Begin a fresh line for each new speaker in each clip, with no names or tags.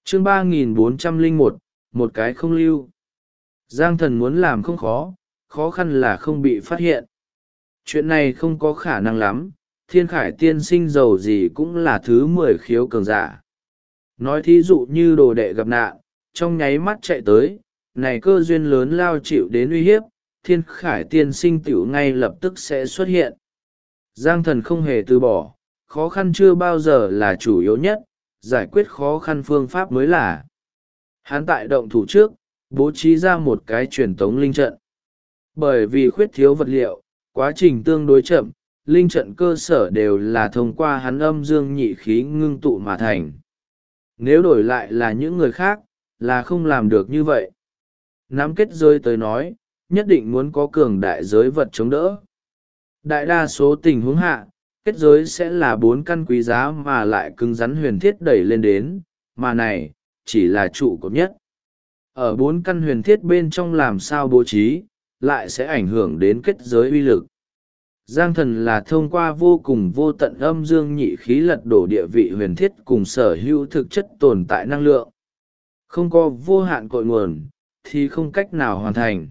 chương 3401, một cái không lưu. Giang Thần muốn làm không khó, khó khăn là không bị phát hiện. Chuyện này không có khả năng lắm, Thiên Khải tiên sinh giàu gì cũng là thứ 10 khiếu cường giả. Nói thí dụ như đồ đệ gặp nạn, trong nháy mắt chạy tới, này cơ duyên lớn lao chịu đến uy hiếp, Thiên Khải tiên sinh tiểu ngay lập tức sẽ xuất hiện. Giang Thần không hề từ bỏ, khó khăn chưa bao giờ là chủ yếu nhất, giải quyết khó khăn phương pháp mới là. Hắn tại động thủ trước, bố trí ra một cái truyền tống linh trận. Bởi vì khuyết thiếu vật liệu, quá trình tương đối chậm, linh trận cơ sở đều là thông qua hắn âm dương nhị khí ngưng tụ mà thành. Nếu đổi lại là những người khác, là không làm được như vậy. Nắm kết giới tới nói, nhất định muốn có cường đại giới vật chống đỡ. Đại đa số tình huống hạ, kết giới sẽ là 4 căn quý giá mà lại cứng rắn huyền thiết đẩy lên đến, mà này, chỉ là trụ cột nhất. Ở 4 căn huyền thiết bên trong làm sao bố trí, lại sẽ ảnh hưởng đến kết giới uy lực. Giang Thần là thông qua vô cùng vô tận âm dương nhị khí lật đổ địa vị huyền thiết cùng sở hữu thực chất tồn tại năng lượng. Không có vô hạn cội nguồn, thì không cách nào hoàn thành.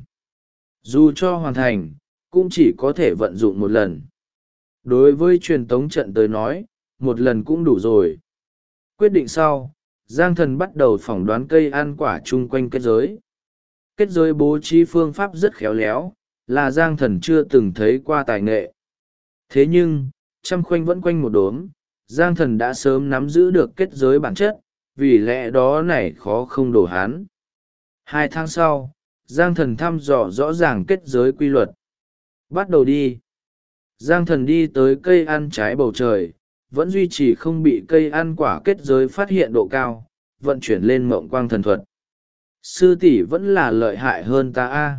Dù cho hoàn thành, cũng chỉ có thể vận dụng một lần. Đối với truyền tống trận tới nói, một lần cũng đủ rồi. Quyết định sau, Giang Thần bắt đầu phỏng đoán cây ăn quả chung quanh kết giới. Kết giới bố trí phương pháp rất khéo léo, là Giang Thần chưa từng thấy qua tài nghệ. Thế nhưng, trăm khoanh vẫn quanh một đốm, Giang Thần đã sớm nắm giữ được kết giới bản chất, vì lẽ đó này khó không đổ hắn. 2 tháng sau, Giang Thần thăm dò rõ ràng kết giới quy luật. Bắt đầu đi. Giang Thần đi tới cây ăn trái bầu trời, vẫn duy trì không bị cây ăn quả kết giới phát hiện độ cao, vận chuyển lên mộng quang thần thuật. Sư tỷ vẫn là lợi hại hơn ta a.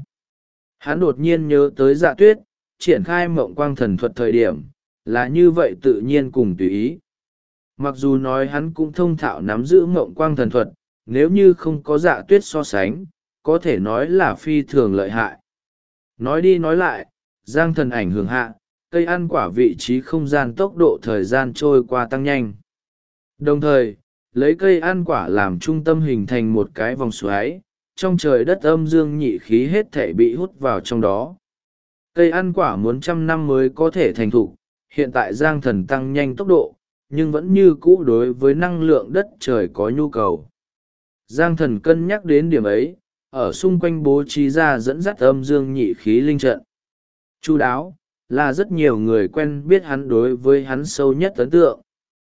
Hắn đột nhiên nhớ tới Dạ Tuyết, triển khai mộng quang thần thuật thời điểm, là như vậy tự nhiên cùng tùy ý. Mặc dù nói hắn cũng thông thạo nắm giữ mộng quang thần thuật, nếu như không có Dạ Tuyết so sánh, có thể nói là phi thường lợi hại. Nói đi nói lại, Giang Thần ảnh hưởng hạ, cây ăn quả vị trí không gian tốc độ thời gian trôi qua tăng nhanh. Đồng thời, lấy cây ăn quả làm trung tâm hình thành một cái vòng xoáy, trong trời đất âm dương nhị khí hết thể bị hút vào trong đó. Cây ăn quả muốn 100 năm mới có thể thành thục, hiện tại Giang Thần tăng nhanh tốc độ, nhưng vẫn như cũ đối với năng lượng đất trời có nhu cầu. Giang Thần cân nhắc đến điểm ấy, ở xung quanh bố trí ra dẫn dắt âm dương nhị khí linh trận. Chu đáo, là rất nhiều người quen biết hắn đối với hắn sâu nhất ấn tượng.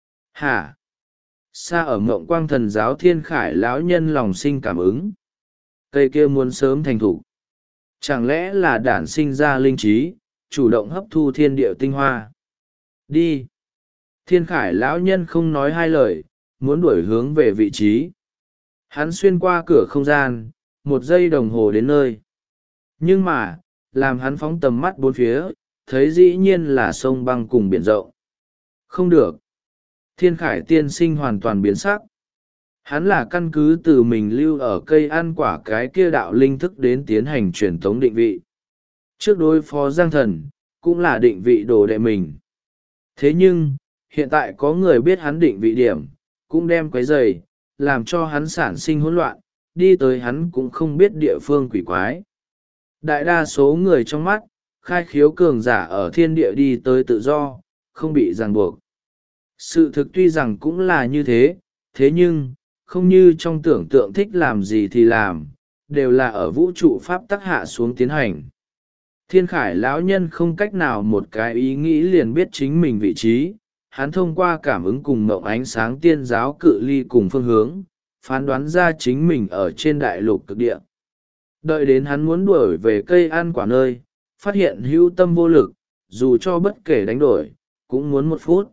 Hả? Xa ở mộng quang thần giáo Thiên Khải lão nhân lòng sinh cảm ứng. Cây kia muốn sớm thành thục. Chẳng lẽ là đản sinh ra linh trí, chủ động hấp thu thiên địa tinh hoa? Đi! Thiên Khải lão nhân không nói hai lời, muốn đuổi hướng về vị trí. Hắn xuyên qua cửa không gian, 1 giây đồng hồ đến nơi. Nhưng mà, làm hắn phóng tầm mắt bốn phía, thấy dĩ nhiên là sông băng cùng biển rộng. Không được. Thiên Khải tiên sinh hoàn toàn biến sắc. Hắn là căn cứ từ mình lưu ở cây ăn quả cái kia đạo linh thức đến tiến hành truyền tống định vị. Trước đối phó Giang Thần, cũng là định vị đồ đệ mình. Thế nhưng, hiện tại có người biết hắn định vị điểm, cũng đem quấy rầy, làm cho hắn sản sinh hỗn loạn, đi tới hắn cũng không biết địa phương quỷ quái. Đại đa số người trong mắt, khai khiếu cường giả ở thiên địa đi tới tự do, không bị ràng buộc. Sự thực tuy rằng cũng là như thế, thế nhưng, không như trong tưởng tượng thích làm gì thì làm, đều là ở vũ trụ pháp tắc hạ xuống tiến hành. Thiên Khải lão nhân không cách nào một cái ý nghĩ liền biết chính mình vị trí, hắn thông qua cảm ứng cùng mộng ánh sáng tiên giáo cự ly cùng phương hướng, phán đoán ra chính mình ở trên đại lục cực địa. Đợi đến hắn muốn đuổi về cây ăn quả nơi, phát hiện hữu tâm vô lực, dù cho bất kể đánh đổi, cũng muốn 1 phút.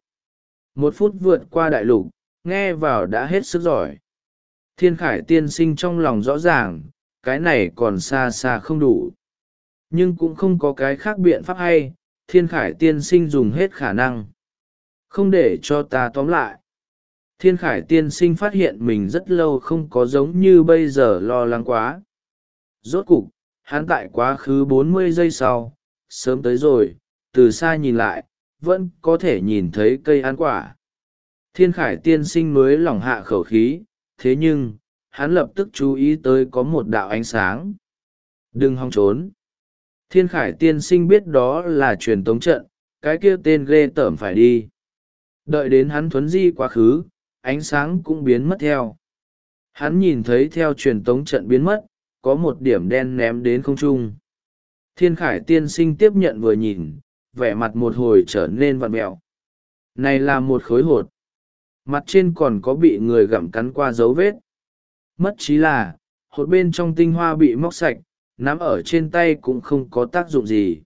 1 phút vượt qua đại lục, nghe vào đã hết sức giỏi. Thiên Khải tiên sinh trong lòng rõ ràng, cái này còn xa xa không đủ. Nhưng cũng không có cái khác biện pháp hay, Thiên Khải tiên sinh dùng hết khả năng. Không để cho ta tóm lại. Thiên Khải tiên sinh phát hiện mình rất lâu không có giống như bây giờ lo lắng quá. Rốt cục, hắn tại quá khứ 40 giây sau, sớm tới rồi, từ xa nhìn lại, vẫn có thể nhìn thấy cây ăn quả. Thiên Khải tiên sinh mới lỏng hạ khẩu khí, thế nhưng hắn lập tức chú ý tới có một đạo ánh sáng. Đừng hòng trốn. Thiên Khải tiên sinh biết đó là truyền tống trận, cái kia tên ghê tởm phải đi. Đợi đến hắn thuấn di quá khứ, ánh sáng cũng biến mất theo. Hắn nhìn thấy theo truyền tống trận biến mất, có một điểm đen ném đến không trung. Thiên Khải tiên sinh tiếp nhận vừa nhìn, vẻ mặt một hồi trở nên vặn mẹo. Này là một khối hột. Mặt trên còn có bị người gặm cắn qua dấu vết. Mất trí là, hột bên trong tinh hoa bị móc sạch, nắm ở trên tay cũng không có tác dụng gì.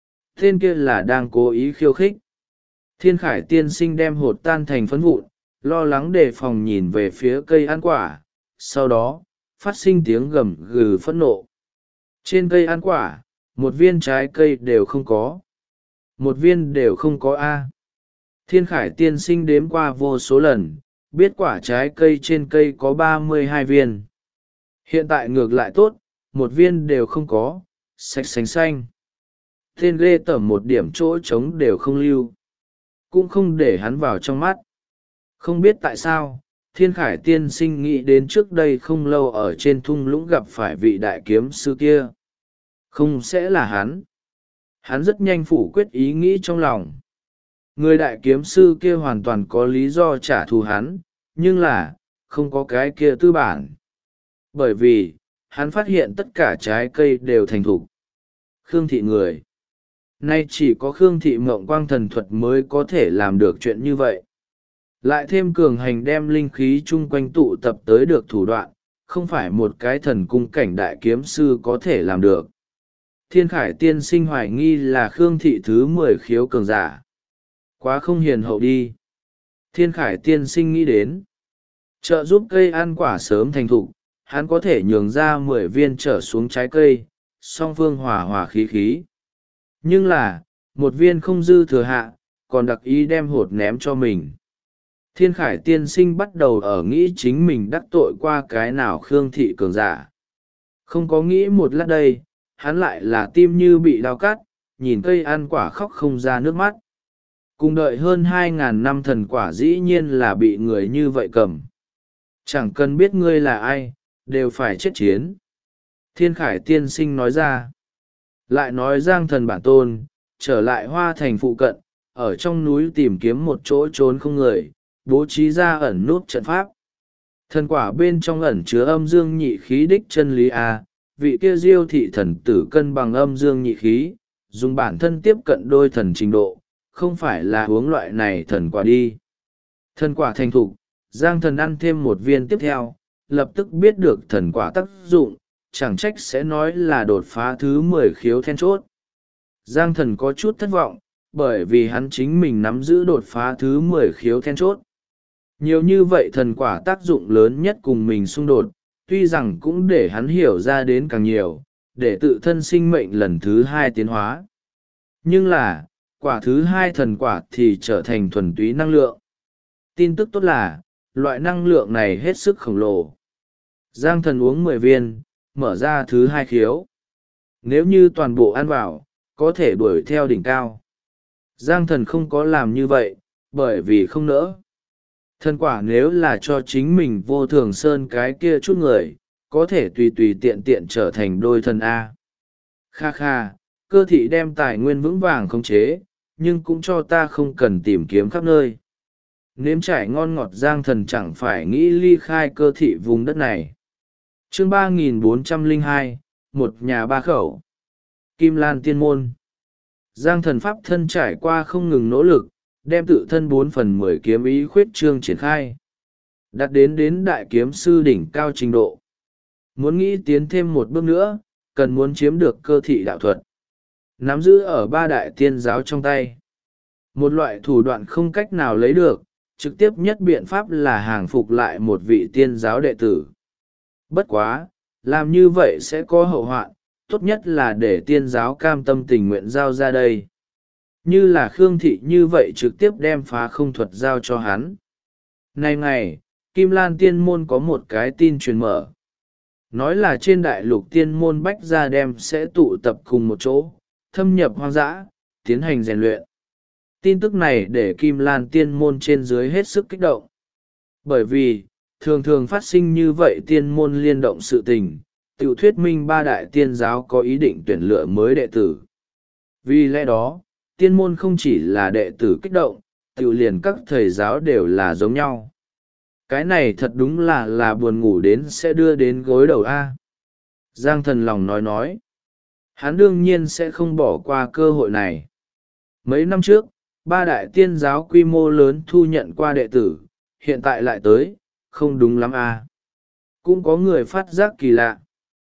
Tên kia là đang cố ý khiêu khích. Thiên Khải tiên sinh đem hột tan thành phấn vụn, lo lắng đề phòng nhìn về phía cây ăn quả, sau đó, phát sinh tiếng gầm gừ phẫn nộ. Trên cây ăn quả, một viên trái cây đều không có. Một viên đều không có A. Thiên Khải tiên sinh đếm qua vô số lần, biết quả trái cây trên cây có 32 viên. Hiện tại ngược lại tốt, một viên đều không có, sạch sành xanh. Tên ghê tởm một điểm chỗ trống đều không lưu, cũng không để hắn vào trong mắt. Không biết tại sao, Thiên Khải tiên sinh nghĩ đến trước đây không lâu ở trên thung lũng gặp phải vị đại kiếm sư kia. Không sẽ là hắn. Hắn rất nhanh phủ quyết ý nghĩ trong lòng. Người đại kiếm sư kia hoàn toàn có lý do trả thù hắn, nhưng là, không có cái kia tư bản. Bởi vì, hắn phát hiện tất cả trái cây đều thành thục. Khương thị người. Nay chỉ có Khương thị mộng quang thần thuật mới có thể làm được chuyện như vậy. Lại thêm cường hành đem linh khí chung quanh tụ tập tới được thủ đoạn, không phải một cái thần cung cảnh đại kiếm sư có thể làm được. Thiên Khải tiên sinh hoài nghi là Khương thị thứ 10 khiếu cường giả. Quá không hiền hậu đi. Thiên Khải tiên sinh nghĩ đến. Trợ giúp cây ăn quả sớm thành thục, hắn có thể nhường ra 10 viên trở xuống trái cây, song phương hòa hòa khí khí. Nhưng là, một viên không dư thừa hạ, còn đặc ý đem hột ném cho mình. Thiên Khải tiên sinh bắt đầu ở nghĩ chính mình đắc tội qua cái nào Khương thị cường giả. Không có nghĩ một lát đây, hắn lại là tim như bị đau cắt, nhìn cây ăn quả khóc không ra nước mắt. Cùng đợi hơn 2.000 năm thần quả dĩ nhiên là bị người như vậy cầm. Chẳng cần biết ngươi là ai, đều phải chết chiến. Thiên Khải tiên sinh nói ra. Lại nói Giang thần bản tôn, trở lại Hoa Thành phụ cận, ở trong núi tìm kiếm một chỗ trốn không người, bố trí ra ẩn nút trận pháp. Thần quả bên trong ẩn chứa âm dương nhị khí đích chân lý A, vị kia diêu thị thần tử cân bằng âm dương nhị khí, dùng bản thân tiếp cận đôi thần trình độ, không phải là uống loại này thần quả đi. Thần quả thành thục, Giang thần ăn thêm một viên tiếp theo, lập tức biết được thần quả tác dụng, chẳng trách sẽ nói là đột phá thứ 10 khiếu then chốt. Giang thần có chút thất vọng, bởi vì hắn chính mình nắm giữ đột phá thứ 10 khiếu then chốt. Nhiều như vậy thần quả tác dụng lớn nhất cùng mình xung đột, tuy rằng cũng để hắn hiểu ra đến càng nhiều, để tự thân sinh mệnh lần thứ 2 tiến hóa. Nhưng là, quả thứ 2 thần quả thì trở thành thuần túy năng lượng. Tin tức tốt là, loại năng lượng này hết sức khổng lồ. Giang thần uống 10 viên, mở ra thứ 2 khiếu. Nếu như toàn bộ ăn vào, có thể đuổi theo đỉnh cao. Giang thần không có làm như vậy, bởi vì không nỡ. Thần quả nếu là cho chính mình vô thường sơn cái kia chút người, có thể tùy tùy tiện tiện trở thành đôi thần A. Kha kha, cơ thị đem tài nguyên vững vàng khống chế, nhưng cũng cho ta không cần tìm kiếm khắp nơi. Nếm trải ngon ngọt Giang thần chẳng phải nghĩ ly khai cơ thị vùng đất này. Chương 3402, một nhà ba khẩu. Kim Lan Tiên Môn. Giang thần pháp thân trải qua không ngừng nỗ lực, đem tự thân 4/10 kiếm ý khuyết trương triển khai. Đạt đến đại kiếm sư đỉnh cao trình độ. Muốn nghĩ tiến thêm một bước nữa, cần muốn chiếm được cơ thị đạo thuật. Nắm giữ ở 3 đại tiên giáo trong tay. Một loại thủ đoạn không cách nào lấy được, trực tiếp nhất biện pháp là hàng phục lại một vị tiên giáo đệ tử. Bất quá, làm như vậy sẽ có hậu hoạn, tốt nhất là để tiên giáo cam tâm tình nguyện giao ra đây. Như là Khương thị như vậy trực tiếp đem phá không thuật giao cho hắn. Này ngày, Kim Lan Tiên Môn có một cái tin truyền mở. Nói là trên đại lục tiên môn bách gia đem sẽ tụ tập cùng một chỗ, thâm nhập hoang dã, tiến hành rèn luyện. Tin tức này để Kim Lan Tiên Môn trên dưới hết sức kích động. Bởi vì, thường thường phát sinh như vậy tiên môn liên động sự tình, tiểu thuyết minh ba đại tiên giáo có ý định tuyển lựa mới đệ tử. Vì lẽ đó, tiên môn không chỉ là đệ tử kích động, tiểu liền các thầy giáo đều là giống nhau. Cái này thật đúng là buồn ngủ đến sẽ đưa đến gối đầu a. Giang Thần lòng nói. Hắn đương nhiên sẽ không bỏ qua cơ hội này. Mấy năm trước, ba đại tiên giáo quy mô lớn thu nhận qua đệ tử, hiện tại lại tới, không đúng lắm a. Cũng có người phát giác kỳ lạ.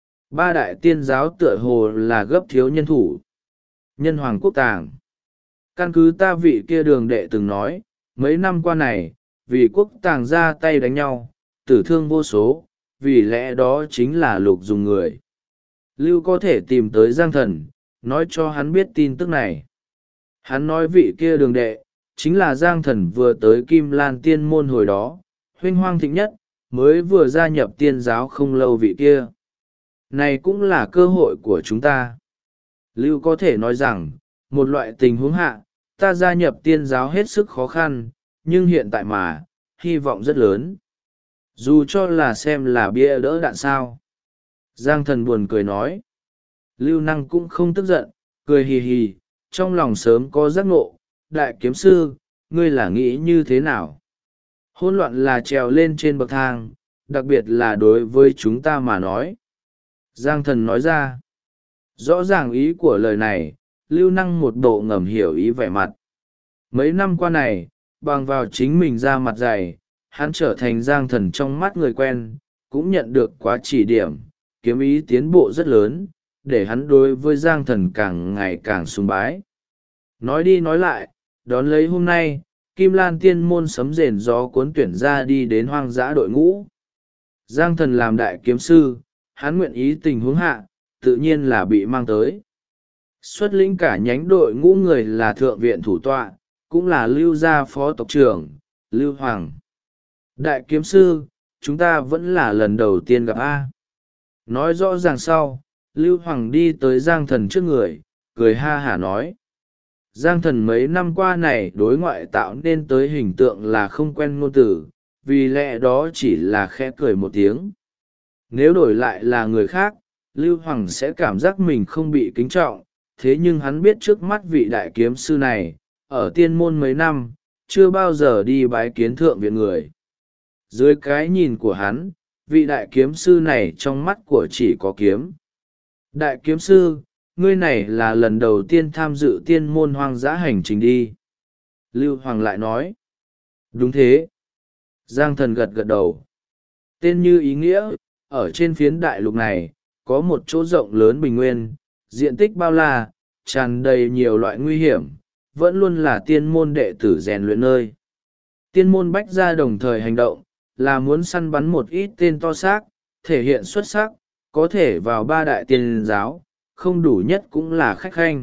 Ba đại tiên giáo tựa hồ là gấp thiếu nhân thủ. Nhân Hoàng Quốc Tàng. Căn cứ ta vị kia đường đệ từng nói, mấy năm qua này, vì Quốc Tàng ra tay đánh nhau, tử thương vô số, vì lẽ đó chính là lục dùng người. Lưu có thể tìm tới Giang Thần, nói cho hắn biết tin tức này. Hắn nói vị kia đường đệ, chính là Giang Thần vừa tới Kim Lan tiên môn hồi đó, huynh hoang thịnh nhất, mới vừa gia nhập tiên giáo không lâu vị kia. Này cũng là cơ hội của chúng ta. Lưu có thể nói rằng, một loại tình huống hạ, ta gia nhập tiên giáo hết sức khó khăn, nhưng hiện tại mà, hy vọng rất lớn. Dù cho là xem là bia đỡ đạn sao. Giang Thần buồn cười nói. Lưu Năng cũng không tức giận, cười hì hì, trong lòng sớm có giác ngộ. Đại kiếm sư, ngươi là nghĩ như thế nào? Hỗn loạn là trèo lên trên bậc thang, đặc biệt là đối với chúng ta mà nói. Giang Thần nói ra. Rõ ràng ý của lời này, Lưu Năng một bộ ngầm hiểu ý vẻ mặt. Mấy năm qua này, bằng vào chính mình ra mặt dày, hắn trở thành Giang Thần trong mắt người quen, cũng nhận được quá chỉ điểm, kiếm ý tiến bộ rất lớn, để hắn đối với Giang Thần càng ngày càng sùng bái. Nói đi nói lại, đón lấy hôm nay, Kim Lan tiên môn sấm rền gió cuốn tuyển ra đi đến hoang dã đội ngũ. Giang Thần làm đại kiếm sư, hắn nguyện ý tình huống hạ, tự nhiên là bị mang tới. Xuất lĩnh cả nhánh đội ngũ người là thượng viện thủ tọa, cũng là Lưu gia phó tộc trưởng, Lưu Hoàng. Đại kiếm sư, chúng ta vẫn là lần đầu tiên gặp A. Nói rõ ràng sau, Lưu Hoàng đi tới Giang Thần trước người, cười ha hả nói. Giang Thần mấy năm qua này đối ngoại tạo nên tới hình tượng là không quen ngôn từ, vì lẽ đó chỉ là khẽ cười một tiếng. Nếu đổi lại là người khác, Lưu Hoàng sẽ cảm giác mình không bị kính trọng, thế nhưng hắn biết trước mắt vị đại kiếm sư này, ở tiên môn mấy năm, chưa bao giờ đi bái kiến thượng viện người. Dưới cái nhìn của hắn, vị đại kiếm sư này trong mắt của chỉ có kiếm. Đại kiếm sư, ngươi này là lần đầu tiên tham dự tiên môn hoang dã hành trình đi. Lưu Hoàng lại nói. Đúng thế. Giang Thần gật gật đầu. Tên như ý nghĩa, ở trên phiến đại lục này, có một chỗ rộng lớn bình nguyên, diện tích bao la, tràn đầy nhiều loại nguy hiểm, vẫn luôn là tiên môn đệ tử rèn luyện nơi. Tiên môn bách gia đồng thời hành động, là muốn săn bắn một ít tên to xác, thể hiện xuất sắc, có thể vào ba đại tiên giáo, không đủ nhất cũng là khách khanh.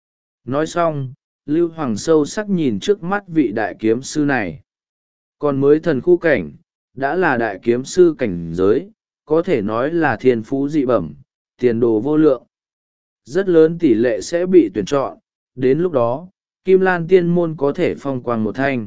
Nói xong, Lưu Hoàng sâu sắc nhìn trước mắt vị đại kiếm sư này. Còn mới thần khu cảnh, đã là đại kiếm sư cảnh giới, có thể nói là thiên phú dị bẩm, tiền đồ vô lượng. Rất lớn tỷ lệ sẽ bị tuyển chọn, đến lúc đó, Kim Lan tiên môn có thể phong quang một thanh.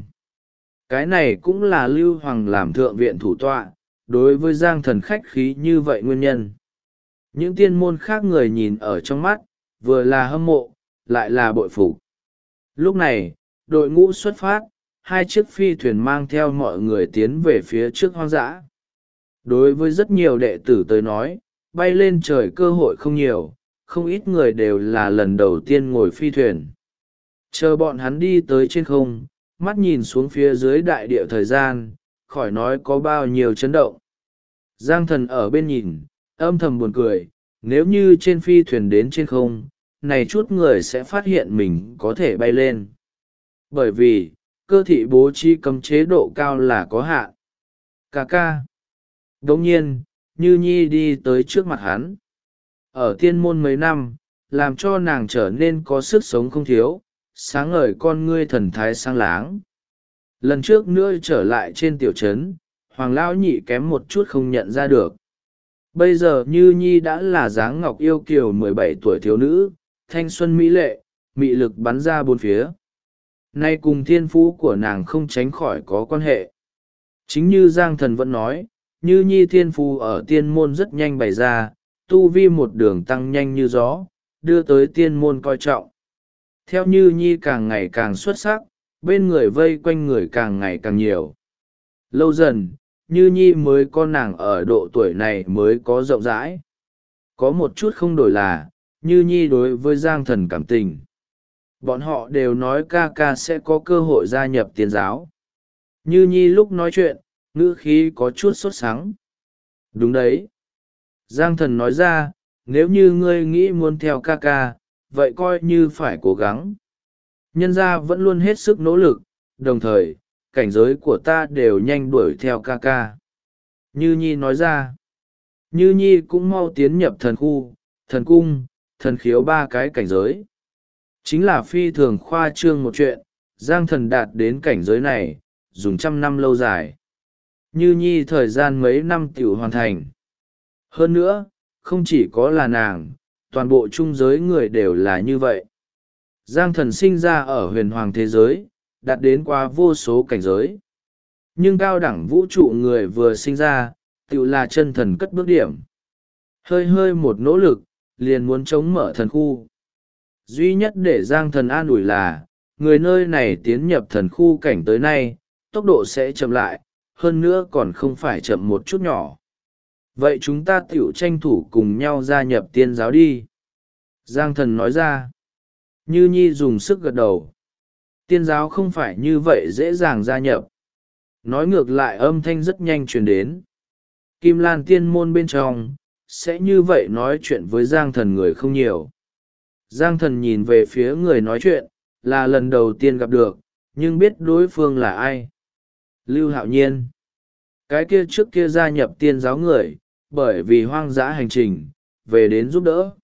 Cái này cũng là Lưu Hoàng làm thượng viện thủ tọa, đối với Giang Thần khách khí như vậy nguyên nhân. Những tiên môn khác người nhìn ở trong mắt, vừa là hâm mộ, lại là bội phục. Lúc này, đội ngũ xuất phát, hai chiếc phi thuyền mang theo mọi người tiến về phía trước hoang dã. Đối với rất nhiều đệ tử tới nói, bay lên trời cơ hội không nhiều, không ít người đều là lần đầu tiên ngồi phi thuyền. Chờ bọn hắn đi tới trên không, mắt nhìn xuống phía dưới đại địa thời gian, khỏi nói có bao nhiêu chấn động. Giang Thần ở bên nhìn, âm thầm buồn cười, nếu như trên phi thuyền đến trên không, này chút người sẽ phát hiện mình có thể bay lên. Bởi vì, cơ thị bố trí cấm chế độ cao là có hạn. Cà ca. Đồng nhiên, Như Nhi đi tới trước mặt hắn. Ở tiên môn mấy năm, làm cho nàng trở nên có sức sống không thiếu, sáng ngời con ngươi thần thái sáng láng. Lần trước nữa trở lại trên tiểu trấn, Hoàng Lão Nhị kém một chút không nhận ra được. Bây giờ Như Nhi đã là dáng ngọc yêu kiều 17 tuổi thiếu nữ, thanh xuân mỹ lệ, mị lực bắn ra bốn phía. Nay cùng thiên phú của nàng không tránh khỏi có quan hệ. Chính như Giang Thần vẫn nói, Như Nhi thiên phú ở tiên môn rất nhanh bày ra, tu vi một đường tăng nhanh như gió, đưa tới tiên môn coi trọng. Theo Như Nhi càng ngày càng xuất sắc, bên người vây quanh người càng ngày càng nhiều. Lâu dần, Như Nhi mới có nàng ở độ tuổi này mới có rộng rãi. Có một chút không đổi là, Như Nhi đối với Giang Thần cảm tình. Bọn họ đều nói ca ca sẽ có cơ hội gia nhập tiên giáo. Như Nhi lúc nói chuyện, ngữ khí có chút sốt sắng. Đúng đấy. Giang Thần nói ra, nếu như ngươi nghĩ muốn theo ca ca, vậy coi như phải cố gắng. Nhân gia vẫn luôn hết sức nỗ lực, đồng thời, cảnh giới của ta đều nhanh đuổi theo ca ca. Như Nhi nói ra, Như Nhi cũng mau tiến nhập thần khu, thần cung, thần khiếu ba cái cảnh giới. Chính là phi thường khoa trương một chuyện, Giang Thần đạt đến cảnh giới này, dùng 100 năm lâu dài. Như Nhi thời gian mấy năm tiểu hoàn thành. Hơn nữa, không chỉ có là nàng, toàn bộ trung giới người đều là như vậy. Giang Thần sinh ra ở huyền hoàng thế giới, đạt đến qua vô số cảnh giới. Nhưng cao đẳng vũ trụ người vừa sinh ra, tự là chân thần cất bước điểm. Hơi hơi một nỗ lực, liền muốn chống mở thần khu. Duy nhất để Giang Thần an ủi là, người nơi này tiến nhập thần khu cảnh tới nay, tốc độ sẽ chậm lại, hơn nữa còn không phải chậm một chút nhỏ. Vậy chúng ta tiểu tranh thủ cùng nhau gia nhập tiên giáo đi. Giang Thần nói ra. Như Nhi dùng sức gật đầu. Tiên giáo không phải như vậy dễ dàng gia nhập. Nói ngược lại âm thanh rất nhanh truyền đến. Kim Lan tiên môn bên trong, sẽ như vậy nói chuyện với Giang Thần người không nhiều. Giang Thần nhìn về phía người nói chuyện, là lần đầu tiên gặp được, nhưng biết đối phương là ai. Lưu Hạo Nhiên. Cái kia trước kia gia nhập tiên giáo người, bởi vì hoang dã hành trình, về đến giúp đỡ.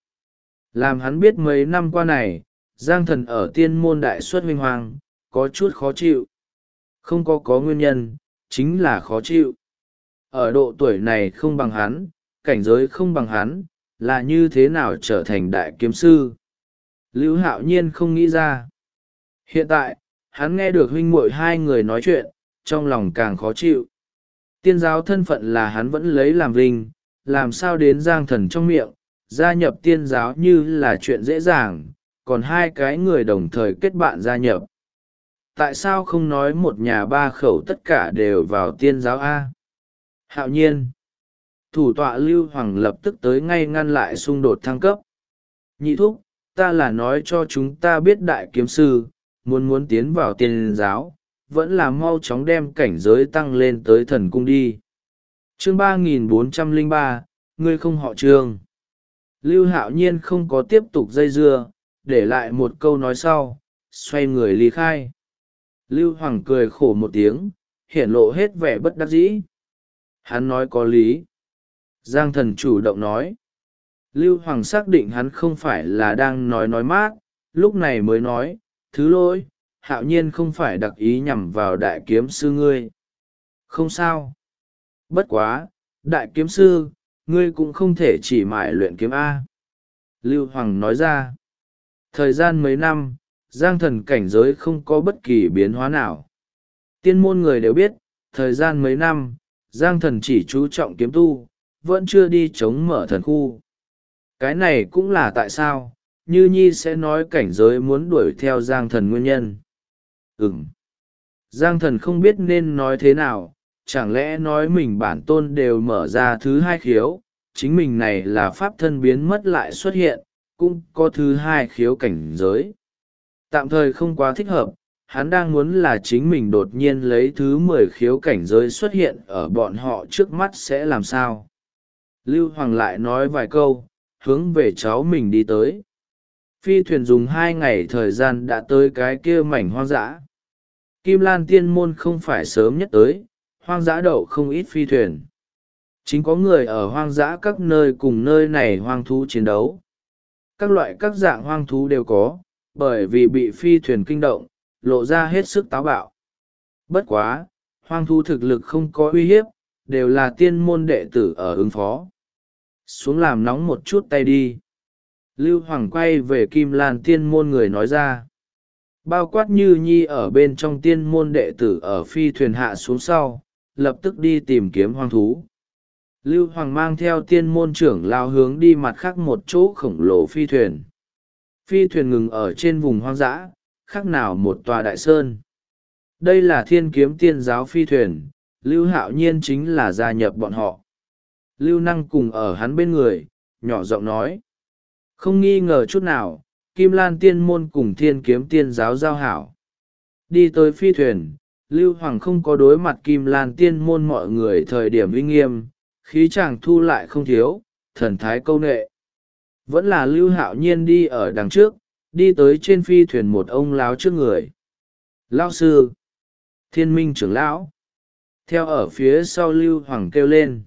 Làm hắn biết mấy năm qua này, Giang Thần ở tiên môn đại xuất huynh hoàng, có chút khó chịu. Không có nguyên nhân, chính là khó chịu. Ở độ tuổi này không bằng hắn, cảnh giới không bằng hắn, là như thế nào trở thành đại kiếm sư. Lưu Hạo Nhiên không nghĩ ra. Hiện tại, hắn nghe được huynh muội hai người nói chuyện, trong lòng càng khó chịu. Tiên giáo thân phận là hắn vẫn lấy làm vinh, làm sao đến Giang Thần trong miệng, gia nhập tiên giáo như là chuyện dễ dàng, còn hai cái người đồng thời kết bạn gia nhập. Tại sao không nói một nhà ba khẩu tất cả đều vào tiên giáo A? Hạo Nhiên. Thủ tọa Lưu Hoàng lập tức tới ngay ngăn lại xung đột thăng cấp. Nhị thúc, ta là nói cho chúng ta biết đại kiếm sư, muốn tiến vào tiên giáo, vẫn là mau chóng đem cảnh giới tăng lên tới thần cung đi. Chương 3403, ngươi không họ Trương. Lưu Hạo Nhiên không có tiếp tục dây dưa, để lại một câu nói sau, xoay người ly khai. Lưu Hoàng cười khổ một tiếng, hiển lộ hết vẻ bất đắc dĩ. Hắn nói có lý. Giang Thần chủ động nói. Lưu Hoàng xác định hắn không phải là đang nói mát, lúc này mới nói, thứ lỗi, Hạo Nhiên không phải đặc ý nhằm vào đại kiếm sư ngươi. Không sao. Bất quá, đại kiếm sư, ngươi cũng không thể chỉ mãi luyện kiếm A. Lưu Hoàng nói ra. Thời gian mấy năm, Giang Thần cảnh giới không có bất kỳ biến hóa nào. Tiên môn người đều biết, thời gian mấy năm, Giang Thần chỉ chú trọng kiếm tu, vẫn chưa đi chống mở thần khu. Cái này cũng là tại sao, Như Nhi sẽ nói cảnh giới muốn đuổi theo Giang Thần nguyên nhân. Giang Thần không biết nên nói thế nào, chẳng lẽ nói mình bản tôn đều mở ra thứ hai khiếu, chính mình này là pháp thân biến mất lại xuất hiện, cũng có thứ hai khiếu cảnh giới. Tạm thời không quá thích hợp, hắn đang muốn là chính mình đột nhiên lấy thứ 10 khiếu cảnh giới xuất hiện ở bọn họ trước mắt sẽ làm sao. Lưu Hoàng lại nói vài câu, hướng về cháu mình đi tới. Phi thuyền dùng 2 ngày thời gian đã tới cái kia mảnh hoang dã. Kim Lan tiên môn không phải sớm nhất tới, hoang dã đậu không ít phi thuyền. Chính có người ở hoang dã các nơi cùng nơi này hoang thú chiến đấu. Các loại các dạng hoang thú đều có, bởi vì bị phi thuyền kinh động, lộ ra hết sức táo bạo. Bất quá, hoang thú thực lực không có uy hiếp, đều là tiên môn đệ tử ở ứng phó. Xuống làm nóng một chút tay đi. Lưu Hoàng quay về Kim Lan tiên môn người nói ra. Bao quát Như Nhi ở bên trong tiên môn đệ tử ở phi thuyền hạ xuống sau, lập tức đi tìm kiếm hoang thú. Lưu Hoàng mang theo tiên môn trưởng lao hướng đi mặt khác một chỗ khổng lồ phi thuyền. Phi thuyền ngừng ở trên vùng hoang dã, khác nào một tòa đại sơn. Đây là Thiên Kiếm Tiên giáo phi thuyền, Lưu Hạo Nhiên chính là gia nhập bọn họ. Lưu Năng cùng ở hắn bên người, nhỏ giọng nói. Không nghi ngờ chút nào, Kim Lan Tiên môn cùng Thiên Kiếm Tiên giáo giao hảo. Đi tới phi thuyền, Lưu Hoàng không có đối mặt Kim Lan Tiên môn mọi người thời điểm uy nghiêm, khí chàng thu lại không thiếu, thần thái câu nệ. Vẫn là Lưu Hạo Nhiên đi ở đằng trước, đi tới trên phi thuyền một ông lão trước người. Lão sư, Thiên Minh trưởng lão. Theo ở phía sau Lưu Hoàng kêu lên.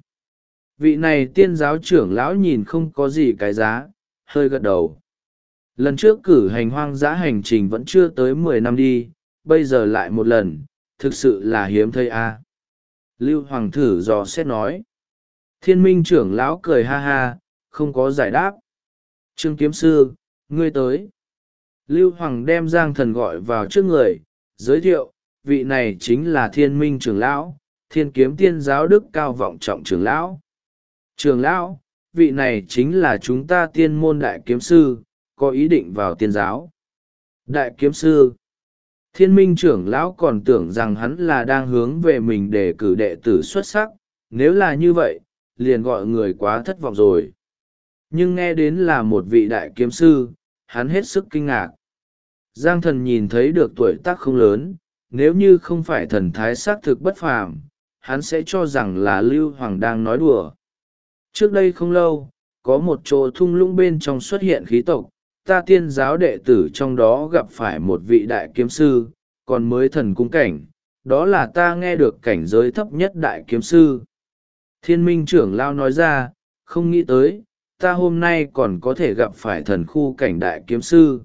Vị này tiên giáo trưởng lão nhìn không có gì cái giá, hơi gật đầu. Lần trước cử hành hoang dã hành trình vẫn chưa tới 10 năm đi, bây giờ lại một lần, thực sự là hiếm thấy a. Lưu Hoàng thử dò xét nói. Thiên Minh trưởng lão cười ha ha, không có giải đáp. Trương kiếm sư, ngươi tới. Lưu Hoàng đem Giang Thần gọi vào trước người, giới thiệu, vị này chính là Thiên Minh trưởng lão, Thiên Kiếm Tiên giáo đức cao vọng trọng trưởng lão. Trưởng lão, vị này chính là chúng ta tiên môn đại kiếm sư, có ý định vào tiên giáo. Đại kiếm sư. Thiên Minh trưởng lão còn tưởng rằng hắn là đang hướng về mình để cử đệ tử xuất sắc, nếu là như vậy, liền gọi người quá thất vọng rồi. Nhưng nghe đến là một vị đại kiếm sư, hắn hết sức kinh ngạc. Giang Thần nhìn thấy được tuổi tác không lớn, nếu như không phải thần thái xác thực bất phàm, hắn sẽ cho rằng là Lưu Hoàng đang nói đùa. Trước đây không lâu, có một chỗ thung lũng bên trong xuất hiện khí tộc, ta tiên giáo đệ tử trong đó gặp phải một vị đại kiếm sư, còn mới thần cung cảnh, đó là ta nghe được cảnh giới thấp nhất đại kiếm sư. Thiên Minh trưởng lao nói ra, không nghĩ tới, ta hôm nay còn có thể gặp phải thần khu cảnh đại kiếm sư.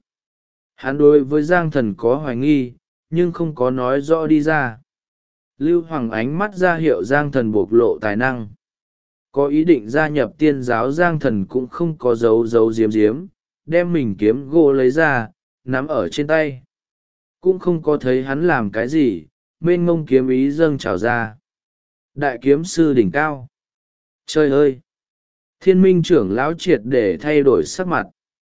Hắn đối với Giang Thần có hoài nghi, nhưng không có nói rõ đi ra. Lưu Hoàng ánh mắt ra hiệu Giang Thần bộc lộ tài năng. Có ý định gia nhập tiên giáo Giang Thần cũng không có giấu giếm, đem mình kiếm gỗ lấy ra, nắm ở trên tay. Cũng không có thấy hắn làm cái gì, mênh mông kiếm ý dâng trào ra. Đại kiếm sư đỉnh cao. Trời ơi! Thiên Minh trưởng lão triệt để thay đổi sắc mặt.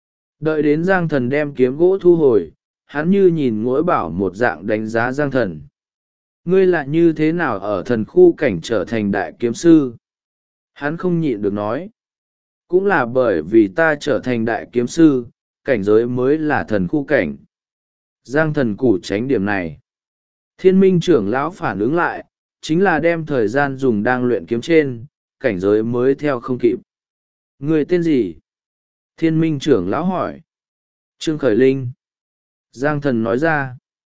Đợi đến Giang Thần đem kiếm gỗ thu hồi, hắn như nhìn ngỗi bảo một dạng đánh giá Giang Thần. Ngươi lại như thế nào ở thần khu cảnh trở thành đại kiếm sư? Hắn không nhịn được nói. Cũng là bởi vì ta trở thành đại kiếm sư, cảnh giới mới là thần khu cảnh. Giang Thần củ tránh điểm này. Thiên Minh trưởng lão phản ứng lại, chính là đem thời gian dùng đang luyện kiếm trên, cảnh giới mới theo không kịp. Người tên gì? Thiên Minh trưởng lão hỏi. Trương Khởi Linh. Giang Thần nói ra.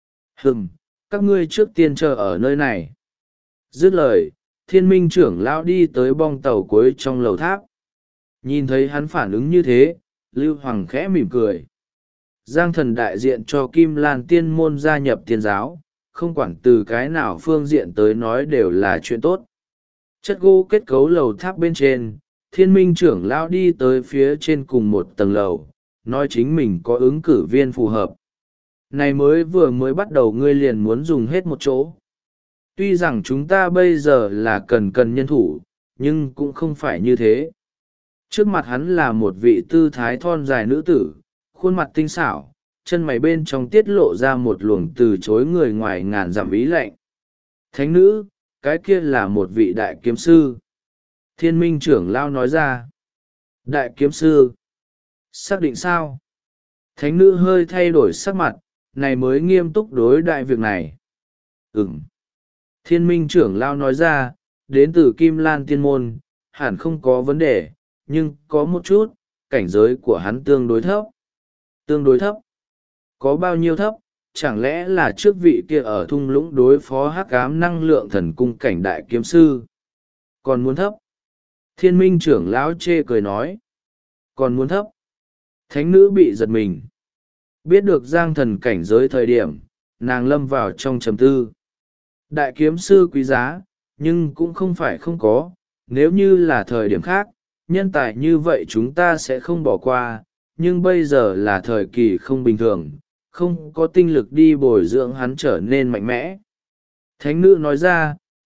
Các ngươi trước tiên chờ ở nơi này. Dứt lời, Thiên Minh trưởng lão đi tới bong tàu cuối trong lầu tháp. Nhìn thấy hắn phản ứng như thế, Lưu Hoàng khẽ mỉm cười. Giang Thần đại diện cho Kim Lan Tiên môn gia nhập tiên giáo, không quản từ cái nào phương diện tới nói đều là chuyện tốt. Chất gỗ kết cấu lầu tháp bên trên, Thiên Minh trưởng lão đi tới phía trên cùng một tầng lầu, nói chính mình có ứng cử viên phù hợp. Này vừa mới bắt đầu ngươi liền muốn dùng hết một chỗ. Tuy rằng chúng ta bây giờ là cần nhân thủ, nhưng cũng không phải như thế. Trước mặt hắn là một vị tư thái thon dài nữ tử, khuôn mặt tinh xảo, chân mày bên trong tiết lộ ra một luồng từ chối người ngoài ngàn dặm ý lạnh. Thánh nữ, cái kia là một vị đại kiếm sư. Thiên Minh trưởng lao nói ra. Đại kiếm sư. Xác định sao? Thánh nữ hơi thay đổi sắc mặt, này mới nghiêm túc đối đại việc này. Thiên Minh trưởng lao nói ra, đến từ Kim Lan Tiên môn, hẳn không có vấn đề, nhưng có một chút, cảnh giới của hắn tương đối thấp. Tương đối thấp? Có bao nhiêu thấp? Chẳng lẽ là trước vị kia ở thung lũng đối phó hắc ám năng lượng thần cung cảnh đại kiếm sư? Còn muốn thấp? Thiên Minh trưởng lão chê cười nói. Còn muốn thấp? Thánh nữ bị giật mình. Biết được Giang Thần cảnh giới thời điểm, nàng lâm vào trong trầm tư. Đại kiếm sư quý giá, nhưng cũng không phải không có, nếu như là thời điểm khác, nhân tài như vậy chúng ta sẽ không bỏ qua, nhưng bây giờ là thời kỳ không bình thường, không có tinh lực đi bồi dưỡng hắn trở nên mạnh mẽ. Thánh nữ nói ra,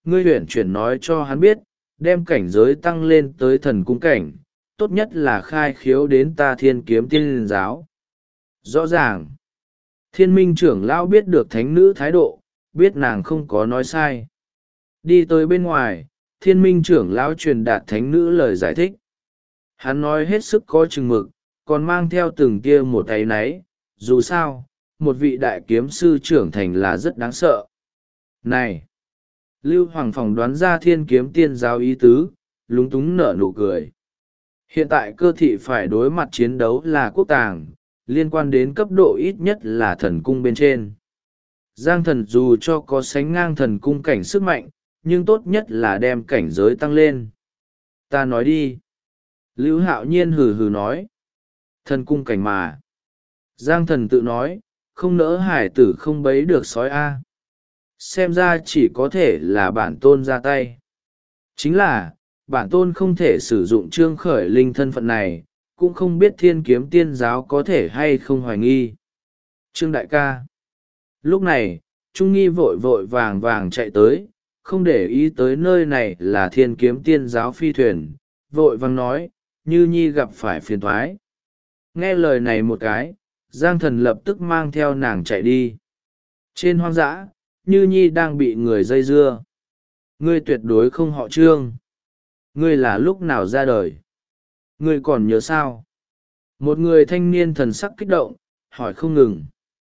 ngươi huyển chuyển nói cho hắn biết, đem cảnh giới tăng lên tới thần cung cảnh, tốt nhất là khai khiếu đến ta Thiên Kiếm Tiên giáo. Rõ ràng, Thiên Minh trưởng lão biết được thánh nữ thái độ, biết nàng không có nói sai. Đi tới bên ngoài, Thiên Minh trưởng lão truyền đạt thánh nữ lời giải thích. Hắn nói hết sức có chừng mực, còn mang theo từng tia một áy náy, dù sao, một vị đại kiếm sư trưởng thành là rất đáng sợ. Này! Lưu Hoàng phỏng đoán ra Thiên Kiếm Tiên giáo ý tứ, lúng túng nở nụ cười. Hiện tại cơ thị phải đối mặt chiến đấu là quốc tàng, liên quan đến cấp độ ít nhất là thần cung bên trên. Giang thần dù cho có sánh ngang thần cung cảnh sức mạnh, nhưng tốt nhất là đem cảnh giới tăng lên. Ta nói đi. Lưu Hạo Nhiên hừ hừ nói. Thần cung cảnh mà. Giang thần tự nói, không nỡ hải tử không bấy được sói a. Xem ra chỉ có thể là bản tôn ra tay. Chính là, bản tôn không thể sử dụng Trương Khởi Linh thân phận này, cũng không biết Thiên Kiếm Tiên giáo có thể hay không hoài nghi. Trương đại ca. Lúc này, Trung Nghi vội vội vàng vàng chạy tới, không để ý tới nơi này là Thiên Kiếm Tiên giáo phi thuyền, vội vàng nói, Như Nhi gặp phải phiền thoái. Nghe lời này một cái, Giang thần lập tức mang theo nàng chạy đi. Trên hoang dã, Như Nhi đang bị người dây dưa. Ngươi tuyệt đối không họ Trương. Ngươi là lúc nào ra đời? Ngươi còn nhớ sao? Một người thanh niên thần sắc kích động, hỏi không ngừng.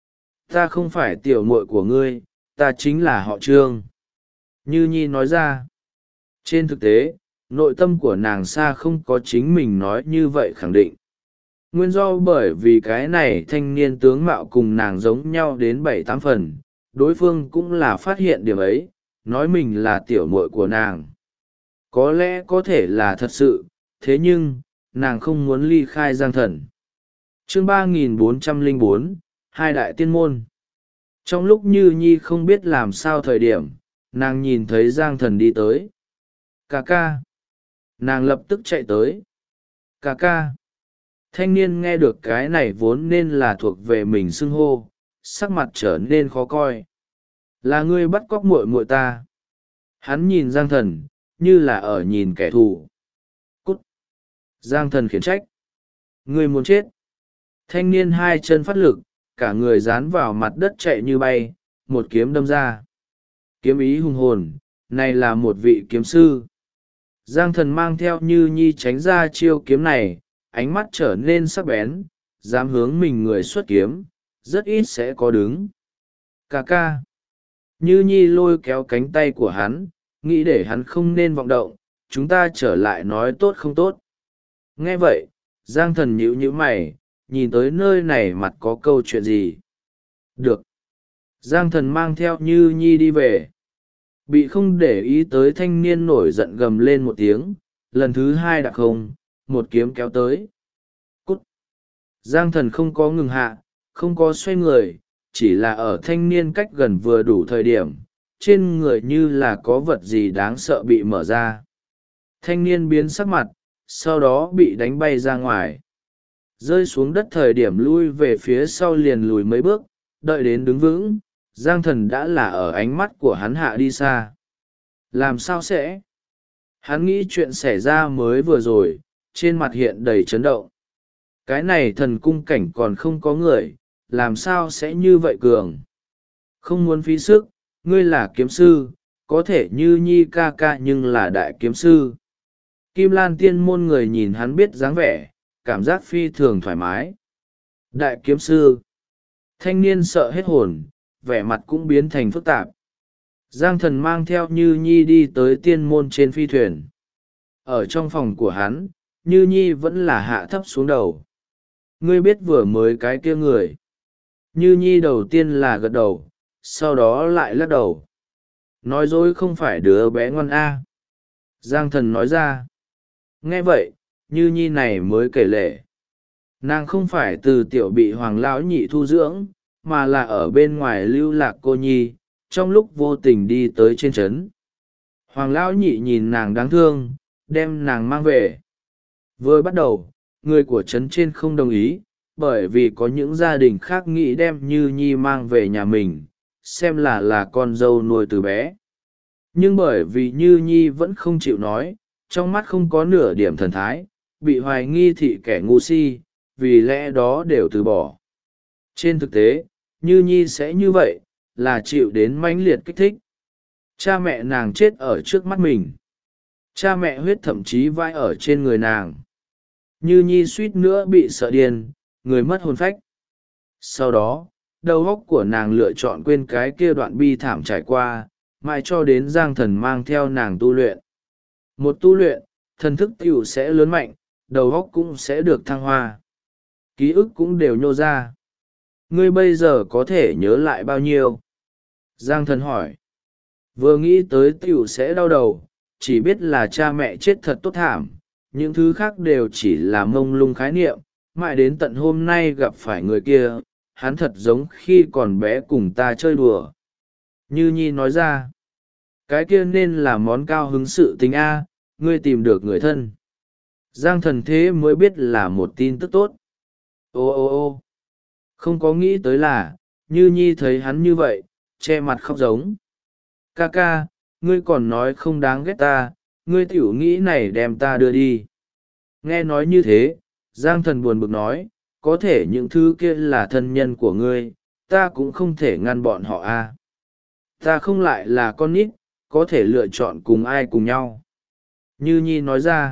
Ta không phải tiểu muội của ngươi, ta chính là họ Trương. Như Nhi nói ra. Trên thực tế, nội tâm của nàng xa không có chính mình nói như vậy khẳng định. Nguyên do bởi vì cái này thanh niên tướng mạo cùng nàng giống nhau đến 7-8 phần, đối phương cũng là phát hiện điểm ấy, nói mình là tiểu muội của nàng. Có lẽ có thể là thật sự, thế nhưng, nàng không muốn ly khai Giang thần. Chương 3404, Hai đại tiên môn. Trong lúc Như Nhi không biết làm sao thời điểm, nàng nhìn thấy Giang thần đi tới. Cà ca. Nàng lập tức chạy tới. Cà ca. Thanh niên nghe được cái này vốn nên là thuộc về mình xưng hô, sắc mặt trở nên khó coi. Là ngươi bắt cóc muội muội ta. Hắn nhìn Giang thần, như là ở nhìn kẻ thù. Cút. Giang thần khiển trách. Ngươi muốn chết. Thanh niên hai chân phát lực, cả người dán vào mặt đất chạy như bay, một kiếm đâm ra. Kiếm ý hùng hồn, này là một vị kiếm sư. Giang thần mang theo Như Nhi tránh ra chiêu kiếm này, ánh mắt trở nên sắc bén, dám hướng mình người xuất kiếm, rất ít sẽ có đứng. Cà ca. Như Nhi lôi kéo cánh tay của hắn, nghĩ để hắn không nên vọng động, chúng ta trở lại nói tốt không tốt. Nghe vậy, Giang thần nhíu nhíu mày, nhìn tới nơi này mặt có câu chuyện gì. Được. Giang thần mang theo Như Nhi đi về. Bị không để ý tới thanh niên nổi giận gầm lên một tiếng, lần thứ hai đặc không, một kiếm kéo tới. Cút. Giang thần không có ngừng hạ, không có xoay người, chỉ là ở thanh niên cách gần vừa đủ thời điểm, trên người như là có vật gì đáng sợ bị mở ra. Thanh niên biến sắc mặt, sau đó bị đánh bay ra ngoài. Rơi xuống đất thời điểm lui về phía sau liền lùi mấy bước, đợi đến đứng vững, Giang thần đã là ở ánh mắt của hắn hạ đi xa. Làm sao sẽ? Hắn nghĩ chuyện xảy ra mới vừa rồi, trên mặt hiện đầy chấn động. Cái này thần cung cảnh còn không có người, làm sao sẽ như vậy cường? Không muốn phí sức, ngươi là kiếm sư, có thể Như Nhi ca ca nhưng là đại kiếm sư. Kim Lan tiên môn người nhìn hắn biết dáng vẻ, cảm giác phi thường thoải mái. Đại kiếm sư. Thanh niên sợ hết hồn, vẻ mặt cũng biến thành phức tạp. Giang thần mang theo Như Nhi đi tới tiên môn trên phi thuyền. Ở trong phòng của hắn, Như Nhi vẫn là hạ thấp xuống đầu. Ngươi biết vừa mới cái kia người. Như Nhi đầu tiên là gật đầu, sau đó lại lắc đầu. Nói dối không phải đứa bé ngoan a. Giang thần nói ra. Nghe vậy, Như Nhi này mới kể lể. Nàng không phải từ tiểu bị Hoàng lão nhị thu dưỡng, mà là ở bên ngoài lưu lạc cô nhi, trong lúc vô tình đi tới trên trấn. Hoàng lão nhị nhìn nàng đáng thương, đem nàng mang về. Vừa bắt đầu, người của trấn trên không đồng ý, bởi vì có những gia đình khác nghĩ đem Như Nhi mang về nhà mình, xem là con dâu nuôi từ bé. nhưng bởi vì Như Nhi vẫn không chịu nói, trong mắt không có nửa điểm thần thái, bị hoài nghi thị kẻ ngu si, vì lẽ đó đều từ bỏ. Trên thực tế, Như Nhi sẽ như vậy, là chịu đến mãnh liệt kích thích. Cha mẹ nàng chết ở trước mắt mình. Cha mẹ huyết thậm chí vai ở trên người nàng. Như Nhi suýt nữa bị sợ điên, người mất hồn phách. Sau đó, đầu óc của nàng lựa chọn quên cái kia đoạn bi thảm trải qua, mãi cho đến Giang Thần mang theo nàng tu luyện. Một tu luyện, thần thức tiểu sẽ lớn mạnh, đầu óc cũng sẽ được thăng hoa. Ký ức cũng đều nhô ra. Ngươi bây giờ có thể nhớ lại bao nhiêu? Giang Thần hỏi. Vừa nghĩ tới tiểu sẽ đau đầu, chỉ biết là cha mẹ chết thật tốt thảm, những thứ khác đều chỉ là mông lung khái niệm, mãi đến tận hôm nay gặp phải người kia, hắn thật giống khi còn bé cùng ta chơi đùa. Như Nhi nói ra, cái kia nên là món cao hứng sự tình A, ngươi tìm được người thân. Giang Thần thế mới biết là một tin tức tốt. Ô, không có nghĩ tới là, Như Nhi thấy hắn như vậy, che mặt khóc giống. Ca ca, ngươi còn nói không đáng ghét ta, ngươi tiểu nghĩ này đem ta đưa đi. Nghe nói như thế, Giang Thần buồn bực nói, có thể những thứ kia là thân nhân của ngươi, ta cũng không thể ngăn bọn họ a. Ta không lại là con nít, có thể lựa chọn cùng ai cùng nhau. Như Nhi nói ra,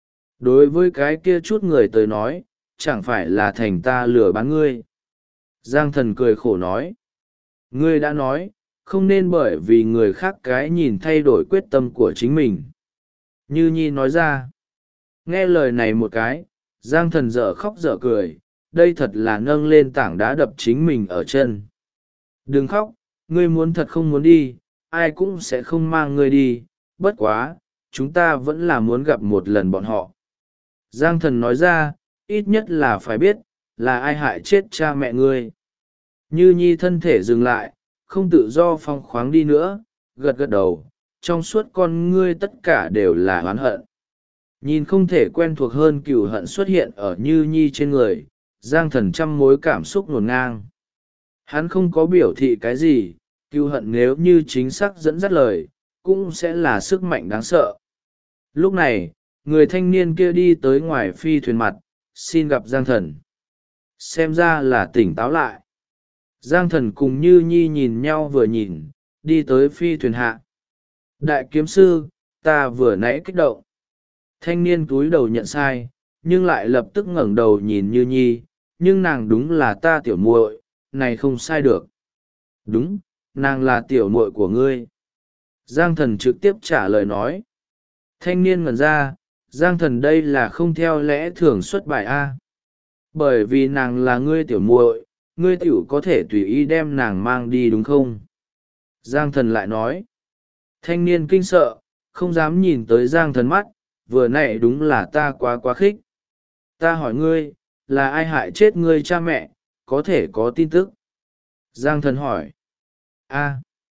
đối với cái kia chút người tới nói, chẳng phải là thành ta lừa bán ngươi. Giang Thần cười khổ nói, ngươi đã nói, không nên bởi vì người khác cái nhìn thay đổi quyết tâm của chính mình. Như Nhi nói ra, nghe lời này một cái, Giang Thần dở khóc dở cười, đây thật là nâng lên tảng đá đập chính mình ở chân. Đừng khóc, ngươi muốn thật không muốn đi, ai cũng sẽ không mang ngươi đi, bất quá, chúng ta vẫn là muốn gặp một lần bọn họ. Giang Thần nói ra, ít nhất là phải biết, là ai hại chết cha mẹ ngươi. Như Nhi thân thể dừng lại, không tự do phong khoáng đi nữa, gật gật đầu, trong suốt con ngươi tất cả đều là oán hận. Nhìn không thể quen thuộc hơn cừu hận xuất hiện ở Như Nhi trên người, Giang Thần trăm mối cảm xúc ngổn ngang. Hắn không có biểu thị cái gì, cừu hận nếu như chính xác dẫn dắt lời, cũng sẽ là sức mạnh đáng sợ. Lúc này, người thanh niên kia đi tới ngoài phi thuyền mặt, xin gặp Giang Thần. Xem ra là tỉnh táo lại. Giang Thần cùng Như Nhi nhìn nhau vừa nhìn, đi tới phi thuyền hạ. Đại kiếm sư, ta vừa nãy kích động. Thanh niên cúi đầu nhận sai, nhưng lại lập tức ngẩng đầu nhìn Như Nhi, nhưng nàng đúng là ta tiểu muội, này không sai được. Đúng, nàng là tiểu muội của ngươi. Giang Thần trực tiếp trả lời nói. Thanh niên ngẩn ra, Giang Thần đây là không theo lẽ thường xuất bài A. Bởi vì nàng là ngươi tiểu muội, ngươi tiểu có thể tùy ý đem nàng mang đi đúng không? Giang Thần lại nói. Thanh niên kinh sợ, không dám nhìn tới Giang Thần mắt, vừa nãy đúng là ta quá khích. Ta hỏi ngươi, là ai hại chết ngươi cha mẹ, có thể có tin tức? Giang Thần hỏi. A,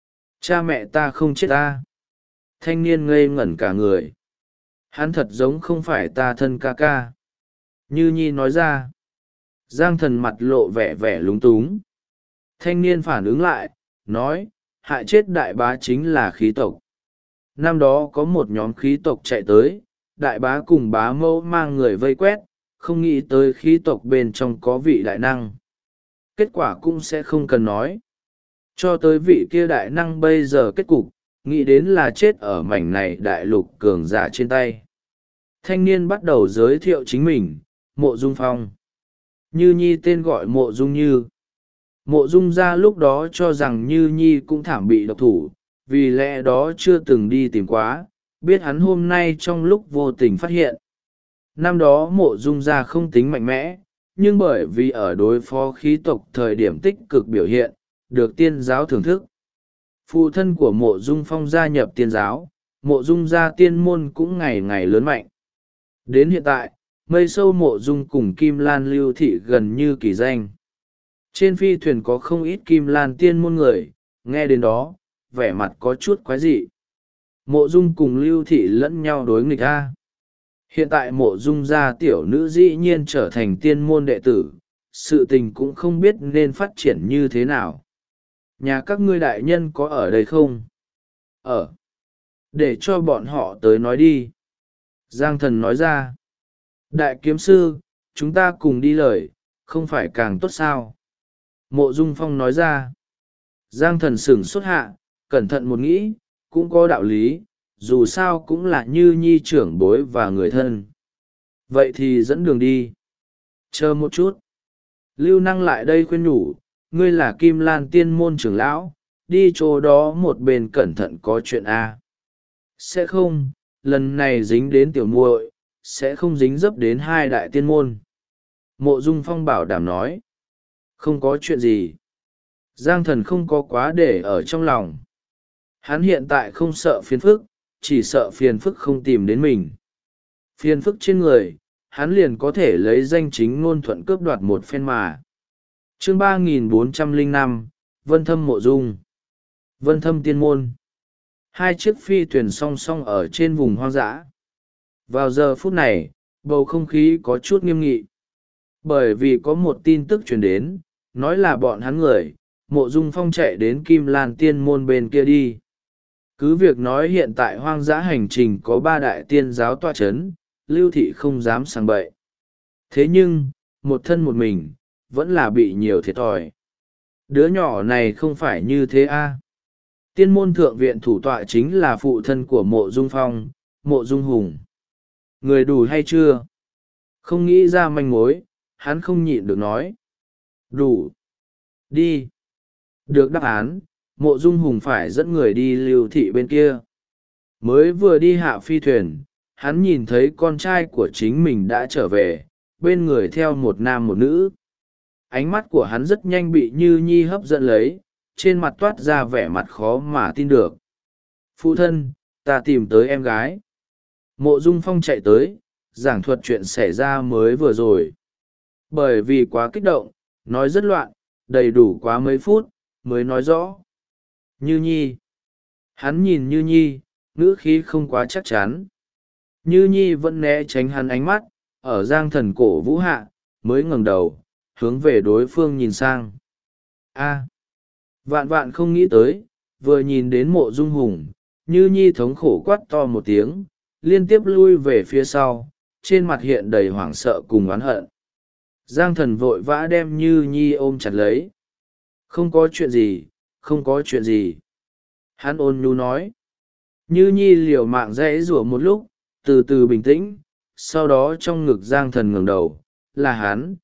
cha mẹ ta không chết ta. Thanh niên ngây ngẩn cả người. Hắn thật giống không phải ta thân ca ca. Như Nhi nói ra. Giang Thần mặt lộ vẻ vẻ lúng túng. Thanh niên phản ứng lại, nói, hại chết đại bá chính là khí tộc. Năm đó có một nhóm khí tộc chạy tới, đại bá cùng bá mẫu mang người vây quét, không nghĩ tới khí tộc bên trong có vị đại năng. Kết quả cũng sẽ không cần nói. Cho tới vị kia đại năng bây giờ kết cục, nghĩ đến là chết ở mảnh này đại lục cường giả trên tay. Thanh niên bắt đầu giới thiệu chính mình, Mộ Dung Phong. Như Nhi tên gọi Mộ Dung Như. Mộ Dung ra lúc đó cho rằng Như Nhi cũng thảm bị độc thủ, vì lẽ đó chưa từng đi tìm quá, biết hắn hôm nay trong lúc vô tình phát hiện. Năm đó Mộ Dung ra không tính mạnh mẽ, nhưng bởi vì ở đối phó khí tộc thời điểm tích cực biểu hiện, được tiên giáo thưởng thức. Phụ thân của Mộ Dung Phong gia nhập tiên giáo, Mộ Dung gia tiên môn cũng ngày ngày lớn mạnh. Đến hiện tại, mây sâu Mộ Dung cùng Kim Lan Lưu Thị gần như kỳ danh. Trên phi thuyền có không ít Kim Lan tiên môn người, nghe đến đó, vẻ mặt có chút quái dị. Mộ Dung cùng Lưu Thị lẫn nhau đối nghịch a. Hiện tại Mộ Dung gia tiểu nữ dĩ nhiên trở thành tiên môn đệ tử, sự tình cũng không biết nên phát triển như thế nào. Nhà các ngươi đại nhân có ở đây không? Ở. để cho bọn họ tới nói đi. Giang thần nói ra. Đại kiếm sư, chúng ta cùng đi lời, không phải càng tốt sao? Mộ Dung Phong nói ra. Giang thần sửng sốt hạ, cẩn thận một nghĩ, cũng có đạo lý, dù sao cũng là như nhi trưởng bối và người thân. Vậy thì dẫn đường đi. Chờ một chút. Lưu Năng lại đây khuyên nhủ, ngươi là Kim Lan tiên môn trưởng lão, đi chỗ đó một bên cẩn thận có chuyện a. Sẽ không, lần này dính đến tiểu muội, sẽ không dính dấp đến hai đại tiên môn. Mộ Dung Phong bảo đảm nói. Không có chuyện gì. Giang thần không có quá để ở trong lòng. Hắn hiện tại không sợ phiền phức, chỉ sợ phiền phức không tìm đến mình. Phiền phức trên người, hắn liền có thể lấy danh chính ngôn thuận cướp đoạt một phen mà. Chương 3405, Vân Thâm Mộ Dung. Vân Thâm Tiên Môn. Hai chiếc phi thuyền song song ở trên vùng hoang dã. Vào giờ phút này, bầu không khí có chút nghiêm nghị. Bởi vì có một tin tức truyền đến, nói là bọn hắn người, Mộ Dung Phong chạy đến Kim Lan Tiên Môn bên kia đi. Cứ việc nói hiện tại hoang dã hành trình có ba đại tiên giáo tọa chấn, Lưu Thị không dám sang bậy. Thế nhưng, một thân một mình, vẫn là bị nhiều thiệt thòi. Đứa nhỏ này không phải như thế a. Tiên môn thượng viện thủ tọa chính là phụ thân của Mộ Dung Phong, Mộ Dung Hùng. Người đủ hay chưa? Không nghĩ ra manh mối, hắn không nhịn được nói. Đủ. Đi. Được đáp án, Mộ Dung Hùng phải dẫn người đi Lưu Thị bên kia. Mới vừa đi hạ phi thuyền, hắn nhìn thấy con trai của chính mình đã trở về, bên người theo một nam một nữ. Ánh mắt của hắn rất nhanh bị Như Nhi hấp dẫn lấy, trên mặt toát ra vẻ mặt khó mà tin được. Phụ thân, ta tìm tới em gái. Mộ Dung Phong chạy tới, giảng thuật chuyện xảy ra mới vừa rồi. Bởi vì quá kích động, nói rất loạn, đầy đủ quá mấy phút, mới nói rõ. Như Nhi. Hắn nhìn Như Nhi, ngữ khí không quá chắc chắn. Như Nhi vẫn né tránh hắn ánh mắt, ở Giang thần cổ vũ hạ, mới ngẩng đầu, hướng về đối phương nhìn sang. A. Vạn vạn không nghĩ tới, vừa nhìn đến Mộ Dung Hùng, Như Nhi thống khổ quát to một tiếng, liên tiếp lui về phía sau, trên mặt hiện đầy hoảng sợ cùng oán hận. Giang thần vội vã đem Như Nhi ôm chặt lấy. Không có chuyện gì, không có chuyện gì. Hắn ôn nhu nói. Như Nhi liều mạng rẽ rủa một lúc, từ từ bình tĩnh, sau đó trong ngực Giang thần ngẩng đầu, là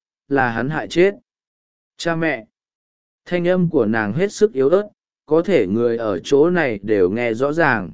hắn hại chết. Cha mẹ. Thanh âm của nàng hết sức yếu ớt, có thể người ở chỗ này đều nghe rõ ràng.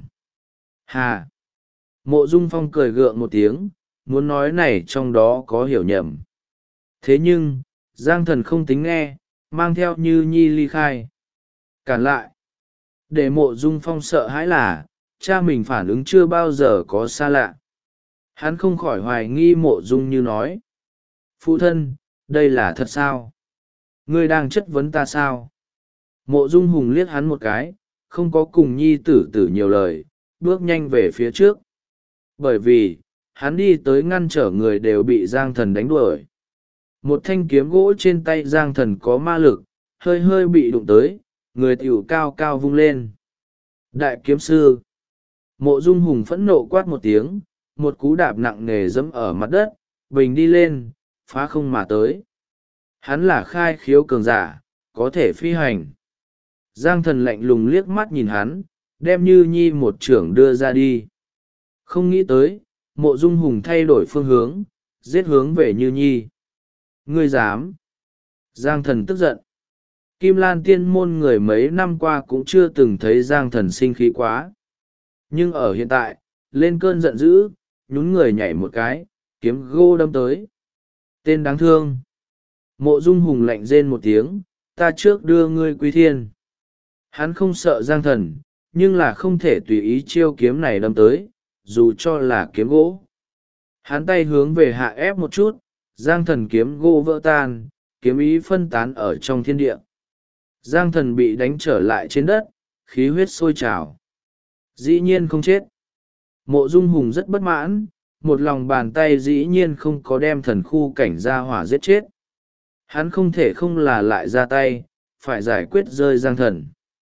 Hà. Mộ Dung Phong cười gượng một tiếng, muốn nói này trong đó có hiểu nhầm. Thế nhưng, Giang thần không tính nghe, mang theo Như Nhi ly khai. Cản lại. Để Mộ Dung Phong sợ hãi là, cha mình phản ứng chưa bao giờ có xa lạ. Hắn không khỏi hoài nghi Mộ Dung Như nói. Phụ thân, đây là thật sao? Ngươi đang chất vấn ta sao? Mộ Dung Hùng liếc hắn một cái, không có cùng nhi tử tử nhiều lời, bước nhanh về phía trước. Bởi vì, hắn đi tới ngăn trở người đều bị Giang thần đánh đuổi. Một thanh kiếm gỗ trên tay Giang thần có ma lực, hơi hơi bị đụng tới, người tiểu cao cao vung lên. Đại kiếm sư. Mộ Dung Hùng phẫn nộ quát một tiếng, một cú đạp nặng nề dẫm ở mặt đất, bình đi lên, phá không mà tới. Hắn là khai khiếu cường giả, có thể phi hành. Giang thần lạnh lùng liếc mắt nhìn hắn, đem Như Nhi một chưởng đưa ra đi. Không nghĩ tới, Mộ Dung Hùng thay đổi phương hướng, giết hướng về Như Nhi. Ngươi dám. Giang thần tức giận. Kim Lan tiên môn người mấy năm qua cũng chưa từng thấy Giang thần sinh khí quá. Nhưng ở hiện tại, lên cơn giận dữ, nhún người nhảy một cái, kiếm gô đâm tới. Tên đáng thương. Mộ Dung Hùng lạnh rên một tiếng, ta trước đưa ngươi quy thiên. Hắn không sợ Giang thần, nhưng là không thể tùy ý chiêu kiếm này đâm tới, dù cho là kiếm gỗ. Hắn tay hướng về hạ ép một chút, Giang thần kiếm gỗ vỡ tan, kiếm ý phân tán ở trong thiên địa. Giang thần bị đánh trở lại trên đất, khí huyết sôi trào. Dĩ nhiên không chết. Mộ Dung Hùng rất bất mãn, một lòng bàn tay dĩ nhiên không có đem thần khu cảnh gia hỏa giết chết. Hắn không thể không là lại ra tay, phải giải quyết rơi Giang thần.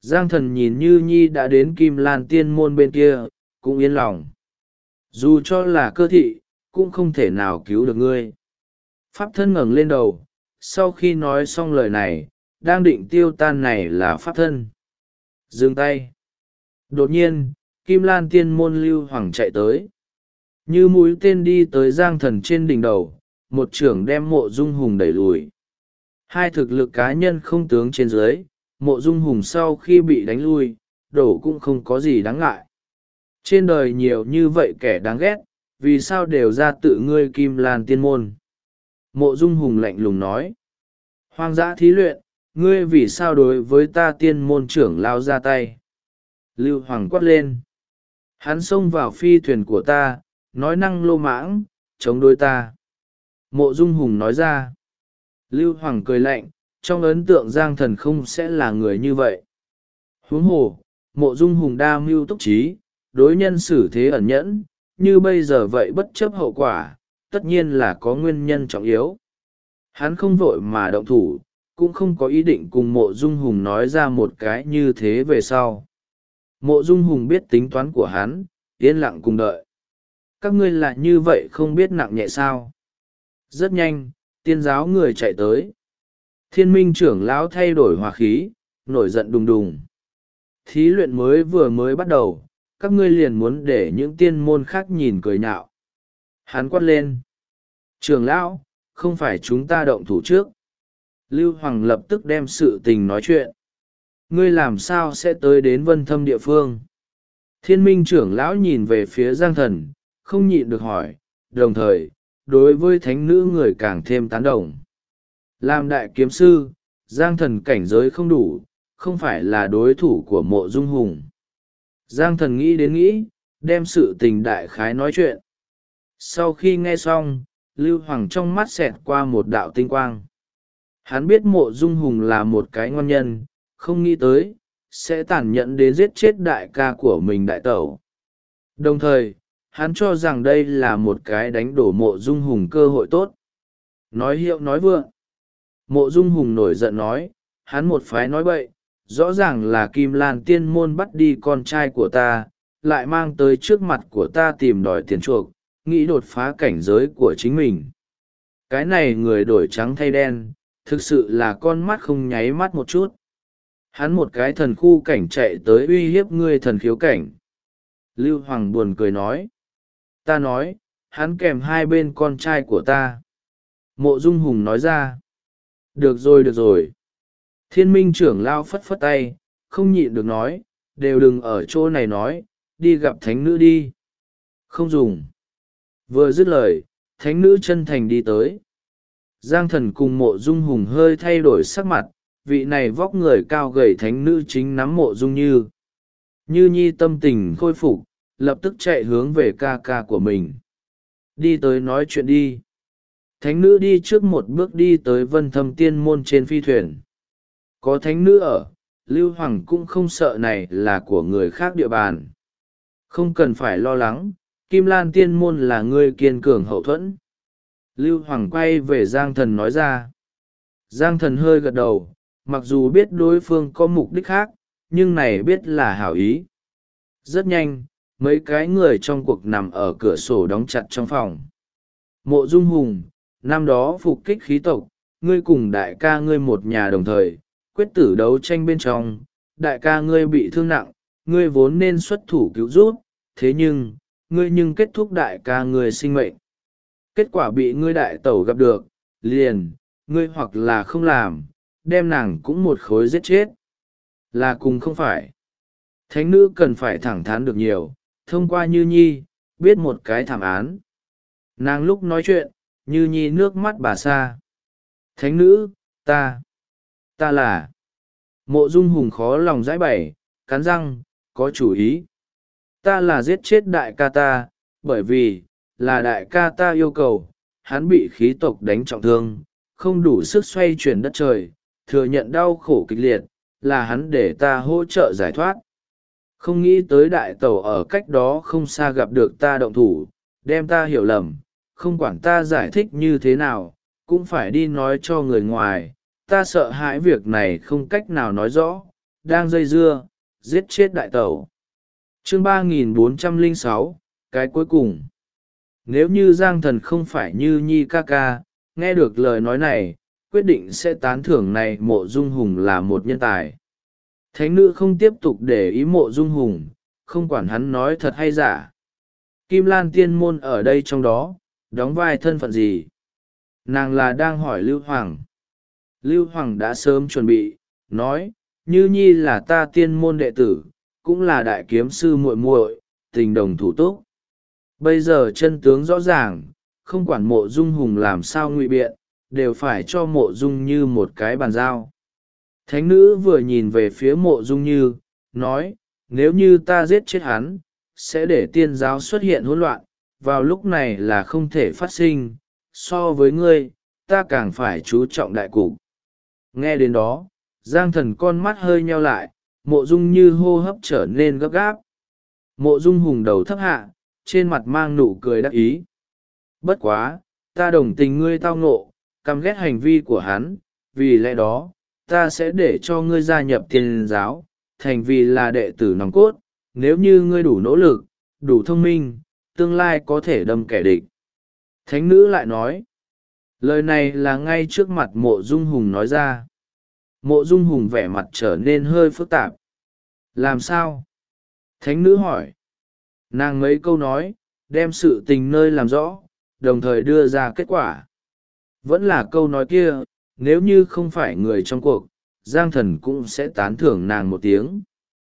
Giang Thần nhìn Như Nhi đã đến Kim Lan tiên môn bên kia, cũng yên lòng. Dù cho là cơ thị, cũng không thể nào cứu được ngươi. Pháp thân ngẩng lên đầu, sau khi nói xong lời này, đang định tiêu tan này là pháp thân. Dừng tay. Đột nhiên, Kim Lan tiên môn Lưu Hoàng chạy tới. Như mũi tên đi tới Giang Thần trên đỉnh đầu, một chưởng đem Mộ Dung Hùng đẩy lùi. Hai thực lực cá nhân không tướng trên dưới, Mộ Dung Hùng sau khi bị đánh lui, đổ cũng không có gì đáng ngại. Trên đời nhiều như vậy kẻ đáng ghét, vì sao đều ra tự ngươi Kim Lan tiên môn? Mộ Dung Hùng lạnh lùng nói. Hoang dã thí luyện, ngươi vì sao đối với ta tiên môn trưởng lao ra tay? Lưu Hoàng quát lên. Hắn xông vào phi thuyền của ta, nói năng lô mãng, chống đối ta. Mộ Dung Hùng nói ra. Lưu Hoàng cười lạnh, trong ấn tượng Giang Thần không sẽ là người như vậy. Huống hồ, Mộ Dung Hùng đa mưu túc trí, đối nhân xử thế ẩn nhẫn, như bây giờ vậy bất chấp hậu quả, tất nhiên là có nguyên nhân trọng yếu. Hắn không vội mà động thủ, cũng không có ý định cùng Mộ Dung Hùng nói ra một cái như thế về sau. Mộ Dung Hùng biết tính toán của hắn, yên lặng cùng đợi. Các ngươi lại như vậy không biết nặng nhẹ sao? Rất nhanh, tiên giáo người chạy tới. Thiên minh trưởng lão thay đổi hòa khí, nổi giận đùng đùng. Thí luyện mới bắt đầu, các ngươi liền muốn để những tiên môn khác nhìn cười nhạo. Hắn quát lên. Trưởng lão, không phải chúng ta động thủ trước. Lưu Hoàng lập tức đem sự tình nói chuyện. Ngươi làm sao sẽ tới đến Vân Thâm địa phương? Thiên minh trưởng lão nhìn về phía Giang Thần, không nhịn được hỏi, đồng thời, đối với thánh nữ người càng thêm tán đồng. Làm đại kiếm sư, Giang Thần cảnh giới không đủ, không phải là đối thủ của Mộ Dung Hùng. Giang Thần nghĩ đến nghĩ, đem sự tình đại khái nói chuyện. Sau khi nghe xong, Lưu Hoàng trong mắt xẹt qua một đạo tinh quang. Hắn biết Mộ Dung Hùng là một cái ngon nhân, không nghĩ tới, sẽ tàn nhẫn đến giết chết đại ca của mình đại tẩu. Đồng thời, hắn cho rằng đây là một cái đánh đổ Mộ Dung Hùng cơ hội tốt. Nói hiệu nói vượng. Mộ Dung Hùng nổi giận nói, hắn một phái nói bậy, rõ ràng là Kim Lan tiên môn bắt đi con trai của ta, lại mang tới trước mặt của ta tìm đòi tiền chuộc, nghĩ đột phá cảnh giới của chính mình. Cái này người đổi trắng thay đen, thực sự là con mắt không nháy mắt một chút. Hắn một cái thần khu cảnh chạy tới uy hiếp ngươi thần khiếu cảnh. Lưu Hoàng buồn cười nói. Ta nói, hắn kèm hai bên con trai của ta. Mộ Dung Hùng nói ra. Được rồi được rồi. Thiên minh trưởng lao phất phất tay, không nhịn được nói, đều đừng ở chỗ này nói, đi gặp thánh nữ đi. Không dùng. Vừa dứt lời, thánh nữ chân thành đi tới. Giang Thần cùng Mộ Dung Hùng hơi thay đổi sắc mặt, vị này vóc người cao gầy thánh nữ chính nắm Mộ Dung Như. Như Nhi tâm tình khôi phục, lập tức chạy hướng về ca ca của mình. Đi tới nói chuyện đi. Thánh nữ đi trước một bước đi tới Vân Thâm tiên môn trên phi thuyền. Có thánh nữ ở, Lưu Hoàng cũng không sợ này là của người khác địa bàn. Không cần phải lo lắng, Kim Lan tiên môn là người kiên cường hậu thuẫn. Lưu Hoàng quay về Giang Thần nói ra. Giang Thần hơi gật đầu, mặc dù biết đối phương có mục đích khác, nhưng này biết là hảo ý. Rất nhanh, mấy cái người trong cuộc nằm ở cửa sổ đóng chặt trong phòng. Mộ Dung Hùng, năm đó phục kích khí tộc, ngươi cùng đại ca ngươi một nhà đồng thời, quyết tử đấu tranh bên trong, đại ca ngươi bị thương nặng, ngươi vốn nên xuất thủ cứu giúp, thế nhưng, ngươi kết thúc đại ca ngươi sinh mệnh. Kết quả bị ngươi đại tẩu gặp được, liền, ngươi hoặc là không làm, đem nàng cũng một khối giết chết. Là cùng không phải. Thánh nữ cần phải thẳng thắn được nhiều, thông qua Như Nhi, biết một cái thảm án. Nàng lúc nói chuyện, Như Nhi nước mắt bà xa. Thánh nữ, ta là. Mộ Dung Hùng khó lòng giải bày, cắn răng, có chủ ý. Ta là giết chết đại ca ta, bởi vì, là đại ca ta yêu cầu, hắn bị khí tộc đánh trọng thương, không đủ sức xoay chuyển đất trời, thừa nhận đau khổ kịch liệt, là hắn để ta hỗ trợ giải thoát. Không nghĩ tới đại tẩu ở cách đó không xa gặp được ta động thủ, đem ta hiểu lầm, không quản ta giải thích như thế nào, cũng phải đi nói cho người ngoài, ta sợ hãi việc này không cách nào nói rõ, đang dây dưa, giết chết đại tẩu. Chương 3406, cái cuối cùng. Nếu như Giang Thần không phải như Nhi ca ca, nghe được lời nói này, quyết định sẽ tán thưởng này Mộ Dung Hùng là một nhân tài. Thánh nữ không tiếp tục để ý Mộ Dung Hùng, không quản hắn nói thật hay giả. Kim Lan tiên môn ở đây trong đó, đóng vai thân phận gì? Nàng là đang hỏi Lưu Hoàng. Lưu Hoàng đã sớm chuẩn bị, nói, Như Nhi là ta tiên môn đệ tử, cũng là đại kiếm sư muội muội, tình đồng thủ túc. Bây giờ chân tướng rõ ràng, không quản Mộ Dung Hùng làm sao ngụy biện, đều phải cho Mộ Dung Như một cái bàn giao. Thánh nữ vừa nhìn về phía Mộ Dung Như, nói, nếu như ta giết chết hắn, sẽ để tiên giáo xuất hiện hỗn loạn, vào lúc này là không thể phát sinh, so với ngươi, ta càng phải chú trọng đại cục. Nghe đến đó, Giang Thần con mắt hơi nheo lại, Mộ Dung Như hô hấp trở nên gấp gáp. Mộ Dung Hùng đầu thấp hạ, trên mặt mang nụ cười đắc ý. Bất quá, ta đồng tình ngươi tao ngộ, căm ghét hành vi của hắn, vì lẽ đó, ta sẽ để cho ngươi gia nhập tiên giáo, thành vì là đệ tử nòng cốt, nếu như ngươi đủ nỗ lực, đủ thông minh, tương lai có thể đâm kẻ địch. Thánh nữ lại nói, lời này là ngay trước mặt Mộ Dung Hùng nói ra. Mộ Dung Hùng vẻ mặt trở nên hơi phức tạp. Làm sao? Thánh nữ hỏi. Nàng mấy câu nói, đem sự tình nơi làm rõ, đồng thời đưa ra kết quả. Vẫn là câu nói kia, nếu như không phải người trong cuộc, Giang Thần cũng sẽ tán thưởng nàng một tiếng.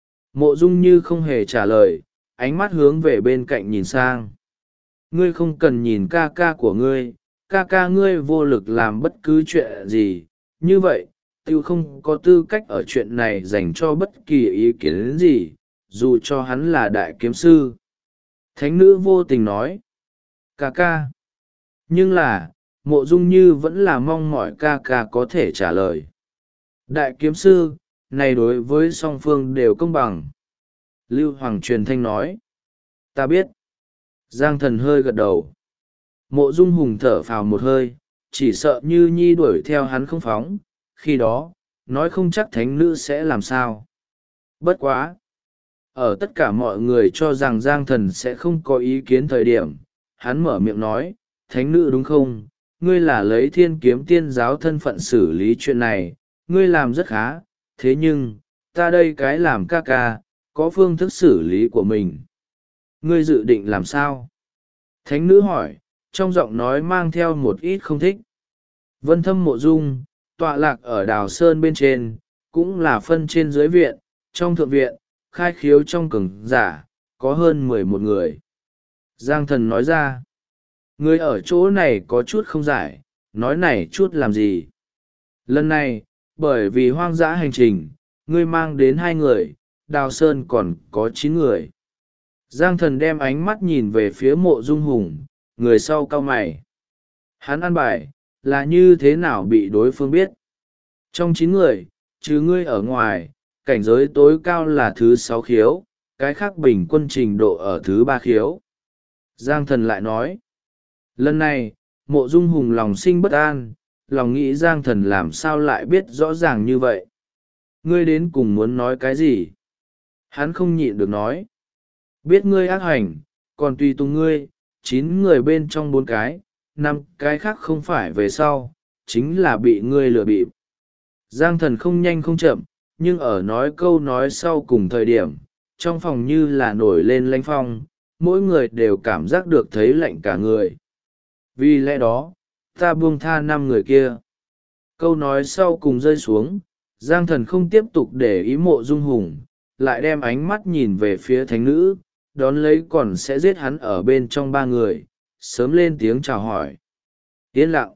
Mộ Dung Như không hề trả lời, ánh mắt hướng về bên cạnh nhìn sang. Ngươi không cần nhìn ca ca của ngươi, ca ca ngươi vô lực làm bất cứ chuyện gì, như vậy, tiêu không có tư cách ở chuyện này dành cho bất kỳ ý kiến gì, dù cho hắn là đại kiếm sư. Thánh nữ vô tình nói, ca ca. Nhưng là, Mộ Dung Như vẫn là mong mỏi ca ca có thể trả lời. Đại kiếm sư, này đối với song phương đều công bằng. Lưu Hoàng truyền thanh nói, ta biết. Giang Thần hơi gật đầu. Mộ Dung Hùng thở phào một hơi, chỉ sợ Như Nhi đuổi theo hắn không phóng, khi đó, nói không chắc thánh nữ sẽ làm sao. Bất quá. Ở tất cả mọi người cho rằng Giang Thần sẽ không có ý kiến thời điểm, hắn mở miệng nói, thánh nữ đúng không, ngươi là lấy Thiên Kiếm Tiên giáo thân phận xử lý chuyện này, ngươi làm rất khá, thế nhưng, ta đây cái làm ca ca, có phương thức xử lý của mình. Ngươi dự định làm sao? Thánh nữ hỏi, trong giọng nói mang theo một ít không thích. Vân Thâm Mộ Dung, tọa lạc ở Đào Sơn bên trên, cũng là phân trên dưới viện, trong thượng viện, khai khiếu trong cường giả, có hơn 11 người. Giang Thần nói ra, người ở chỗ này có chút không giải, nói này chút làm gì. Lần này, bởi vì hoang dã hành trình, ngươi mang đến 2 người, Đào Sơn còn có 9 người. Giang Thần đem ánh mắt nhìn về phía Mộ Dung Hùng, người sau cau mày. Hắn ăn bài, là như thế nào bị đối phương biết. Trong 9 người, trừ ngươi ở ngoài, cảnh giới tối cao là thứ 6 khiếu, cái khác bình quân trình độ ở thứ 3 khiếu. Giang Thần lại nói, lần này, Mộ Dung Hùng lòng sinh bất an, lòng nghĩ Giang Thần làm sao lại biết rõ ràng như vậy. Ngươi đến cùng muốn nói cái gì? Hắn không nhịn được nói. Biết ngươi ác hành, còn tùy tùng ngươi, 9 người bên trong 4 cái, 5 cái khác không phải về sau, chính là bị ngươi lừa bịp. Giang Thần không nhanh không chậm, nhưng ở nói câu nói sau cùng thời điểm, trong phòng như là nổi lên lãnh phong, mỗi người đều cảm giác được thấy lạnh cả người. Vì lẽ đó, ta buông tha 5 người kia. Câu nói sau cùng rơi xuống, Giang Thần không tiếp tục để ý Mộ Dung Hùng, lại đem ánh mắt nhìn về phía thánh nữ, đón lấy còn sẽ giết hắn ở bên trong 3 người, sớm lên tiếng chào hỏi. Yên lặng,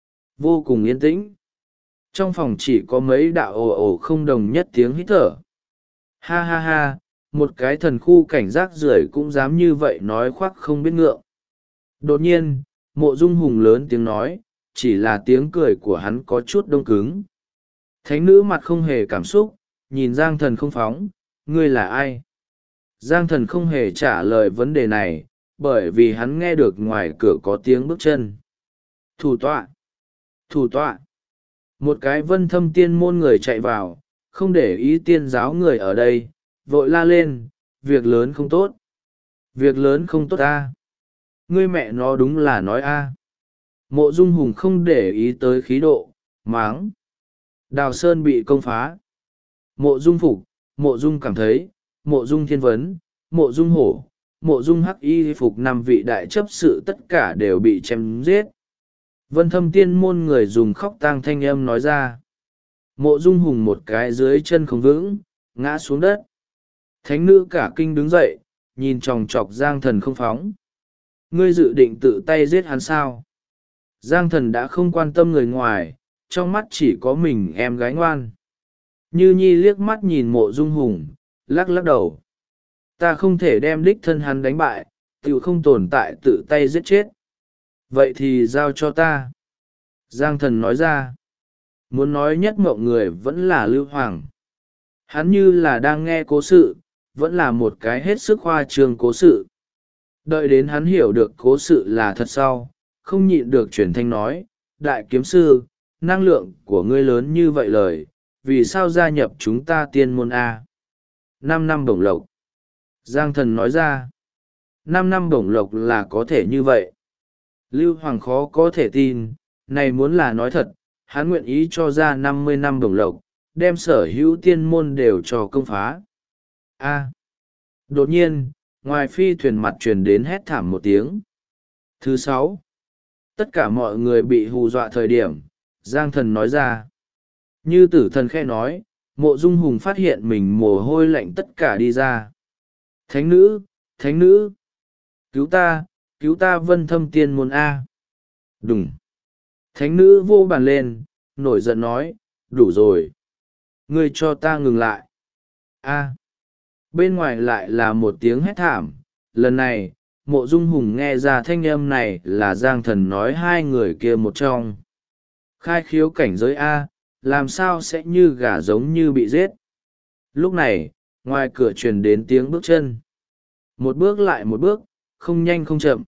vô cùng yên tĩnh. Trong phòng chỉ có mấy đạo ồ ồ không đồng nhất tiếng hít thở. Ha ha ha, một cái thần khu cảnh giác rưởi cũng dám như vậy nói khoác không biết ngượng. Đột nhiên, Mộ Dung Hùng lớn tiếng nói, chỉ là tiếng cười của hắn có chút đông cứng. Thánh nữ mặt không hề cảm xúc, nhìn Giang Thần không phóng, ngươi là ai? Giang Thần không hề trả lời vấn đề này, bởi vì hắn nghe được ngoài cửa có tiếng bước chân. Thủ tọa! Thủ tọa! Một cái Vân Thâm tiên môn người chạy vào, không để ý tiên giáo người ở đây, vội la lên, việc lớn không tốt. Việc lớn không tốt a. Ngươi mẹ nó đúng là nói a. Mộ Dung Hùng không để ý tới khí độ, máng. Đào Sơn bị công phá. Mộ Dung Phục, Mộ Dung cảm thấy, Mộ Dung Thiên Vấn, Mộ Dung Hổ, Mộ Dung Hắc Y Phục 5 vị đại chấp sự tất cả đều bị chém giết. Vân Thâm Tiên môn người dùng khóc tang thanh âm nói ra. Mộ Dung Hùng một cái dưới chân không vững, ngã xuống đất. Thánh nữ cả kinh đứng dậy, nhìn chòng chọc Giang Thần không phóng. Ngươi dự định tự tay giết hắn sao? Giang Thần đã không quan tâm người ngoài, trong mắt chỉ có mình em gái ngoan. Như Nhi liếc mắt nhìn Mộ Dung Hùng, lắc lắc đầu. Ta không thể đem đích thân hắn đánh bại, tự không tồn tại tự tay giết chết. Vậy thì giao cho ta. Giang Thần nói ra. Muốn nói nhất mộng người vẫn là Lưu Hoàng. Hắn như là đang nghe cố sự, vẫn là một cái hết sức khoa trương cố sự. Đợi đến hắn hiểu được cố sự là thật sau, không nhịn được chuyển thanh nói, đại kiếm sư, năng lượng của ngươi lớn như vậy lời, vì sao gia nhập chúng ta tiên môn A? 5 năm bổng lộc. Giang Thần nói ra, 5 năm bổng lộc là có thể như vậy. Lưu Hoàng khó có thể tin, này muốn là nói thật, hắn nguyện ý cho ra 50 năm bổng lộc, đem sở hữu tiên môn đều cho công phá. A. Đột nhiên, ngoài phi thuyền mặt truyền đến hét thảm một tiếng. Thứ 6. Tất cả mọi người bị hù dọa thời điểm, Giang Thần nói ra. Như tử thần khẽ nói, Mộ Dung Hùng phát hiện mình mồ hôi lạnh tất cả đi ra. Thánh nữ, thánh nữ, cứu ta Vân Thâm Tiên môn A. Đùng. Thánh nữ vô bàn lên, nổi giận nói, đủ rồi. Ngươi cho ta ngừng lại. A. Bên ngoài lại là một tiếng hét thảm. Lần này, Mộ Dung Hùng nghe ra thanh âm này là Giang Thần nói hai người kia một trong. Khai khiếu cảnh giới A, làm sao sẽ như gà giống như bị giết. Lúc này, ngoài cửa truyền đến tiếng bước chân. Một bước lại một bước, không nhanh không chậm.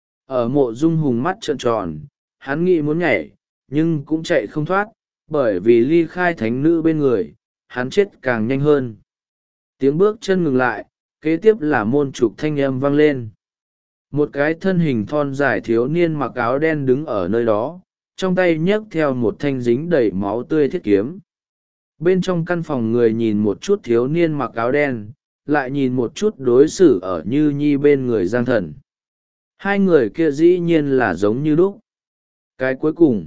Ở Mộ Dung Hùng mắt trợn tròn, hắn nghĩ muốn nhảy, nhưng cũng chạy không thoát, bởi vì ly khai thánh nữ bên người, hắn chết càng nhanh hơn. Tiếng bước chân ngừng lại, kế tiếp là môn trục thanh âm vang lên. Một cái thân hình thon dài thiếu niên mặc áo đen đứng ở nơi đó, trong tay nhấc theo một thanh dính đầy máu tươi thiết kiếm. Bên trong căn phòng người nhìn một chút thiếu niên mặc áo đen, lại nhìn một chút đối xử ở Như Nhi bên người Giang Thần. Hai người kia dĩ nhiên là giống như lúc. Cái cuối cùng,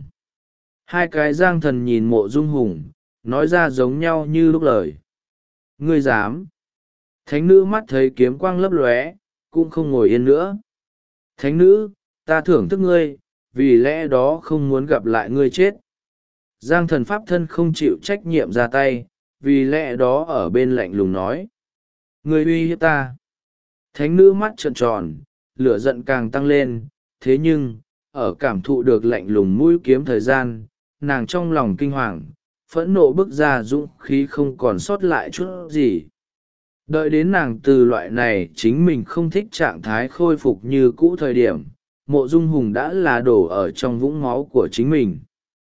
hai cái Giang Thần nhìn Mộ Dung Hùng, nói ra giống nhau như lúc lời. Ngươi dám? Thánh nữ mắt thấy kiếm quang lấp lóe, cũng không ngồi yên nữa. Thánh nữ, ta thưởng thức ngươi, vì lẽ đó không muốn gặp lại ngươi chết. Giang Thần pháp thân không chịu trách nhiệm ra tay, vì lẽ đó ở bên lạnh lùng nói. Ngươi uy hiếp ta. Thánh nữ mắt trợn tròn, lửa giận càng tăng lên, thế nhưng, ở cảm thụ được lạnh lùng mũi kiếm thời gian, nàng trong lòng kinh hoàng, phẫn nộ bức ra dũng khí không còn sót lại chút gì. Đợi đến nàng từ loại này chính mình không thích trạng thái khôi phục như cũ thời điểm, Mộ Dung Hùng đã là đổ ở trong vũng máu của chính mình.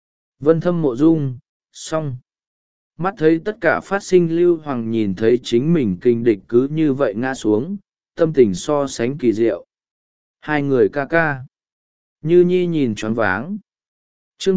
Vân Thâm Mộ Dung, xong. Mắt thấy tất cả phát sinh, Lưu Hoàng nhìn thấy chính mình kinh địch cứ như vậy ngã xuống, tâm tình so sánh kỳ diệu. Hai người ca ca. Như Nhi nhìn choáng váng. Chương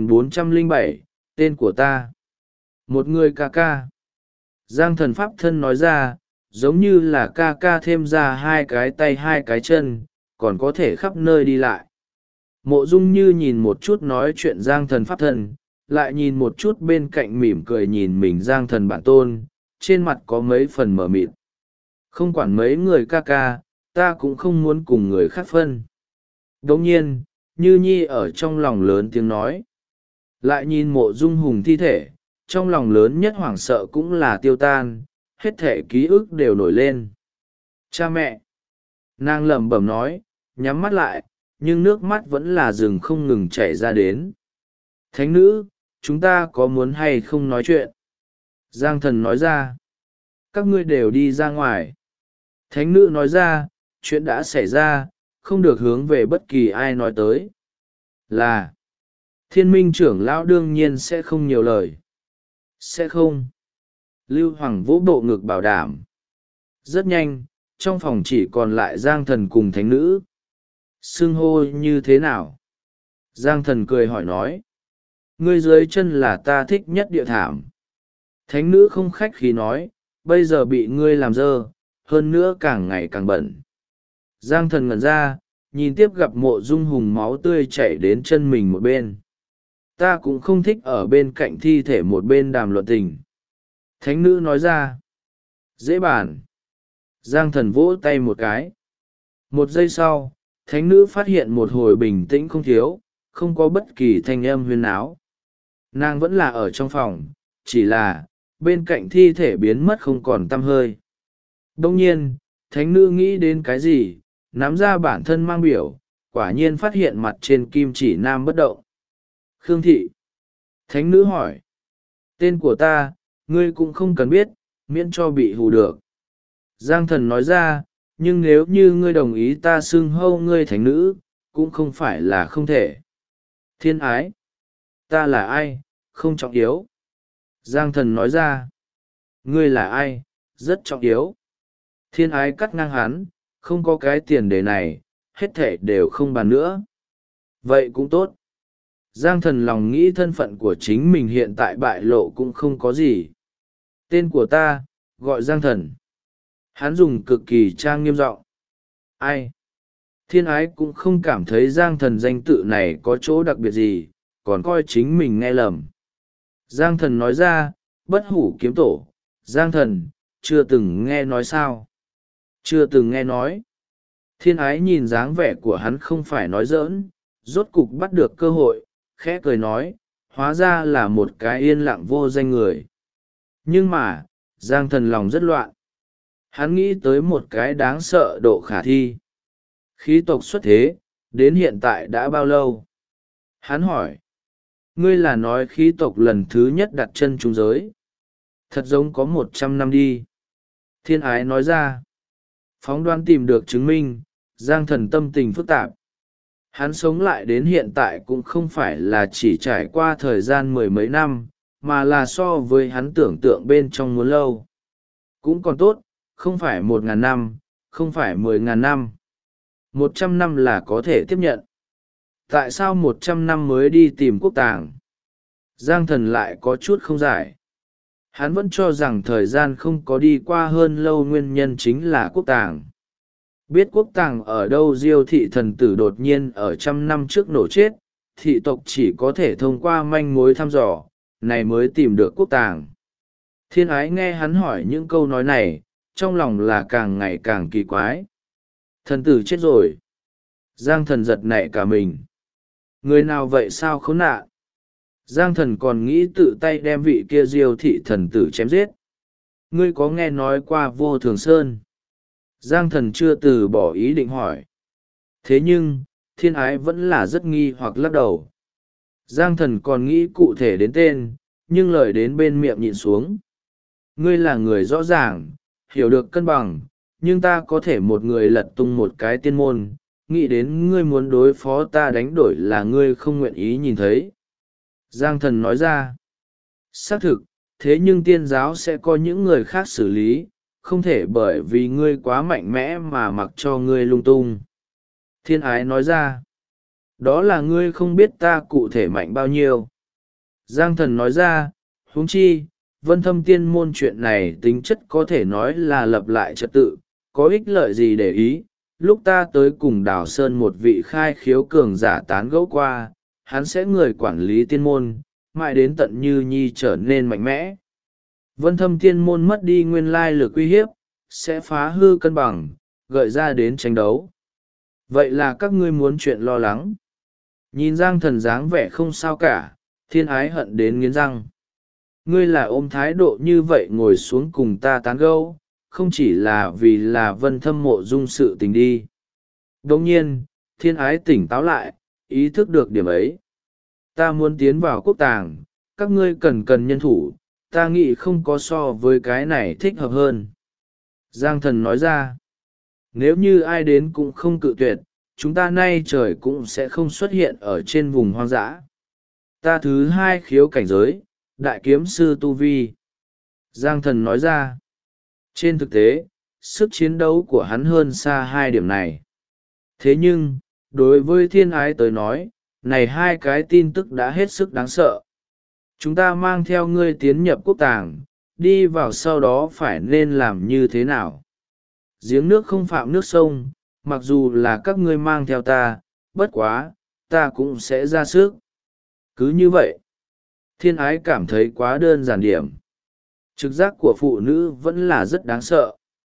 3407, tên của ta. Một người ca ca. Giang Thần pháp thân nói ra, giống như là ca ca thêm ra hai cái tay hai cái chân, còn có thể khắp nơi đi lại. Mộ Dung Như nhìn một chút nói chuyện Giang Thần pháp thân, lại nhìn một chút bên cạnh mỉm cười nhìn mình Giang Thần bản tôn, trên mặt có mấy phần mờ mịt. Không quản mấy người ca ca, ta cũng không muốn cùng người khác phân. Đồng nhiên, Như Nhi ở trong lòng lớn tiếng nói. Lại nhìn Mộ Dung Hùng thi thể, trong lòng lớn nhất hoảng sợ cũng là tiêu tan, hết thể ký ức đều nổi lên. Cha mẹ! Nàng lẩm bẩm nói, nhắm mắt lại, nhưng nước mắt vẫn là rừng không ngừng chảy ra đến. Thánh nữ, chúng ta có muốn hay không nói chuyện? Giang Thần nói ra. Các ngươi đều đi ra ngoài. Thánh nữ nói ra, chuyện đã xảy ra, không được hướng về bất kỳ ai nói tới. Là, Thiên Minh trưởng lão đương nhiên sẽ không nhiều lời. Sẽ không. Lưu Hoàng vỗ bộ ngực bảo đảm. Rất nhanh, trong phòng chỉ còn lại Giang Thần cùng thánh nữ. Xưng hô như thế nào? Giang Thần cười hỏi nói. Ngươi dưới chân là ta thích nhất địa thảm. Thánh nữ không khách khí nói, bây giờ bị ngươi làm dơ, hơn nữa càng ngày càng bẩn. Giang Thần ngẩn ra, nhìn tiếp gặp Mộ Dung Hùng máu tươi chảy đến chân mình một bên. Ta cũng không thích ở bên cạnh thi thể một bên đàm luận tình. Thánh nữ nói ra. Dễ bàn. Giang Thần vỗ tay một cái. Một giây sau, thánh nữ phát hiện một hồi bình tĩnh không thiếu, không có bất kỳ thanh âm huyên náo. Nàng vẫn là ở trong phòng, chỉ là, bên cạnh thi thể biến mất không còn tăm hơi. Đông nhiên, thánh nữ nghĩ đến cái gì, nắm ra bản thân mang biểu, quả nhiên phát hiện mặt trên kim chỉ nam bất động. Khương thị. Thánh nữ hỏi. Tên của ta, ngươi cũng không cần biết, miễn cho bị hù được. Giang Thần nói ra, nhưng nếu như ngươi đồng ý ta xưng hô ngươi thánh nữ, cũng không phải là không thể. Thiên ái. Ta là ai, không trọng yếu. Giang Thần nói ra. Ngươi là ai, rất trọng yếu. Thiên ái cắt ngang hắn, không có cái tiền đề này, hết thể đều không bàn nữa. Vậy cũng tốt. Giang Thần lòng nghĩ thân phận của chính mình hiện tại bại lộ cũng không có gì. Tên của ta, gọi Giang Thần. Hắn dùng cực kỳ trang nghiêm giọng. Ai? Thiên ái cũng không cảm thấy Giang Thần danh tự này có chỗ đặc biệt gì, còn coi chính mình nghe lầm. Giang Thần nói ra, bất hủ kiếm tổ. Giang Thần, chưa từng nghe nói sao? Chưa từng nghe nói. Thiên ái nhìn dáng vẻ của hắn không phải nói giỡn, rốt cục bắt được cơ hội, khẽ cười nói, hóa ra là một cái yên lặng vô danh người. Nhưng mà, Giang Thần lòng rất loạn. Hắn nghĩ tới một cái đáng sợ độ khả thi. Khí tộc xuất thế, đến hiện tại đã bao lâu? Hắn hỏi. Ngươi là nói khí tộc lần thứ nhất đặt chân trung giới. Thật giống có 100 năm đi. Thiên ái nói ra. Phóng đoán tìm được chứng minh, Giang Thần tâm tình phức tạp. Hắn sống lại đến hiện tại cũng không phải là chỉ trải qua thời gian mười mấy năm, mà là so với hắn tưởng tượng bên trong muốn lâu. Cũng còn tốt, không phải 1.000 năm, không phải 10.000 năm. 100 năm là có thể tiếp nhận. Tại sao 100 năm mới đi tìm quốc tàng? Giang Thần lại có chút không giải. Hắn vẫn cho rằng thời gian không có đi qua hơn lâu, nguyên nhân chính là quốc tàng. Biết quốc tàng ở đâu, Diêu thị thần tử đột nhiên ở 100 năm trước nổ chết, thị tộc chỉ có thể thông qua manh mối thăm dò, này mới tìm được quốc tàng. Thiên ái nghe hắn hỏi những câu nói này, trong lòng là càng ngày càng kỳ quái. Thần tử chết rồi. Giang Thần giật nảy cả mình. Người nào vậy sao khốn nạn? Giang Thần còn nghĩ tự tay đem vị kia Diêu thị thần tử chém giết. Ngươi có nghe nói qua Vô Thường Sơn? Giang Thần chưa từ bỏ ý định hỏi. Thế nhưng, thiên ái vẫn là rất nghi hoặc lắc đầu. Giang Thần còn nghĩ cụ thể đến tên, nhưng lời đến bên miệng nhịn xuống. Ngươi là người rõ ràng, hiểu được cân bằng, nhưng ta có thể một người lật tung một cái tiên môn, nghĩ đến ngươi muốn đối phó ta đánh đổi là ngươi không nguyện ý nhìn thấy. Giang Thần nói ra. Xác thực, thế nhưng tiên giáo sẽ có những người khác xử lý, không thể bởi vì ngươi quá mạnh mẽ mà mặc cho ngươi lung tung. Thiên ái nói ra. Đó là ngươi không biết ta cụ thể mạnh bao nhiêu. Giang Thần nói ra, huống chi, Vân Thâm tiên môn chuyện này tính chất có thể nói là lập lại trật tự, có ích lợi gì để ý. Lúc ta tới cùng Đào Sơn một vị khai khiếu cường giả tán gẫu qua, hắn sẽ người quản lý tiên môn, mãi đến tận Như Nhi trở nên mạnh mẽ. Vân Thâm tiên môn mất đi nguyên lai lực uy hiếp, sẽ phá hư cân bằng, gợi ra đến tranh đấu. Vậy là các ngươi muốn chuyện lo lắng. Nhìn Giang Thần dáng vẻ không sao cả, thiên ái hận đến nghiến răng. Ngươi là ôm thái độ như vậy ngồi xuống cùng ta tán gẫu, không chỉ là vì là Vân Thâm Mộ Dung sự tình đi. Đồng nhiên, thiên ái tỉnh táo lại, ý thức được điểm ấy. Ta muốn tiến vào quốc tàng, các ngươi cần nhân thủ, ta nghĩ không có so với cái này thích hợp hơn. Giang Thần nói ra, nếu như ai đến cũng không cự tuyệt, chúng ta nay trời cũng sẽ không xuất hiện ở trên vùng hoang dã. Ta thứ hai khiếu cảnh giới, đại kiếm sư tu vi. Giang Thần nói ra. Trên thực tế, sức chiến đấu của hắn hơn xa hai điểm này. Thế nhưng, đối với thiên ái tới nói, này hai cái tin tức đã hết sức đáng sợ. Chúng ta mang theo ngươi tiến nhập quốc tàng, đi vào sau đó phải nên làm như thế nào? Giếng nước không phạm nước sông, mặc dù là các ngươi mang theo ta, bất quá, ta cũng sẽ ra sức. Cứ như vậy, thiên ái cảm thấy quá đơn giản điểm. Trực giác của phụ nữ vẫn là rất đáng sợ.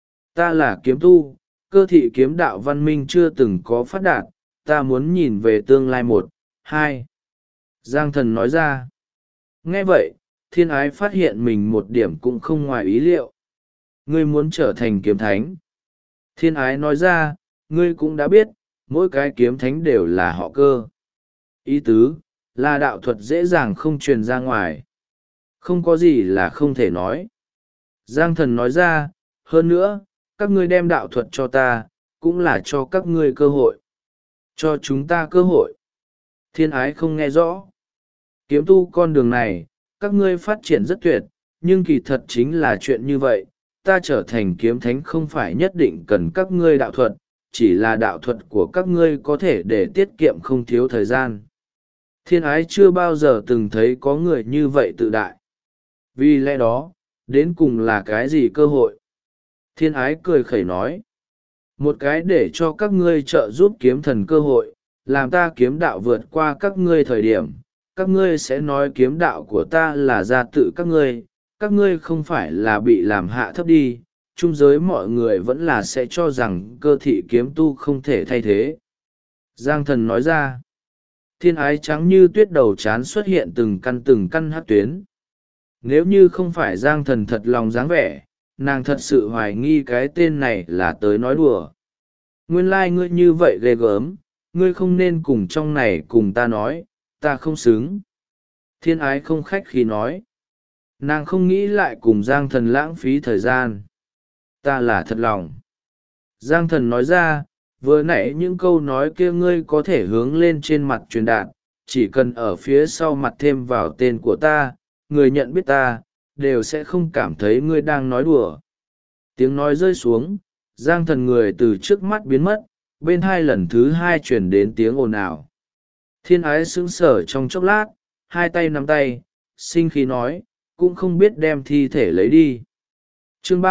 Ta là kiếm tu, cơ thị kiếm đạo văn minh chưa từng có phát đạt, ta muốn nhìn về tương lai một, hai. Giang Thần nói ra. Nghe vậy, thiên ái phát hiện mình một điểm cũng không ngoài ý liệu. Ngươi muốn trở thành kiếm thánh. Thiên ái nói ra, ngươi cũng đã biết, mỗi cái kiếm thánh đều là họ cơ. Ý tứ, là đạo thuật dễ dàng không truyền ra ngoài. Không có gì là không thể nói. Giang Thần nói ra, hơn nữa, các ngươi đem đạo thuật cho ta, cũng là cho các ngươi cơ hội. Cho chúng ta cơ hội. Thiên ái không nghe rõ. Kiếm tu con đường này, các ngươi phát triển rất tuyệt, nhưng kỳ thật chính là chuyện như vậy. Ta trở thành kiếm thánh không phải nhất định cần các ngươi đạo thuật, chỉ là đạo thuật của các ngươi có thể để tiết kiệm không thiếu thời gian. Thiên ái chưa bao giờ từng thấy có người như vậy tự đại. Vì lẽ đó, đến cùng là cái gì cơ hội? Thiên ái cười khẩy nói. Một cái để cho các ngươi trợ giúp kiếm thần cơ hội, làm ta kiếm đạo vượt qua các ngươi thời điểm. Các ngươi sẽ nói kiếm đạo của ta là ra tự các ngươi không phải là bị làm hạ thấp đi. Trung giới mọi người vẫn là sẽ cho rằng cơ thị kiếm tu không thể thay thế. Giang Thần nói ra. Thiên ái trắng như tuyết đầu chán xuất hiện từng căn hát tuyến. Nếu như không phải Giang Thần thật lòng dáng vẻ, nàng thật sự hoài nghi cái tên này là tới nói đùa. Nguyên lai ngươi như vậy ghê gớm, ngươi không nên cùng trong này cùng ta nói, ta không xứng. Thiên ái không khách khi nói. Nàng không nghĩ lại cùng Giang Thần lãng phí thời gian. Ta là thật lòng. Giang Thần nói ra, vừa nãy những câu nói kia ngươi có thể hướng lên trên mặt truyền đạt, chỉ cần ở phía sau mặt thêm vào tên của ta, người nhận biết ta, đều sẽ không cảm thấy ngươi đang nói đùa. Tiếng nói rơi xuống, Giang Thần người từ trước mắt biến mất, bên hai lần thứ hai chuyển đến tiếng ồn ào. Thiên ái sững sờ trong chốc lát, hai tay nắm tay, sinh khí nói, cũng không biết đem thi thể lấy đi. Chương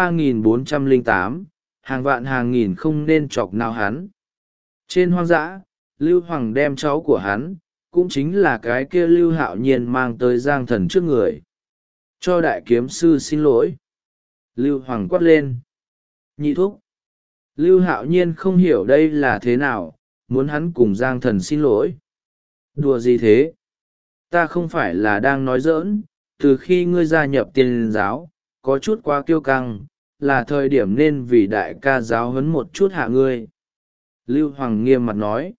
3408, hàng vạn hàng nghìn không nên chọc nào hắn. Trên hoang dã, Lưu Hoàng đem cháu của hắn, cũng chính là cái kia Lưu Hạo Nhiên mang tới Giang Thần trước người. Cho đại kiếm sư xin lỗi. Lưu Hoàng quát lên. Nhị thúc. Lưu Hạo Nhiên không hiểu đây là thế nào, muốn hắn cùng Giang Thần xin lỗi. Đùa gì thế? Ta không phải là đang nói giỡn, từ khi ngươi gia nhập Tiên giáo, có chút quá kiêu căng, là thời điểm nên vì đại ca giáo huấn một chút hạ ngươi. Lưu Hoàng nghiêm mặt nói.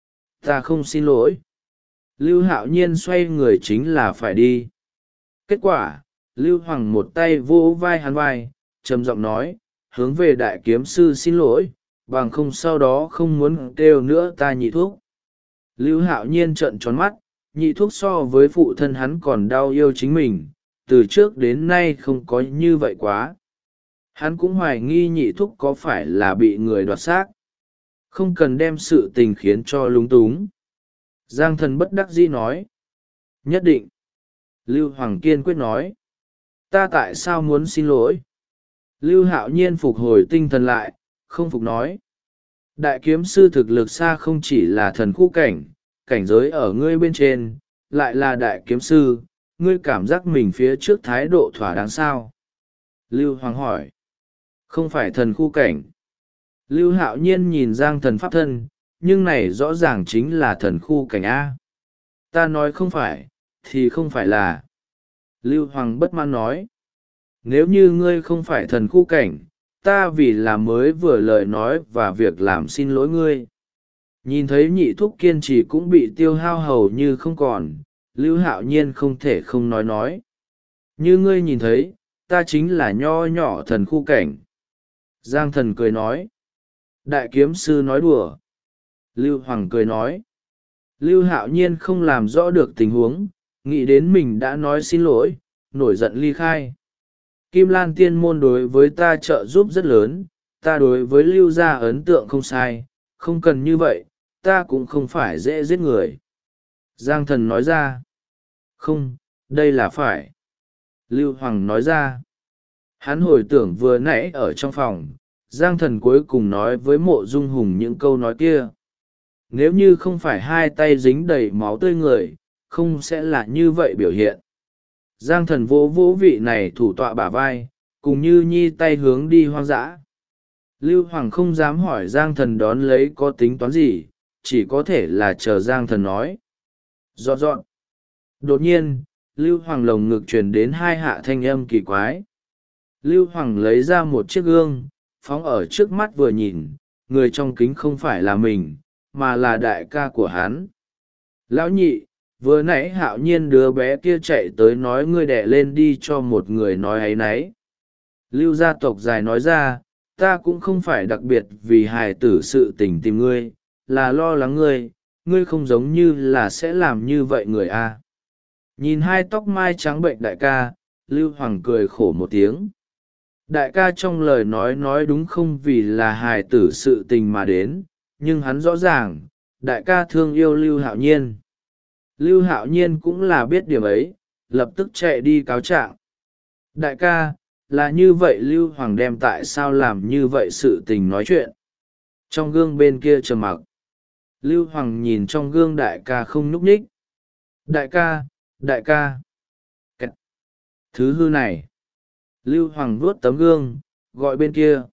Ta không xin lỗi. Lưu Hạo Nhiên xoay người chính là phải đi. Kết quả, Lưu Hoàng một tay vỗ vai hắn vai, trầm giọng nói, hướng về đại kiếm sư xin lỗi, bằng không sau đó không muốn kêu nữa ta nhị thuốc. Lưu Hạo Nhiên trợn tròn mắt, nhị thuốc so với phụ thân hắn còn đau yêu chính mình, từ trước đến nay không có như vậy quá. Hắn cũng hoài nghi nhị thuốc có phải là bị người đoạt xác. Không cần đem sự tình khiến cho lúng túng. Giang Thần bất đắc dĩ nói. Nhất định. Lưu Hoàng kiên quyết nói. Ta tại sao muốn xin lỗi? Lưu Hạo Nhiên phục hồi tinh thần lại, không phục nói. Đại kiếm sư thực lực xa không chỉ là thần khu cảnh, cảnh giới ở ngươi bên trên, lại là đại kiếm sư, ngươi cảm giác mình phía trước thái độ thỏa đáng sao? Lưu Hoàng hỏi. Không phải thần khu cảnh. Lưu Hạo Nhiên nhìn Giang Thần pháp thân, nhưng này rõ ràng chính là thần khu cảnh A. Ta nói không phải, thì không phải là. Lưu Hoàng bất mãn nói. Nếu như ngươi không phải thần khu cảnh, ta vì là mới vừa lời nói và việc làm xin lỗi ngươi. Nhìn thấy nhị thúc kiên trì cũng bị tiêu hao hầu như không còn, Lưu Hạo Nhiên không thể không nói. Như ngươi nhìn thấy, ta chính là nho nhỏ thần khu cảnh. Giang Thần cười nói. Đại kiếm sư nói đùa. Lưu Hoàng cười nói. Lưu Hạo Nhiên không làm rõ được tình huống, nghĩ đến mình đã nói xin lỗi, nổi giận ly khai. Kim Lan tiên môn đối với ta trợ giúp rất lớn, ta đối với Lưu gia ấn tượng không sai, không cần như vậy, ta cũng không phải dễ giết người. Giang Thần nói ra. Không, đây là phải. Lưu Hoàng nói ra. Hắn hồi tưởng vừa nãy ở trong phòng, Giang Thần cuối cùng nói với Mộ Dung Hùng những câu nói kia. Nếu như không phải hai tay dính đầy máu tươi người, không sẽ là như vậy biểu hiện. Giang Thần vỗ vỗ vị này thủ tọa bả vai, cùng Như Nhi tay hướng đi hoang dã. Lưu Hoàng không dám hỏi Giang Thần đón lấy có tính toán gì, chỉ có thể là chờ Giang Thần nói. Dọn dọn. Đột nhiên, Lưu Hoàng lồng ngực truyền đến hai hạ thanh âm kỳ quái. Lưu Hoàng lấy ra một chiếc gương, phóng ở trước mắt vừa nhìn, người trong kính không phải là mình, mà là đại ca của hắn. Lão nhị, vừa nãy Hạo Nhiên đứa bé kia chạy tới nói ngươi đẻ lên đi cho một người nói ấy nấy. Lưu gia tộc dài nói ra, ta cũng không phải đặc biệt vì hài tử sự tình tìm ngươi, là lo lắng ngươi, ngươi không giống như là sẽ làm như vậy người a. Nhìn hai tóc mai trắng bệnh đại ca, Lưu Hoàng cười khổ một tiếng. Đại ca trong lời nói đúng không vì là hài tử sự tình mà đến, nhưng hắn rõ ràng, đại ca thương yêu Lưu Hạo Nhiên. Lưu Hạo Nhiên cũng là biết điểm ấy, lập tức chạy đi cáo trạng. Đại ca, là như vậy Lưu Hoàng đem tại sao làm như vậy sự tình nói chuyện. Trong gương bên kia trầm mặc. Lưu Hoàng nhìn trong gương đại ca không nhúc nhích. Đại ca, đại ca. Kẹt. Thứ hư này. Lưu Hoàng vuốt tấm gương, gọi bên kia.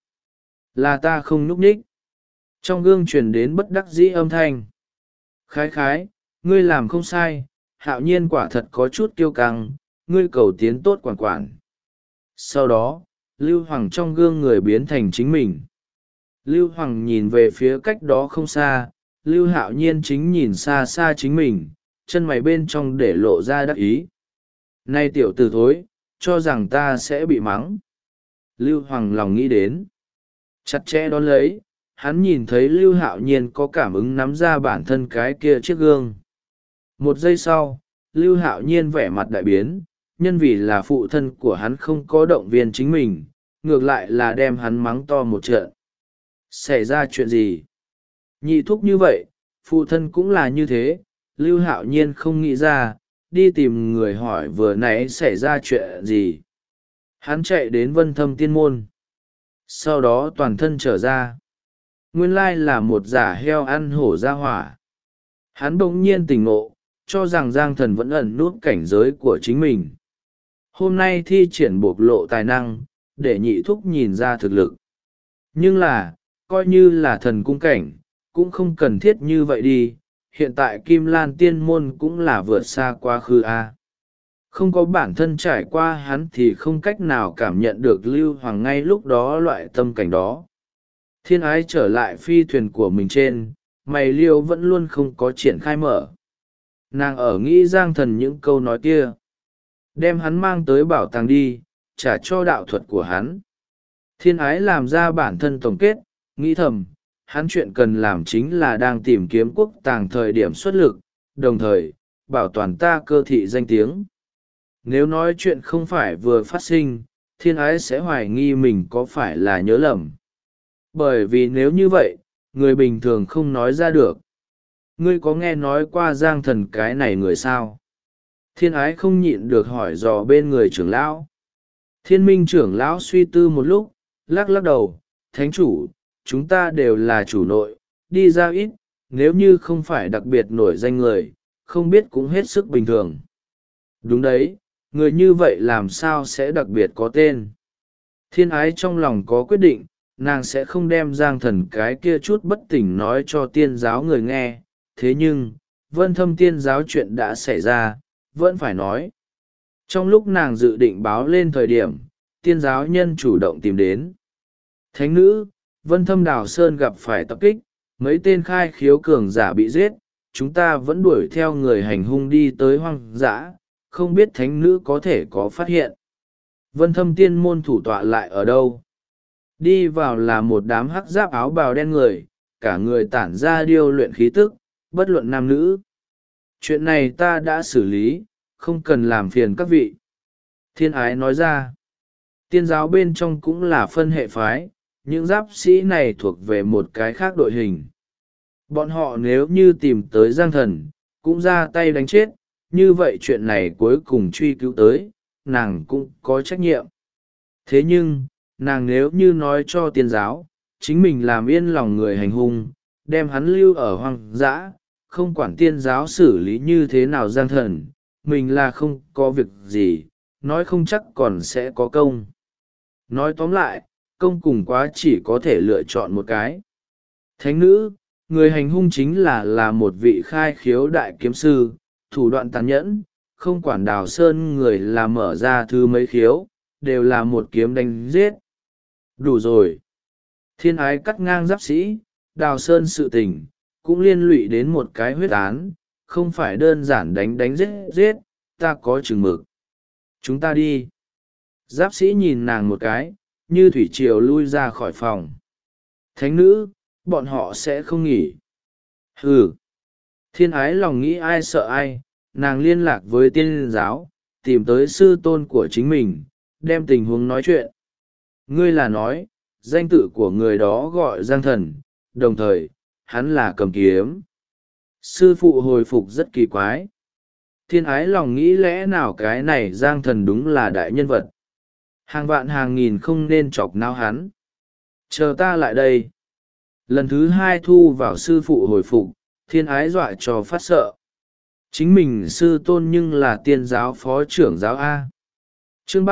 Là ta không nhúc nhích. Trong gương truyền đến bất đắc dĩ âm thanh. Khái khái, ngươi làm không sai, Hạo Nhiên quả thật có chút kiêu căng, ngươi cầu tiến tốt quản quản. Sau đó, Lưu Hoàng trong gương người biến thành chính mình. Lưu Hoàng nhìn về phía cách đó không xa, Lưu Hạo Nhiên chính nhìn xa xa chính mình, chân mày bên trong để lộ ra đắc ý. Này tiểu tử thối, cho rằng ta sẽ bị mắng. Lưu Hoàng lòng nghĩ đến. Chặt chẽ đón lấy, hắn nhìn thấy Lưu Hạo Nhiên có cảm ứng nắm ra bản thân cái kia chiếc gương. Một giây sau, Lưu Hạo Nhiên vẻ mặt đại biến, nhân vì là phụ thân của hắn không có động viên chính mình, ngược lại là đem hắn mắng to một trận. Xảy ra chuyện gì? Nhị thúc như vậy, phụ thân cũng là như thế, Lưu Hạo Nhiên không nghĩ ra, đi tìm người hỏi vừa nãy xảy ra chuyện gì. Hắn chạy đến Vân Thâm Tiên Môn. Sau đó toàn thân trở ra. Nguyên lai là một giả heo ăn hổ ra hỏa. Hắn bỗng nhiên tỉnh ngộ, cho rằng Giang Thần vẫn ẩn nút cảnh giới của chính mình. Hôm nay thi triển bộc lộ tài năng, để nhị thúc nhìn ra thực lực. Nhưng là, coi như là thần cung cảnh, cũng không cần thiết như vậy đi. Hiện tại Kim Lan Tiên Môn cũng là vượt xa quá khứ a. Không có bản thân trải qua hắn thì không cách nào cảm nhận được Lưu Hoàng ngay lúc đó loại tâm cảnh đó. Thiên ái trở lại phi thuyền của mình trên, mày liêu vẫn luôn không có triển khai mở. Nàng ở nghĩ Giang Thần những câu nói kia. Đem hắn mang tới bảo tàng đi, trả cho đạo thuật của hắn. Thiên ái làm ra bản thân tổng kết, nghĩ thầm, hắn chuyện cần làm chính là đang tìm kiếm quốc tàng thời điểm xuất lực, đồng thời, bảo toàn ta cơ thị danh tiếng. Nếu nói chuyện không phải vừa phát sinh, thiên ái sẽ hoài nghi mình có phải là nhớ lầm. Bởi vì nếu như vậy, người bình thường không nói ra được. Ngươi có nghe nói qua Giang Thần cái này người sao? Thiên ái không nhịn được hỏi dò bên người trưởng lão. Thiên minh trưởng lão suy tư một lúc, lắc lắc đầu, thánh chủ, chúng ta đều là chủ nội, đi ra ít, nếu như không phải đặc biệt nổi danh người, không biết cũng hết sức bình thường. Đúng đấy, người như vậy làm sao sẽ đặc biệt có tên. Thiên ái trong lòng có quyết định, nàng sẽ không đem Giang Thần cái kia chút bất tỉnh nói cho tiên giáo người nghe, thế nhưng, Vân Thâm tiên giáo chuyện đã xảy ra, vẫn phải nói. Trong lúc nàng dự định báo lên thời điểm, tiên giáo nhân chủ động tìm đến. Thánh nữ, Vân Thâm Đào Sơn gặp phải tập kích, mấy tên khai khiếu cường giả bị giết, chúng ta vẫn đuổi theo người hành hung đi tới hoang dã, không biết thánh nữ có thể có phát hiện. Vân Thâm tiên môn thủ tọa lại ở đâu? Đi vào là một đám hắc giáp áo bào đen người, cả người tản ra điêu luyện khí tức, bất luận nam nữ. Chuyện này ta đã xử lý, không cần làm phiền các vị. Thiên ái nói ra. Tiên giáo bên trong cũng là phân hệ phái, những giáp sĩ này thuộc về một cái khác đội hình. Bọn họ nếu như tìm tới Giang Thần, cũng ra tay đánh chết, như vậy chuyện này cuối cùng truy cứu tới, nàng cũng có trách nhiệm. Thế nhưng, nàng nếu như nói cho tiên giáo, chính mình làm yên lòng người hành hung, đem hắn lưu ở hoang dã, không quản tiên giáo xử lý như thế nào Giang Thần, mình là không có việc gì, nói không chắc còn sẽ có công. Nói tóm lại, công cùng quá chỉ có thể lựa chọn một cái. Thánh nữ, người hành hung chính là một vị khai khiếu đại kiếm sư, thủ đoạn tàn nhẫn, không quản Đào Sơn người là mở ra thứ mấy khiếu, đều là một kiếm đánh giết. Đủ rồi. Thiên ái cắt ngang giáp sĩ, Đào Sơn sự tình, cũng liên lụy đến một cái huyết án, không phải đơn giản đánh giết giết, ta có chừng mực. Chúng ta đi. Giáp sĩ nhìn nàng một cái, như thủy triều lui ra khỏi phòng. Thánh nữ, bọn họ sẽ không nghỉ. Ừ. Thiên ái lòng nghĩ ai sợ ai, nàng liên lạc với tiên giáo, tìm tới sư tôn của chính mình, đem tình huống nói chuyện. Ngươi là nói, danh tự của người đó gọi Giang Thần, đồng thời, hắn là cầm kiếm. Sư phụ hồi phục rất kỳ quái. Thiên ái lòng nghĩ lẽ nào cái này Giang Thần đúng là đại nhân vật. Hàng vạn hàng nghìn không nên chọc não hắn. Chờ ta lại đây. Lần thứ hai thu vào sư phụ hồi phục, thiên ái dọa cho phát sợ. Chính mình sư tôn nhưng là tiên giáo phó trưởng giáo A. Chương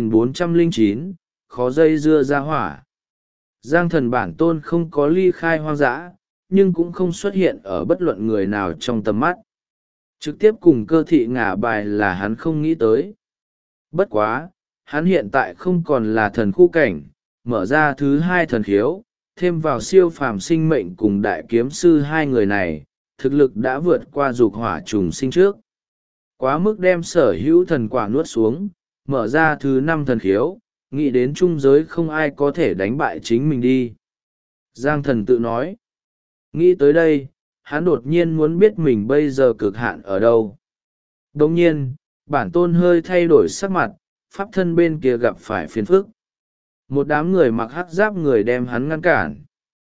3409, khó dây dưa ra hỏa. Giang Thần bản tôn không có ly khai hoang dã, nhưng cũng không xuất hiện ở bất luận người nào trong tầm mắt. Trực tiếp cùng cơ thị ngả bài là hắn không nghĩ tới. Bất quá, hắn hiện tại không còn là thần khu cảnh, mở ra thứ hai thần khiếu, thêm vào siêu phàm sinh mệnh cùng đại kiếm sư hai người này, thực lực đã vượt qua dục hỏa trùng sinh trước. Quá mức đem sở hữu thần quả nuốt xuống, mở ra thứ năm thần khiếu, nghĩ đến trung giới không ai có thể đánh bại chính mình đi. Giang Thần tự nói. Nghĩ tới đây, hắn đột nhiên muốn biết mình bây giờ cực hạn ở đâu. Đồng nhiên, bản tôn hơi thay đổi sắc mặt, pháp thân bên kia gặp phải phiền phức. Một đám người mặc hắc giáp người đem hắn ngăn cản.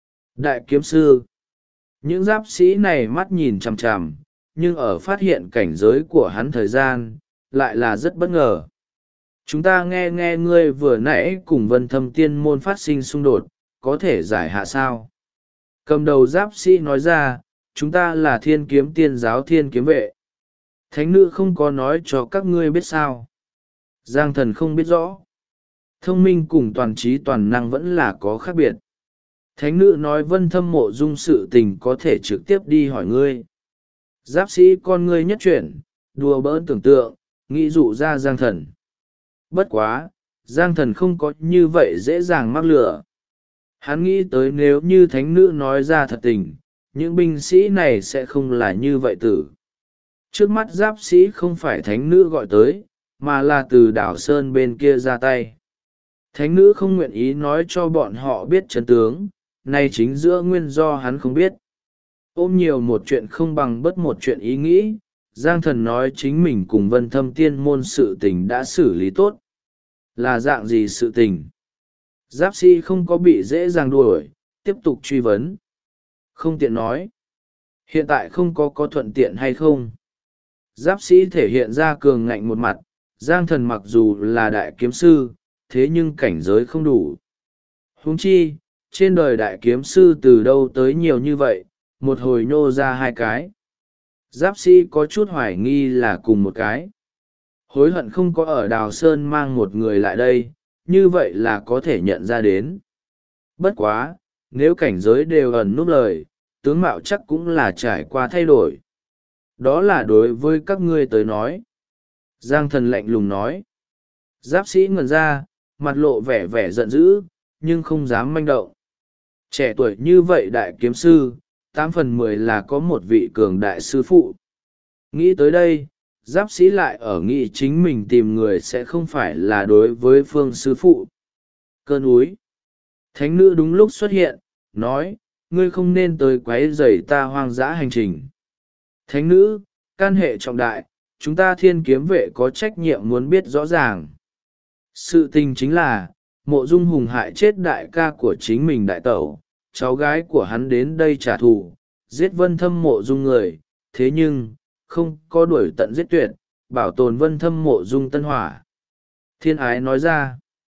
Đại kiếm sư. Những giáp sĩ này mắt nhìn chằm chằm, nhưng ở phát hiện cảnh giới của hắn thời gian, lại là rất bất ngờ. Chúng ta nghe ngươi vừa nãy cùng Vân Thâm Tiên môn phát sinh xung đột, có thể giải hạ sao? Cầm đầu giáp sĩ nói ra, chúng ta là Thiên Kiếm Tiên giáo Thiên Kiếm vệ. Thánh nữ không có nói cho các ngươi biết sao. Giang Thần không biết rõ. Thông minh cùng toàn trí toàn năng vẫn là có khác biệt. Thánh nữ nói Vân Thâm mộ dung sự tình có thể trực tiếp đi hỏi ngươi. Giáp sĩ con ngươi nhất chuyển, đùa bỡn tưởng tượng, nghĩ dụ ra Giang Thần. Bất quá, Giang Thần không có như vậy dễ dàng mắc lửa. Hắn nghĩ tới nếu như thánh nữ nói ra thật tình, những binh sĩ này sẽ không là như vậy tử. Trước mắt giáp sĩ không phải thánh nữ gọi tới, mà là từ đảo Sơn bên kia ra tay. Thánh nữ không nguyện ý nói cho bọn họ biết chân tướng, nay chính giữa nguyên do hắn không biết. Ôm nhiều một chuyện không bằng bất một chuyện ý nghĩ, Giang Thần nói chính mình cùng Vân Thâm Tiên môn sự tình đã xử lý tốt. Là dạng gì sự tình? Giáp sĩ không có bị dễ dàng đuổi, tiếp tục truy vấn. Không tiện nói. Hiện tại không có thuận tiện hay không? Giáp sĩ thể hiện ra cường ngạnh một mặt, Giang Thần mặc dù là đại kiếm sư, thế nhưng cảnh giới không đủ. Huống chi, trên đời đại kiếm sư từ đâu tới nhiều như vậy, một hồi nhô ra hai cái. Giáp sĩ có chút hoài nghi là cùng một cái. Hối hận không có ở Đào Sơn mang một người lại đây, như vậy là có thể nhận ra đến. Bất quá, nếu cảnh giới đều ẩn núp lời, tướng mạo chắc cũng là trải qua thay đổi. Đó là đối với các ngươi tới nói. Giang Thần lạnh lùng nói. Giáp sĩ ngẩn ra, mặt lộ vẻ giận dữ, nhưng không dám manh động. Trẻ tuổi như vậy đại kiếm sư, 8/10 là có một vị cường đại sư phụ. Nghĩ tới đây, giáp sĩ lại ở nghĩ chính mình tìm người sẽ không phải là đối với phương sư phụ. Cơn úi. Thánh nữ đúng lúc xuất hiện, nói, ngươi không nên tới quấy rầy ta hoang dã hành trình. Thánh nữ, can hệ trọng đại, chúng ta Thiên Kiếm vệ có trách nhiệm muốn biết rõ ràng. Sự tình chính là, Mộ Dung hùng hại chết đại ca của chính mình đại tẩu, cháu gái của hắn đến đây trả thù, giết Vân Thâm Mộ Dung người, thế nhưng, không có đuổi tận giết tuyệt, bảo tồn Vân Thâm Mộ Dung tân hỏa. Thiên ái nói ra,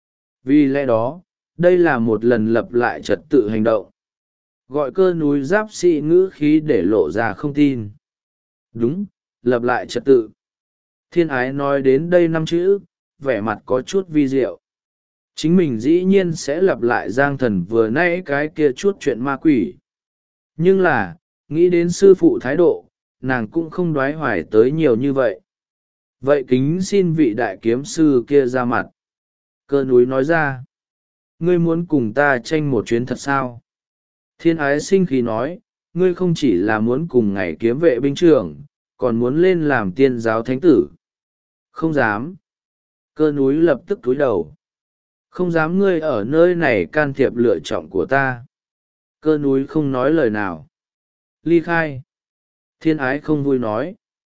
vì lẽ đó, đây là một lần lập lại trật tự hành động. Gọi Cơ núi giáp sĩ ngữ khí để lộ ra không tin. Đúng, lập lại trật tự. Thiên ái nói đến đây 5 chữ, vẻ mặt có chút vi diệu. Chính mình dĩ nhiên sẽ lặp lại Giang Thần vừa nãy cái kia chút chuyện ma quỷ. Nhưng là, nghĩ đến sư phụ thái độ, nàng cũng không đoái hoài tới nhiều như vậy. Vậy kính xin vị đại kiếm sư kia ra mặt. Cơ núi nói ra, ngươi muốn cùng ta tranh một chuyến thật sao? Thiên ái sinh khí nói, ngươi không chỉ là muốn cùng ngày kiếm vệ binh trưởng, còn muốn lên làm tiên giáo thánh tử. Không dám. Cơ núi lập tức cúi đầu. Không dám ngươi ở nơi này can thiệp lựa chọn của ta. Cơ núi không nói lời nào. Ly khai. Thiên ái không vui nói.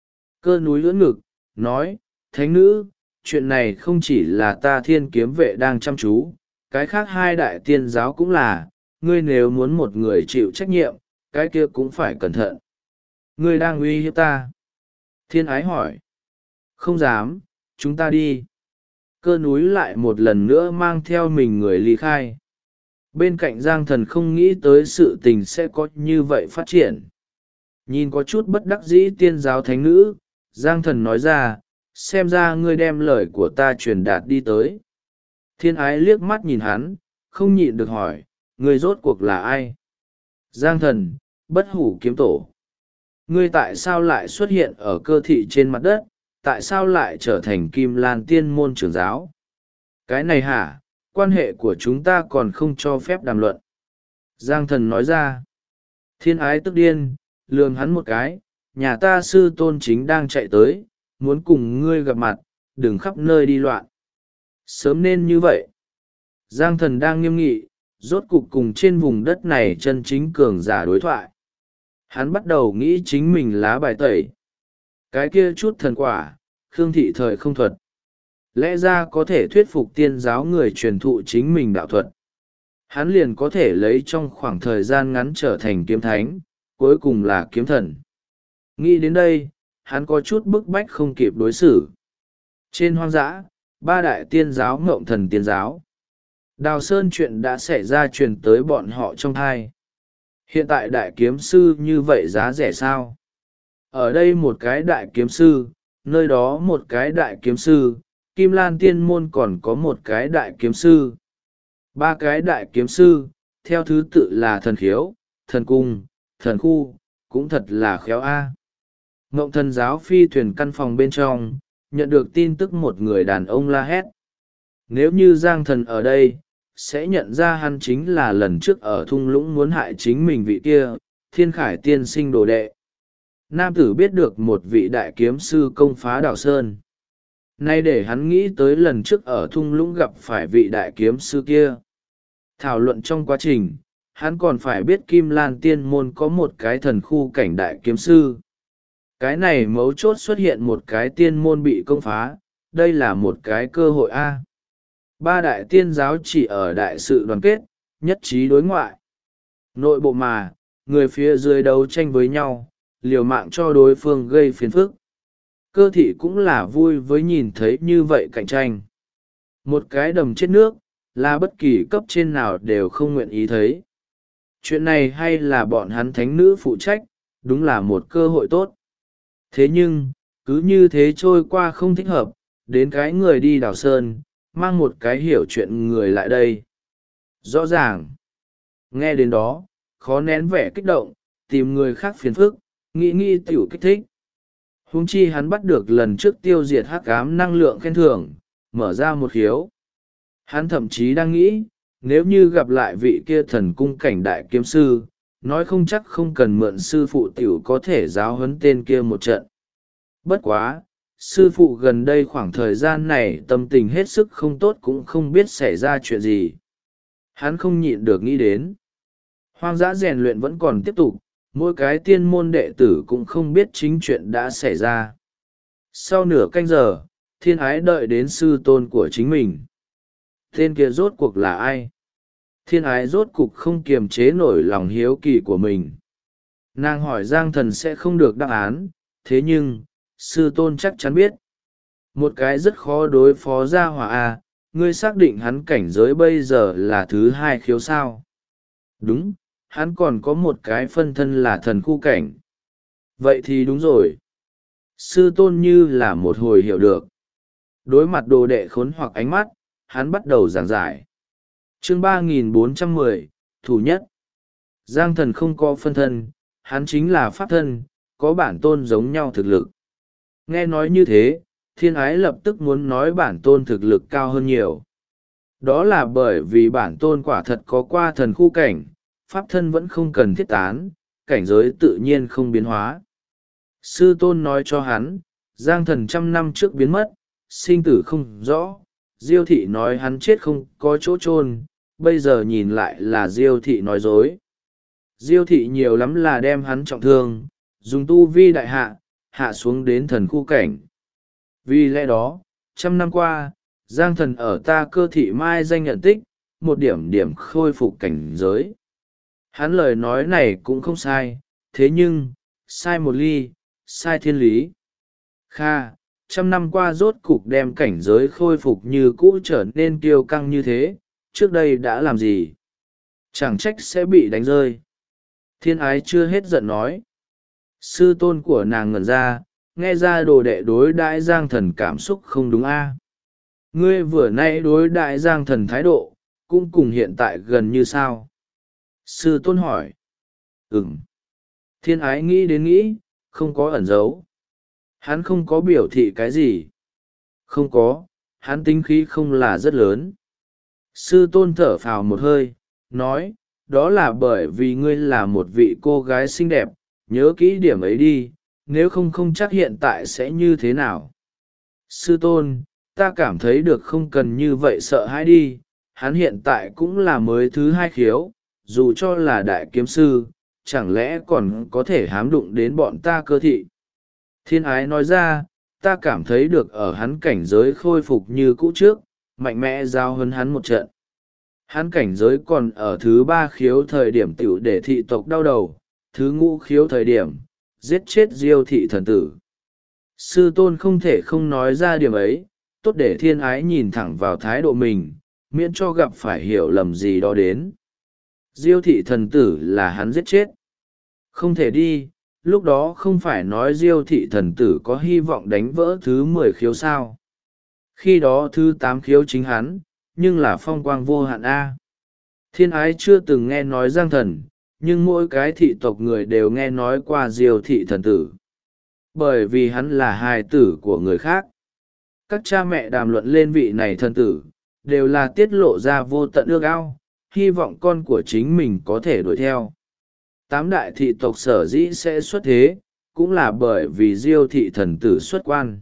Cơ núi lưỡn ngực, nói, thánh nữ, chuyện này không chỉ là ta thiên kiếm vệ đang chăm chú, cái khác hai đại tiên giáo cũng là, ngươi nếu muốn một người chịu trách nhiệm, cái kia cũng phải cẩn thận. Ngươi đang uy hiếp ta. Thiên ái hỏi. Không dám, chúng ta đi. Cơ núi lại một lần nữa mang theo mình người ly khai. Bên cạnh Giang Thần không nghĩ tới sự tình sẽ có như vậy phát triển. Nhìn có chút bất đắc dĩ tiên giáo thánh nữ, Giang Thần nói ra, xem ra ngươi đem lời của ta truyền đạt đi tới. Thiên ái liếc mắt nhìn hắn, không nhịn được hỏi, ngươi rốt cuộc là ai? Giang Thần, Bất Hủ kiếm tổ. Ngươi tại sao lại xuất hiện ở cơ thị trên mặt đất, tại sao lại trở thành Kim Lan tiên môn trưởng giáo? Cái này hả, quan hệ của chúng ta còn không cho phép đàm luận. Giang Thần nói ra. Thiên ái tức điên, lườm hắn một cái, nhà ta sư tôn chính đang chạy tới, muốn cùng ngươi gặp mặt, đừng khắp nơi đi loạn. Sớm nên như vậy. Giang Thần đang nghiêm nghị, rốt cục cùng trên vùng đất này chân chính cường giả đối thoại. Hắn bắt đầu nghĩ chính mình lá bài tẩy. Cái kia chút thần quả, Khương thị thời không thuật. Lẽ ra có thể thuyết phục tiên giáo người truyền thụ chính mình đạo thuật. Hắn liền có thể lấy trong khoảng thời gian ngắn trở thành kiếm thánh, cuối cùng là kiếm thần. Nghĩ đến đây, hắn có chút bức bách không kịp đối xử. Trên hoang dã, ba đại tiên giáo ngộng thần tiên giáo. Đào Sơn chuyện đã xảy ra truyền tới bọn họ trong thai. Hiện tại đại kiếm sư như vậy giá rẻ sao? Ở đây một cái đại kiếm sư, nơi đó một cái đại kiếm sư, Kim Lan tiên môn còn có một cái đại kiếm sư. Ba cái đại kiếm sư, theo thứ tự là thần khiếu, thần cung, thần khu, cũng thật là khéo a. Ngộng thần giáo phi thuyền căn phòng bên trong, nhận được tin tức một người đàn ông la hét. Nếu như Giang Thần ở đây, sẽ nhận ra hắn chính là lần trước ở thung lũng muốn hại chính mình vị kia, Thiên Khải tiên sinh đồ đệ. Nam tử biết được một vị đại kiếm sư công phá đảo Sơn. Nay để hắn nghĩ tới lần trước ở thung lũng gặp phải vị đại kiếm sư kia. Thảo luận trong quá trình, hắn còn phải biết Kim Lan tiên môn có một cái thần khu cảnh đại kiếm sư. Cái này mấu chốt xuất hiện một cái tiên môn bị công phá, đây là một cái cơ hội a. Ba đại tiên giáo chỉ ở đại sự đoàn kết, nhất trí đối ngoại. Nội bộ mà, người phía dưới đấu tranh với nhau, liều mạng cho đối phương gây phiền phức. Cơ thị cũng là vui với nhìn thấy như vậy cạnh tranh. Một cái đầm chết nước, là bất kỳ cấp trên nào đều không nguyện ý thấy. Chuyện này hay là bọn hắn thánh nữ phụ trách, đúng là một cơ hội tốt. Thế nhưng, cứ như thế trôi qua không thích hợp, đến cái người đi đào sơn, mang một cái hiểu chuyện người lại đây. Rõ ràng, nghe đến đó, khó nén vẻ kích động, tìm người khác phiền phức, nghĩ tiểu kích thích. Huống chi hắn bắt được lần trước tiêu diệt hắc ám năng lượng khen thưởng, mở ra một khiếu. Hắn thậm chí đang nghĩ, nếu như gặp lại vị kia thần cung cảnh đại kiếm sư, nói không chắc không cần mượn sư phụ tiểu có thể giáo huấn tên kia một trận. Bất quá, sư phụ gần đây khoảng thời gian này tâm tình hết sức không tốt cũng không biết xảy ra chuyện gì. Hắn không nhịn được nghĩ đến. Hoang dã rèn luyện vẫn còn tiếp tục, mỗi cái tiên môn đệ tử cũng không biết chính chuyện đã xảy ra. Sau nửa canh giờ, thiên ái đợi đến sư tôn của chính mình. Tên kia rốt cuộc là ai? Thiên ái rốt cục không kiềm chế nổi lòng hiếu kỳ của mình. Nàng hỏi Giang Thần sẽ không được đáp án, thế nhưng sư tôn chắc chắn biết. Một cái rất khó đối phó ra hỏa à, ngươi xác định hắn cảnh giới bây giờ là thứ hai khiếu sao? Đúng, hắn còn có một cái phân thân là thần khu cảnh. Vậy thì đúng rồi. Sư tôn như là một hồi hiểu được. Đối mặt đồ đệ khốn hoặc ánh mắt, hắn bắt đầu giảng giải. Chương 3410, Thủ nhất. Giang Thần không có phân thân, hắn chính là pháp thân, có bản tôn giống nhau thực lực. Nghe nói như thế, thiên ái lập tức muốn nói bản tôn thực lực cao hơn nhiều. Đó là bởi vì bản tôn quả thật có qua thần khu cảnh, pháp thân vẫn không cần thiết tán, cảnh giới tự nhiên không biến hóa. Sư tôn nói cho hắn, Giang Thần 100 năm trước biến mất, sinh tử không rõ, Diêu thị nói hắn chết không có chỗ chôn, bây giờ nhìn lại là Diêu thị nói dối. Diêu thị nhiều lắm là đem hắn trọng thương, dùng tu vi đại hạ xuống đến thần khu cảnh. Vì lẽ đó, 100 năm qua, Giang Thần ở ta cơ thị mai danh nhận tích, một điểm điểm khôi phục cảnh giới. Hắn lời nói này cũng không sai, thế nhưng, sai một ly, sai thiên lý. Kha, 100 năm qua rốt cục đem cảnh giới khôi phục như cũ trở nên kiêu căng như thế, trước đây đã làm gì? Chẳng trách sẽ bị đánh rơi. Thiên ái chưa hết giận nói. Sư tôn của nàng ngẩn ra, nghe ra đồ đệ đối đãi Giang Thần cảm xúc không đúng a. Ngươi vừa nay đối đại Giang Thần thái độ, cũng cùng hiện tại gần như sao? Sư tôn hỏi. Thiên ái nghĩ đến nghĩ, không có ẩn giấu. Hắn không có biểu thị cái gì. Không có, hắn tính khí không là rất lớn. Sư tôn thở phào một hơi, nói, đó là bởi vì ngươi là một vị cô gái xinh đẹp, nhớ kỹ điểm ấy đi, nếu không không chắc hiện tại sẽ như thế nào. Sư tôn, ta cảm thấy được không cần như vậy sợ hãi đi, hắn hiện tại cũng là mới thứ hai khiếu, dù cho là đại kiếm sư, chẳng lẽ còn có thể hám đụng đến bọn ta cơ thị. Thiên ái nói ra, ta cảm thấy được ở hắn cảnh giới khôi phục như cũ trước, mạnh mẽ giao hấn hắn một trận. Hắn cảnh giới còn ở thứ ba khiếu thời điểm tiểu để thị tộc đau đầu, thứ ngũ khiếu thời điểm, giết chết Diêu thị thần tử. Sư tôn không thể không nói ra điểm ấy, tốt để thiên ái nhìn thẳng vào thái độ mình, miễn cho gặp phải hiểu lầm gì đó đến. Diêu thị thần tử là hắn giết chết. Không thể đi, lúc đó không phải nói Diêu thị thần tử có hy vọng đánh vỡ thứ 10 khiếu sao. Khi đó thứ 8 khiếu chính hắn, nhưng là phong quang vô hạn A. Thiên ái chưa từng nghe nói Giang Thần, nhưng mỗi cái thị tộc người đều nghe nói qua Diêu thị thần tử. Bởi vì hắn là hài tử của người khác. Các cha mẹ đàm luận lên vị này thần tử, đều là tiết lộ ra vô tận ước ao, hy vọng con của chính mình có thể đuổi theo. 8 đại thị tộc sở dĩ sẽ xuất thế, cũng là bởi vì Diêu thị thần tử xuất quan.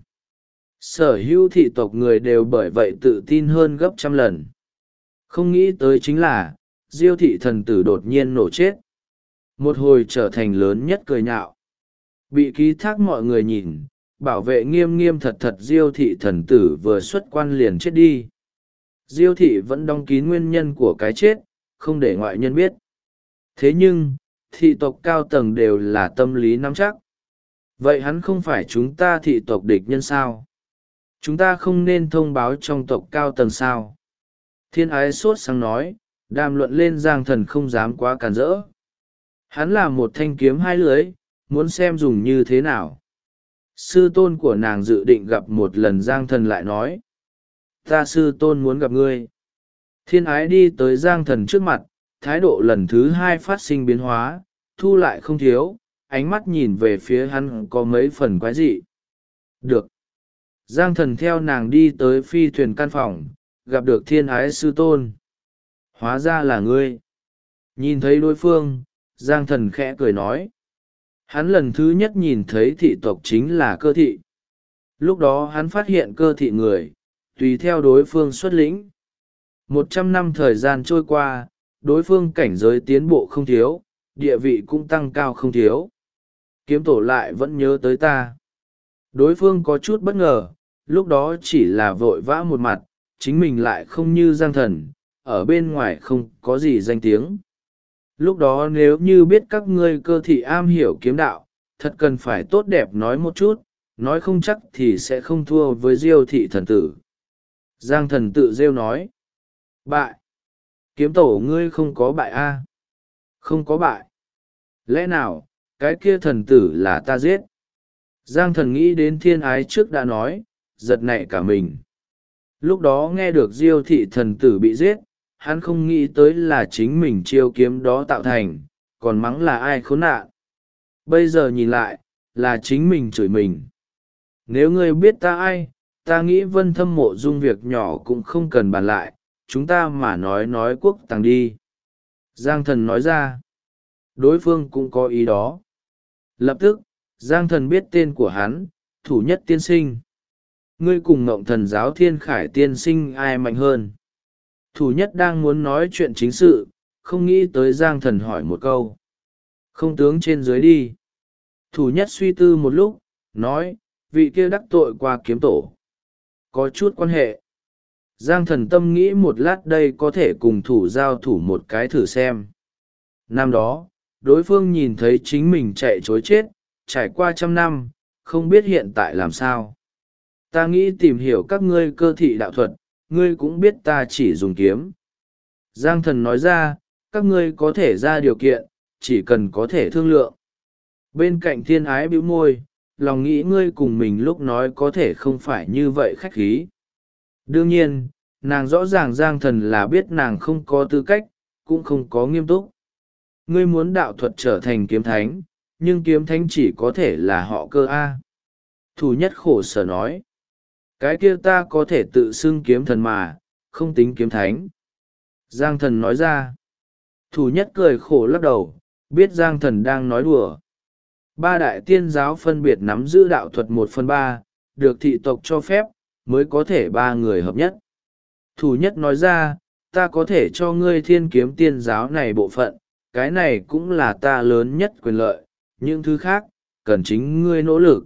Sở hữu thị tộc người đều bởi vậy tự tin hơn gấp 100 lần. Không nghĩ tới chính là, Diêu thị thần tử đột nhiên nổ chết. Một hồi trở thành lớn nhất cười nhạo. Bị ký thác mọi người nhìn, bảo vệ nghiêm nghiêm thật thật Diêu thị thần tử vừa xuất quan liền chết đi. Diêu thị vẫn đóng kín nguyên nhân của cái chết, không để ngoại nhân biết. Thế nhưng, thị tộc cao tầng đều là tâm lý nắm chắc. Vậy hắn không phải chúng ta thị tộc địch nhân sao? Chúng ta không nên thông báo trong tộc cao tầng sao? Thiên ái sốt sáng nói, đàm luận lên Giang Thần không dám quá cản rỡ. Hắn là một thanh kiếm hai lưới, muốn xem dùng như thế nào. Sư tôn của nàng dự định gặp một lần Giang Thần lại nói. Ta sư tôn muốn gặp ngươi. Thiên ái đi tới Giang Thần trước mặt, thái độ lần thứ hai phát sinh biến hóa, thu lại không thiếu, ánh mắt nhìn về phía hắn có mấy phần quái dị. Được. Giang Thần theo nàng đi tới phi thuyền căn phòng, gặp được thiên ái sư tôn. Hóa ra là ngươi. Nhìn thấy đối phương, Giang Thần khẽ cười nói. Hắn lần thứ nhất nhìn thấy thị tộc chính là cơ thị. Lúc đó hắn phát hiện cơ thị người, tùy theo đối phương xuất lĩnh. 100 năm thời gian trôi qua, đối phương cảnh giới tiến bộ không thiếu, địa vị cũng tăng cao không thiếu. Kiếm tổ lại vẫn nhớ tới ta. Đối phương có chút bất ngờ, lúc đó chỉ là vội vã một mặt, chính mình lại không như Giang Thần, ở bên ngoài không có gì danh tiếng. Lúc đó nếu như biết các ngươi cơ thị am hiểu kiếm đạo, thật cần phải tốt đẹp nói một chút, nói không chắc thì sẽ không thua với Diêu thị thần tử. Giang Thần tự rêu nói. Bại. Kiếm tổ ngươi không có bại a? Không có bại. Lẽ nào, cái kia thần tử là ta giết? Giang Thần nghĩ đến Thiên Ái trước đã nói, giật nảy cả mình. Lúc đó nghe được Diêu thị thần tử bị giết, hắn không nghĩ tới là chính mình chiêu kiếm đó tạo thành, còn mắng là ai khốn nạn. Bây giờ nhìn lại, là chính mình chửi mình. Nếu ngươi biết ta ai, ta nghĩ Vân Thâm Mộ Dung việc nhỏ cũng không cần bàn lại, chúng ta mà nói quốc tàng đi. Giang Thần nói ra. Đối phương cũng có ý đó. Lập tức, Giang Thần biết tên của hắn, Thủ Nhất tiên sinh. Ngươi cùng Ngộng Thần giáo Thiên Khải tiên sinh ai mạnh hơn? Thủ Nhất đang muốn nói chuyện chính sự, không nghĩ tới Giang Thần hỏi một câu. Không tướng trên dưới đi. Thủ Nhất suy tư một lúc, nói, vị kia đắc tội qua kiếm tổ. Có chút quan hệ. Giang Thần tâm nghĩ một lát đây có thể cùng thủ giao thủ một cái thử xem. Năm đó, đối phương nhìn thấy chính mình chạy chối chết, trải qua 100 năm, không biết hiện tại làm sao. Ta nghĩ tìm hiểu các ngươi cơ thị đạo thuật, ngươi cũng biết ta chỉ dùng kiếm. Giang Thần nói ra, các ngươi có thể ra điều kiện, chỉ cần có thể thương lượng. Bên cạnh Thiên Ái bĩu môi, lòng nghĩ ngươi cùng mình lúc nói có thể không phải như vậy khách khí. Đương nhiên, nàng rõ ràng Giang Thần là biết nàng không có tư cách, cũng không có nghiêm túc. Ngươi muốn đạo thuật trở thành kiếm thánh, nhưng kiếm thánh chỉ có thể là họ Cơ A. Thủ Nhất khổ sở nói. Cái kia ta có thể tự xưng kiếm thần mà, không tính kiếm thánh. Giang Thần nói ra. Thủ Nhất cười khổ lắc đầu, biết Giang Thần đang nói đùa. Ba đại tiên giáo phân biệt nắm giữ đạo thuật 1/3, được thị tộc cho phép, mới có thể ba người hợp nhất. Thủ Nhất nói ra, ta có thể cho ngươi Thiên Kiếm tiên giáo này bộ phận, cái này cũng là ta lớn nhất quyền lợi, những thứ khác, cần chính ngươi nỗ lực.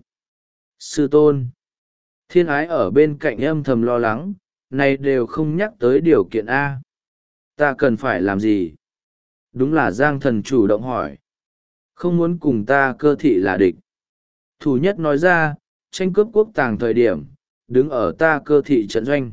Sư tôn. Thiên Ái ở bên cạnh âm thầm lo lắng, này đều không nhắc tới điều kiện A. Ta cần phải làm gì? Đúng là Giang Thần chủ động hỏi. Không muốn cùng ta cơ thị là địch. Thủ Nhất nói ra, tranh cướp quốc tàng thời điểm, đứng ở ta cơ thị trận doanh.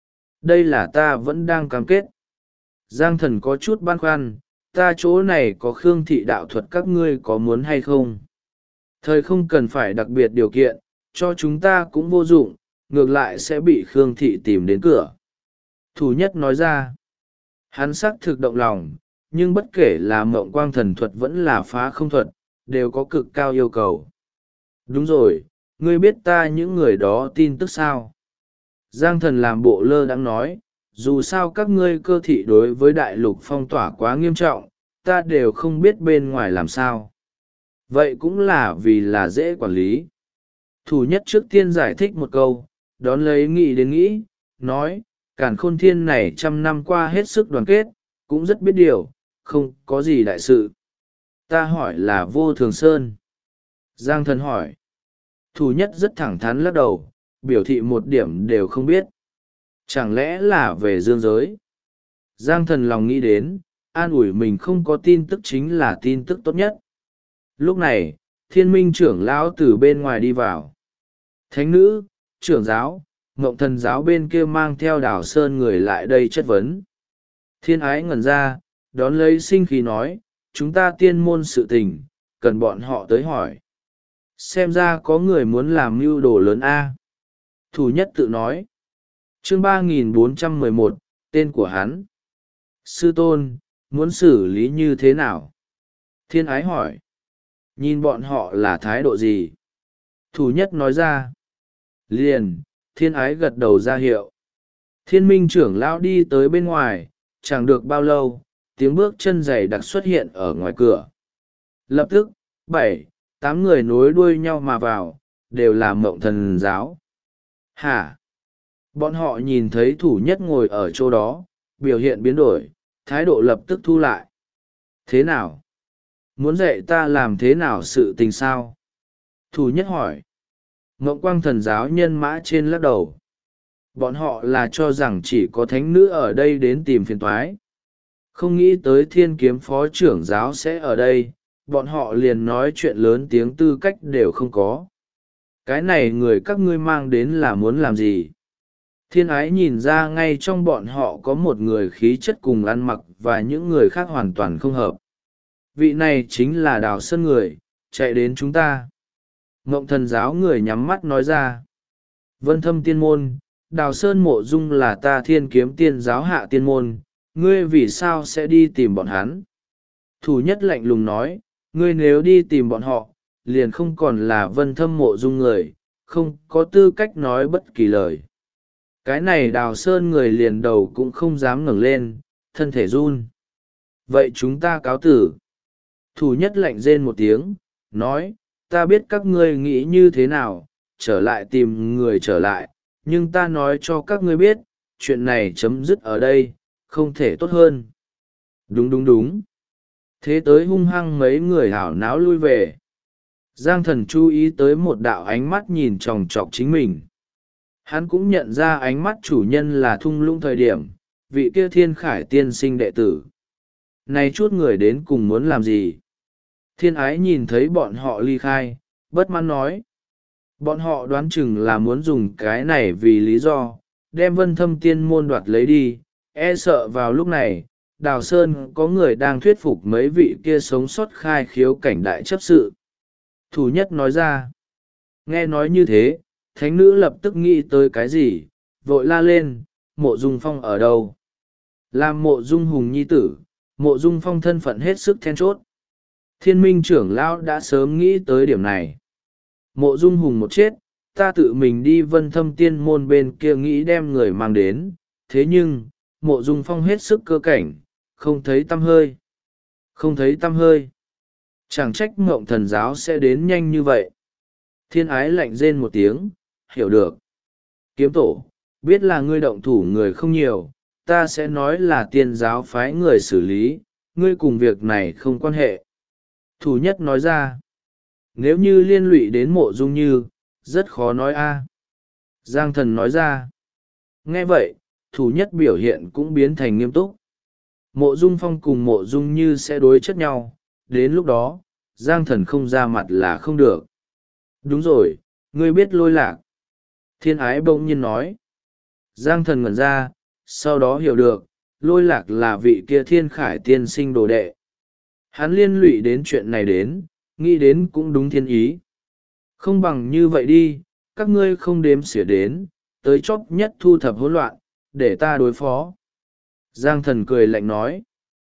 Đây là ta vẫn đang cam kết. Giang Thần có chút băn khoăn, ta chỗ này có Khương thị đạo thuật các ngươi có muốn hay không? Thời không cần phải đặc biệt điều kiện, cho chúng ta cũng vô dụng, ngược lại sẽ bị Khương thị tìm đến cửa. Thủ Nhất nói ra, hắn xác thực động lòng, nhưng bất kể là Mộng Quang thần thuật vẫn là Phá Không thuật, đều có cực cao yêu cầu. Đúng rồi, ngươi biết ta những người đó tin tức sao? Giang Thần làm bộ lơ đãng nói, dù sao các ngươi cơ thị đối với đại lục phong tỏa quá nghiêm trọng, ta đều không biết bên ngoài làm sao. Vậy cũng là vì là dễ quản lý. Thủ Nhất trước tiên giải thích một câu, đón lấy nghĩ đến nghĩ, nói, Càn Khôn Thiên này 100 năm qua hết sức đoàn kết, cũng rất biết điều, không có gì đại sự. Ta hỏi là Vô Thường Sơn. Giang Thần hỏi. Thủ Nhất rất thẳng thắn lắc đầu, biểu thị một điểm đều không biết. Chẳng lẽ là về dương giới? Giang Thần lòng nghĩ đến, an ủi mình không có tin tức chính là tin tức tốt nhất. Lúc này, Thiên Minh trưởng lão từ bên ngoài đi vào. Thánh nữ, trưởng giáo, Ngộng Thần giáo bên kia mang theo Đào Sơn người lại đây chất vấn. Thiên Ái ngẩn ra, đón lấy sinh khí nói, chúng ta tiên môn sự tình, cần bọn họ tới hỏi. Xem ra có người muốn làm mưu đồ lớn A. Thủ Nhất tự nói. Chương 3411, tên của hắn. Sư tôn, muốn xử lý như thế nào? Thiên Ái hỏi. Nhìn bọn họ là thái độ gì? Thủ Nhất nói ra. Liền, Thiên Ái gật đầu ra hiệu. Thiên Minh trưởng lão đi tới bên ngoài, chẳng được bao lâu, tiếng bước chân dày đặc xuất hiện ở ngoài cửa. Lập tức, 7-8 người nối đuôi nhau mà vào, đều là Mộng Thần giáo. Hả? Bọn họ nhìn thấy Thủ Nhất ngồi ở chỗ đó, biểu hiện biến đổi, thái độ lập tức thu lại. Thế nào? Muốn dạy ta làm thế nào sự tình sao? Thủ Nhất hỏi. Ngộng Quang thần giáo nhân mã trên lắc đầu. Bọn họ là cho rằng chỉ có thánh nữ ở đây đến tìm phiền toái. Không nghĩ tới thiên kiếm phó trưởng giáo sẽ ở đây, bọn họ liền nói chuyện lớn tiếng tư cách đều không có. Cái này người các ngươi mang đến là muốn làm gì? Thiên ái nhìn ra ngay trong bọn họ có một người khí chất cùng ăn mặc và những người khác hoàn toàn không hợp. Vị này chính là Đào Sơn người, chạy đến chúng ta. Ngộng thần giáo người nhắm mắt nói ra. Vân Thâm tiên môn, Đào Sơn mộ dung là ta thiên kiếm tiên giáo hạ tiên môn, ngươi vì sao sẽ đi tìm bọn hắn? Thủ nhất lạnh lùng nói, ngươi nếu đi tìm bọn họ, liền không còn là Vân Thâm mộ dung người, không có tư cách nói bất kỳ lời. Cái này Đào Sơn người liền đầu cũng không dám ngẩng lên, thân thể run. Vậy chúng ta cáo tử. Thủ nhất lạnh rên một tiếng, nói, ta biết các ngươi nghĩ như thế nào, trở lại tìm người trở lại, nhưng ta nói cho các ngươi biết, chuyện này chấm dứt ở đây, không thể tốt hơn. Đúng đúng đúng. Thế tới hung hăng mấy người hảo náo lui về. Giang thần chú ý tới một đạo ánh mắt nhìn chòng chọc chính mình. Hắn cũng nhận ra ánh mắt chủ nhân là thung lũng thời điểm, vị kia thiên khải tiên sinh đệ tử. Này chút người đến cùng muốn làm gì? Thiên ái nhìn thấy bọn họ ly khai, bất mãn nói. Bọn họ đoán chừng là muốn dùng cái này vì lý do, đem Vân Thâm tiên môn đoạt lấy đi, e sợ vào lúc này, Đào Sơn có người đang thuyết phục mấy vị kia sống sót khai khiếu cảnh đại chấp sự. Thủ nhất nói ra. Nghe nói như thế, thánh nữ lập tức nghĩ tới cái gì, vội la lên, mộ dung phong ở đâu? Làm mộ dung hùng nhi tử, mộ dung phong thân phận hết sức then chốt. Thiên minh trưởng lão đã sớm nghĩ tới điểm này. Mộ dung hùng một chết, ta tự mình đi Vân Thâm tiên môn bên kia nghĩ đem người mang đến, thế nhưng, mộ dung phong hết sức cơ cảnh, không thấy tăm hơi. Không thấy tăm hơi. Chẳng trách Ngộng thần giáo sẽ đến nhanh như vậy. Thiên ái lạnh rên một tiếng, hiểu được. Kiếm tổ, biết là ngươi động thủ người không nhiều, ta sẽ nói là tiên giáo phái người xử lý, ngươi cùng việc này không quan hệ. Thủ nhất nói ra, nếu như liên lụy đến mộ dung như, rất khó nói a. Giang thần nói ra, nghe vậy, thủ nhất biểu hiện cũng biến thành nghiêm túc. Mộ dung phong cùng mộ dung như sẽ đối chất nhau, đến lúc đó, Giang thần không ra mặt là không được. Đúng rồi, ngươi biết Lôi Lạc. Thiên ái bỗng nhiên nói. Giang thần ngẩn ra, sau đó hiểu được, Lôi Lạc là vị kia thiên khải tiên sinh đồ đệ. Hắn liên lụy đến chuyện này đến, nghĩ đến cũng đúng thiên ý. Không bằng như vậy đi, các ngươi không đếm xỉa đến, tới chóp nhất thu thập hỗn loạn, để ta đối phó. Giang thần cười lạnh nói.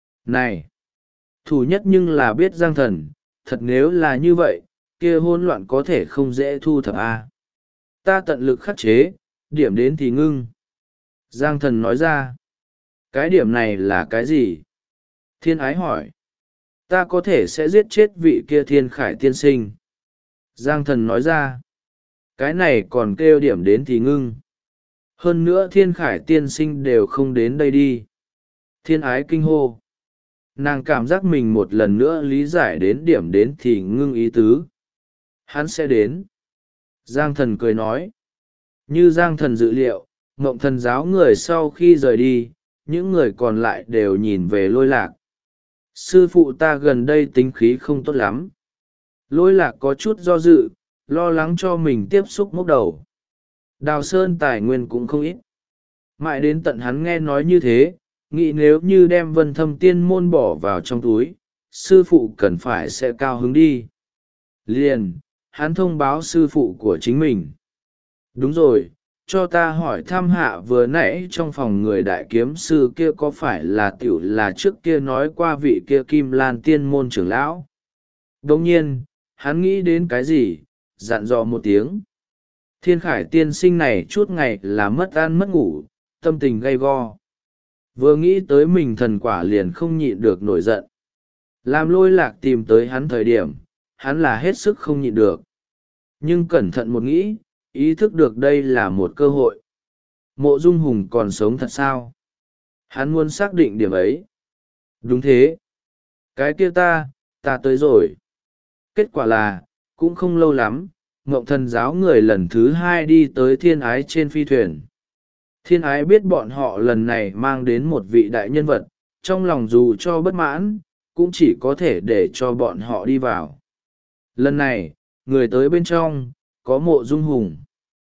Này! Thủ nhất nhưng là biết Giang thần, thật nếu là như vậy, kia hỗn loạn có thể không dễ thu thập a. Ta tận lực khắc chế, điểm đến thì ngưng. Giang thần nói ra. Cái điểm này là cái gì? Thiên ái hỏi. Ta có thể sẽ giết chết vị kia thiên khải tiên sinh. Giang thần nói ra. Cái này còn kêu điểm đến thì ngưng. Hơn nữa thiên khải tiên sinh đều không đến đây đi. Thiên ái kinh hô. Nàng cảm giác mình một lần nữa lý giải đến điểm đến thì ngưng ý tứ. Hắn sẽ đến. Giang thần cười nói. Như Giang thần dự liệu, Ngộng thần giáo người sau khi rời đi, những người còn lại đều nhìn về Lôi Lạc. Sư phụ ta gần đây tính khí không tốt lắm. Lôi Lạc có chút do dự, lo lắng cho mình tiếp xúc mốc đầu. Đào Sơn tài nguyên cũng không ít. Mãi đến tận hắn nghe nói như thế, nghĩ nếu như đem Vân Thâm tiên môn bỏ vào trong túi, sư phụ cần phải sẽ cao hứng đi. Liền, hắn thông báo sư phụ của chính mình. Đúng rồi, cho ta hỏi thăm hạ vừa nãy trong phòng người đại kiếm sư kia có phải là tiểu là trước kia nói qua vị kia Kim Lan tiên môn trưởng lão. Đồng nhiên, hắn nghĩ đến cái gì, dặn dò một tiếng. Thiên khải tiên sinh này chút ngày là mất ăn mất ngủ, tâm tình gay go. Vừa nghĩ tới mình thần quả liền không nhịn được nổi giận. Làm Lôi Lạc tìm tới hắn thời điểm, hắn là hết sức không nhịn được. Nhưng cẩn thận một nghĩ, ý thức được đây là một cơ hội. Mộ dung hùng còn sống thật sao? Hắn muốn xác định điểm ấy. Đúng thế. Cái kia ta tới rồi. Kết quả là, cũng không lâu lắm, Ngộng thần giáo người lần thứ hai đi tới thiên ái trên phi thuyền. Thiên ái biết bọn họ lần này mang đến một vị đại nhân vật, trong lòng dù cho bất mãn, cũng chỉ có thể để cho bọn họ đi vào. Lần này, người tới bên trong, có Mộ Dung Hùng.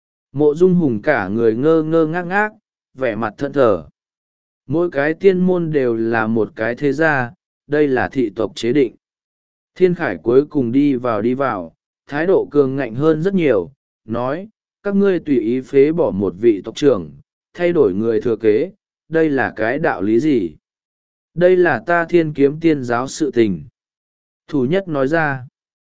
Mộ Dung Hùng cả người ngơ ngơ ngác ngác, vẻ mặt thẫn thờ. Mỗi cái tiên môn đều là một cái thế gia, đây là thị tộc chế định. Thiên Khải cuối cùng đi vào, thái độ cường ngạnh hơn rất nhiều, nói, các ngươi tùy ý phế bỏ một vị tộc trưởng, thay đổi người thừa kế, đây là cái đạo lý gì? Đây là ta Thiên Kiếm Tiên giáo sự tình. Thủ nhất nói ra,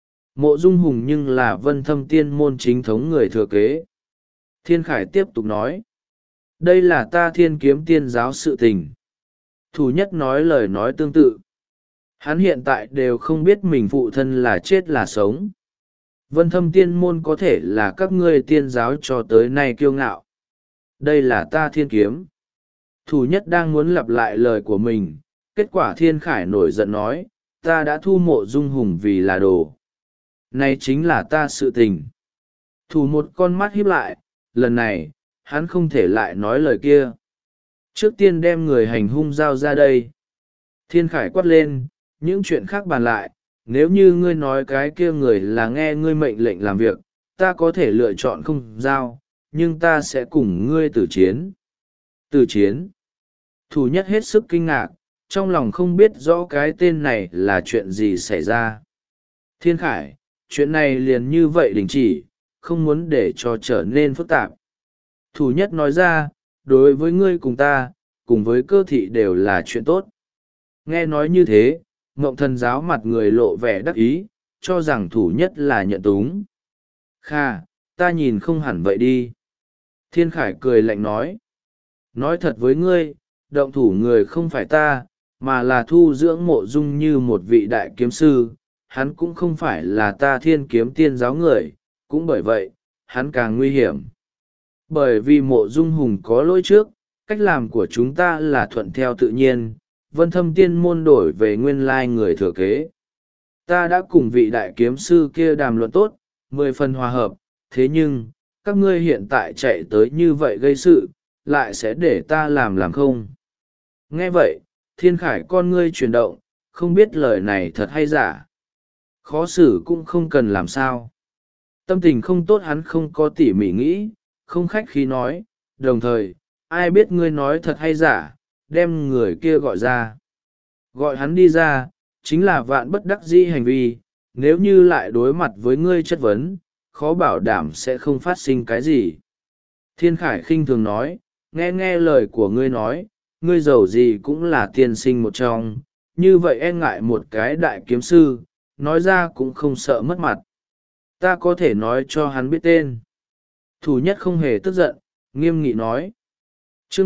Mộ Dung Hùng nhưng là Vân Thâm tiên môn chính thống người thừa kế. Thiên Khải tiếp tục nói, đây là ta Thiên Kiếm Tiên giáo sự tình. Thủ nhất nói lời nói tương tự. Hắn hiện tại đều không biết mình phụ thân là chết là sống. Vân Thâm tiên môn có thể là các ngươi tiên giáo cho tới nay kiêu ngạo. Đây là ta Thiên Kiếm. Thủ nhất đang muốn lặp lại lời của mình, kết quả Thiên Khải nổi giận nói, ta đã thu Mộ Dung Hùng vì là đồ. Này chính là ta sự tình. Thủ một con mắt híp lại, lần này, hắn không thể lại nói lời kia. Trước tiên đem người hành hung giao ra đây. Thiên Khải quát lên, những chuyện khác bàn lại, nếu như ngươi nói cái kia người là nghe ngươi mệnh lệnh làm việc, ta có thể lựa chọn không giao, nhưng ta sẽ cùng ngươi tử chiến. Tử chiến. Thủ nhất hết sức kinh ngạc, trong lòng không biết rõ cái tên này là chuyện gì xảy ra. Thiên Khải, chuyện này liền như vậy đình chỉ, không muốn để cho trở nên phức tạp. Thủ nhất nói ra, đối với ngươi cùng ta, cùng với cơ thị đều là chuyện tốt. Nghe nói như thế, Ngộng Thần giáo mặt người lộ vẻ đắc ý, cho rằng thủ nhất là nhận túng. Kha, ta nhìn không hẳn vậy đi. Thiên Khải cười lạnh nói. Nói thật với ngươi, động thủ người không phải ta, mà là thu dưỡng Mộ Dung như một vị đại kiếm sư. Hắn cũng không phải là ta Thiên Kiếm Tiên giáo người, cũng bởi vậy, hắn càng nguy hiểm. Bởi vì Mộ Dung Hùng có lỗi trước, cách làm của chúng ta là thuận theo tự nhiên, Vân Thâm tiên môn đổi về nguyên lai người thừa kế. Ta đã cùng vị đại kiếm sư kia đàm luận tốt, 10 phần hòa hợp, thế nhưng, các ngươi hiện tại chạy tới như vậy gây sự, lại sẽ để ta làm không? Nghe vậy, Thiên Khải con ngươi chuyển động, không biết lời này thật hay giả. Khó xử cũng không cần làm sao. Tâm tình không tốt hắn không có tỉ mỉ nghĩ, không khách khí nói, đồng thời, ai biết ngươi nói thật hay giả, đem người kia gọi ra. Gọi hắn đi ra, chính là vạn bất đắc dĩ hành vi, nếu như lại đối mặt với ngươi chất vấn, khó bảo đảm sẽ không phát sinh cái gì. Thiên Khải khinh thường nói, nghe lời của ngươi nói, ngươi giàu gì cũng là tiên sinh một trong, như vậy e ngại một cái đại kiếm sư, nói ra cũng không sợ mất mặt. Ta có thể nói cho hắn biết tên. Thủ nhất không hề tức giận, nghiêm nghị nói. Chương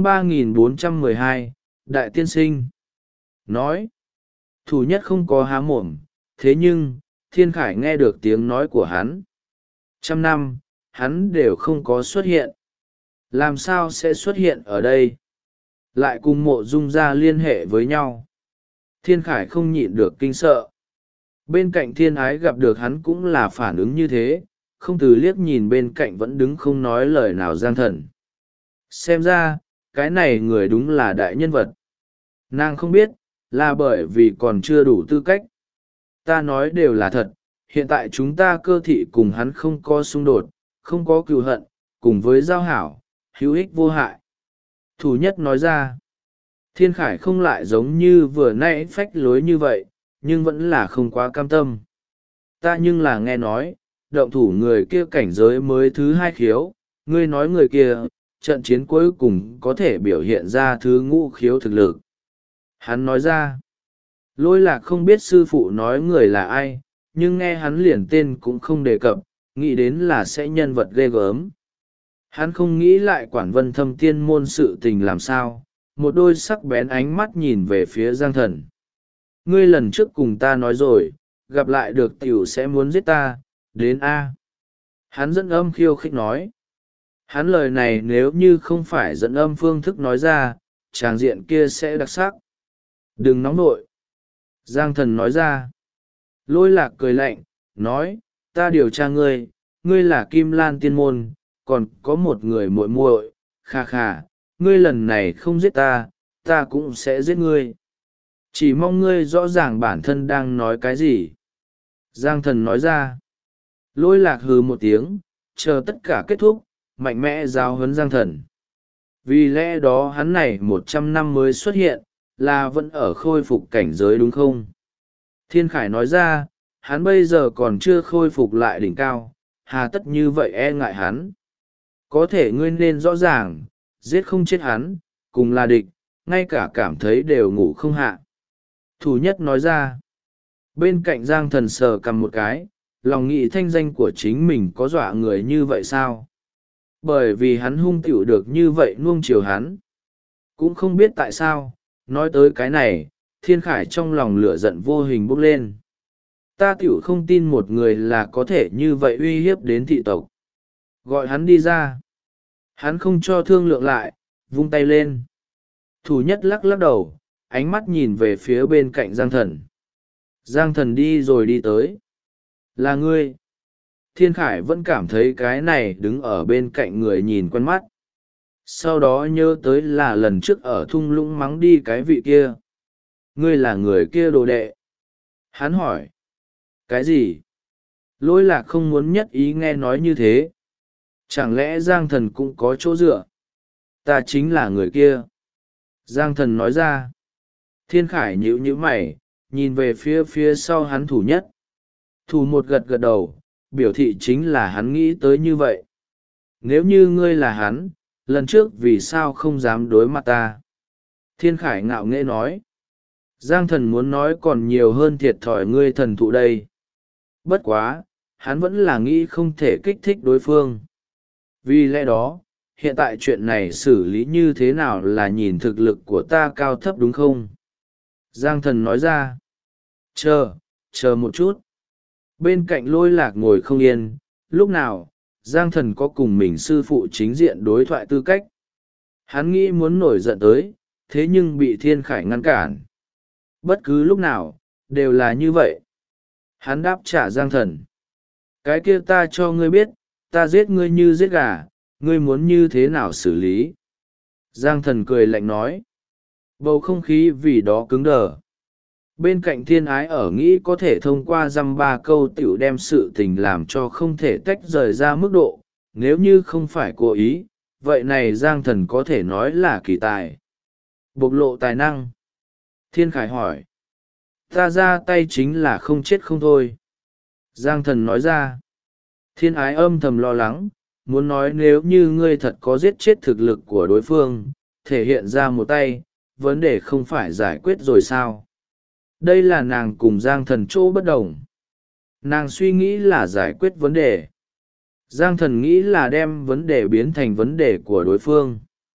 3412, Đại Tiên Sinh. Nói. Thủ nhất không có há mồm, thế nhưng, Thiên Khải nghe được tiếng nói của hắn. 100 năm, hắn đều không có xuất hiện. Làm sao sẽ xuất hiện ở đây? Lại cùng Mộ Dung gia liên hệ với nhau. Thiên Khải không nhịn được kinh sợ. Bên cạnh Thiên Ái gặp được hắn cũng là phản ứng như thế, không từ liếc nhìn bên cạnh vẫn đứng không nói lời nào Giang Thần. Xem ra, cái này người đúng là đại nhân vật. Nàng không biết, là bởi vì còn chưa đủ tư cách. Ta nói đều là thật, hiện tại chúng ta cơ thị cùng hắn không có xung đột, không có cừu hận, cùng với giao hảo, hữu ích vô hại. Thủ nhất nói ra, Thiên Khải không lại giống như vừa nãy phách lối như vậy, nhưng vẫn là không quá cam tâm. Ta nhưng là nghe nói, động thủ người kia cảnh giới mới thứ 2 khiếu, ngươi nói người kia, trận chiến cuối cùng có thể biểu hiện ra thứ 5 khiếu thực lực. Hắn nói ra, Lôi Lạc không biết sư phụ nói người là ai, nhưng nghe hắn liền tên cũng không đề cập, nghĩ đến là sẽ nhân vật ghê gớm. Hắn không nghĩ lại quản Vân Thâm tiên môn sự tình làm sao, một đôi sắc bén ánh mắt nhìn về phía Giang Thần. Ngươi lần trước cùng ta nói rồi, gặp lại được tiểu sẽ muốn giết ta, đến A. Hắn dẫn âm khiêu khích nói. Hắn lời này nếu như không phải dẫn âm phương thức nói ra, tràng diện kia sẽ đặc sắc. Đừng nóng nội. Giang Thần nói ra. Lôi Lạc cười lạnh, nói, ta điều tra ngươi, ngươi là Kim Lan tiên môn, còn có một người muội muội, kha khà, ngươi lần này không giết ta, ta cũng sẽ giết ngươi. Chỉ mong ngươi rõ ràng bản thân đang nói cái gì. Giang thần nói ra. Lôi lạc hừ một tiếng, chờ tất cả kết thúc, mạnh mẽ giáo huấn Giang thần. Vì lẽ đó hắn này 100 năm mới xuất hiện, là vẫn ở khôi phục cảnh giới đúng không? Thiên Khải nói ra, hắn bây giờ còn chưa khôi phục lại đỉnh cao, hà tất như vậy e ngại hắn. Có thể ngươi nên rõ ràng, giết không chết hắn, cùng là địch, ngay cả cảm thấy đều ngủ không hạ. Thủ nhất nói ra. Bên cạnh Giang thần sờ cầm một cái, lòng nghĩ thanh danh của chính mình có dọa người như vậy sao? Bởi vì hắn hung tiểu được như vậy nuông chiều hắn. Cũng không biết tại sao, nói tới cái này, Thiên Khải trong lòng lửa giận vô hình bốc lên. Ta tiểu không tin một người là có thể như vậy uy hiếp đến thị tộc. Gọi hắn đi ra. Hắn không cho thương lượng lại, vung tay lên. Thủ nhất lắc lắc đầu, ánh mắt nhìn về phía bên cạnh Giang thần. Giang thần đi rồi đi tới. Là ngươi. Thiên Khải vẫn cảm thấy cái này đứng ở bên cạnh người nhìn quen mắt. Sau đó nhớ tới là lần trước ở thung lũng mắng đi cái vị kia. Ngươi là người kia đồ đệ. Hắn hỏi. Cái gì? Lôi lạc không muốn nhất ý nghe nói như thế. Chẳng lẽ Giang thần cũng có chỗ dựa? Ta chính là người kia. Giang thần nói ra. Thiên Khải nhíu nhíu mày, nhìn về phía sau hắn thủ nhất. Thủ một gật gật đầu, biểu thị chính là hắn nghĩ tới như vậy. Nếu như ngươi là hắn, lần trước vì sao không dám đối mặt ta? Thiên Khải ngạo nghễ nói. Giang thần muốn nói còn nhiều hơn thiệt thòi ngươi thần thụ đây. Bất quá, hắn vẫn là nghĩ không thể kích thích đối phương. Vì lẽ đó, hiện tại chuyện này xử lý như thế nào là nhìn thực lực của ta cao thấp đúng không? Giang thần nói ra. Chờ một chút. Bên cạnh Lôi lạc ngồi không yên, lúc nào, Giang thần có cùng mình sư phụ chính diện đối thoại tư cách. Hắn nghĩ muốn nổi giận tới, thế nhưng bị Thiên Khải ngăn cản. Bất cứ lúc nào, đều là như vậy. Hắn đáp trả Giang thần. Cái kia ta cho ngươi biết, ta giết ngươi như giết gà, ngươi muốn như thế nào xử lý? Giang thần cười lạnh nói. Bầu không khí vì đó cứng đờ. Bên cạnh Thiên Ái ở nghĩ có thể thông qua dăm ba câu tiểu đem sự tình làm cho không thể tách rời ra mức độ, nếu như không phải cố ý, vậy này Giang thần có thể nói là kỳ tài. Bộc lộ tài năng. Thiên Khải hỏi. Ta ra tay chính là không chết không thôi. Giang thần nói ra. Thiên Ái âm thầm lo lắng, muốn nói nếu như ngươi thật có giết chết thực lực của đối phương, thể hiện ra một tay, vấn đề không phải giải quyết rồi sao? Đây là nàng cùng Giang thần chỗ bất đồng. Nàng suy nghĩ là giải quyết vấn đề. Giang thần nghĩ là đem vấn đề biến thành vấn đề của đối phương.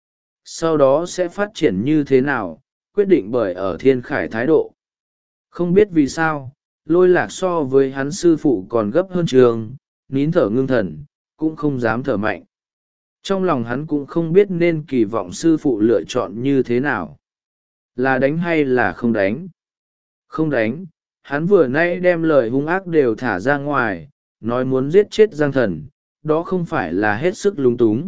Sau đó sẽ phát triển như thế nào, quyết định bởi ở Thiên Khải thái độ. Không biết vì sao, Lôi lạc so với hắn sư phụ còn gấp hơn trường, nín thở ngưng thần, cũng không dám thở mạnh. Trong lòng hắn cũng không biết nên kỳ vọng sư phụ lựa chọn như thế nào. Là đánh hay là không đánh? Không đánh, hắn vừa nay đem lời hung ác đều thả ra ngoài, nói muốn giết chết Giang thần, đó không phải là hết sức lúng túng.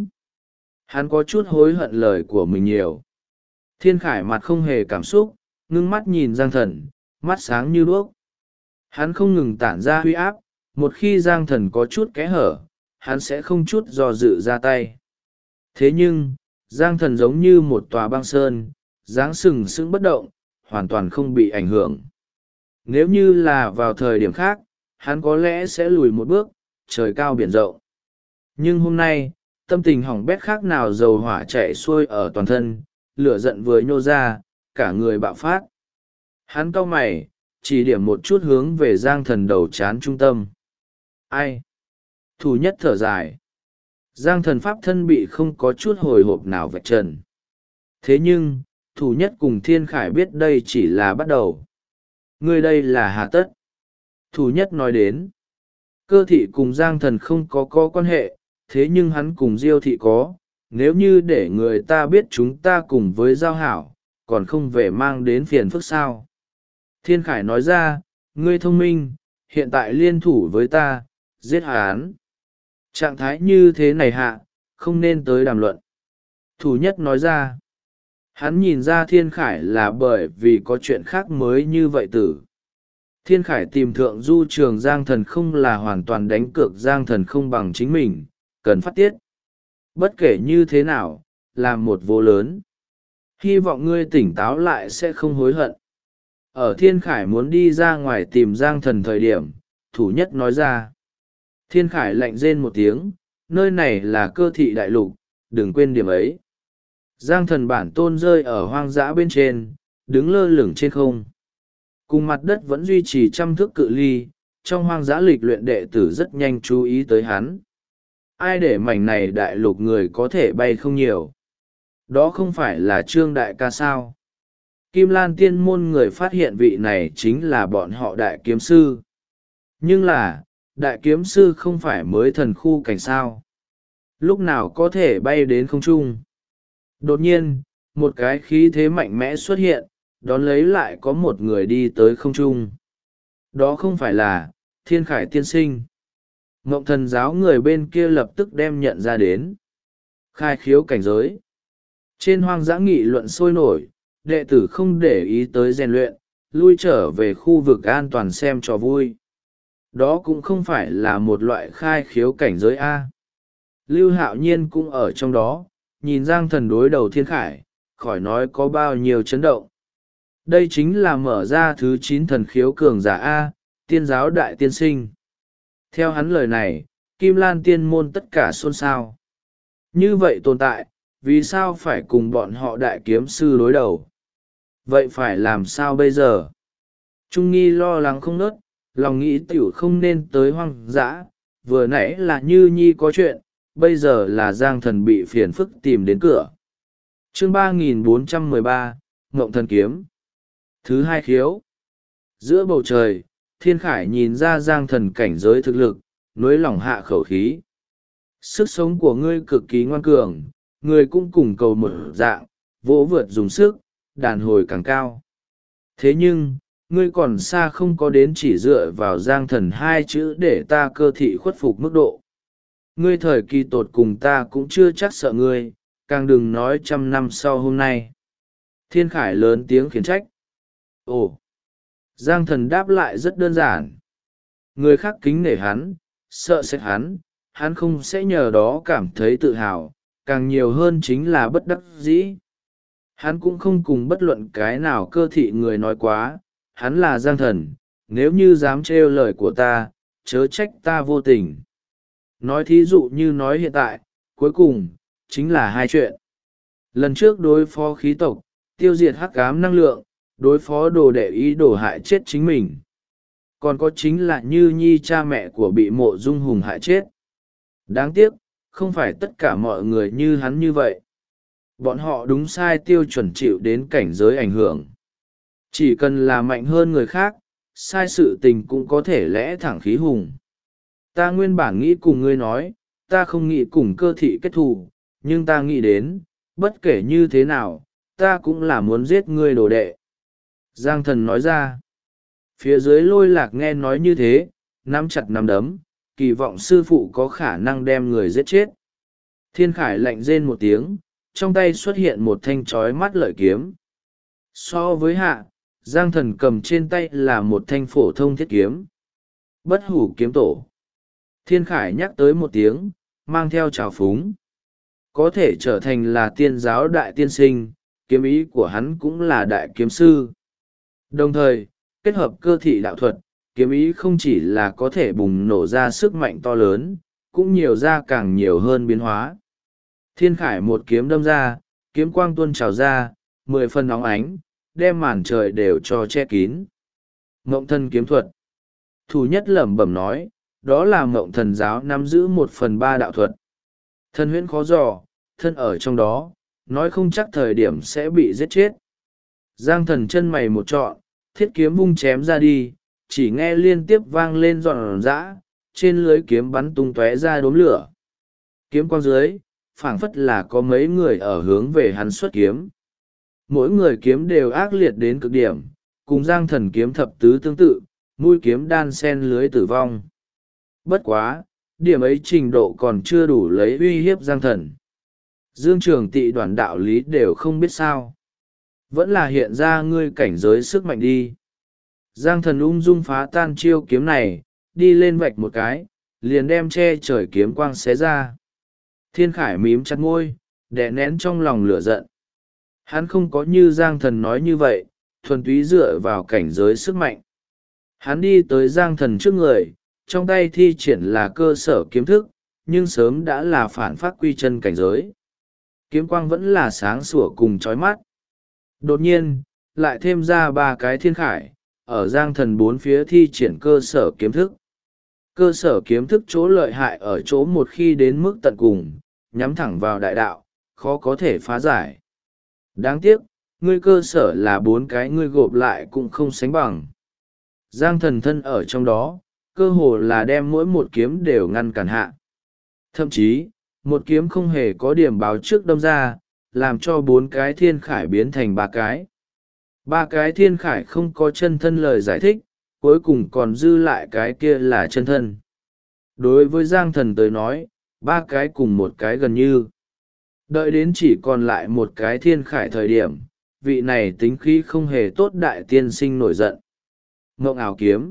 Hắn có chút hối hận lời của mình nhiều. Thiên Khải mặt không hề cảm xúc, ngưng mắt nhìn Giang thần, mắt sáng như đuốc. Hắn không ngừng tản ra huy áp, một khi Giang thần có chút kẽ hở, hắn sẽ không chút do dự ra tay. Thế nhưng, Giang thần giống như một tòa băng sơn, dáng sừng sững bất động, hoàn toàn không bị ảnh hưởng. Nếu như là vào thời điểm khác, hắn có lẽ sẽ lùi một bước, trời cao biển rộng. Nhưng hôm nay, tâm tình hỏng bét khác nào dầu hỏa chạy xuôi ở toàn thân, lửa giận vừa nhô ra, cả người bạo phát. Hắn cau mày, chỉ điểm một chút hướng về Giang thần đầu chán trung tâm. Ai? Thủ nhất thở dài. Giang thần pháp thân bị không có chút hồi hộp nào vạch trần. Thế nhưng, thủ nhất cùng Thiên Khải biết đây chỉ là bắt đầu. Ngươi đây là hà tất. Thủ nhất nói đến. Cơ thị cùng Giang thần không có quan hệ, thế nhưng hắn cùng Diêu thị có. Nếu như để người ta biết chúng ta cùng với giao hảo, còn không về mang đến phiền phức sao. Thiên Khải nói ra, ngươi thông minh, hiện tại liên thủ với ta, giết hắn. Trạng thái như thế này hạ, không nên tới đàm luận. Thủ nhất nói ra. Hắn nhìn ra Thiên Khải là bởi vì có chuyện khác mới như vậy tử. Thiên Khải tìm thượng du trường Giang Thần không là hoàn toàn đánh cược Giang Thần không bằng chính mình, cần phát tiết. Bất kể như thế nào, làm một vô lớn. Hy vọng ngươi tỉnh táo lại sẽ không hối hận. Ở Thiên Khải muốn đi ra ngoài tìm Giang Thần thời điểm, thủ nhất nói ra. Thiên Khải lạnh rên một tiếng, nơi này là cơ thị đại lục, đừng quên điểm ấy. Giang Thần bản tôn rơi ở hoang dã bên trên, đứng lơ lửng trên không. Cùng mặt đất vẫn duy trì 100 thước cự ly, trong hoang dã lịch luyện đệ tử rất nhanh chú ý tới hắn. Ai để mảnh này đại lục người có thể bay không nhiều. Đó không phải là Trương Đại ca sao. Kim Lan tiên môn người phát hiện vị này chính là bọn họ đại kiếm sư. Nhưng là, đại kiếm sư không phải mới thần khu cảnh sao. Lúc nào có thể bay đến không trung. Đột nhiên, một cái khí thế mạnh mẽ xuất hiện, đón lấy lại có một người đi tới không trung. Đó không phải là Thiên Khải tiên sinh. Ngộng thần giáo người bên kia lập tức đem nhận ra đến. Khai khiếu cảnh giới. Trên hoang dã nghị luận sôi nổi, đệ tử không để ý tới rèn luyện, lui trở về khu vực an toàn xem trò vui. Đó cũng không phải là một loại khai khiếu cảnh giới A. Lưu Hạo Nhiên cũng ở trong đó, nhìn Giang Thần đối đầu Thiên Khải, khỏi nói có bao nhiêu chấn động. Đây chính là mở ra thứ 9 thần khiếu cường giả A, tiên giáo đại tiên sinh. Theo hắn lời này, Kim Lan tiên môn tất cả xôn xao. Như vậy tồn tại, vì sao phải cùng bọn họ đại kiếm sư đối đầu? Vậy phải làm sao bây giờ? Trung Nghi lo lắng không nớt, lòng nghĩ tiểu không nên tới hoang dã, vừa nãy là Như Nhi có chuyện, bây giờ là Giang Thần bị phiền phức tìm đến cửa. Chương 3413, Ngộng Thần Kiếm. Thứ 2 khiếu. Giữa bầu trời, Thiên Khải nhìn ra Giang Thần cảnh giới thực lực, nối lòng hạ khẩu khí. Sức sống của ngươi cực kỳ ngoan cường, ngươi cũng cùng cầu một dạng, vỗ vượt dùng sức, đàn hồi càng cao. Thế nhưng, ngươi còn xa không có đến chỉ dựa vào Giang Thần 2 chữ để ta cơ thị khuất phục mức độ. Ngươi thời kỳ tột cùng ta cũng chưa chắc sợ ngươi, càng đừng nói 100 năm sau hôm nay. Thiên Khải lớn tiếng khiển trách. Ồ! Giang Thần đáp lại rất đơn giản. Người khác kính nể hắn, sợ sệt hắn, hắn không sẽ nhờ đó cảm thấy tự hào, càng nhiều hơn chính là bất đắc dĩ. Hắn cũng không cùng bất luận cái nào cơ thị người nói quá, hắn là Giang Thần, nếu như dám trêu lời của ta, chớ trách ta vô tình. Nói thí dụ như nói hiện tại, cuối cùng, chính là 2 chuyện. Lần trước đối phó khí tộc, tiêu diệt hắc ám năng lượng, đối phó đồ đệ ý đồ hại chết chính mình. Còn có chính là Như Nhi cha mẹ của bị Mộ Dung Hùng hại chết. Đáng tiếc, không phải tất cả mọi người như hắn như vậy. Bọn họ đúng sai tiêu chuẩn chịu đến cảnh giới ảnh hưởng. Chỉ cần là mạnh hơn người khác, sai sự tình cũng có thể lẽ thẳng khí hùng. Ta nguyên bản nghĩ cùng ngươi nói, ta không nghĩ cùng cơ thị kết thù, nhưng ta nghĩ đến, bất kể như thế nào, ta cũng là muốn giết ngươi đồ đệ. Giang Thần nói ra. Phía dưới Lôi Lạc nghe nói như thế, nắm chặt nắm đấm, kỳ vọng sư phụ có khả năng đem người giết chết. Thiên Khải lạnh rên một tiếng, trong tay xuất hiện một thanh chói mắt lợi kiếm. So với hạ, Giang Thần cầm trên tay là một thanh phổ thông thiết kiếm. Bất hủ kiếm tổ. Thiên Khải nhắc tới một tiếng, mang theo trào phúng. Có thể trở thành là tiên giáo đại tiên sinh, kiếm ý của hắn cũng là đại kiếm sư. Đồng thời, kết hợp cơ thị đạo thuật, kiếm ý không chỉ là có thể bùng nổ ra sức mạnh to lớn, cũng nhiều ra càng nhiều hơn biến hóa. Thiên Khải một kiếm đâm ra, kiếm quang tuôn trào ra, 10 phần óng ánh, đem màn trời đều cho che kín. Ngộng Thần kiếm thuật. Thủ nhất lẩm bẩm nói, đó là Ngộng Thần giáo nắm giữ 1/3 đạo thuật. Thân huyễn khó dò, thân ở trong đó, nói không chắc thời điểm sẽ bị giết chết. Giang Thần chân mày một trọn, thiết kiếm vung chém ra đi, chỉ nghe liên tiếp vang lên giòn giã, trên lưới kiếm bắn tung tóe ra đốm lửa. Kiếm quang dưới, phảng phất là có mấy người ở hướng về hắn xuất kiếm. Mỗi người kiếm đều ác liệt đến cực điểm, cùng Giang Thần kiếm thập tứ tương tự, mũi kiếm đan sen lưới tử vong. Bất quá, điểm ấy trình độ còn chưa đủ lấy uy hiếp Giang Thần. Dương Trường Tị đoạn đạo lý đều không biết sao. Vẫn là hiện ra ngươi cảnh giới sức mạnh đi. Giang thần ung dung phá tan chiêu kiếm này, đi lên vạch một cái, liền đem che trời kiếm quang xé ra. Thiên Khải mím chặt môi, đè nén trong lòng lửa giận. Hắn không có như Giang thần nói như vậy, thuần túy dựa vào cảnh giới sức mạnh. Hắn đi tới Giang thần trước người, trong tay thi triển là cơ sở kiếm thức, nhưng sớm đã là phản phát quy chân cảnh giới. Kiếm quang vẫn là sáng sủa cùng chói mắt. Đột nhiên, lại thêm ra ba cái thiên khải, ở Giang thần bốn phía thi triển cơ sở kiếm thức. Cơ sở kiếm thức chỗ lợi hại ở chỗ một khi đến mức tận cùng, nhắm thẳng vào đại đạo, khó có thể phá giải. Đáng tiếc, ngươi cơ sở là bốn cái ngươi gộp lại cũng không sánh bằng. Giang thần thân ở trong đó, cơ hồ là đem mỗi một kiếm đều ngăn cản hạ. Thậm chí, một kiếm không hề có điểm báo trước đâm ra, làm cho bốn cái thiên khải biến thành ba cái. Ba cái thiên khải không có chân thân lời giải thích, cuối cùng còn dư lại cái kia là chân thân. Đối với Giang thần tới nói, ba cái cùng một cái gần như. Đợi đến chỉ còn lại một cái thiên khải thời điểm, vị này tính khí không hề tốt đại tiên sinh nổi giận. Ngộng ảo kiếm.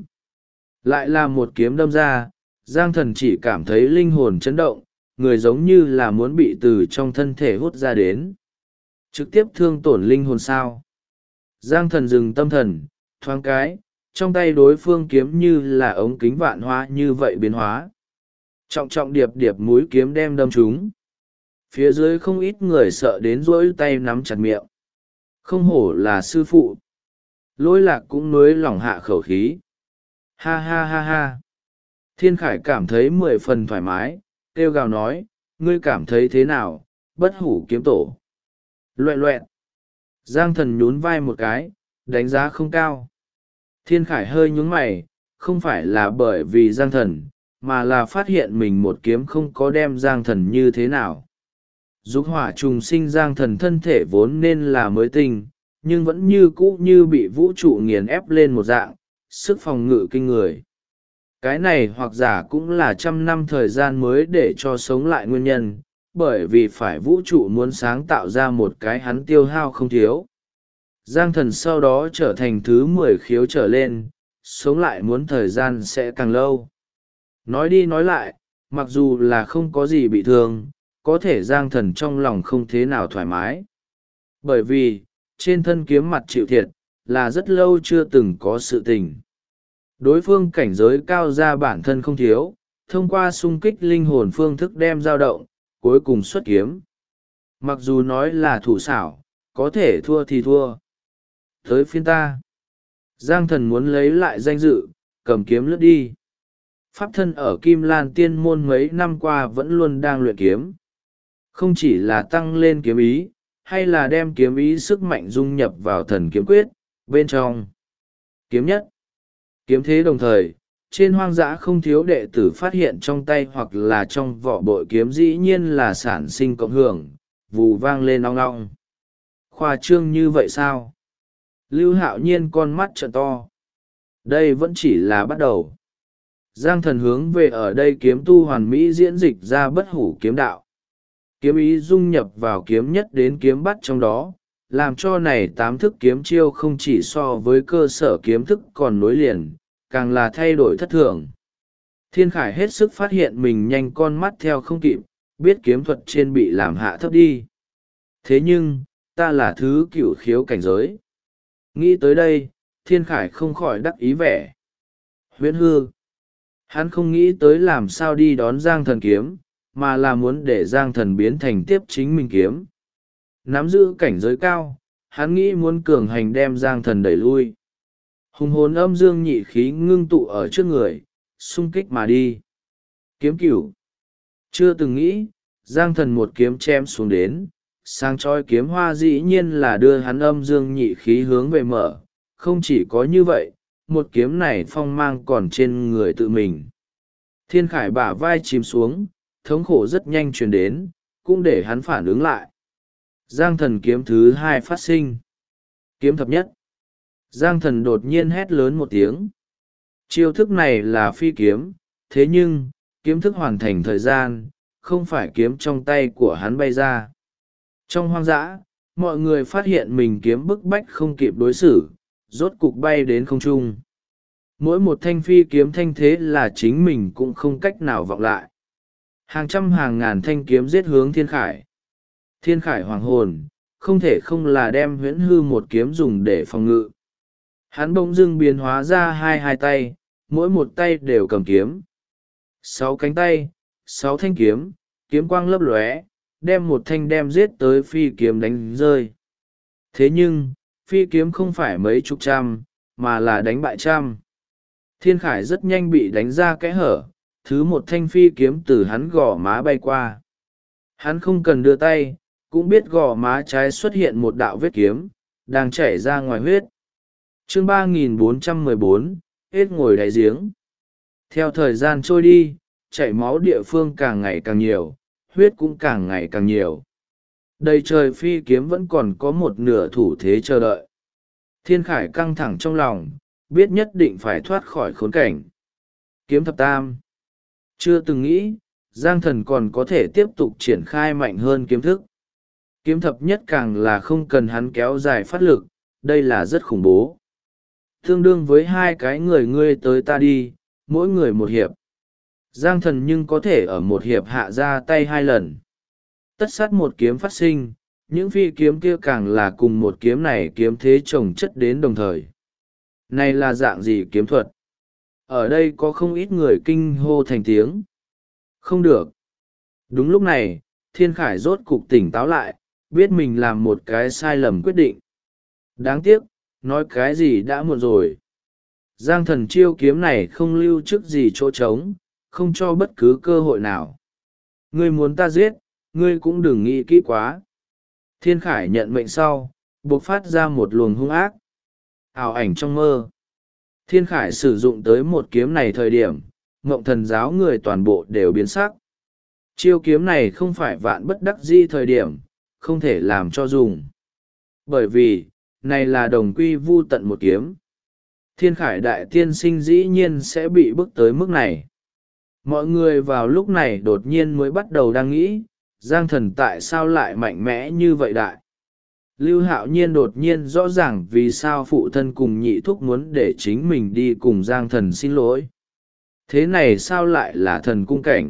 Lại là một kiếm đâm ra, Giang thần chỉ cảm thấy linh hồn chấn động, người giống như là muốn bị từ trong thân thể hút ra đến. Trực tiếp thương tổn linh hồn sao. Giang thần dừng tâm thần, thoáng cái, trong tay đối phương kiếm như là ống kính vạn hoa như vậy biến hóa. Trọng trọng điệp điệp mũi kiếm đem đâm chúng. Phía dưới không ít người sợ đến rỗi tay nắm chặt miệng. Không hổ là sư phụ. Lỗi lạc cũng nối lỏng hạ khẩu khí. Ha ha ha ha. Thiên Khải cảm thấy 10 phần thoải mái, kêu gào nói, ngươi cảm thấy thế nào, bất hủ kiếm tổ. Loẹ loẹt. Giang thần nhún vai một cái, đánh giá không cao. Thiên Khải hơi nhún mày, không phải là bởi vì Giang thần, mà là phát hiện mình một kiếm không có đem Giang thần như thế nào. Dục hỏa trùng sinh Giang thần thân thể vốn nên là mới tinh, nhưng vẫn như cũ như bị vũ trụ nghiền ép lên một dạng, sức phòng ngự kinh người. Cái này hoặc giả cũng là 100 năm thời gian mới để cho sống lại nguyên nhân, bởi vì phải vũ trụ muốn sáng tạo ra một cái hắn tiêu hao không thiếu. Giang thần sau đó trở thành thứ 10 khiếu trở lên, sống lại muốn thời gian sẽ càng lâu. Nói đi nói lại, mặc dù là không có gì bị thương, có thể Giang thần trong lòng không thế nào thoải mái. Bởi vì, trên thân kiếm mặt chịu thiệt, là rất lâu chưa từng có sự tình. Đối phương cảnh giới cao ra bản thân không thiếu, thông qua xung kích linh hồn phương thức đem dao động, cuối cùng xuất kiếm. Mặc dù nói là thủ xảo, có thể thua thì thua. Tới phiên ta. Giang thần muốn lấy lại danh dự, cầm kiếm lướt đi. Pháp thân ở Kim Lan Tiên Môn mấy năm qua vẫn luôn đang luyện kiếm. Không chỉ là tăng lên kiếm ý, hay là đem kiếm ý sức mạnh dung nhập vào thần kiếm quyết, bên trong. Kiếm nhất. Kiếm thế đồng thời, trên hoang dã không thiếu đệ tử phát hiện trong tay hoặc là trong vỏ bội kiếm dĩ nhiên là sản sinh cộng hưởng, vù vang lên ong ong. Khoa trương như vậy sao? Lưu Hạo Nhiên con mắt trợn to. Đây vẫn chỉ là bắt đầu. Giang thần hướng về ở đây kiếm tu hoàn mỹ diễn dịch ra bất hủ kiếm đạo. Kiếm ý dung nhập vào kiếm nhất đến kiếm bắt trong đó, làm cho này 8 thức kiếm chiêu không chỉ so với cơ sở kiếm thức còn nối liền, càng là thay đổi thất thường. Thiên Khải hết sức phát hiện mình nhanh con mắt theo không kịp, biết kiếm thuật trên bị làm hạ thấp đi. Thế nhưng, ta là thứ cửu khiếu cảnh giới. Nghĩ tới đây, Thiên Khải không khỏi đắc ý vẻ. Huyễn hư. Hắn không nghĩ tới làm sao đi đón Giang thần kiếm, mà là muốn để Giang thần biến thành tiếp chính mình kiếm. Nắm giữ cảnh giới cao, hắn nghĩ muốn cường hành đem Giang thần đẩy lui. Hùng hồn âm dương nhị khí ngưng tụ ở trước người, xung kích mà đi. Kiếm cửu. Chưa từng nghĩ, Giang thần một kiếm chém xuống đến, sang chói kiếm hoa dĩ nhiên là đưa hắn âm dương nhị khí hướng về mở. Không chỉ có như vậy, một kiếm này phong mang còn trên người tự mình. Thiên Khải bả vai chìm xuống, thống khổ rất nhanh truyền đến, cũng để hắn phản ứng lại. Giang thần kiếm thứ 2 phát sinh. Kiếm thập nhất. Giang thần đột nhiên hét lớn một tiếng. Chiêu thức này là phi kiếm, thế nhưng, kiếm thức hoàn thành thời gian, không phải kiếm trong tay của hắn bay ra. Trong hoang dã, mọi người phát hiện mình kiếm bức bách không kịp đối xử, rốt cục bay đến không trung. Mỗi một thanh phi kiếm thanh thế là chính mình cũng không cách nào vọng lại. Hàng trăm hàng ngàn thanh kiếm giết hướng Thiên Khải. Thiên Khải hoàng hồn, không thể không là đem huyễn hư một kiếm dùng để phòng ngự. Hắn bỗng dưng biến hóa ra hai tay, mỗi một tay đều cầm kiếm. 6 cánh tay, 6 thanh kiếm, kiếm quang lấp lóe, đem một thanh đem giết tới phi kiếm đánh rơi. Thế nhưng, phi kiếm không phải mấy chục trăm, mà là đánh bại trăm. Thiên Khải rất nhanh bị đánh ra kẽ hở, thứ một thanh phi kiếm từ hắn gò má bay qua. Hắn không cần đưa tay, cũng biết gò má trái xuất hiện một đạo vết kiếm, đang chảy ra ngoài huyết. Chương 3414, hết ngồi đáy giếng. Theo thời gian trôi đi, chảy máu địa phương càng ngày càng nhiều, huyết cũng càng ngày càng nhiều. Đầy trời phi kiếm vẫn còn có một nửa thủ thế chờ đợi. Thiên Khải căng thẳng trong lòng, biết nhất định phải thoát khỏi khốn cảnh. Kiếm thập tam. Chưa từng nghĩ, Giang Thần còn có thể tiếp tục triển khai mạnh hơn kiếm thức. Kiếm thập nhất càng là không cần hắn kéo dài phát lực, đây là rất khủng bố. Tương đương với 2 cái người ngươi tới ta đi, mỗi người một hiệp. Giang Thần nhưng có thể ở một hiệp hạ ra tay 2 lần. Tất sát một kiếm phát sinh, những phi kiếm kia càng là cùng một kiếm này kiếm thế chồng chất đến đồng thời. Này là dạng gì kiếm thuật? Ở đây có không ít người kinh hô thành tiếng. Không được. Đúng lúc này, Thiên Khải rốt cục tỉnh táo lại, biết mình làm một cái sai lầm quyết định. Đáng tiếc, nói cái gì đã muộn rồi. Giang Thần chiêu kiếm này không lưu trước gì chỗ trống, không cho bất cứ cơ hội nào. Ngươi muốn ta giết, ngươi cũng đừng nghĩ kỹ quá. Thiên Khải nhận mệnh sau, buộc phát ra một luồng hung ác. Ảo ảnh trong mơ. Thiên Khải sử dụng tới một kiếm này thời điểm, Ngộng Thần giáo người toàn bộ đều biến sắc. Chiêu kiếm này không phải vạn bất đắc dĩ thời điểm, không thể làm cho dùng. Bởi vì, này là đồng quy vu tận một kiếm. Thiên Khải đại tiên sinh dĩ nhiên sẽ bị bức tới mức này. Mọi người vào lúc này đột nhiên mới bắt đầu đang nghĩ, Giang Thần tại sao lại mạnh mẽ như vậy đại. Lưu Hạo Nhiên đột nhiên rõ ràng vì sao phụ thân cùng nhị thúc muốn để chính mình đi cùng Giang Thần xin lỗi. Thế này sao lại là thần cung cảnh?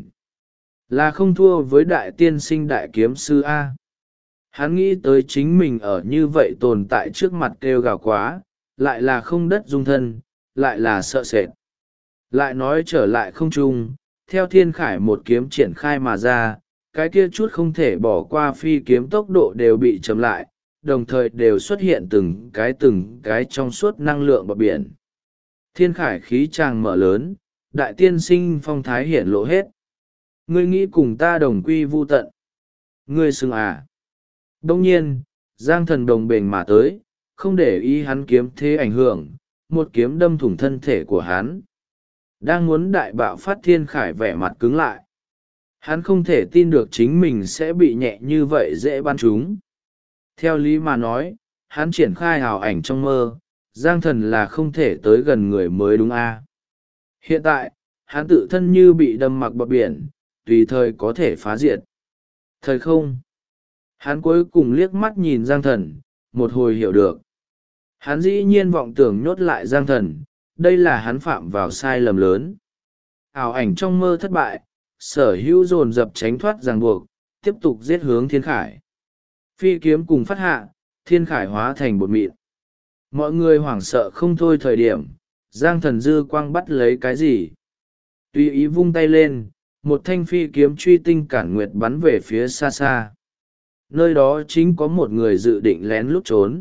Là không thua với đại tiên sinh đại kiếm sư A. Hắn nghĩ tới chính mình ở như vậy tồn tại trước mặt kêu gào quá, lại là không đất dung thân, lại là sợ sệt. Lại nói trở lại không trung, theo Thiên Khải một kiếm triển khai mà ra, cái kia chút không thể bỏ qua phi kiếm tốc độ đều bị chậm lại, đồng thời đều xuất hiện từng cái trong suốt năng lượng bọt biển. Thiên Khải khí tràng mở lớn, đại tiên sinh phong thái hiển lộ hết. Ngươi nghĩ cùng ta đồng quy vu tận. Ngươi xưng à. Đông nhiên, Giang Thần đồng bền mà tới, không để ý hắn kiếm thế ảnh hưởng, một kiếm đâm thủng thân thể của hắn. Đang muốn đại bạo phát Thiên Khải vẻ mặt cứng lại. Hắn không thể tin được chính mình sẽ bị nhẹ như vậy dễ bắn trúng. Theo lý mà nói, hắn triển khai hào ảnh trong mơ, Giang Thần là không thể tới gần người mới đúng a. Hiện tại, hắn tự thân như bị đâm mặc bọt biển, tùy thời có thể phá diệt. Thời không. Hắn cuối cùng liếc mắt nhìn Giang Thần, một hồi hiểu được. Hắn dĩ nhiên vọng tưởng nhốt lại Giang Thần, đây là hắn phạm vào sai lầm lớn. Ảo ảnh trong mơ thất bại, sở hữu dồn dập tránh thoát ràng buộc, tiếp tục giết hướng Thiên Khải. Phi kiếm cùng phát hạ, Thiên Khải hóa thành bột mịn. Mọi người hoảng sợ không thôi thời điểm, Giang Thần dư quang bắt lấy cái gì. Tùy ý vung tay lên, một thanh phi kiếm truy tinh cản nguyệt bắn về phía xa xa. Nơi đó chính có một người dự định lén lút trốn.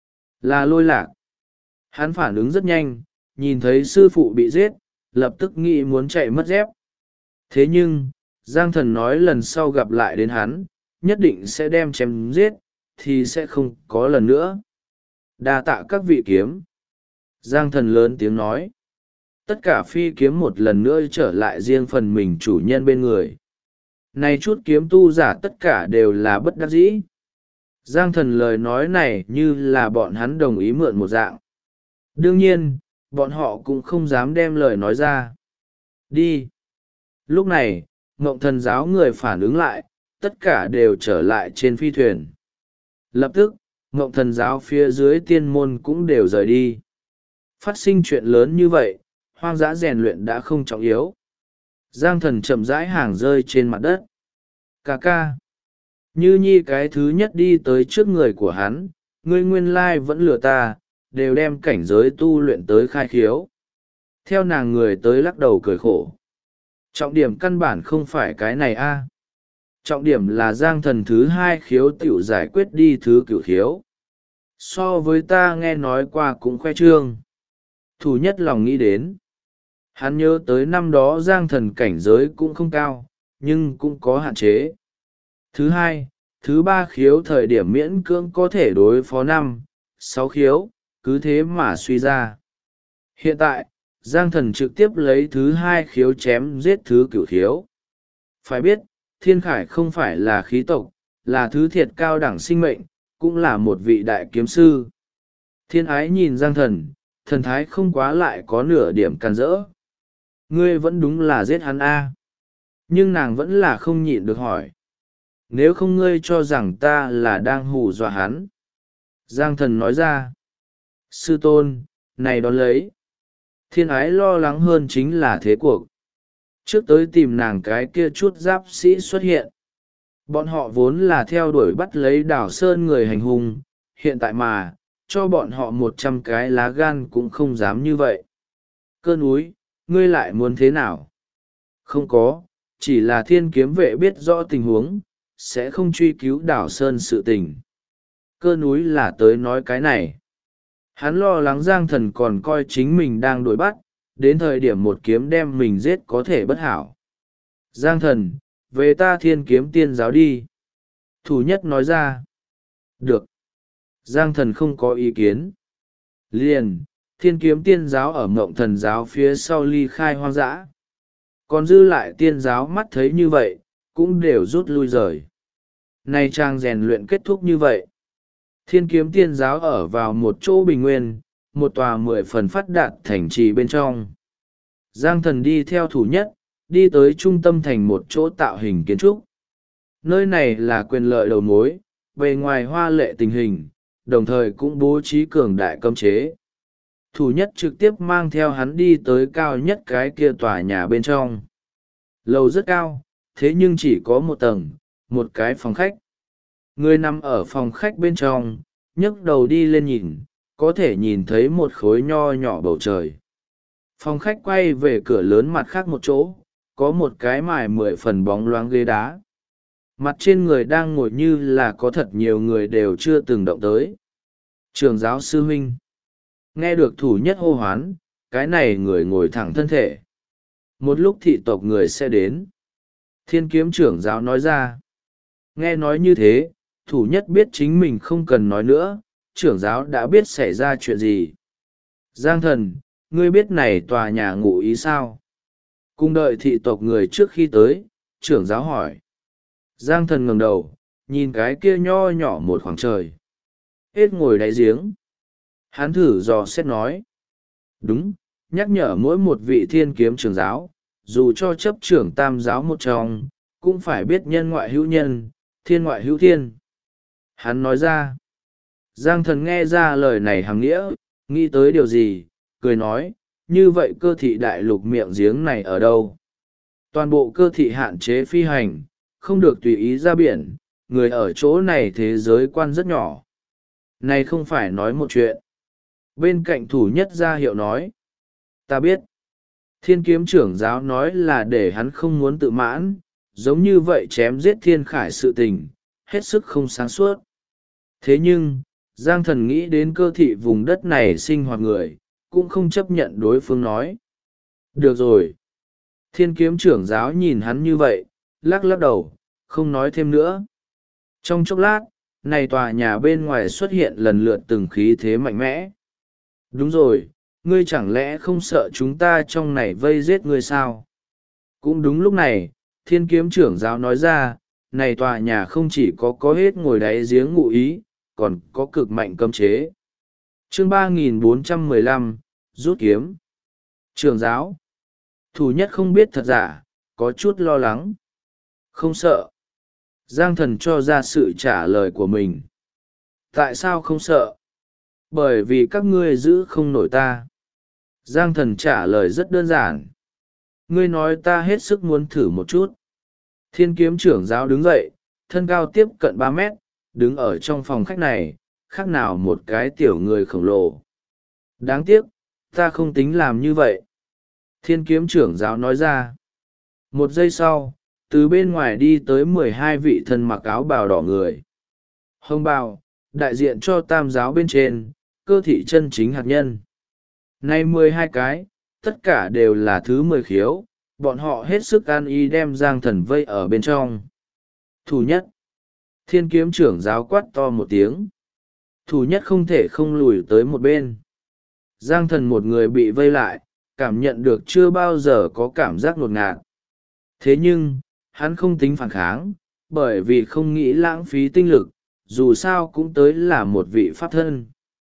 Là Lôi Lạc. Hắn phản ứng rất nhanh, nhìn thấy sư phụ bị giết, lập tức nghĩ muốn chạy mất dép. Thế nhưng, Giang Thần nói lần sau gặp lại đến hắn, nhất định sẽ đem chém giết, thì sẽ không có lần nữa. Đa tạ các vị kiếm. Giang Thần lớn tiếng nói. Tất cả phi kiếm một lần nữa trở lại riêng phần mình chủ nhân bên người. Này chút kiếm tu giả tất cả đều là bất đắc dĩ. Giang Thần lời nói này như là bọn hắn đồng ý mượn một dạng. Đương nhiên, bọn họ cũng không dám đem lời nói ra. Đi. Lúc này, Ngộng Thần giáo người phản ứng lại, tất cả đều trở lại trên phi thuyền. Lập tức, ngộng thần giáo phía dưới tiên môn cũng đều rời đi. Phát sinh chuyện lớn như vậy, hoang dã rèn luyện đã không trọng yếu. Giang thần chậm rãi hàng rơi trên mặt đất. Ca ca. Như Nhi cái thứ nhất đi tới trước người của hắn, ngươi nguyên lai vẫn lừa ta, đều đem cảnh giới tu luyện tới khai khiếu. Theo nàng người tới lắc đầu cười khổ. Trọng điểm căn bản không phải cái này a. Trọng điểm là giang thần thứ hai khiếu tiểu giải quyết đi thứ cửu khiếu. So với ta nghe nói qua cũng khoe trương. Thủ nhất lòng nghĩ đến. Hắn nhớ tới năm đó giang thần cảnh giới cũng không cao, nhưng cũng có hạn chế. Thứ hai, thứ ba khiếu thời điểm miễn cưỡng có thể đối phó 5, 6 khiếu, cứ thế mà suy ra. Hiện tại, giang thần trực tiếp lấy thứ hai khiếu chém giết thứ cửu khiếu. Phải biết, thiên khải không phải là khí tộc, là thứ thiệt cao đẳng sinh mệnh, cũng là một vị đại kiếm sư. Thiên ái nhìn giang thần, thần thái không quá lại có nửa điểm càn rỡ. Ngươi vẫn đúng là giết hắn a. Nhưng nàng vẫn là không nhịn được hỏi. Nếu không ngươi cho rằng ta là đang hù dọa hắn. Giang thần nói ra. Sư tôn, này đón lấy. Thiên ái lo lắng hơn chính là thế cuộc. Trước tới tìm nàng cái kia chút giáp sĩ xuất hiện. Bọn họ vốn là theo đuổi bắt lấy đảo sơn người hành hung, hiện tại mà, cho bọn họ 100 cái lá gan cũng không dám như vậy. Cơ núi, ngươi lại muốn thế nào? Không có, chỉ là thiên kiếm vệ biết rõ tình huống, sẽ không truy cứu đảo sơn sự tình. Cơ núi là tới nói cái này. Hắn lo lắng giang thần còn coi chính mình đang đuổi bắt, đến thời điểm một kiếm đem mình giết có thể bất hảo. Giang thần, về ta thiên kiếm tiên giáo đi. Thủ nhất nói ra. Được. Giang thần không có ý kiến. Liền, thiên kiếm tiên giáo ở mộng thần giáo phía sau ly khai hoang dã. Còn dư lại tiên giáo mắt thấy như vậy, cũng đều rút lui rời. Nay trang rèn luyện kết thúc như vậy. Thiên kiếm tiên giáo ở vào một chỗ bình nguyên, một tòa 10 phần phát đạt thành trì bên trong. Giang thần đi theo thủ nhất, đi tới trung tâm thành một chỗ tạo hình kiến trúc. Nơi này là quyền lợi đầu mối, bề ngoài hoa lệ tình hình, đồng thời cũng bố trí cường đại cấm chế. Thủ nhất trực tiếp mang theo hắn đi tới cao nhất cái kia tòa nhà bên trong. Lầu rất cao, thế nhưng chỉ có một tầng, một cái phòng khách. Người nằm ở phòng khách bên trong, nhấc đầu đi lên nhìn, có thể nhìn thấy một khối nho nhỏ bầu trời. Phòng khách quay về cửa lớn mặt khác một chỗ, có một cái mài 10 phần bóng loáng ghế đá. Mặt trên người đang ngồi như là có thật nhiều người đều chưa từng động tới. Trường giáo sư huynh. Nghe được thủ nhất hô hoán, cái này người ngồi thẳng thân thể. Một lúc thị tộc người sẽ đến. Thiên kiếm trưởng giáo nói ra. Nghe nói như thế, thủ nhất biết chính mình không cần nói nữa, trưởng giáo đã biết xảy ra chuyện gì. Giang thần, ngươi biết này tòa nhà ngụ ý sao? Cùng đợi thị tộc người trước khi tới, trưởng giáo hỏi. Giang thần ngẩng đầu, nhìn cái kia nho nhỏ một khoảng trời. Hết ngồi đáy giếng. Hắn thử dò xét nói. Đúng, nhắc nhở mỗi một vị thiên kiếm trưởng giáo, dù cho chấp trưởng tam giáo một trong, cũng phải biết nhân ngoại hữu nhân, thiên ngoại hữu thiên. Hắn nói ra. Giang thần nghe ra lời này hằng nghĩa, nghĩ tới điều gì, cười nói, như vậy cơ thị đại lục miệng giếng này ở đâu? Toàn bộ cơ thị hạn chế phi hành, không được tùy ý ra biển, người ở chỗ này thế giới quan rất nhỏ. Này không phải nói một chuyện. Bên cạnh thủ nhất ra hiệu nói. Ta biết. Thiên kiếm trưởng giáo nói là để hắn không muốn tự mãn, giống như vậy chém giết thiên khải sự tình, hết sức không sáng suốt. Thế nhưng, Giang thần nghĩ đến cơ thị vùng đất này sinh hoạt người, cũng không chấp nhận đối phương nói. Được rồi. Thiên kiếm trưởng giáo nhìn hắn như vậy, lắc lắc đầu, không nói thêm nữa. Trong chốc lát, này tòa nhà bên ngoài xuất hiện lần lượt từng khí thế mạnh mẽ. Đúng rồi, ngươi chẳng lẽ không sợ chúng ta trong này vây giết ngươi sao? Cũng đúng lúc này, thiên kiếm trưởng giáo nói ra, này tòa nhà không chỉ có hết ngồi đáy giếng ngụ ý, còn có cực mạnh cấm chế. Chương 3415, rút kiếm. Trưởng giáo. Thủ nhất không biết thật giả, có chút lo lắng. Không sợ. Giang thần cho ra sự trả lời của mình. Tại sao không sợ? Bởi vì các ngươi giữ không nổi ta. Giang thần trả lời rất đơn giản. Ngươi nói ta hết sức muốn thử một chút. Thiên kiếm trưởng giáo đứng dậy, thân cao tiếp cận 3 mét, đứng ở trong phòng khách này, khác nào một cái tiểu người khổng lồ. Đáng tiếc, ta không tính làm như vậy. Thiên kiếm trưởng giáo nói ra. Một giây sau, từ bên ngoài đi tới 12 vị thân mặc áo bào đỏ người. Hồng bào, đại diện cho tam giáo bên trên, cơ thị chân chính hạt nhân. Nay 12 cái, tất cả đều là thứ 10 khiếu, bọn họ hết sức an ý đem Giang thần vây ở bên trong. Thủ nhất. Thiên kiếm trưởng giáo quát to một tiếng. Thủ nhất không thể không lùi tới một bên. Giang thần một người bị vây lại, cảm nhận được chưa bao giờ có cảm giác ngột ngạt. Thế nhưng, hắn không tính phản kháng, bởi vì không nghĩ lãng phí tinh lực, dù sao cũng tới là một vị pháp thân.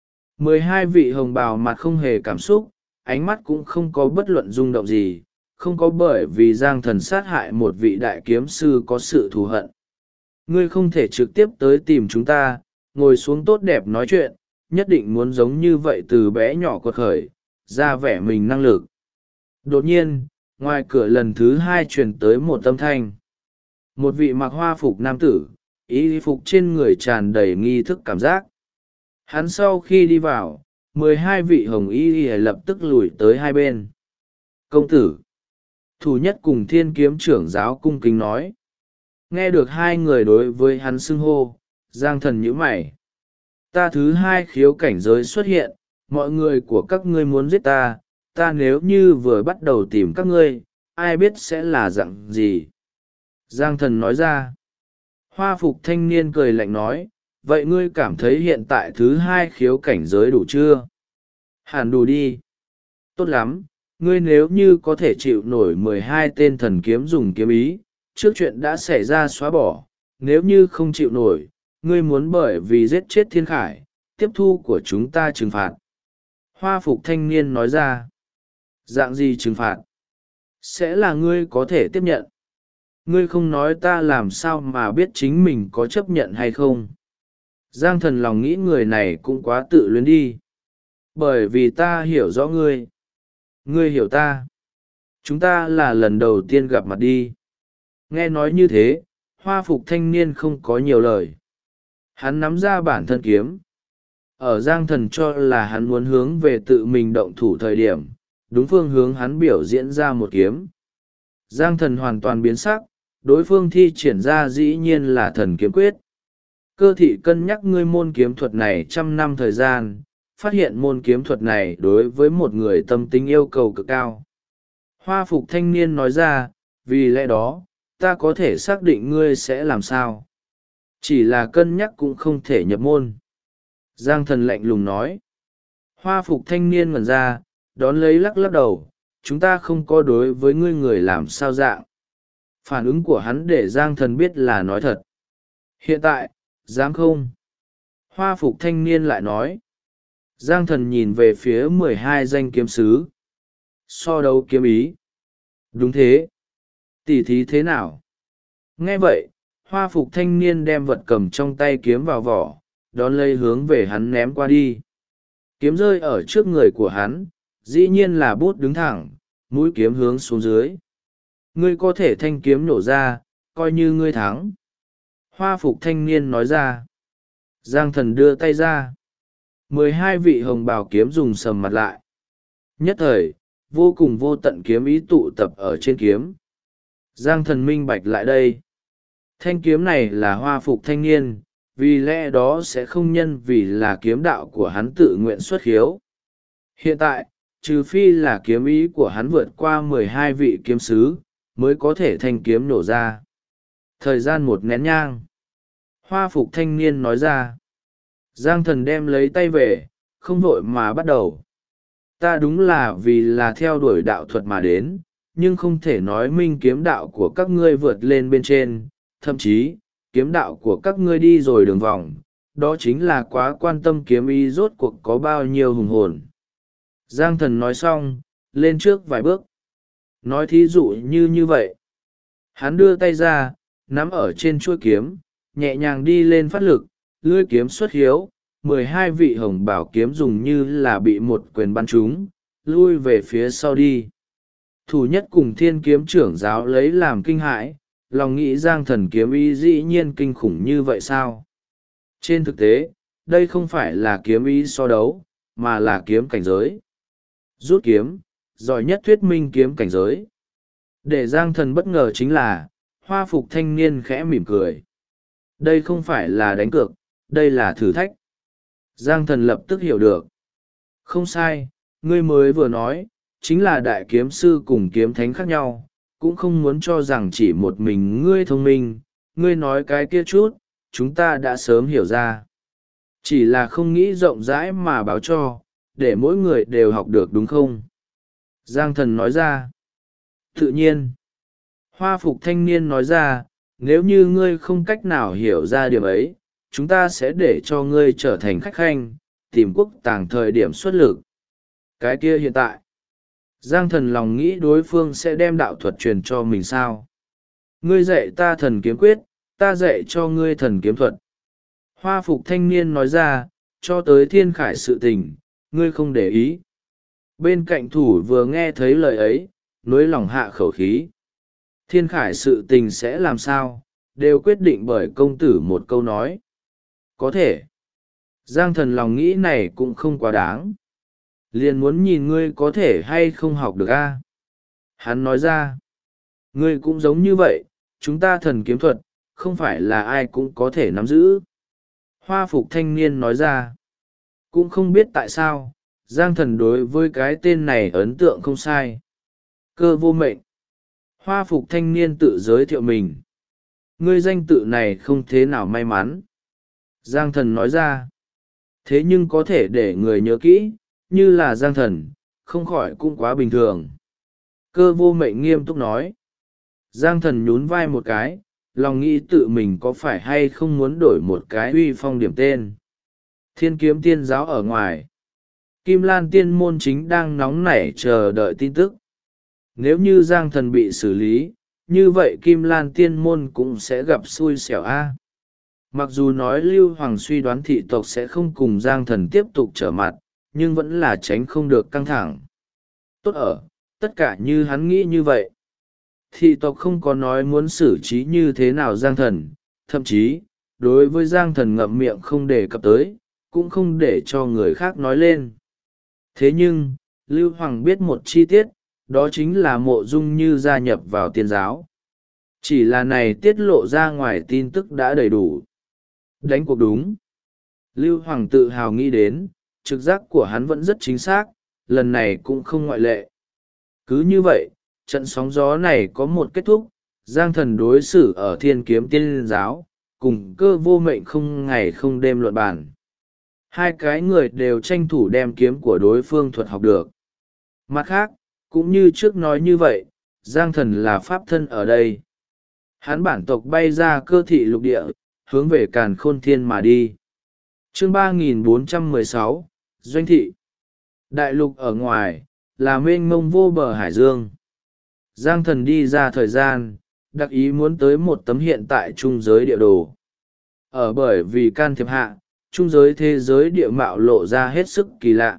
12 vị hồng bào mặt không hề cảm xúc, ánh mắt cũng không có bất luận rung động gì, không có bởi vì Giang thần sát hại một vị đại kiếm sư có sự thù hận. Ngươi không thể trực tiếp tới tìm chúng ta, ngồi xuống tốt đẹp nói chuyện, nhất định muốn giống như vậy từ bé nhỏ quật khởi, ra vẻ mình năng lực. Đột nhiên, ngoài cửa lần thứ 2 truyền tới một âm thanh. Một vị mặc hoa phục nam tử, y phục trên người tràn đầy nghi thức cảm giác. Hắn sau khi đi vào, 12 vị hồng y lập tức lùi tới hai bên. Công tử! Thủ nhất cùng thiên kiếm trưởng giáo cung kính nói. Nghe được hai người đối với hắn xưng hô, Giang thần nhíu mày. Ta thứ 2 khiếu cảnh giới xuất hiện, mọi người của các ngươi muốn giết ta, ta nếu như vừa bắt đầu tìm các ngươi, ai biết sẽ là dặn gì. Giang thần nói ra. Hoa phục thanh niên cười lạnh nói, vậy ngươi cảm thấy hiện tại thứ 2 khiếu cảnh giới đủ chưa? Hẳn đủ đi. Tốt lắm, ngươi nếu như có thể chịu nổi 12 tên thần kiếm dùng kiếm ý, trước chuyện đã xảy ra xóa bỏ, nếu như không chịu nổi, ngươi muốn bởi vì giết chết thiên khải, tiếp thu của chúng ta trừng phạt. Hoa phục thanh niên nói ra. Dạng gì trừng phạt? Sẽ là ngươi có thể tiếp nhận. Ngươi không nói ta làm sao mà biết chính mình có chấp nhận hay không. Giang thần lòng nghĩ người này cũng quá tự luyến đi. Bởi vì ta hiểu rõ ngươi. Ngươi hiểu ta. Chúng ta là lần đầu tiên gặp mặt đi. Nghe nói như thế, hoa phục thanh niên không có nhiều lời. Hắn nắm ra bản thân kiếm. Ở Giang thần cho là hắn muốn hướng về tự mình động thủ thời điểm, đúng phương hướng hắn biểu diễn ra một kiếm. Giang thần hoàn toàn biến sắc, đối phương thi triển ra dĩ nhiên là thần kiếm quyết. Cơ thị cân nhắc ngươi môn kiếm thuật này 100 năm thời gian, phát hiện môn kiếm thuật này đối với một người tâm tính yêu cầu cực cao. Hoa phục thanh niên nói ra, vì lẽ đó, ta có thể xác định ngươi sẽ làm sao. Chỉ là cân nhắc cũng không thể nhập môn. Giang thần lạnh lùng nói. Hoa phục thanh niên ngẩn ra, đón lấy lắc lắc đầu, chúng ta không có đối với ngươi người làm sao dạng. Phản ứng của hắn để Giang thần biết là nói thật. Hiện tại, dám không? Hoa phục thanh niên lại nói. Giang thần nhìn về phía 12 danh kiếm sứ. So đấu kiếm ý. Đúng thế. Tỉ thí thế nào? Nghe vậy, hoa phục thanh niên đem vật cầm trong tay kiếm vào vỏ, đón lấy hướng về hắn ném qua đi. Kiếm rơi ở trước người của hắn, dĩ nhiên là bút đứng thẳng, mũi kiếm hướng xuống dưới. Ngươi có thể thanh kiếm nổ ra, coi như ngươi thắng. Hoa phục thanh niên nói ra. Giang thần đưa tay ra. 12 vị hồng bào kiếm dùng sầm mặt lại. Nhất thời, vô cùng vô tận kiếm ý tụ tập ở trên kiếm. Giang thần minh bạch lại đây. Thanh kiếm này là hoa phục thanh niên, vì lẽ đó sẽ không nhân vì là kiếm đạo của hắn tự nguyện xuất khiếu. Hiện tại, trừ phi là kiếm ý của hắn vượt qua 12 vị kiếm sứ, mới có thể thanh kiếm nổ ra. Thời gian một nén nhang. Hoa phục thanh niên nói ra. Giang thần đem lấy tay về, không vội mà bắt đầu. Ta đúng là vì là theo đuổi đạo thuật mà đến, nhưng không thể nói minh kiếm đạo của các ngươi vượt lên bên trên, thậm chí, kiếm đạo của các ngươi đi rồi đường vòng, đó chính là quá quan tâm kiếm ý rốt cuộc có bao nhiêu hùng hồn. Giang thần nói xong, lên trước vài bước. Nói thí dụ như vậy. Hắn đưa tay ra, nắm ở trên chuôi kiếm, nhẹ nhàng đi lên phát lực, lưỡi kiếm xuất hiếu, 12 vị hồng bảo kiếm dùng như là bị một quyền bắn trúng, lui về phía sau đi. Thủ nhất cùng thiên kiếm trưởng giáo lấy làm kinh hãi, lòng nghĩ Giang Thần kiếm ý dĩ nhiên kinh khủng như vậy sao? Trên thực tế, đây không phải là kiếm ý so đấu, mà là kiếm cảnh giới. Rút kiếm, giỏi nhất thuyết minh kiếm cảnh giới. Để Giang Thần bất ngờ chính là, hoa phục thanh niên khẽ mỉm cười. Đây không phải là đánh cược, đây là thử thách. Giang Thần lập tức hiểu được. Không sai, ngươi mới vừa nói, chính là đại kiếm sư cùng kiếm thánh khác nhau, cũng không muốn cho rằng chỉ một mình ngươi thông minh, ngươi nói cái kia chút, chúng ta đã sớm hiểu ra. Chỉ là không nghĩ rộng rãi mà báo cho, để mỗi người đều học được đúng không? Giang Thần nói ra. Tự nhiên. Hoa phục thanh niên nói ra, nếu như ngươi không cách nào hiểu ra điểm ấy, chúng ta sẽ để cho ngươi trở thành khách khanh, tìm quốc tàng thời điểm xuất lực. Cái kia hiện tại. Giang Thần lòng nghĩ đối phương sẽ đem đạo thuật truyền cho mình sao? Ngươi dạy ta thần kiếm quyết, ta dạy cho ngươi thần kiếm thuật. Hoa phục thanh niên nói ra, cho tới thiên khải sự tình, ngươi không để ý. Bên cạnh thủ vừa nghe thấy lời ấy, nối lòng hạ khẩu khí. Thiên khải sự tình sẽ làm sao, đều quyết định bởi công tử một câu nói. Có thể. Giang Thần lòng nghĩ này cũng không quá đáng. Liền muốn nhìn ngươi có thể hay không học được a. Hắn nói ra. Ngươi cũng giống như vậy, chúng ta thần kiếm thuật, không phải là ai cũng có thể nắm giữ. Hoa phục thanh niên nói ra. Cũng không biết tại sao, Giang Thần đối với cái tên này ấn tượng không sai. Cơ vô mệnh. Hoa phục thanh niên tự giới thiệu mình. Ngươi danh tự này không thế nào may mắn. Giang Thần nói ra. Thế nhưng có thể để người nhớ kỹ, như là Giang Thần, không khỏi cũng quá bình thường. Cơ vô mệnh nghiêm túc nói. Giang Thần nhún vai một cái, lòng nghĩ tự mình có phải hay không muốn đổi một cái uy phong điểm tên. Thiên kiếm tiên giáo ở ngoài. Kim Lan tiên môn chính đang nóng nảy chờ đợi tin tức. Nếu như Giang Thần bị xử lý, như vậy Kim Lan tiên môn cũng sẽ gặp xui xẻo a. Mặc dù nói Lưu Hoàng suy đoán thị tộc sẽ không cùng Giang Thần tiếp tục trở mặt, nhưng vẫn là tránh không được căng thẳng. Tốt ở, tất cả như hắn nghĩ như vậy. Thị tộc không có nói muốn xử trí như thế nào Giang Thần, thậm chí, đối với Giang Thần ngậm miệng không đề cập tới, cũng không để cho người khác nói lên. Thế nhưng, Lưu Hoàng biết một chi tiết, đó chính là Mộ Dung Như gia nhập vào tiên giáo. Chỉ là này tiết lộ ra ngoài tin tức đã đầy đủ. Đánh cuộc đúng. Lưu Hoàng tự hào nghĩ đến, trực giác của hắn vẫn rất chính xác, lần này cũng không ngoại lệ. Cứ như vậy, trận sóng gió này có một kết thúc, Giang Thần đối xử ở Thiên Kiếm Tiên giáo, cùng Cơ vô mệnh không ngày không đêm luận bàn. Hai cái người đều tranh thủ đem kiếm của đối phương thuật học được. Mặt khác, cũng như trước nói như vậy, Giang Thần là pháp thân ở đây. Hắn bản tộc bay ra cơ thị lục địa, hướng về Càn Khôn Thiên mà đi. Chương 3416, Doanh thị. Đại lục ở ngoài, là mênh mông vô bờ hải dương. Giang Thần đi ra thời gian, đặc ý muốn tới một tấm hiện tại trung giới địa đồ. Ở bởi vì can thiệp hạ, trung giới thế giới địa mạo lộ ra hết sức kỳ lạ.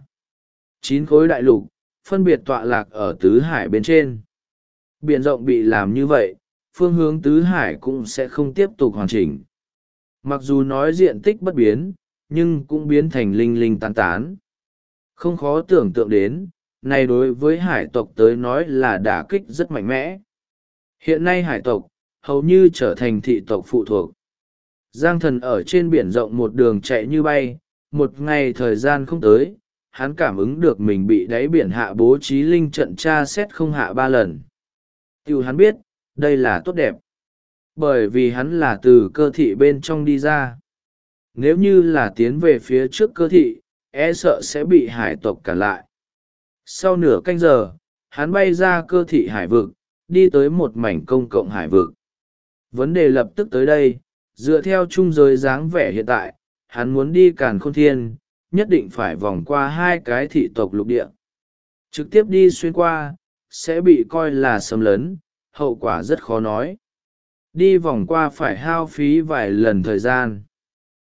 9 khối đại lục, phân biệt tọa lạc ở tứ hải bên trên. Biển rộng bị làm như vậy, phương hướng tứ hải cũng sẽ không tiếp tục hoàn chỉnh. Mặc dù nói diện tích bất biến, nhưng cũng biến thành linh linh tán tán. Không khó tưởng tượng đến, này đối với hải tộc tới nói là đả kích rất mạnh mẽ. Hiện nay hải tộc, hầu như trở thành thị tộc phụ thuộc. Giang Thần ở trên biển rộng một đường chạy như bay, một ngày thời gian không tới, hắn cảm ứng được mình bị đáy biển hạ bố trí linh trận tra xét không hạ 3 lần. Tiểu hắn biết, đây là tốt đẹp. Bởi vì hắn là từ cơ thị bên trong đi ra. Nếu như là tiến về phía trước cơ thị, e sợ sẽ bị hải tộc cản lại. Sau nửa canh giờ, hắn bay ra cơ thị hải vực, đi tới một mảnh công cộng hải vực. Vấn đề lập tức tới đây, dựa theo trung giới dáng vẻ hiện tại, hắn muốn đi Càn Khôn Thiên, nhất định phải vòng qua 2 cái thị tộc lục địa. Trực tiếp đi xuyên qua, sẽ bị coi là xâm lấn, hậu quả rất khó nói. Đi vòng qua phải hao phí vài lần thời gian.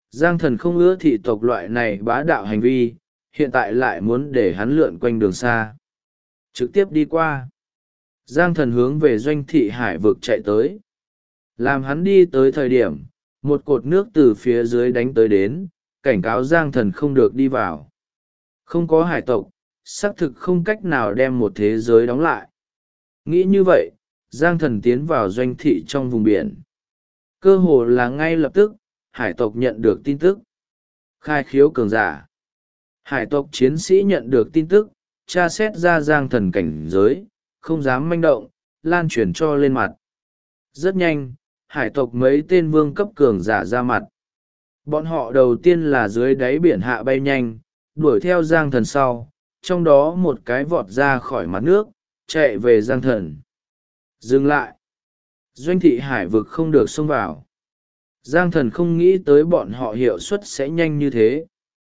Giang Thần không ưa thị tộc loại này bá đạo hành vi, hiện tại lại muốn để hắn lượn quanh đường xa. Trực tiếp đi qua. Giang Thần hướng về Doanh Thị Hải vực chạy tới. Làm hắn đi tới thời điểm, một cột nước từ phía dưới đánh tới đến, cảnh cáo Giang Thần không được đi vào. Không có hải tộc, xác thực không cách nào đem một thế giới đóng lại. Nghĩ như vậy, Giang Thần tiến vào Doanh Thị trong vùng biển. Cơ hồ là ngay lập tức, hải tộc nhận được tin tức. Khai khiếu cường giả. Hải tộc chiến sĩ nhận được tin tức, tra xét ra Giang Thần cảnh giới, không dám manh động, lan truyền cho lên mặt. Rất nhanh, hải tộc mấy tên vương cấp cường giả ra mặt. Bọn họ đầu tiên là dưới đáy biển hạ bay nhanh, đuổi theo Giang Thần sau, trong đó một cái vọt ra khỏi mặt nước, chạy về Giang Thần. Dừng lại. Doanh Thị Hải vực không được xông vào. Giang Thần không nghĩ tới bọn họ hiệu suất sẽ nhanh như thế.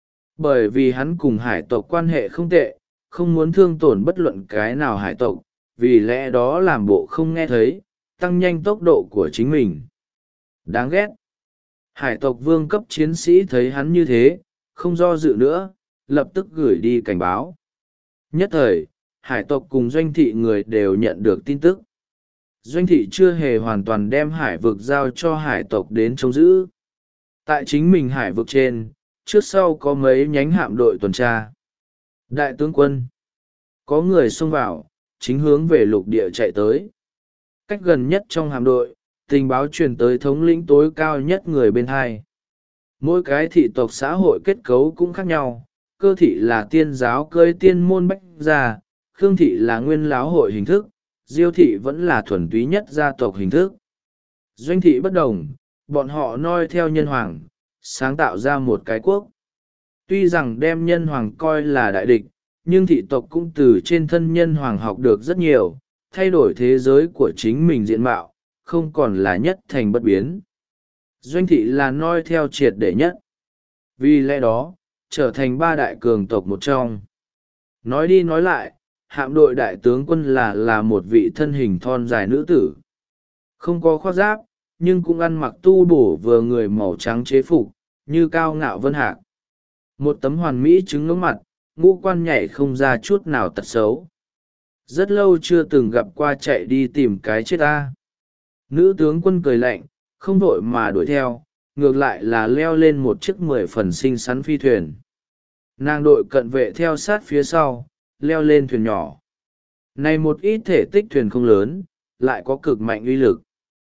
Bởi vì hắn cùng hải tộc quan hệ không tệ, không muốn thương tổn bất luận cái nào hải tộc, vì lẽ đó làm bộ không nghe thấy, tăng nhanh tốc độ của chính mình. Đáng ghét. Hải tộc vương cấp chiến sĩ thấy hắn như thế, không do dự nữa, lập tức gửi đi cảnh báo. Nhất thời, hải tộc cùng Doanh Thị người đều nhận được tin tức. Doanh Thị chưa hề hoàn toàn đem hải vực giao cho hải tộc đến trông giữ. Tại chính mình hải vực trên, trước sau có mấy nhánh hạm đội tuần tra. Đại tướng quân. Có người xông vào, chính hướng về lục địa chạy tới. Cách gần nhất trong hạm đội, tình báo truyền tới thống lĩnh tối cao nhất người bên hai. Mỗi cái thị tộc xã hội kết cấu cũng khác nhau. Cơ thị là tiên giáo cơi tiên môn bách gia, khương thị là nguyên láo hội hình thức, diêu thị vẫn là thuần túy nhất gia tộc hình thức. Doanh thị bất đồng, bọn họ noi theo nhân hoàng, sáng tạo ra một cái quốc. Tuy rằng đem nhân hoàng coi là đại địch, nhưng thị tộc cũng từ trên thân nhân hoàng học được rất nhiều, thay đổi thế giới của chính mình diện mạo, không còn là nhất thành bất biến. Doanh thị là noi theo triệt để nhất. Vì lẽ đó, trở thành ba đại cường tộc một trong. Nói đi nói lại, hạm đội đại tướng quân là một vị thân hình thon dài nữ tử. Không có khoác giáp, nhưng cũng ăn mặc tu bổ vừa người màu trắng chế phục, như cao ngạo vân hạc. Một tấm hoàn mỹ trứng ngưỡng mặt, ngũ quan nhảy không ra chút nào tật xấu. Rất lâu chưa từng gặp qua chạy đi tìm cái chết ta. Nữ tướng quân cười lạnh, không vội mà đuổi theo, ngược lại là leo lên một chiếc 10 phần xinh xắn phi thuyền. Nàng đội cận vệ theo sát phía sau, leo lên thuyền nhỏ. Này một ít thể tích thuyền không lớn, lại có cực mạnh uy lực.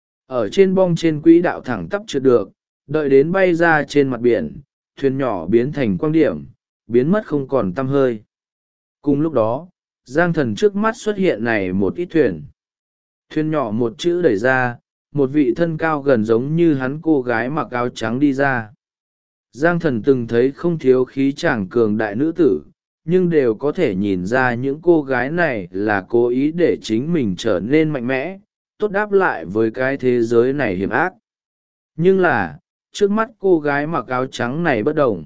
Ở trên bong trên quỹ đạo thẳng tắp trượt được, đợi đến bay ra trên mặt biển, thuyền nhỏ biến thành quang điểm, biến mất không còn tăm hơi. Cùng lúc đó, Giang Thần trước mắt xuất hiện này một ít thuyền. Thuyền nhỏ một chữ đẩy ra, một vị thân cao gần giống như hắn cô gái mặc áo trắng đi ra. Giang Thần từng thấy không thiếu khí chàng cường đại nữ tử, nhưng đều có thể nhìn ra những cô gái này là cố ý để chính mình trở nên mạnh mẽ, tốt đáp lại với cái thế giới này hiểm ác. Nhưng là, trước mắt cô gái mặc áo trắng này bất đồng.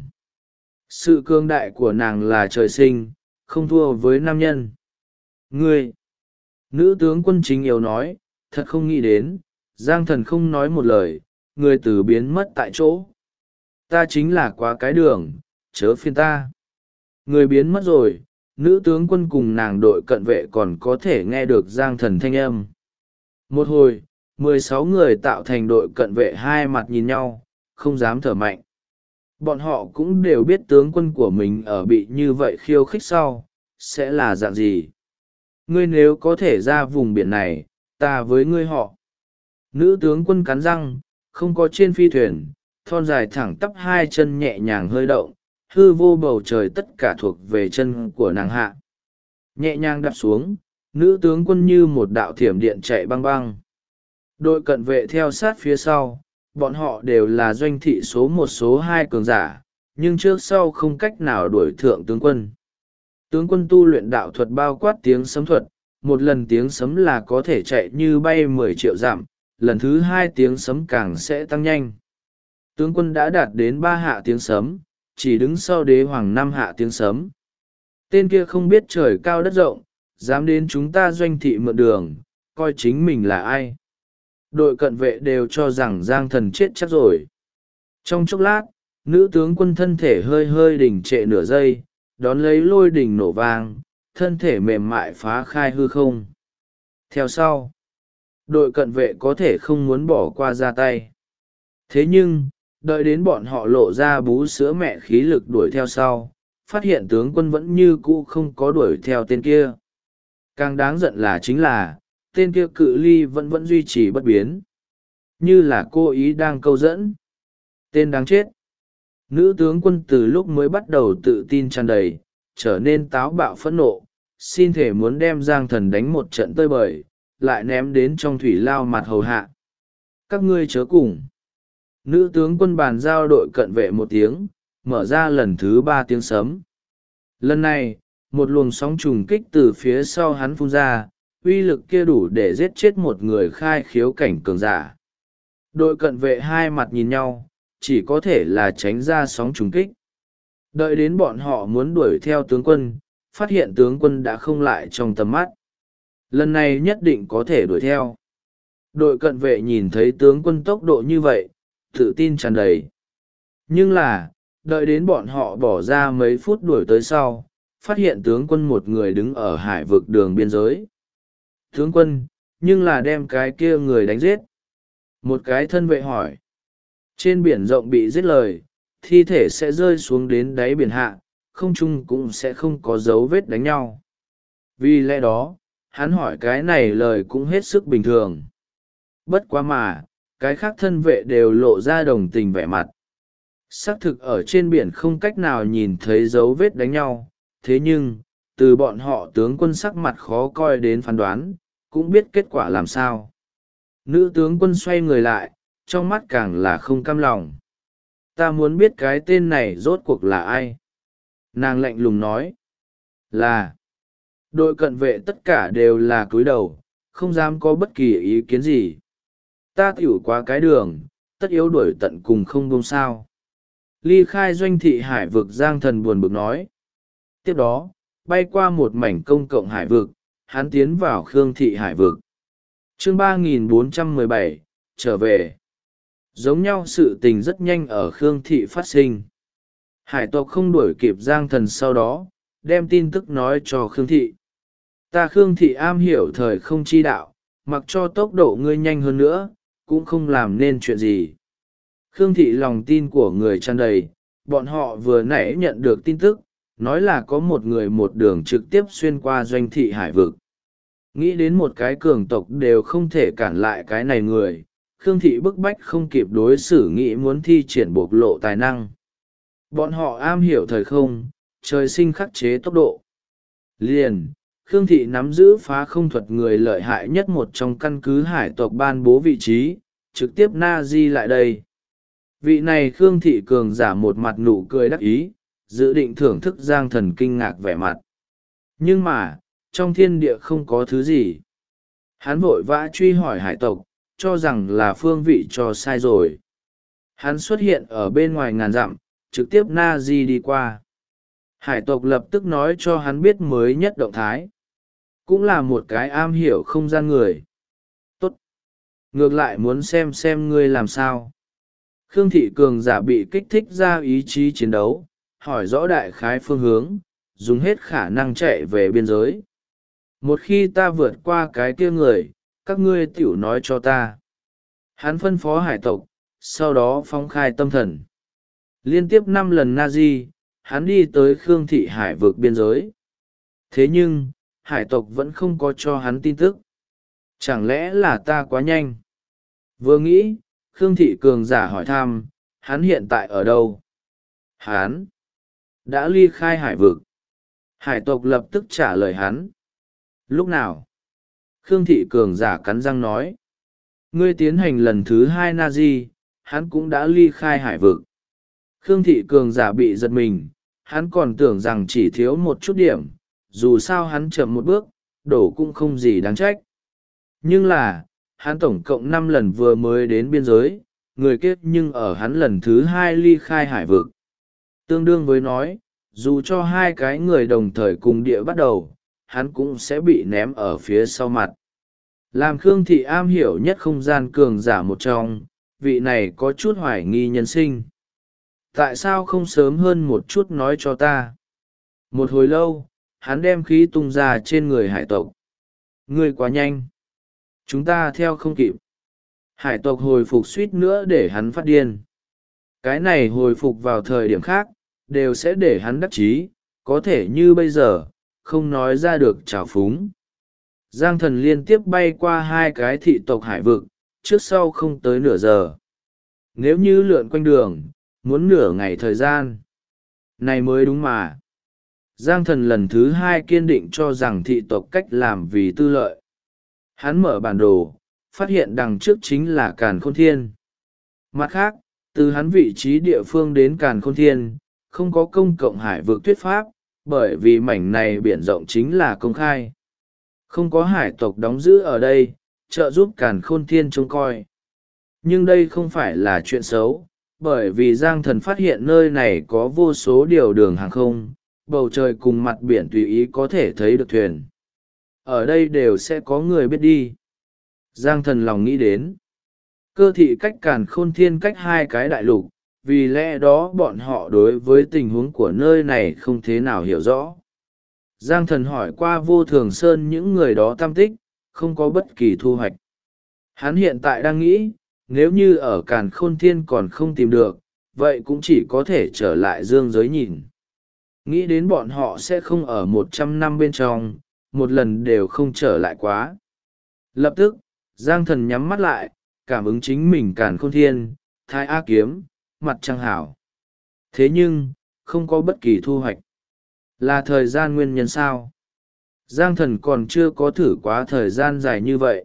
Sự cường đại của nàng là trời sinh, không thua với nam nhân. Ngươi! Nữ tướng quân chính yếu nói, thật không nghĩ đến, Giang Thần không nói một lời, người tử biến mất tại chỗ. Ta chính là quá cái đường, chớ phiền ta. Người biến mất rồi, nữ tướng quân cùng nàng đội cận vệ còn có thể nghe được Giang Thần thanh âm. Một hồi, 16 người tạo thành đội cận vệ hai mặt nhìn nhau, không dám thở mạnh. Bọn họ cũng đều biết tướng quân của mình ở bị như vậy khiêu khích sau, sẽ là dạng gì. Ngươi nếu có thể ra vùng biển này, ta với ngươi họ. Nữ tướng quân cắn răng, không có trên phi thuyền, thon dài thẳng tắp hai chân nhẹ nhàng hơi động, hư vô bầu trời tất cả thuộc về chân của nàng hạ. Nhẹ nhàng đạp xuống, nữ tướng quân như một đạo thiểm điện chạy băng băng. Đội cận vệ theo sát phía sau, bọn họ đều là doanh thị số 1 số 2 cường giả, nhưng trước sau không cách nào đuổi thượng tướng quân. Tướng quân tu luyện đạo thuật bao quát tiếng sấm thuật, một lần tiếng sấm là có thể chạy như bay 10 triệu dặm, lần thứ 2 tiếng sấm càng sẽ tăng nhanh. Tướng quân đã đạt đến 3 hạ tiếng sấm, chỉ đứng sau đế hoàng 5 hạ tiếng sấm. Tên kia không biết trời cao đất rộng, dám đến chúng ta doanh thị mượn đường, coi chính mình là ai. Đội cận vệ đều cho rằng Giang Thần chết chắc rồi. Trong chốc lát, Nữ tướng quân thân thể hơi hơi đình trệ nửa giây, đón lấy lôi đình nổ vang, thân thể mềm mại phá khai hư không. Theo sau, đội cận vệ có thể không muốn bỏ qua ra tay. Thế nhưng, đợi đến bọn họ lộ ra bú sữa mẹ khí lực đuổi theo sau, phát hiện tướng quân vẫn như cũ không có đuổi theo tên kia. Càng đáng giận là chính là, tên kia cự ly vẫn duy trì bất biến. Như là cô ý đang câu dẫn. Tên đáng chết. Nữ tướng quân từ lúc mới bắt đầu tự tin tràn đầy, trở nên táo bạo phẫn nộ, xin thể muốn đem Giang Thần đánh một trận tơi bời, lại ném đến trong thủy lao mặt hầu hạ. Các ngươi chớ cùng. Nữ tướng quân bàn giao đội cận vệ một tiếng, mở ra lần thứ 3 tiếng sấm. Lần này, một luồng sóng trùng kích từ phía sau hắn phun ra, uy lực kia đủ để giết chết một người khai khiếu cảnh cường giả. Đội cận vệ hai mặt nhìn nhau, chỉ có thể là tránh ra sóng trùng kích. Đợi đến bọn họ muốn đuổi theo tướng quân, phát hiện tướng quân đã không lại trong tầm mắt. Lần này nhất định có thể đuổi theo. Đội cận vệ nhìn thấy tướng quân tốc độ như vậy, tự tin tràn đầy. Nhưng là, đợi đến bọn họ bỏ ra mấy phút đuổi tới sau, phát hiện tướng quân một người đứng ở hải vực đường biên giới. Tướng quân, nhưng là đem cái kia người đánh giết. Một cái thân vệ hỏi. Trên biển rộng bị giết lời, thi thể sẽ rơi xuống đến đáy biển hạ, không trung cũng sẽ không có dấu vết đánh nhau. Vì lẽ đó, hắn hỏi cái này lời cũng hết sức bình thường. Bất quá mà, cái khác thân vệ đều lộ ra đồng tình vẻ mặt. Xác thực ở trên biển không cách nào nhìn thấy dấu vết đánh nhau, thế nhưng, từ bọn họ tướng quân sắc mặt khó coi đến phán đoán, cũng biết kết quả làm sao. Nữ tướng quân xoay người lại, trong mắt càng là không cam lòng. Ta muốn biết cái tên này rốt cuộc là ai. Nàng lạnh lùng nói. Là. Đội cận vệ tất cả đều là cúi đầu, không dám có bất kỳ ý kiến gì. Ta tiểu qua cái đường, tất yếu đuổi tận cùng không buông sao. Ly khai doanh thị hải vực Giang Thần buồn bực nói. Tiếp đó, bay qua một mảnh công cộng hải vực, hắn tiến vào Khương thị hải vực. Chương 3417, trở về. Giống nhau sự tình rất nhanh ở Khương thị phát sinh. Hải tộc không đuổi kịp Giang Thần sau đó, đem tin tức nói cho Khương thị. Ta Khương thị am hiểu thời không chi đạo, mặc cho tốc độ ngươi nhanh hơn nữa, cũng không làm nên chuyện gì. Khương thị lòng tin của người tràn đầy, bọn họ vừa nãy nhận được tin tức, nói là có một người một đường trực tiếp xuyên qua doanh thị hải vực. Nghĩ đến một cái cường tộc đều không thể cản lại cái này người, Khương thị bức bách không kịp đối xử, nghĩ muốn thi triển bộc lộ tài năng. Bọn họ am hiểu thời không, trời sinh khắc chế tốc độ. Liền, Khương thị nắm giữ phá không thuật người lợi hại nhất một trong căn cứ hải tộc ban bố vị trí, trực tiếp na di lại đây. Vị này Khương thị cường giả một mặt nụ cười đắc ý, dự định thưởng thức Giang Thần kinh ngạc vẻ mặt. Nhưng mà, trong thiên địa không có thứ gì. Hắn vội vã truy hỏi hải tộc, cho rằng là phương vị cho sai rồi. Hắn xuất hiện ở bên ngoài ngàn dặm, trực tiếp na di đi qua. Hải tộc lập tức nói cho hắn biết mới nhất động thái. Cũng là một cái am hiểu không gian người. Tốt. Ngược lại muốn xem ngươi làm sao. Khương thị cường giả bị kích thích ra ý chí chiến đấu, hỏi rõ đại khái phương hướng, dùng hết khả năng chạy về biên giới. Một khi ta vượt qua cái kia người, các ngươi tiểu nói cho ta. Hắn phân phó hải tộc, sau đó phóng khai tâm thần. Liên tiếp 5 lần Nazi, hắn đi tới Khương thị hải vực biên giới. Thế nhưng, hải tộc vẫn không có cho hắn tin tức. Chẳng lẽ là ta quá nhanh? Vừa nghĩ, Khương thị cường giả hỏi thăm, hắn hiện tại ở đâu? Hắn đã ly khai hải vực. Hải tộc lập tức trả lời hắn. Lúc nào? Khương thị cường giả cắn răng nói. Ngươi tiến hành lần thứ 2 Nazi, hắn cũng đã ly khai hải vực. Khương thị cường giả bị giật mình, hắn còn tưởng rằng chỉ thiếu một chút điểm, dù sao hắn chậm một bước, đổ cũng không gì đáng trách. Nhưng là, hắn tổng cộng 5 lần vừa mới đến biên giới, người kết nhưng ở hắn lần thứ 2 ly khai hải vực. Tương đương với nói, dù cho hai cái người đồng thời cùng địa bắt đầu, hắn cũng sẽ bị ném ở phía sau mặt. Làm Khương thị am hiểu nhất không gian cường giả một trong, vị này có chút hoài nghi nhân sinh. tại sao không sớm hơn một chút nói cho ta? Một hồi lâu hắn đem khí tung ra trên người hải tộc. Ngươi quá nhanh, chúng ta theo không kịp. Hải tộc hồi phục suýt nữa để hắn phát điên. Cái này hồi phục vào thời điểm khác đều sẽ để hắn đắc chí, có thể như bây giờ không nói ra được trào phúng. Giang thần liên tiếp bay qua hai cái thị tộc hải vực, trước sau không tới nửa giờ. Nếu như lượn quanh đường muốn nửa ngày thời gian này mới đúng mà. Giang thần lần thứ hai kiên định cho rằng thị tộc cách làm vì tư lợi. Hắn mở bản đồ, phát hiện đằng trước chính là Càn Khôn Thiên. Mặt khác, từ hắn vị trí địa phương đến Càn Khôn Thiên, không có công cộng hải vực thuyết pháp, bởi vì mảnh này biển rộng chính là công khai. Không có hải tộc đóng giữ ở đây, trợ giúp Càn Khôn Thiên trông coi. Nhưng đây không phải là chuyện xấu, bởi vì Giang thần phát hiện nơi này có vô số điều đường hàng không, bầu trời cùng mặt biển tùy ý có thể thấy được thuyền. Ở đây đều sẽ có người biết đi. Giang thần lòng nghĩ đến. Cơ thị cách Càn Khôn Thiên cách hai cái đại lục, vì lẽ đó bọn họ đối với tình huống của nơi này không thế nào hiểu rõ. Giang thần hỏi qua Vô Thường Sơn những người đó tam tích, không có bất kỳ thu hoạch. Hắn hiện tại đang nghĩ, nếu như ở Càn Khôn Thiên còn không tìm được, vậy cũng chỉ có thể trở lại dương giới nhìn. Nghĩ đến bọn họ sẽ không ở 100 năm bên trong, một lần đều không trở lại quá. Lập tức, Giang thần nhắm mắt lại, cảm ứng chính mình Càn Khôn Thiên, Thái A Kiếm, mặt trăng hảo. Thế nhưng, không có bất kỳ thu hoạch. Là thời gian nguyên nhân sao? Giang thần còn chưa có thử quá thời gian dài như vậy.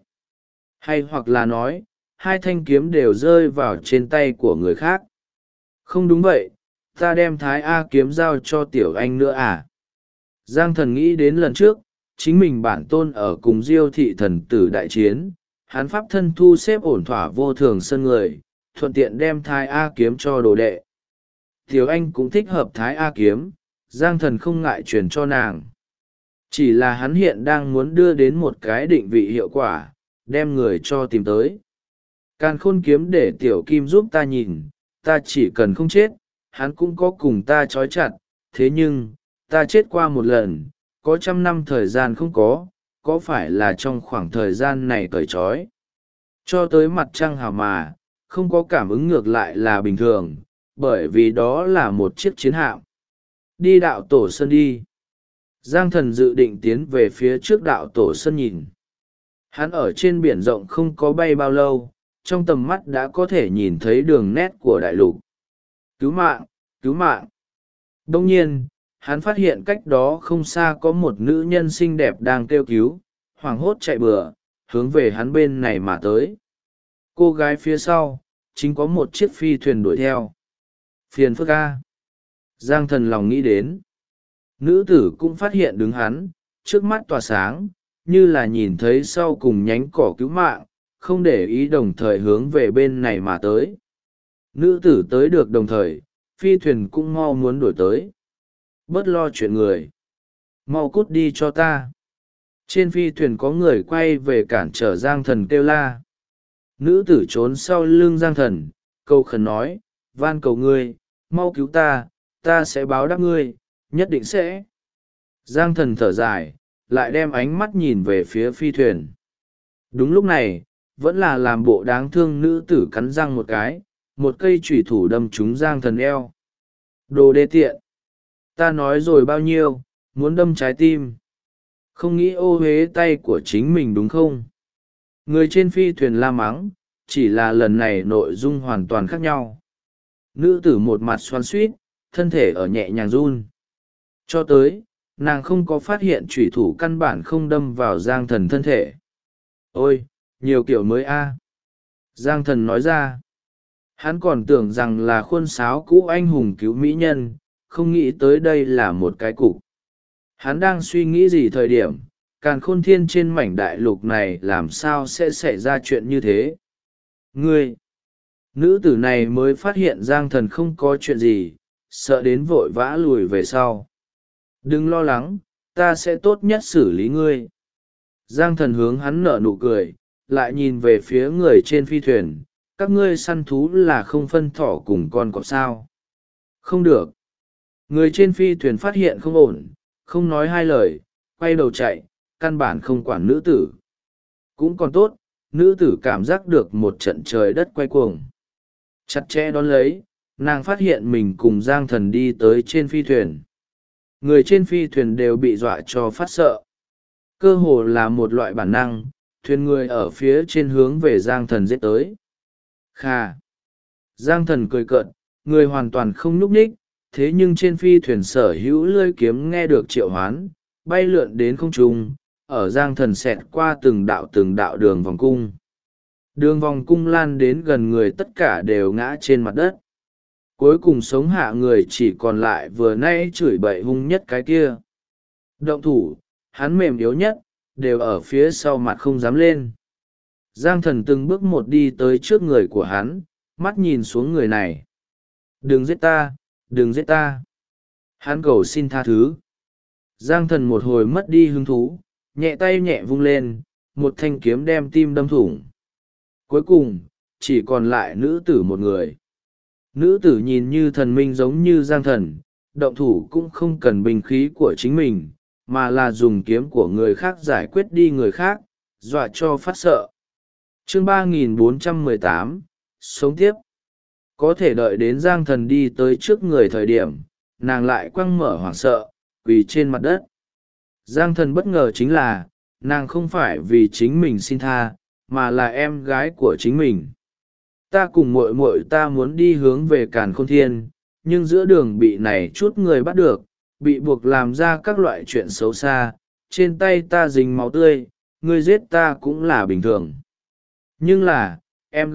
Hay hoặc là nói, hai thanh kiếm đều rơi vào trên tay của người khác. Không đúng vậy, ta đem Thái A kiếm giao cho tiểu anh nữa à? Giang thần nghĩ đến lần trước, chính mình bản tôn ở cùng Diêu thị thần tử đại chiến, hắn pháp thân thu xếp ổn thỏa Vô Thường Sơn người, thuận tiện đem Thái A kiếm cho đồ đệ. Tiểu anh cũng thích hợp Thái A kiếm, Giang thần không ngại truyền cho nàng. Chỉ là hắn hiện đang muốn đưa đến một cái định vị hiệu quả, đem người cho tìm tới. Càn Khôn kiếm để tiểu kim giúp ta nhìn, ta chỉ cần không chết, hắn cũng có cùng ta trói chặt, thế nhưng, ta chết qua một lần, có 100 năm thời gian không có phải là trong khoảng thời gian này cởi trói. Cho tới mặt trăng hào mà, không có cảm ứng ngược lại là bình thường, bởi vì đó là một chiếc chiến hạm. Đi đạo tổ sơn đi. Giang thần dự định tiến về phía trước đạo tổ sơn nhìn. Hắn ở trên biển rộng không có bay bao lâu, trong tầm mắt đã có thể nhìn thấy đường nét của đại lục. Cứu mạng, cứu mạng. Đông nhiên, hắn phát hiện cách đó không xa có một nữ nhân xinh đẹp đang kêu cứu, hoảng hốt chạy bừa, hướng về hắn bên này mà tới. Cô gái phía sau, chính có một chiếc phi thuyền đuổi theo. Phiền phức a. Giang thần lòng nghĩ đến. Nữ tử cũng phát hiện đứng hắn, trước mắt tỏa sáng, như là nhìn thấy sau cùng nhánh cỏ cứu mạng, không để ý đồng thời hướng về bên này mà tới. Nữ tử tới được đồng thời, phi thuyền cũng mau muốn đuổi tới. Bớt lo chuyện người. Mau cút đi cho ta. Trên phi thuyền có người quay về cản trở Giang thần kêu la. Nữ tử trốn sau lưng Giang thần, cầu khẩn nói, van cầu ngươi, mau cứu ta, ta sẽ báo đáp ngươi, nhất định sẽ. Giang thần thở dài, lại đem ánh mắt nhìn về phía phi thuyền. Đúng lúc này, vẫn là làm bộ đáng thương nữ tử cắn răng một cái, một cây chủy thủ đâm trúng Giang thần eo. Đồ đê tiện. Ta nói rồi bao nhiêu, muốn đâm trái tim. Không nghĩ ô uế tay của chính mình đúng không? Người trên phi thuyền la mắng, chỉ là lần này nội dung hoàn toàn khác nhau. Nữ tử một mặt xoắn xuýt, thân thể ở nhẹ nhàng run. Cho tới, nàng không có phát hiện chủy thủ căn bản không đâm vào Giang thần thân thể. Ôi, nhiều kiểu mới a. Giang thần nói ra. Hắn còn tưởng rằng là khuôn sáo cũ anh hùng cứu mỹ nhân, không nghĩ tới đây là một cái cục. Hắn đang suy nghĩ gì thời điểm, Càn Khôn Thiên trên mảnh đại lục này làm sao sẽ xảy ra chuyện như thế. Ngươi! Nữ tử này mới phát hiện Giang thần không có chuyện gì, sợ đến vội vã lùi về sau. Đừng lo lắng, ta sẽ tốt nhất xử lý ngươi. Giang thần hướng hắn nở nụ cười, lại nhìn về phía người trên phi thuyền, các ngươi săn thú là không phân thỏ cùng con cọp sao. Không được. Người trên phi thuyền phát hiện không ổn, không nói hai lời, quay đầu chạy, căn bản không quản nữ tử. Cũng còn tốt, nữ tử cảm giác được một trận trời đất quay cuồng. Chặt chẽ đón lấy, nàng phát hiện mình cùng Giang Thần đi tới trên phi thuyền. Người trên phi thuyền đều bị dọa cho phát sợ. Cơ hồ là một loại bản năng, thuyền người ở phía trên hướng về Giang Thần giết tới. Khà! Giang Thần cười cợt, người hoàn toàn không nhúc nhích, thế nhưng trên phi thuyền sở hữu lưỡi kiếm nghe được triệu hoán, bay lượn đến không trung, ở Giang Thần xẹt qua từng đạo đường vòng cung. Đường vòng cung lan đến gần người, tất cả đều ngã trên mặt đất. Cuối cùng sống hạ người chỉ còn lại vừa nay chửi bậy hung nhất cái kia. Động thủ, hắn mềm yếu nhất, đều ở phía sau mặt không dám lên. Giang Thần từng bước một đi tới trước người của hắn, mắt nhìn xuống người này. Đừng giết ta, đừng giết ta. Hắn cầu xin tha thứ. Giang Thần một hồi mất đi hứng thú, nhẹ tay nhẹ vung lên, một thanh kiếm đem tim đâm thủng. Cuối cùng, chỉ còn lại nữ tử một người. Nữ tử nhìn như thần minh giống như Giang Thần, động thủ cũng không cần binh khí của chính mình, mà là dùng kiếm của người khác giải quyết đi người khác, dọa cho phát sợ. Chương 3418, sống tiếp. Có thể đợi đến Giang Thần đi tới trước người thời điểm, nàng lại quăng mở hoảng sợ, quỳ trên mặt đất. Giang Thần bất ngờ chính là, nàng không phải vì chính mình xin tha, mà là em gái của chính mình. Ta cùng muội muội ta muốn đi hướng về Càn Khôn Thiên, nhưng giữa đường bị này chút người bắt được, bị buộc làm ra các loại chuyện xấu xa, trên tay ta dính máu tươi, ngươi giết ta cũng là bình thường. Nhưng là, em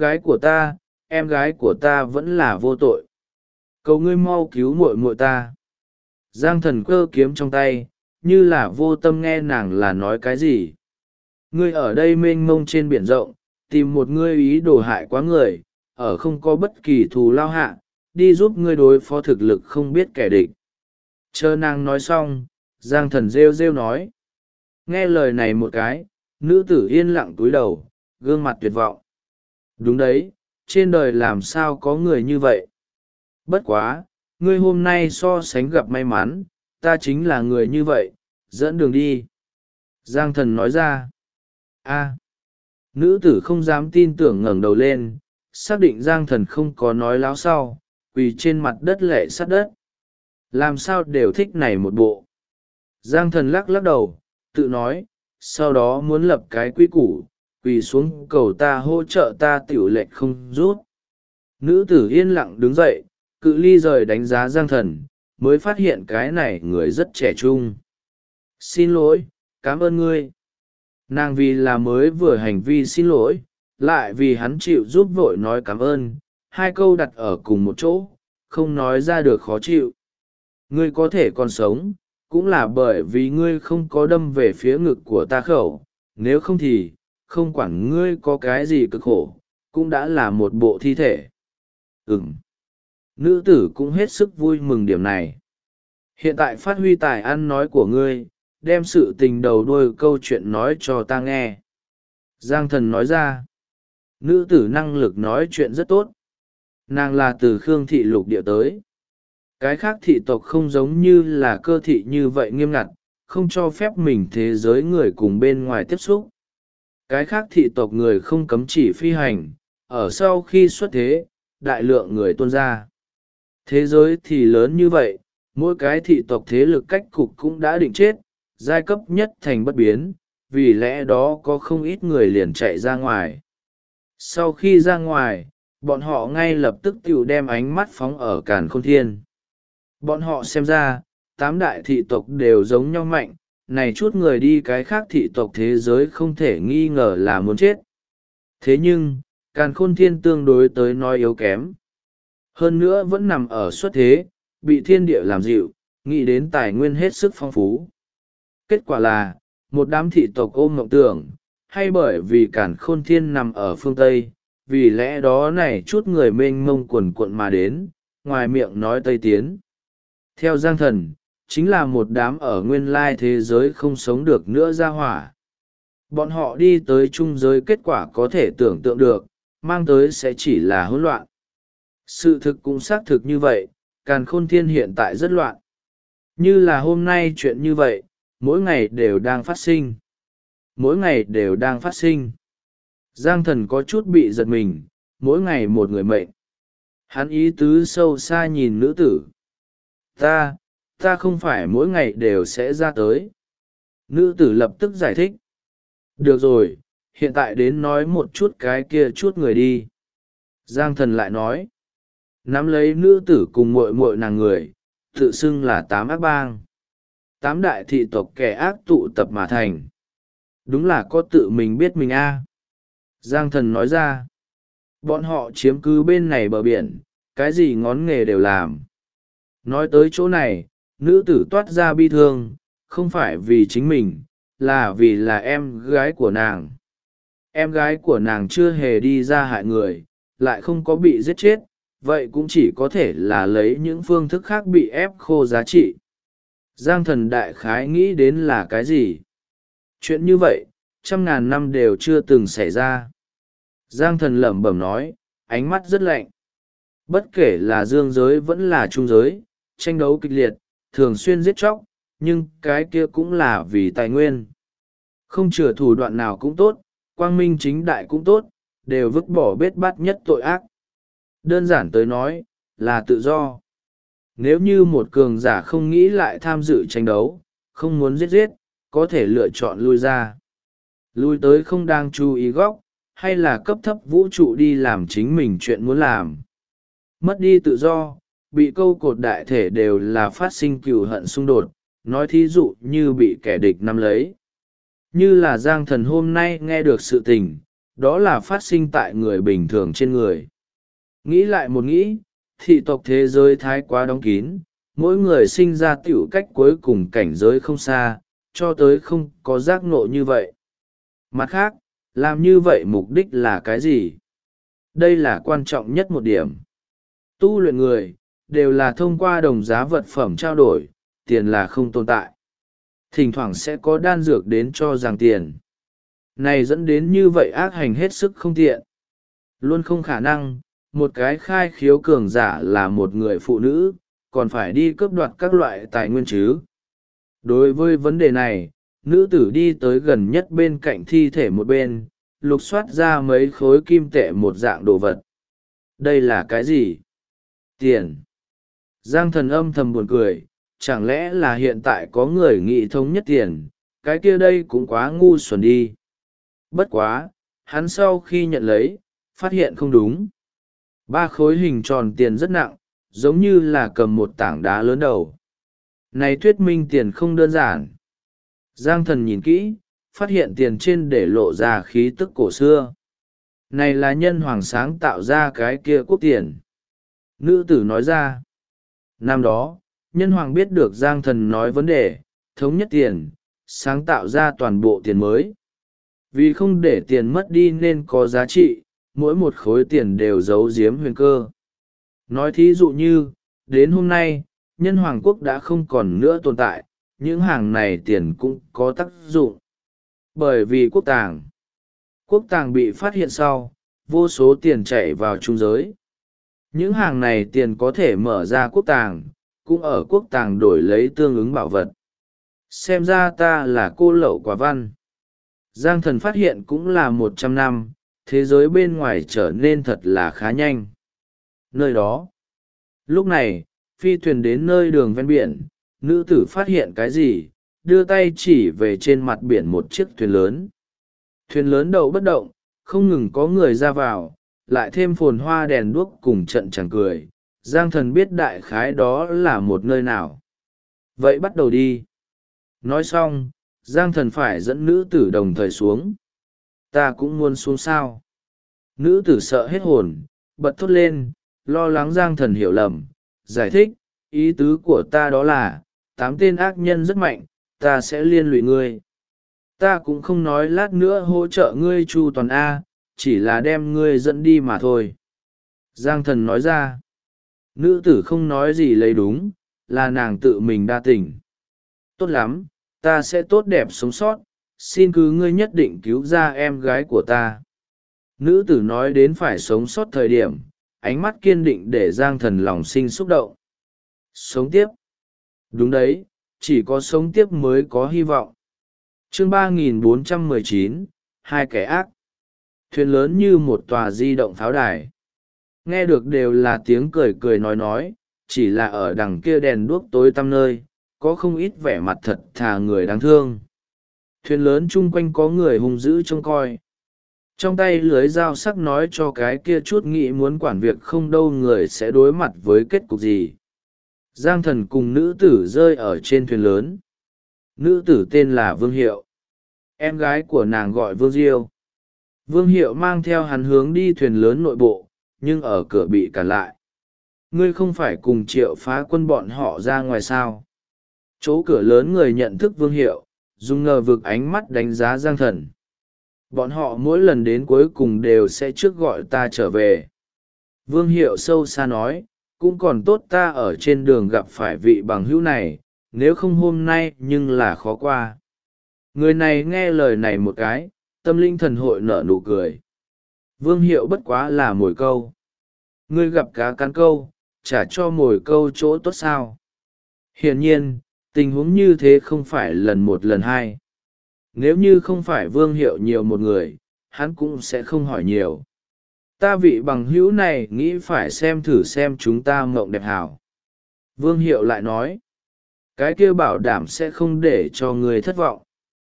gái của ta vẫn là vô tội. Cầu ngươi mau cứu muội muội ta. Giang Thần cơ kiếm trong tay, như là vô tâm nghe nàng là nói cái gì. Ngươi ở đây mênh mông trên biển rộng, tìm một ngươi ý đồ hại quá người, ở không có bất kỳ thù lao hạ, đi giúp ngươi đối phó thực lực không biết kẻ địch. Chờ nàng nói xong, Giang Thần rêu rêu nói. Nghe lời này một cái, nữ tử yên lặng cúi đầu, gương mặt tuyệt vọng. Đúng đấy, trên đời làm sao có người như vậy. Bất quá, ngươi hôm nay so sánh gặp may mắn, ta chính là người như vậy, dẫn đường đi. Giang Thần nói ra. A. Nữ tử không dám tin tưởng ngẩng đầu lên, xác định Giang Thần không có nói láo sau, quỳ trên mặt đất lệ sát đất. Làm sao đều thích này một bộ. Giang Thần lắc lắc đầu, tự nói, sau đó muốn lập cái quy củ, quỳ xuống cầu ta hỗ trợ ta tiểu lệnh không rút. Nữ tử yên lặng đứng dậy, cự ly rời đánh giá Giang Thần, mới phát hiện cái này người rất trẻ trung. Xin lỗi, cảm ơn ngươi. Nàng vì là mới vừa hành vi xin lỗi, lại vì hắn chịu giúp vội nói cảm ơn, hai câu đặt ở cùng một chỗ, không nói ra được khó chịu. Ngươi có thể còn sống, cũng là bởi vì ngươi không có đâm về phía ngực của ta khẩu, nếu không thì, không quản ngươi có cái gì cực khổ, cũng đã là một bộ thi thể. Nữ tử cũng hết sức vui mừng điểm này. Hiện tại phát huy tài ăn nói của ngươi, đem sự tình đầu đuôi câu chuyện nói cho ta nghe. Giang Thần nói ra. Nữ tử năng lực nói chuyện rất tốt. Nàng là từ Khương thị lục địa tới. Cái khác thị tộc không giống như là cơ thị như vậy nghiêm ngặt, không cho phép mình thế giới người cùng bên ngoài tiếp xúc. Cái khác thị tộc người không cấm chỉ phi hành, ở sau khi xuất thế, đại lượng người tuôn ra. Thế giới thì lớn như vậy, mỗi cái thị tộc thế lực cách cục cũng đã định chết, giai cấp nhất thành bất biến, vì lẽ đó có không ít người liền chạy ra ngoài. Sau khi ra ngoài, bọn họ ngay lập tức tự đem ánh mắt phóng ở Càn Khôn Thiên. Bọn họ xem ra, 8 đại thị tộc đều giống nhau mạnh, này chút người đi cái khác thị tộc thế giới không thể nghi ngờ là muốn chết. Thế nhưng, Càn Khôn Thiên tương đối tới nói yếu kém. Hơn nữa vẫn nằm ở xuất thế, bị thiên địa làm dịu, nghĩ đến tài nguyên hết sức phong phú. Kết quả là, một đám thị tộc ôm mộng tưởng, hay bởi vì Càn Khôn Thiên nằm ở phương Tây, vì lẽ đó này chút người mênh mông quần cuộn mà đến, ngoài miệng nói Tây Tiến. Theo Giang Thần, chính là một đám ở nguyên lai thế giới không sống được nữa ra hỏa. Bọn họ đi tới trung giới kết quả có thể tưởng tượng được, mang tới sẽ chỉ là hỗn loạn. Sự thực cũng xác thực như vậy, càn khôn thiên hiện tại rất loạn. Như là hôm nay chuyện như vậy, mỗi ngày đều đang phát sinh. Mỗi ngày đều đang phát sinh. Giang thần có chút bị giật mình, mỗi ngày một người mệnh. Hắn ý tứ sâu xa nhìn nữ tử. Ta không phải mỗi ngày đều sẽ ra tới. Nữ tử lập tức giải thích. Được rồi, hiện tại đến nói một chút cái kia chút người đi. Giang thần lại nói. Nắm lấy nữ tử cùng muội muội nàng người, tự xưng là 8 ác bang. 8 đại thị tộc kẻ ác tụ tập mà thành. Đúng là có tự mình biết mình a. Giang thần nói ra. Bọn họ chiếm cứ bên này bờ biển, cái gì ngón nghề đều làm. Nói tới chỗ này, nữ tử toát ra bi thương, không phải vì chính mình, là vì là em gái của nàng. Em gái của nàng chưa hề đi ra hại người, lại không có bị giết chết, vậy cũng chỉ có thể là lấy những phương thức khác bị ép khô giá trị. Giang thần đại khái nghĩ đến là cái gì? Chuyện như vậy, 100.000 năm đều chưa từng xảy ra. Giang thần lẩm bẩm nói, ánh mắt rất lạnh. Bất kể là dương giới vẫn là trung giới, tranh đấu kịch liệt, thường xuyên giết chóc, nhưng cái kia cũng là vì tài nguyên. Không chừa thủ đoạn nào cũng tốt, quang minh chính đại cũng tốt, đều vứt bỏ bết bát nhất tội ác. Đơn giản tới nói, là tự do. Nếu như một cường giả không nghĩ lại tham dự tranh đấu, không muốn giết, có thể lựa chọn lui ra. Lui tới không đang chú ý góc, hay là cấp thấp vũ trụ đi làm chính mình chuyện muốn làm. Mất đi tự do, bị câu cột đại thể đều là phát sinh cừu hận xung đột, nói thí dụ như bị kẻ địch nắm lấy. Như là Giang thần hôm nay nghe được sự tình, đó là phát sinh tại người bình thường trên người. Nghĩ lại một nghĩ, thị tộc thế giới thái quá đóng kín, mỗi người sinh ra tiểu cách cuối cùng cảnh giới không xa, cho tới không có giác ngộ như vậy. Mặt khác, làm như vậy mục đích là cái gì? Đây là quan trọng nhất một điểm. Tu luyện người, đều là thông qua đồng giá vật phẩm trao đổi, tiền là không tồn tại. Thỉnh thoảng sẽ có đan dược đến cho giảng tiền. Này dẫn đến như vậy ác hành hết sức không tiện. Luôn không khả năng, một cái khai khiếu cường giả là một người phụ nữ, còn phải đi cướp đoạt các loại tài nguyên chứ. Đối với vấn đề này, nữ tử đi tới gần nhất bên cạnh thi thể một bên, lục soát ra mấy khối kim tệ một dạng đồ vật. Đây là cái gì? Tiền. Giang thần âm thầm buồn cười, chẳng lẽ là hiện tại có người nghị thống nhất tiền, cái kia đây cũng quá ngu xuẩn đi. Bất quá, hắn sau khi nhận lấy, phát hiện không đúng. 3 khối hình tròn tiền rất nặng, giống như là cầm một tảng đá lớn đầu. Này thuyết minh tiền không đơn giản. Giang thần nhìn kỹ, phát hiện tiền trên để lộ ra khí tức cổ xưa. Này là nhân hoàng sáng tạo ra cái kia quốc tiền. Nữ tử nói ra. Năm đó, nhân hoàng biết được Giang thần nói vấn đề, thống nhất tiền, sáng tạo ra toàn bộ tiền mới. Vì không để tiền mất đi nên có giá trị, mỗi một khối tiền đều giấu giếm huyền cơ. Nói thí dụ như, đến hôm nay, nhân hoàng quốc đã không còn nữa tồn tại, những hàng này tiền cũng có tác dụng. Bởi vì quốc tàng bị phát hiện sau, vô số tiền chảy vào trung giới. Những hàng này tiền có thể mở ra quốc tàng, cũng ở quốc tàng đổi lấy tương ứng bảo vật. Xem ra ta là cô lậu quả văn. Giang thần phát hiện cũng là 100 năm, thế giới bên ngoài trở nên thật là khá nhanh. Nơi đó. Lúc này, phi thuyền đến nơi đường ven biển, nữ tử phát hiện cái gì, đưa tay chỉ về trên mặt biển một chiếc thuyền lớn. Thuyền lớn đậu bất động, không ngừng có người ra vào, lại thêm phồn hoa đèn đuốc cùng trận chẳng cười. Giang thần biết đại khái đó là một nơi nào. Vậy bắt đầu đi. Nói xong, Giang thần phải dẫn nữ tử đồng thời xuống. Ta cũng muốn xuống sao. Nữ tử sợ hết hồn, bật thốt lên, lo lắng Giang thần hiểu lầm, giải thích, ý tứ của ta đó là, 8 tên ác nhân rất mạnh, ta sẽ liên lụy ngươi. Ta cũng không nói lát nữa hỗ trợ ngươi chu toàn A, chỉ là đem ngươi dẫn đi mà thôi. Giang thần nói ra. Nữ tử không nói gì lấy đúng, là nàng tự mình đa tình. Tốt lắm, ta sẽ tốt đẹp sống sót, xin cứ ngươi nhất định cứu ra em gái của ta. Nữ tử nói đến phải sống sót thời điểm, ánh mắt kiên định để Giang thần lòng sinh xúc động. Sống tiếp. Đúng đấy, chỉ có sống tiếp mới có hy vọng. Chương 3419, hai kẻ ác. Thuyền lớn như một tòa di động pháo đài. Nghe được đều là tiếng cười cười nói, chỉ là ở đằng kia đèn đuốc tối tăm nơi, có không ít vẻ mặt thật thà người đáng thương. Thuyền lớn chung quanh có người hung dữ trông coi. Trong tay lưới dao sắc nói cho cái kia chút nghĩ muốn quản việc không đâu người sẽ đối mặt với kết cục gì. Giang Thần cùng nữ tử rơi ở trên thuyền lớn. Nữ tử tên là Vương Hiệu. Em gái của nàng gọi Vương Diêu. Vương Hiệu mang theo hắn hướng đi thuyền lớn nội bộ, nhưng ở cửa bị cản lại. Ngươi không phải cùng Triệu Phá Quân bọn họ ra ngoài sao? Chỗ cửa lớn người nhận thức Vương Hiệu, dùng ngờ vực ánh mắt đánh giá Giang Thần. Bọn họ mỗi lần đến cuối cùng đều sẽ trước gọi ta trở về. Vương Hiệu sâu xa nói, cũng còn tốt ta ở trên đường gặp phải vị bằng hữu này, nếu không hôm nay nhưng là khó qua. Người này nghe lời này một cái, tâm linh thần hội nở nụ cười. Vương Hiệu bất quá là mồi câu. Ngươi gặp cá cắn câu, trả cho mồi câu chỗ tốt sao? Hiển nhiên, tình huống như thế không phải lần một lần hai. Nếu như không phải Vương Hiệu nhiều một người, hắn cũng sẽ không hỏi nhiều. Ta vị bằng hữu này nghĩ phải xem thử xem chúng ta mộng đẹp hảo. Vương Hiệu lại nói, cái kia bảo đảm sẽ không để cho người thất vọng.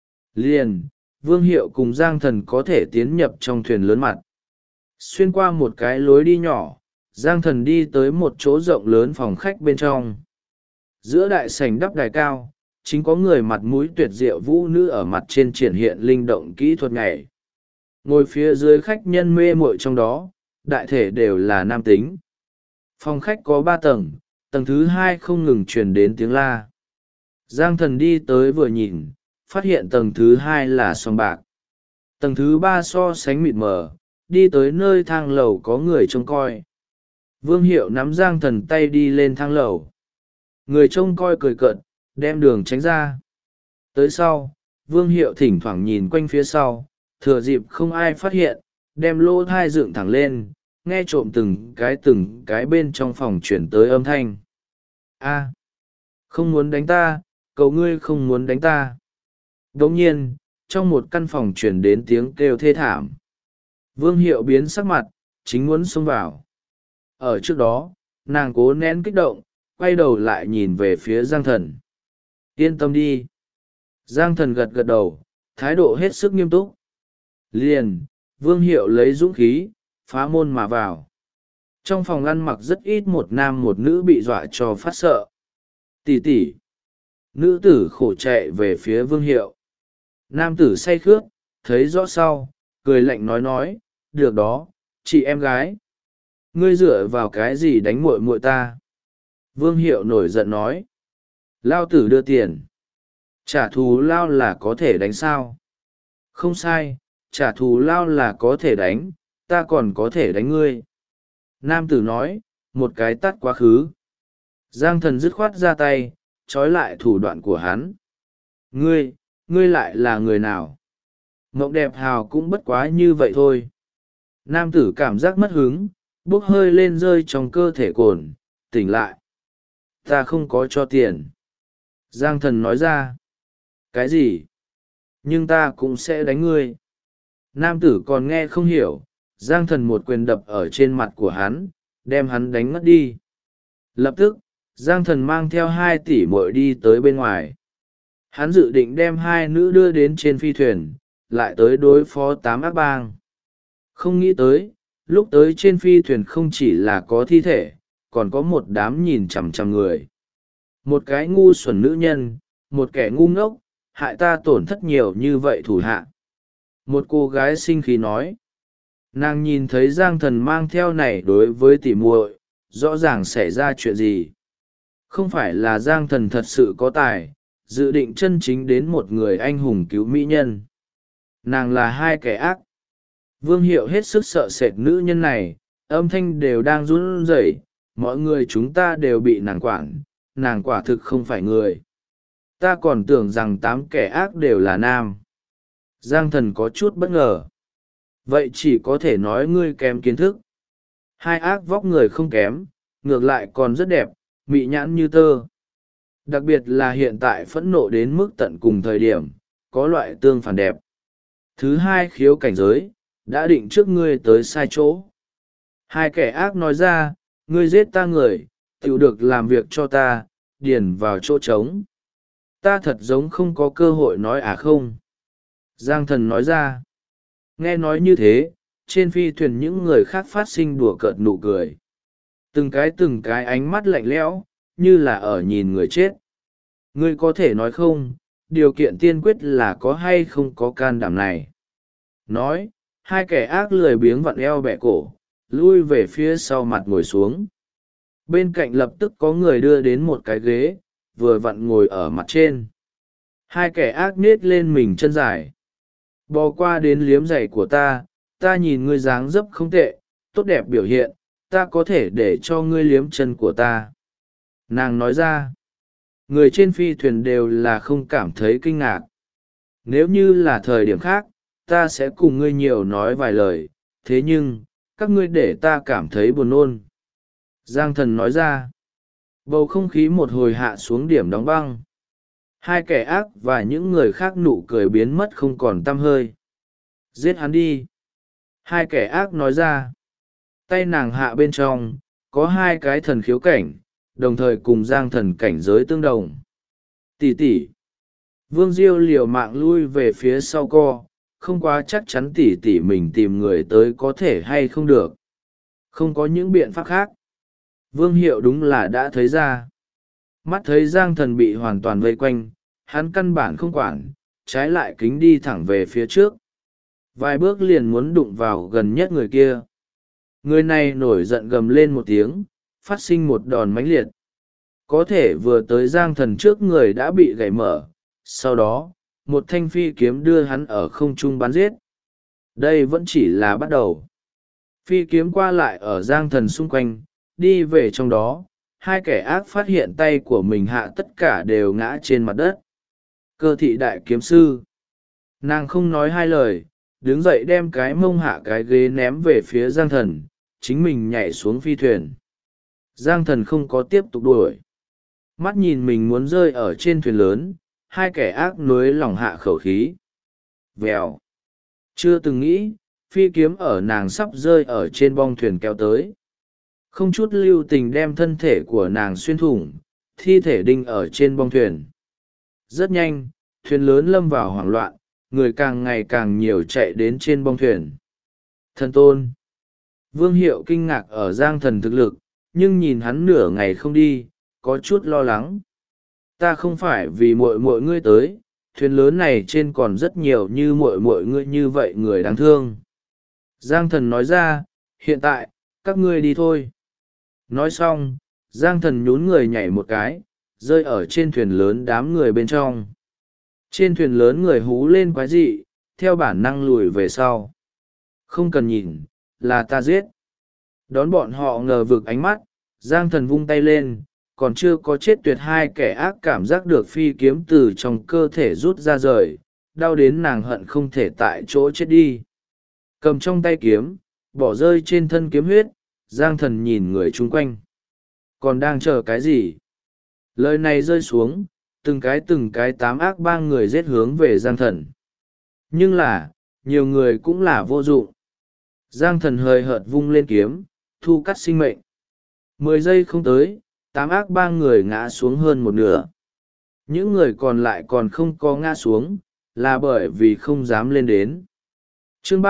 Liền, Vương Hiệu cùng Giang Thần có thể tiến nhập trong thuyền lớn mặt. Xuyên qua một cái lối đi nhỏ, Giang Thần đi tới một chỗ rộng lớn phòng khách bên trong. Giữa đại sảnh đắp đài cao, chính có người mặt mũi tuyệt diệu vũ nữ ở mặt trên triển hiện linh động kỹ thuật nhảy. Ngồi phía dưới khách nhân mê muội trong đó, đại thể đều là nam tính. Phòng khách có 3 tầng, tầng thứ 2 không ngừng truyền đến tiếng la. Giang Thần đi tới vừa nhìn, phát hiện tầng thứ 2 là sòng bạc. Tầng thứ 3 so sánh mịt mờ, đi tới nơi thang lầu có người trông coi. Vương Hiệu nắm Giang Thần tay đi lên thang lầu. Người trông coi cười cợt, đem đường tránh ra. Tới sau, Vương Hiệu thỉnh thoảng nhìn quanh phía sau, thừa dịp không ai phát hiện, đem lỗ thai dựng thẳng lên, nghe trộm từng cái bên trong phòng chuyển tới âm thanh. A, không muốn đánh ta, cầu ngươi không muốn đánh ta. Đồng nhiên, trong một căn phòng chuyển đến tiếng kêu thê thảm. Vương Hiệu biến sắc mặt, chính muốn xông vào. Ở trước đó, nàng cố nén kích động, quay đầu lại nhìn về phía Giang Thần. Yên tâm đi. Giang Thần gật gật đầu, thái độ hết sức nghiêm túc. Liền, Vương Hiệu lấy dũng khí, phá môn mà vào. Trong phòng ăn mặc rất ít một nam một nữ bị dọa cho phát sợ. Tỷ tỷ. Nữ tử khổ chạy về phía Vương Hiệu. Nam tử say khướt, thấy rõ sau, cười lạnh nói, được đó, chị em gái. Ngươi dựa vào cái gì đánh muội muội ta? Vương Hiệu nổi giận nói. Lao tử đưa tiền. Trả thù lao là có thể đánh sao? Không sai, trả thù lao là có thể đánh, ta còn có thể đánh ngươi. Nam tử nói, một cái tắt quá khứ. Giang Thần dứt khoát ra tay, trói lại thủ đoạn của hắn. Ngươi lại là người nào? Mộng đẹp hào cũng bất quá như vậy thôi. Nam tử cảm giác mất hứng, bốc hơi lên rơi trong cơ thể cồn, tỉnh lại. Ta không có cho tiền. Giang Thần nói ra. Cái gì? Nhưng ta cũng sẽ đánh ngươi. Nam tử còn nghe không hiểu, Giang Thần một quyền đập ở trên mặt của hắn, đem hắn đánh ngất đi. Lập tức, Giang Thần mang theo 2 tỷ muội đi tới bên ngoài. Hắn dự định đem 2 nữ đưa đến trên phi thuyền, lại tới đối phó 8 ác bang. Không nghĩ tới, lúc tới trên phi thuyền không chỉ là có thi thể, còn có một đám nhìn chằm chằm người. Một cái ngu xuẩn nữ nhân, một kẻ ngu ngốc, hại ta tổn thất nhiều như vậy thủ hạ. Một cô gái sinh khí nói. Nàng nhìn thấy Giang Thần mang theo này đối với tỉ muội, rõ ràng xảy ra chuyện gì. Không phải là Giang Thần thật sự có tài, dự định chân chính đến một người anh hùng cứu mỹ nhân. Nàng là 2 kẻ ác. Vương Hiệu hết sức sợ sệt nữ nhân này, âm thanh đều đang run rẩy, mọi người chúng ta đều bị nàng quản, nàng quả thực không phải người. Ta còn tưởng rằng 8 kẻ ác đều là nam. Giang Thần có chút bất ngờ. Vậy chỉ có thể nói ngươi kém kiến thức. 2 ác vóc người không kém, ngược lại còn rất đẹp, mị nhãn như tơ. Đặc biệt là hiện tại phẫn nộ đến mức tận cùng thời điểm, có loại tương phản đẹp. Thứ hai, khiếu cảnh giới, đã định trước ngươi tới sai chỗ. Hai kẻ ác nói ra, ngươi giết ta người, tự được làm việc cho ta, điền vào chỗ trống. Ta thật giống không có cơ hội nói à không. Giang thần nói ra. Nghe nói như thế, trên phi thuyền những người khác phát sinh đùa cợt nụ cười. Từng cái ánh mắt lạnh lẽo, như là ở nhìn người chết. Ngươi có thể nói không, điều kiện tiên quyết là có hay không có can đảm này. Nói, hai kẻ ác lười biếng vặn eo bẹ cổ, lui về phía sau mặt ngồi xuống. Bên cạnh lập tức có người đưa đến một cái ghế, vừa vặn ngồi ở mặt trên. Hai kẻ ác nết lên mình chân dài. Bò qua đến liếm giày của ta nhìn ngươi dáng dấp không tệ, tốt đẹp biểu hiện, ta có thể để cho ngươi liếm chân của ta. Nàng nói ra, người trên phi thuyền đều là không cảm thấy kinh ngạc. Nếu như là thời điểm khác, ta sẽ cùng ngươi nhiều nói vài lời, thế nhưng, các ngươi để ta cảm thấy buồn nôn. Giang thần nói ra, bầu không khí một hồi hạ xuống điểm đóng băng. Hai kẻ ác và những người khác nụ cười biến mất không còn tăm hơi. Giết hắn đi. Hai kẻ ác nói ra. Tay nàng hạ bên trong, có hai cái thần khiếu cảnh, đồng thời cùng giang thần cảnh giới tương đồng. Tỷ tỷ. Vương Diêu liều mạng lui về phía sau co, không quá chắc chắn tỷ tỷ mình tìm người tới có thể hay không được. Không có những biện pháp khác. Vương Hiệu đúng là đã thấy ra. Mắt thấy giang thần bị hoàn toàn vây quanh, hắn căn bản không quản, trái lại kính đi thẳng về phía trước. Vài bước liền muốn đụng vào gần nhất người kia. Người này nổi giận gầm lên một tiếng, phát sinh một đòn mãnh liệt. Có thể vừa tới giang thần trước người đã bị gãy mở, sau đó, một thanh phi kiếm đưa hắn ở không trung bắn giết. Đây vẫn chỉ là bắt đầu. Phi kiếm qua lại ở giang thần xung quanh, đi về trong đó, hai kẻ ác phát hiện tay của mình hạ tất cả đều ngã trên mặt đất. Cơ thị đại kiếm sư. Nàng không nói hai lời, đứng dậy đem cái mông hạ cái ghế ném về phía giang thần, chính mình nhảy xuống phi thuyền. Giang thần không có tiếp tục đuổi. Mắt nhìn mình muốn rơi ở trên thuyền lớn, hai kẻ ác nối lỏng hạ khẩu khí. Vèo. Chưa từng nghĩ, phi kiếm ở nàng sắp rơi ở trên bong thuyền kéo tới. Không chút lưu tình đem thân thể của nàng xuyên thủng, thi thể đinh ở trên bong thuyền. Rất nhanh, thuyền lớn lâm vào hoảng loạn, người càng ngày càng nhiều chạy đến trên bong thuyền. Thần tôn. Vương Hiệu kinh ngạc ở giang thần thực lực, nhưng nhìn hắn nửa ngày không đi, có chút lo lắng. Ta không phải vì muội ngươi tới, thuyền lớn này trên còn rất nhiều như muội ngươi như vậy người đáng thương. Giang thần nói ra, hiện tại, các ngươi đi thôi. Nói xong, giang thần nhún người nhảy một cái, rơi ở trên thuyền lớn đám người bên trong. Trên thuyền lớn người hú lên quái dị, theo bản năng lùi về sau. Không cần nhìn, là ta giết. Đón bọn họ ngờ vực ánh mắt, giang thần vung tay lên, còn chưa có chết tuyệt hai kẻ ác cảm giác được phi kiếm từ trong cơ thể rút ra rời, đau đến nàng hận không thể tại chỗ chết đi. Cầm trong tay kiếm, bỏ rơi trên thân kiếm huyết, giang thần nhìn người chung quanh. Còn đang chờ cái gì? Lời này rơi xuống, từng cái tám ác ba người giết hướng về giang thần. Nhưng là, nhiều người cũng là vô dụng. Giang thần hời hợt vung lên kiếm, thu cắt sinh mệnh. 10 giây không tới, tám ác ba người ngã xuống hơn một nửa. Những người còn lại còn không có ngã xuống, là bởi vì không dám lên đến. Chương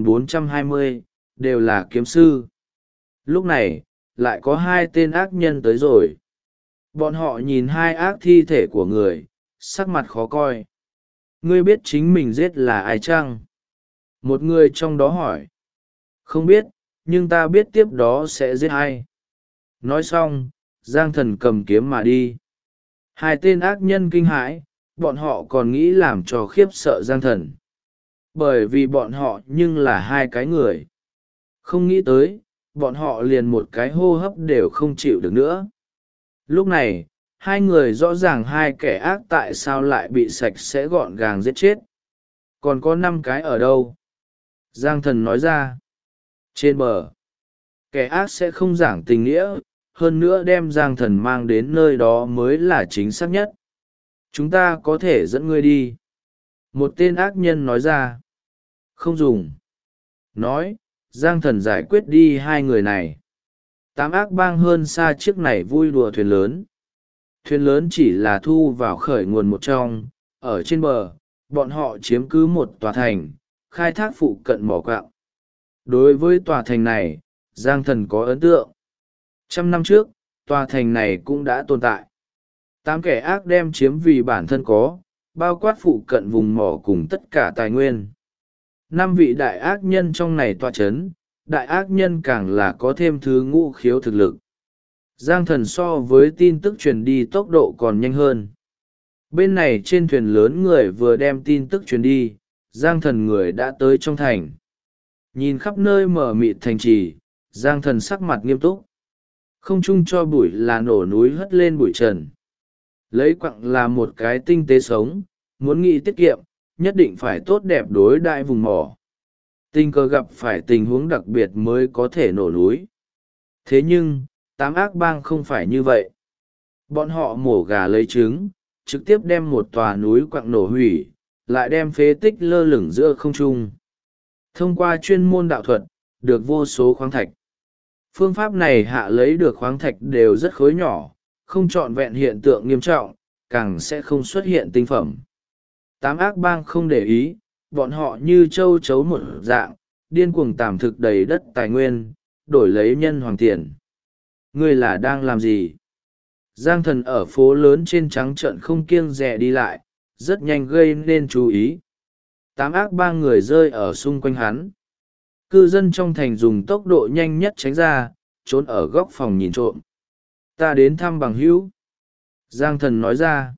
3420, đều là kiếm sư. Lúc này, lại có hai tên ác nhân tới rồi. Bọn họ nhìn hai ác thi thể của người, sắc mặt khó coi. Ngươi biết chính mình giết là ai chăng? Một người trong đó hỏi. Không biết, nhưng ta biết tiếp đó sẽ giết ai. Nói xong, giang thần cầm kiếm mà đi. Hai tên ác nhân kinh hãi, bọn họ còn nghĩ làm cho khiếp sợ giang thần. Bởi vì bọn họ nhưng là hai cái người. Không nghĩ tới, bọn họ liền một cái hô hấp đều không chịu được nữa. Lúc này, hai người rõ ràng hai kẻ ác tại sao lại bị sạch sẽ gọn gàng giết chết. Còn có 5 cái ở đâu? Giang thần nói ra. Trên bờ, kẻ ác sẽ không giảng tình nghĩa, hơn nữa đem Giang Thần mang đến nơi đó mới là chính xác nhất. Chúng ta có thể dẫn ngươi đi. Một tên ác nhân nói ra. Không dùng. Nói, Giang Thần giải quyết đi hai người này. Tám ác bang hơn xa chiếc này vui đùa thuyền lớn. Thuyền lớn chỉ là thu vào khởi nguồn một trong, ở trên bờ, bọn họ chiếm cứ một tòa thành, khai thác phụ cận mỏ quặng. Đối với tòa thành này, Giang Thần có ấn tượng. 100 năm trước, tòa thành này cũng đã tồn tại. 8 kẻ ác đem chiếm vì bản thân có, bao quát phụ cận vùng mỏ cùng tất cả tài nguyên. 5 vị đại ác nhân trong này tọa chấn, đại ác nhân càng là có thêm thứ ngũ khiếu thực lực. Giang Thần so với tin tức truyền đi tốc độ còn nhanh hơn. Bên này trên thuyền lớn người vừa đem tin tức truyền đi, Giang Thần người đã tới trong thành. Nhìn khắp nơi mở mịt thành trì, Giang Thần sắc mặt nghiêm túc. Không chung cho bụi là nổ núi hất lên bụi trần. Lấy quặng là một cái tinh tế sống, muốn nghĩ tiết kiệm, nhất định phải tốt đẹp đối đại vùng mỏ. Tình cờ gặp phải tình huống đặc biệt mới có thể nổ núi. Thế nhưng, 8 ác bang không phải như vậy. Bọn họ mổ gà lấy trứng, trực tiếp đem một tòa núi quặng nổ hủy, lại đem phế tích lơ lửng giữa không trung. Thông qua chuyên môn đạo thuật, được vô số khoáng thạch. Phương pháp này hạ lấy được khoáng thạch đều rất khối nhỏ, không trọn vẹn hiện tượng nghiêm trọng, càng sẽ không xuất hiện tinh phẩm. 8 ác bang không để ý, bọn họ như châu chấu một dạng, điên cuồng tảm thực đầy đất tài nguyên, đổi lấy nhân hoàng tiền. Ngươi là đang làm gì? Giang Thần ở phố lớn trên trắng trợn không kiêng dè đi lại, rất nhanh gây nên chú ý. 8 ác bang người rơi ở xung quanh hắn. Cư dân trong thành dùng tốc độ nhanh nhất tránh ra, trốn ở góc phòng nhìn trộm. Ta đến thăm bằng hữu. Giang Thần nói ra.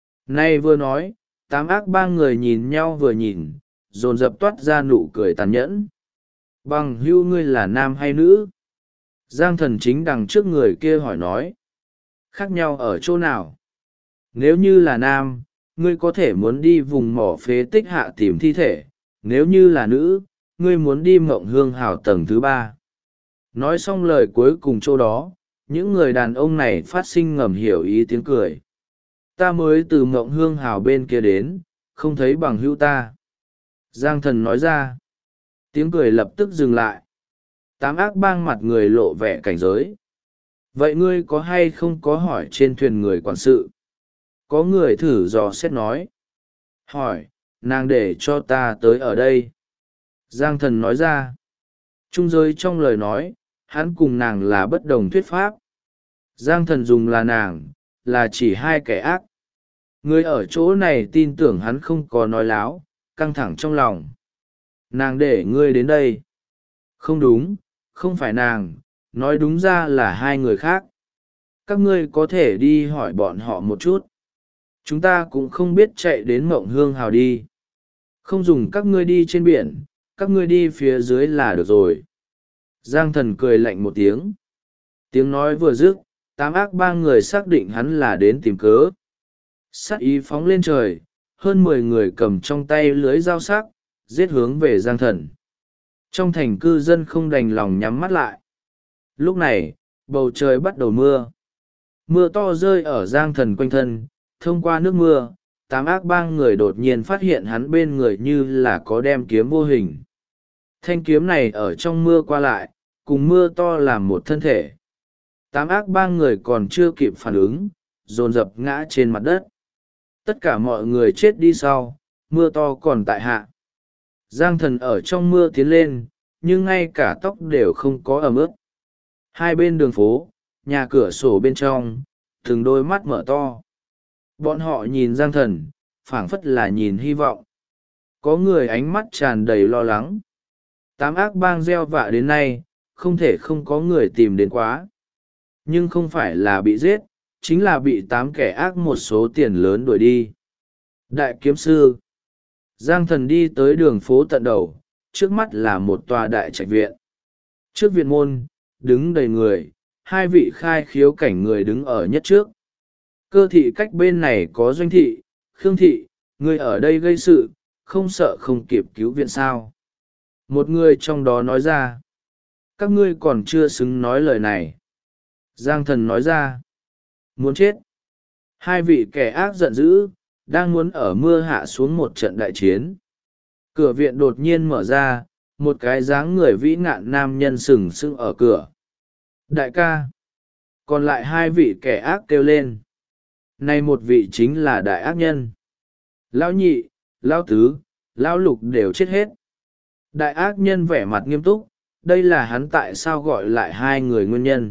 Nay vừa nói, 8 ác bang người nhìn nhau vừa nhìn, dồn dập toát ra nụ cười tàn nhẫn. Bằng hữu ngươi là nam hay nữ? Giang Thần chính đằng trước người kia hỏi nói. Khác nhau ở chỗ nào? Nếu như là nam, ngươi có thể muốn đi vùng mỏ phế tích hạ tìm thi thể. Nếu như là nữ, ngươi muốn đi mộng hương hào tầng thứ 3. Nói xong lời cuối cùng chỗ đó, những người đàn ông này phát sinh ngầm hiểu ý tiếng cười. Ta mới từ mộng hương hào bên kia đến, không thấy bằng hữu ta. Giang Thần nói ra. Tiếng cười lập tức dừng lại. 8 ác bang mặt người lộ vẻ cảnh giới. Vậy ngươi có hay không có hỏi trên thuyền người quản sự? Có người thử dò xét nói. Hỏi, nàng để cho ta tới ở đây. Giang Thần nói ra. Trung giới trong lời nói, hắn cùng nàng là bất đồng thuyết pháp. Giang Thần dùng là nàng, là chỉ hai kẻ ác. Người ở chỗ này tin tưởng hắn không có nói láo, căng thẳng trong lòng. Nàng để ngươi đến đây. Không đúng, không phải nàng, nói đúng ra là hai người khác. Các ngươi có thể đi hỏi bọn họ một chút. Chúng ta cũng không biết chạy đến mộng hương hào đi. Không dùng các ngươi đi trên biển, các ngươi đi phía dưới là được rồi. Giang Thần cười lạnh một tiếng. Tiếng nói vừa dứt, 8 ác bang người xác định hắn là đến tìm cớ. Sát ý phóng lên trời, hơn 10 người cầm trong tay lưới dao sắc, giết hướng về Giang Thần. Trong thành cư dân không đành lòng nhắm mắt lại. Lúc này, bầu trời bắt đầu mưa. Mưa to rơi ở Giang Thần quanh thân, thông qua nước mưa, 8 ác bang người đột nhiên phát hiện hắn bên người như là có đem kiếm vô hình. Thanh kiếm này ở trong mưa qua lại, cùng mưa to làm một thân thể. 8 ác bang người còn chưa kịp phản ứng, dồn dập ngã trên mặt đất. Tất cả mọi người chết đi sau, mưa to còn tại hạ. Giang Thần ở trong mưa tiến lên, nhưng ngay cả tóc đều không có ẩm ướt. Hai bên đường phố, nhà cửa sổ bên trong, từng đôi mắt mở to. Bọn họ nhìn Giang Thần, phảng phất là nhìn hy vọng. Có người ánh mắt tràn đầy lo lắng. 8 ác bang gieo vạ đến nay, không thể không có người tìm đến quá. Nhưng không phải là bị giết, chính là bị 8 kẻ ác một số tiền lớn đuổi đi. Đại kiếm sư. Giang Thần đi tới đường phố tận đầu, trước mắt là một tòa đại trạch viện. Trước viện môn, đứng đầy người, hai vị khai khiếu cảnh người đứng ở nhất trước. Cơ thị cách bên này có Doanh thị, Khương thị, người ở đây gây sự, không sợ không kịp cứu viện sao. Một người trong đó nói ra. Các ngươi còn chưa xứng nói lời này. Giang thần nói ra. Muốn chết. Hai vị kẻ ác giận dữ, đang muốn ở mưa hạ xuống một trận đại chiến. Cửa viện đột nhiên mở ra, một cái dáng người vĩ ngạn nam nhân sừng sững ở cửa. Đại ca. Còn lại hai vị kẻ ác kêu lên. Này một vị chính là đại ác nhân. Lão nhị, lão tứ, lão lục đều chết hết. Đại ác nhân vẻ mặt nghiêm túc, đây là hắn tại sao gọi lại hai người nguyên nhân.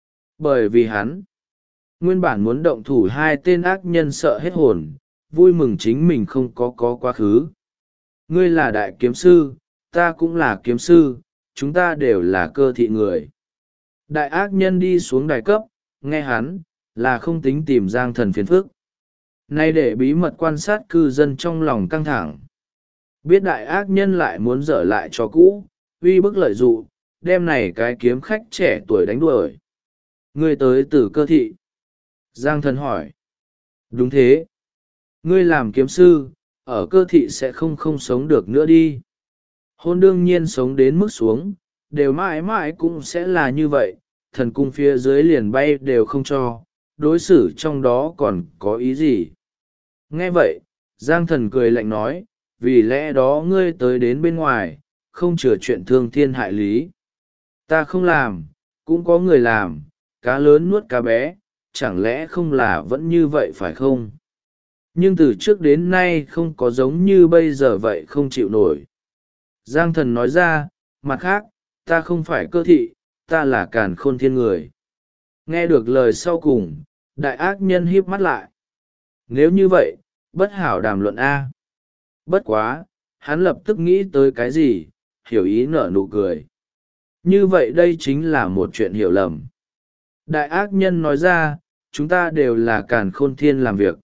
Bởi vì hắn nguyên bản muốn động thủ hai tên ác nhân sợ hết hồn, vui mừng chính mình không có quá khứ. Ngươi là đại kiếm sư, ta cũng là kiếm sư, chúng ta đều là cơ thị người. Đại ác nhân đi xuống đài cấp, nghe hắn, là không tính tìm Giang thần phiền phức. Nay để bí mật quan sát cư dân trong lòng căng thẳng. Biết đại ác nhân lại muốn dở lại cho cũ, uy bức lợi dụ, đem này cái kiếm khách trẻ tuổi đánh đuổi. Ngươi tới từ cơ thị. Giang thần hỏi. Đúng thế. Ngươi làm kiếm sư, ở cơ thị sẽ không sống được nữa đi. Hôn đương nhiên sống đến mức xuống, đều mãi mãi cũng sẽ là như vậy, thần cung phía dưới liền bay đều không cho, đối xử trong đó còn có ý gì. Nghe vậy, Giang thần cười lạnh nói, vì lẽ đó ngươi tới đến bên ngoài, không chừa chuyện thương thiên hại lý. Ta không làm, cũng có người làm, cá lớn nuốt cá bé, chẳng lẽ không là vẫn như vậy phải không? Nhưng từ trước đến nay không có giống như bây giờ vậy không chịu nổi. Giang thần nói ra, mặt khác, ta không phải cơ thị, ta là càn khôn thiên người. Nghe được lời sau cùng, đại ác nhân híp mắt lại. Nếu như vậy, bất hảo đàm luận A. Bất quá, hắn lập tức nghĩ tới cái gì, hiểu ý nở nụ cười. Như vậy đây chính là một chuyện hiểu lầm. Đại ác nhân nói ra, chúng ta đều là càn khôn thiên làm việc.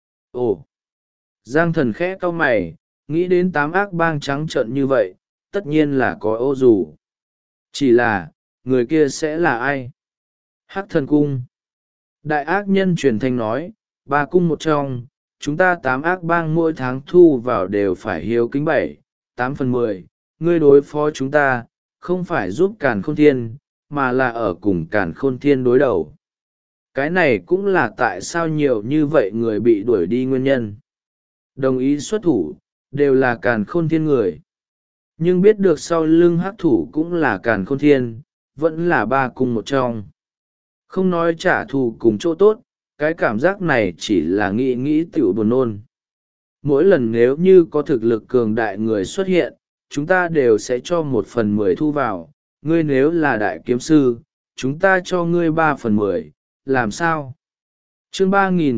Ồ! Giang thần khẽ cau mày, nghĩ đến 8 ác bang trắng trợn như vậy, tất nhiên là có ô dù. Chỉ là, người kia sẽ là ai? Hắc thần cung. Đại ác nhân truyền thanh nói, 3 cung một trong, chúng ta 8 ác bang mỗi tháng thu vào đều phải hiếu kính 7/8/10. Ngươi đối phó chúng ta, không phải giúp càn khôn thiên, mà là ở cùng càn khôn thiên đối đầu. Cái này cũng là tại sao nhiều như vậy người bị đuổi đi nguyên nhân. Đồng ý xuất thủ, đều là càn khôn thiên người. Nhưng biết được sau lưng hắc thủ cũng là càn khôn thiên, vẫn là 3 cung một trong. Không nói trả thù cùng chỗ tốt, cái cảm giác này chỉ là nghĩ tiểu buồn nôn. Mỗi lần nếu như có thực lực cường đại người xuất hiện, chúng ta đều sẽ cho 1/10 thu vào. Ngươi nếu là đại kiếm sư, chúng ta cho ngươi 3/10, làm sao? Chương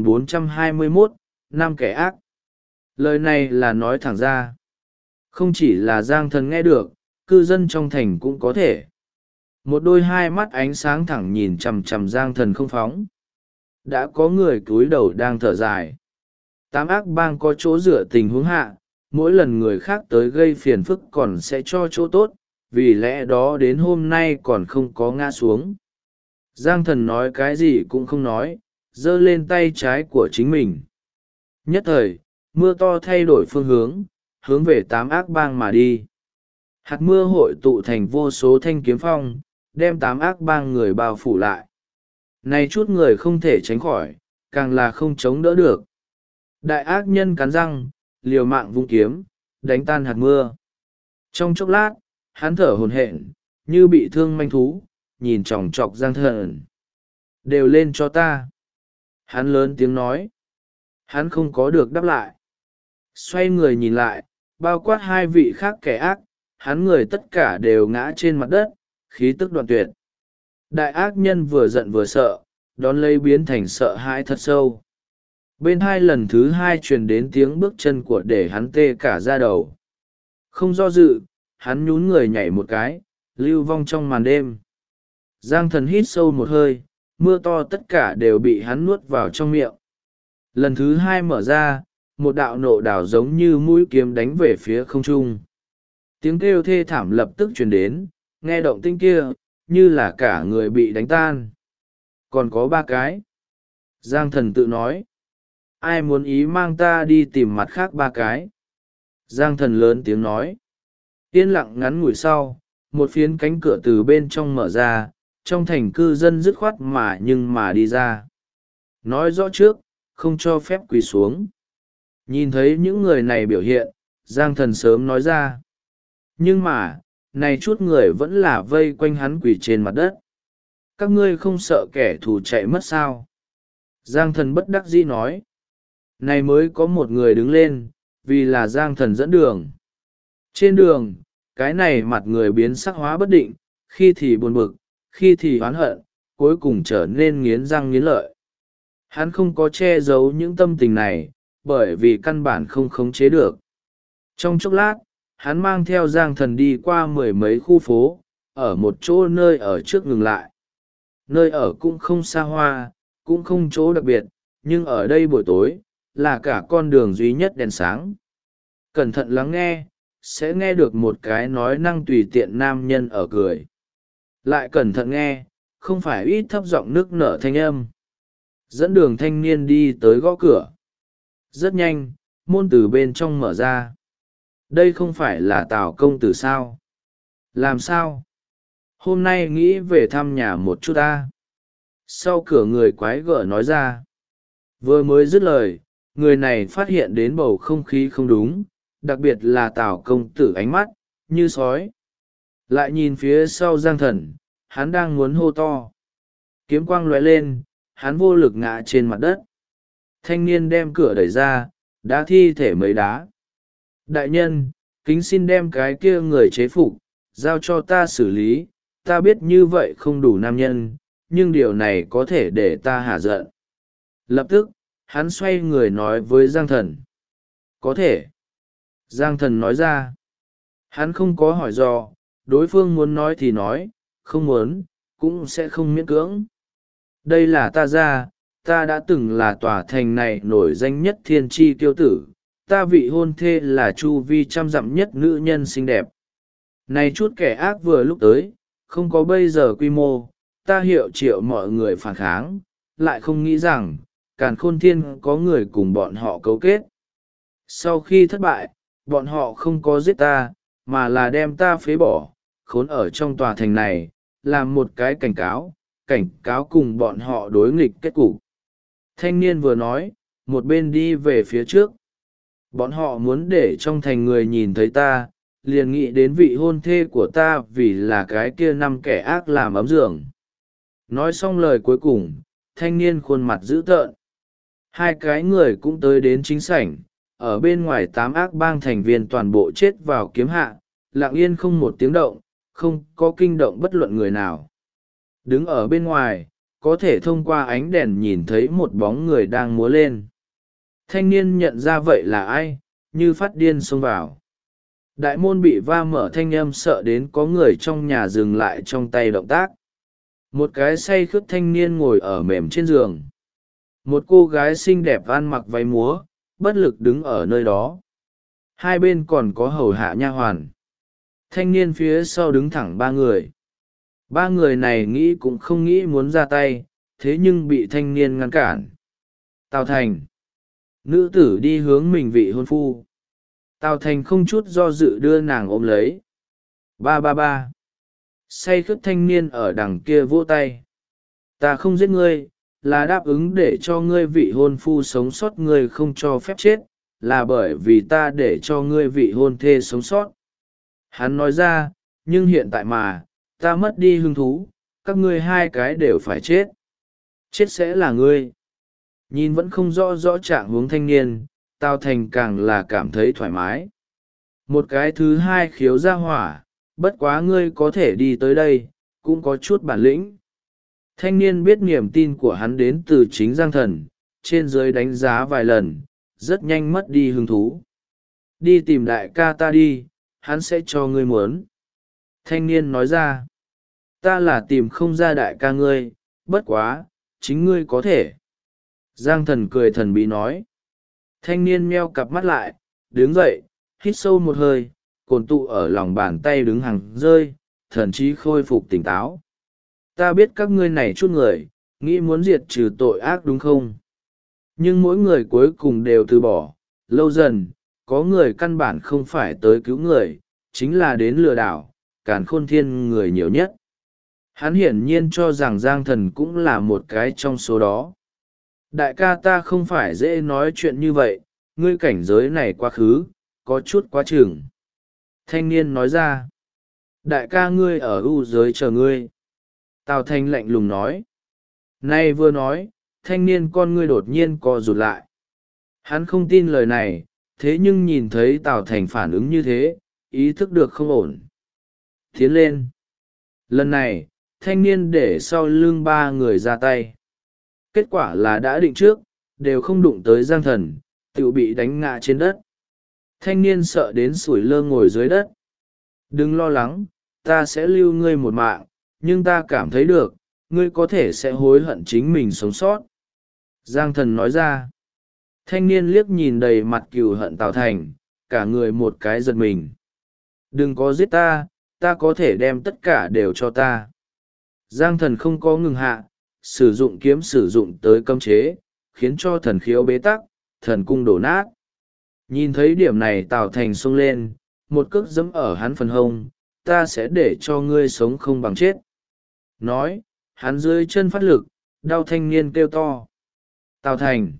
3421, năm kẻ ác. Lời này là nói thẳng ra. Không chỉ là Giang thần nghe được, cư dân trong thành cũng có thể. Một đôi hai mắt ánh sáng thẳng nhìn chằm chằm Giang thần không phóng. Đã có người cúi đầu đang thở dài. 8 ác bang có chỗ dựa tình huống hạ, mỗi lần người khác tới gây phiền phức còn sẽ cho chỗ tốt, vì lẽ đó đến hôm nay còn không có ngã xuống. Giang thần nói cái gì cũng không nói, giơ lên tay trái của chính mình. Nhất thời, mưa to thay đổi phương hướng, hướng về 8 ác bang mà đi. Hạt mưa hội tụ thành vô số thanh kiếm phong, đem 8 ác bang người bao phủ lại. Này chút người không thể tránh khỏi, càng là không chống đỡ được. Đại ác nhân cắn răng, liều mạng vung kiếm, đánh tan hạt mưa. Trong chốc lát, hắn thở hổn hển, như bị thương manh thú, nhìn chòng chọc Giang thần. Đều lên cho ta. Hắn lớn tiếng nói. Hắn không có được đáp lại. Xoay người nhìn lại, bao quát hai vị khác kẻ ác, hắn người tất cả đều ngã trên mặt đất, khí tức đoạn tuyệt. Đại ác nhân vừa giận vừa sợ, đón lấy biến thành sợ hãi thật sâu. Bên hai lần thứ hai truyền đến tiếng bước chân của để hắn tê cả da đầu. Không do dự, hắn nhún người nhảy một cái, lưu vong trong màn đêm. Giang thần hít sâu một hơi, mưa to tất cả đều bị hắn nuốt vào trong miệng. Lần thứ hai mở ra, một đạo nộ đảo giống như mũi kiếm đánh về phía không trung. Tiếng kêu thê thảm lập tức truyền đến, nghe động tĩnh kia, như là cả người bị đánh tan. Còn có 3 cái. Giang thần tự nói. Ai muốn ý mang ta đi tìm mặt khác 3 cái? Giang thần lớn tiếng nói. Yên lặng ngắn ngủi sau, một phiến cánh cửa từ bên trong mở ra, trong thành cư dân dứt khoát mà đi ra. Nói rõ trước, không cho phép quỳ xuống. Nhìn thấy những người này biểu hiện, Giang Thần sớm nói ra. Nhưng mà, này chút người vẫn là vây quanh hắn quỳ trên mặt đất. Các ngươi không sợ kẻ thù chạy mất sao? Giang Thần bất đắc dĩ nói. Này mới có một người đứng lên, vì là Giang Thần dẫn đường. Trên đường, cái này mặt người biến sắc hóa bất định, khi thì buồn bực, khi thì oán hận, cuối cùng trở nên nghiến răng nghiến lợi. Hắn không có che giấu những tâm tình này, bởi vì căn bản không khống chế được. Trong chốc lát, hắn mang theo Giang Thần đi qua mười mấy khu phố, ở một chỗ nơi ở trước ngừng lại. Nơi ở cũng không xa hoa, cũng không chỗ đặc biệt, nhưng ở đây buổi tối, là cả con đường duy nhất đèn sáng. Cẩn thận lắng nghe, sẽ nghe được một cái nói năng tùy tiện nam nhân ở cười. Lại cẩn thận nghe, không phải ít thấp giọng nức nở thanh âm. Dẫn đường thanh niên đi tới gõ cửa. Rất nhanh, môn từ bên trong mở ra. Đây không phải là Tào công tử sao? Làm sao? Hôm nay nghĩ về thăm nhà một chút ta. Sau cửa người quái gở nói ra. Vừa mới dứt lời, người này phát hiện đến bầu không khí không đúng, đặc biệt là Tào công tử ánh mắt như sói. Lại nhìn phía sau Giang Thần, hắn đang muốn hô to. Kiếm quang lóe lên, hắn vô lực ngã trên mặt đất. Thanh niên đem cửa đẩy ra, đá thi thể mấy đá. Đại nhân, kính xin đem cái kia người chế phục, giao cho ta xử lý. Ta biết như vậy không đủ nam nhân, nhưng điều này có thể để ta hả giận. Lập tức, hắn xoay người nói với Giang Thần. Có thể. Giang Thần nói ra. Hắn không có hỏi dò, đối phương muốn nói thì nói, không muốn, cũng sẽ không miễn cưỡng. Đây là ta ra, ta đã từng là tòa thành này nổi danh nhất thiên tri kiêu tử, ta vị hôn thê là chu vi trăm dặm nhất nữ nhân xinh đẹp. Này chút kẻ ác vừa lúc tới, không có bây giờ quy mô, ta hiệu triệu mọi người phản kháng, lại không nghĩ rằng, Càn Khôn Thiên có người cùng bọn họ cấu kết. Sau khi thất bại, bọn họ không có giết ta, mà là đem ta phế bỏ, khốn ở trong tòa thành này, làm một cái cảnh cáo cùng bọn họ đối nghịch kết cục. Thanh niên vừa nói, một bên đi về phía trước. Bọn họ muốn để trong thành người nhìn thấy ta, liền nghĩ đến vị hôn thê của ta vì là cái kia năm kẻ ác làm ấm giường. Nói xong lời cuối cùng, thanh niên khuôn mặt dữ tợn. Hai cái người cũng tới đến chính sảnh, ở bên ngoài 8 ác bang thành viên toàn bộ chết vào kiếm hạ, lặng yên không một tiếng động, không có kinh động bất luận người nào. Đứng ở bên ngoài, có thể thông qua ánh đèn nhìn thấy một bóng người đang múa lên. Thanh niên nhận ra vậy là ai, như phát điên xông vào. Đại môn bị va mở, thanh âm sợ đến có người trong nhà dừng lại trong tay động tác. Một cái say khướt thanh niên ngồi ở mềm trên giường. Một cô gái xinh đẹp ăn mặc váy múa, bất lực đứng ở nơi đó. Hai bên còn có hầu hạ nha hoàn. Thanh niên phía sau đứng thẳng 3 người. 3 người này nghĩ cũng không nghĩ muốn ra tay, thế nhưng bị thanh niên ngăn cản. Tào Thành. Nữ tử đi hướng mình vị hôn phu. Tào Thành không chút do dự đưa nàng ôm lấy. Ba. Say khướt thanh niên ở đằng kia vỗ tay. Ta không giết ngươi, là đáp ứng để cho ngươi vị hôn phu sống sót, ngươi không cho phép chết, là bởi vì ta để cho ngươi vị hôn thê sống sót. Hắn nói ra, nhưng hiện tại mà, ta mất đi hứng thú, các ngươi hai cái đều phải chết. Chết sẽ là ngươi. Nhìn vẫn không rõ trạng huống thanh niên, Tào Thành càng là cảm thấy thoải mái. Một cái thứ hai khiếu ra hỏa, bất quá ngươi có thể đi tới đây, cũng có chút bản lĩnh. Thanh niên biết niềm tin của hắn đến từ chính Giang Thần, trên dưới đánh giá vài lần, rất nhanh mất đi hứng thú. Đi tìm đại ca ta đi, hắn sẽ cho ngươi muốn. Thanh niên nói ra, ta là tìm không ra đại ca ngươi, bất quá, chính ngươi có thể. Giang Thần cười thần bí nói. Thanh niên meo cặp mắt lại, đứng dậy, hít sâu một hơi, cồn tụ ở lòng bàn tay đứng hàng rơi, thần trí khôi phục tỉnh táo. Ta biết các ngươi này chút người, nghĩ muốn diệt trừ tội ác đúng không? Nhưng mỗi người cuối cùng đều từ bỏ, lâu dần, có người căn bản không phải tới cứu người, chính là đến lừa đảo, Càn Khôn Thiên người nhiều nhất. Hắn hiển nhiên cho rằng Giang Thần cũng là một cái trong số đó. Đại ca, ta không phải dễ nói chuyện như vậy, ngươi cảnh giới này quá khứ, có chút quá chừng. Thanh niên nói ra. Đại ca, ngươi ở ưu giới chờ ngươi. Tào Thành lạnh lùng nói. Nay vừa nói, thanh niên con ngươi đột nhiên co rụt lại. Hắn không tin lời này, thế nhưng nhìn thấy Tào Thành phản ứng như thế, ý thức được không ổn. Tiến lên. Lần này, thanh niên để sau lưng ba người ra tay. Kết quả là đã định trước, đều không đụng tới Giang Thần, tự bị đánh ngã trên đất. Thanh niên sợ đến sủi lơ ngồi dưới đất. Đừng lo lắng, ta sẽ lưu ngươi một mạng, nhưng ta cảm thấy được, ngươi có thể sẽ hối hận chính mình sống sót. Giang Thần nói ra. Thanh niên liếc nhìn đầy mặt cừu hận Tào Thành, cả người một cái giật mình. Đừng có giết ta, ta có thể đem tất cả đều cho ta. Giang Thần không có ngừng hạ, sử dụng kiếm sử dụng tới cấm chế, khiến cho thần khiếu bế tắc, thần cung đổ nát. Nhìn thấy điểm này Tào Thành xông lên, một cước giẫm ở hắn phần hông, ta sẽ để cho ngươi sống không bằng chết. Nói, hắn dưới chân phát lực, đau thanh niên kêu to. Tào Thành.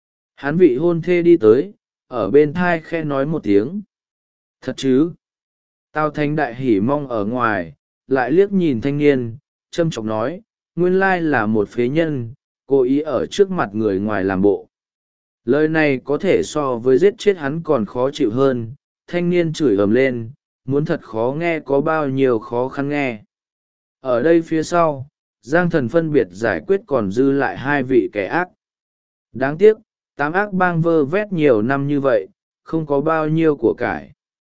Hắn vị hôn thê đi tới, ở bên thai khe nói một tiếng. Thật chứ? Tào Thành đại hỉ mong ở ngoài, lại liếc nhìn thanh niên, châm chọc nói, nguyên lai là một phế nhân, cố ý ở trước mặt người ngoài làm bộ. Lời này có thể so với giết chết hắn còn khó chịu hơn, thanh niên chửi ầm lên, muốn thật khó nghe có bao nhiêu khó khăn nghe. Ở đây phía sau, Giang Thần phân biệt giải quyết còn dư lại hai vị kẻ ác. Đáng tiếc, tám ác bang vơ vét nhiều năm như vậy, không có bao nhiêu của cải.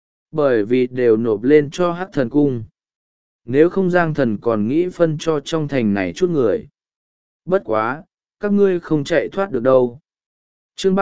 Bởi vì đều nộp lên cho Hắc Thần Cung. Nếu không Giang Thần còn nghĩ phân cho trong thành này chút người. Bất quá, các ngươi không chạy thoát được đâu. Chương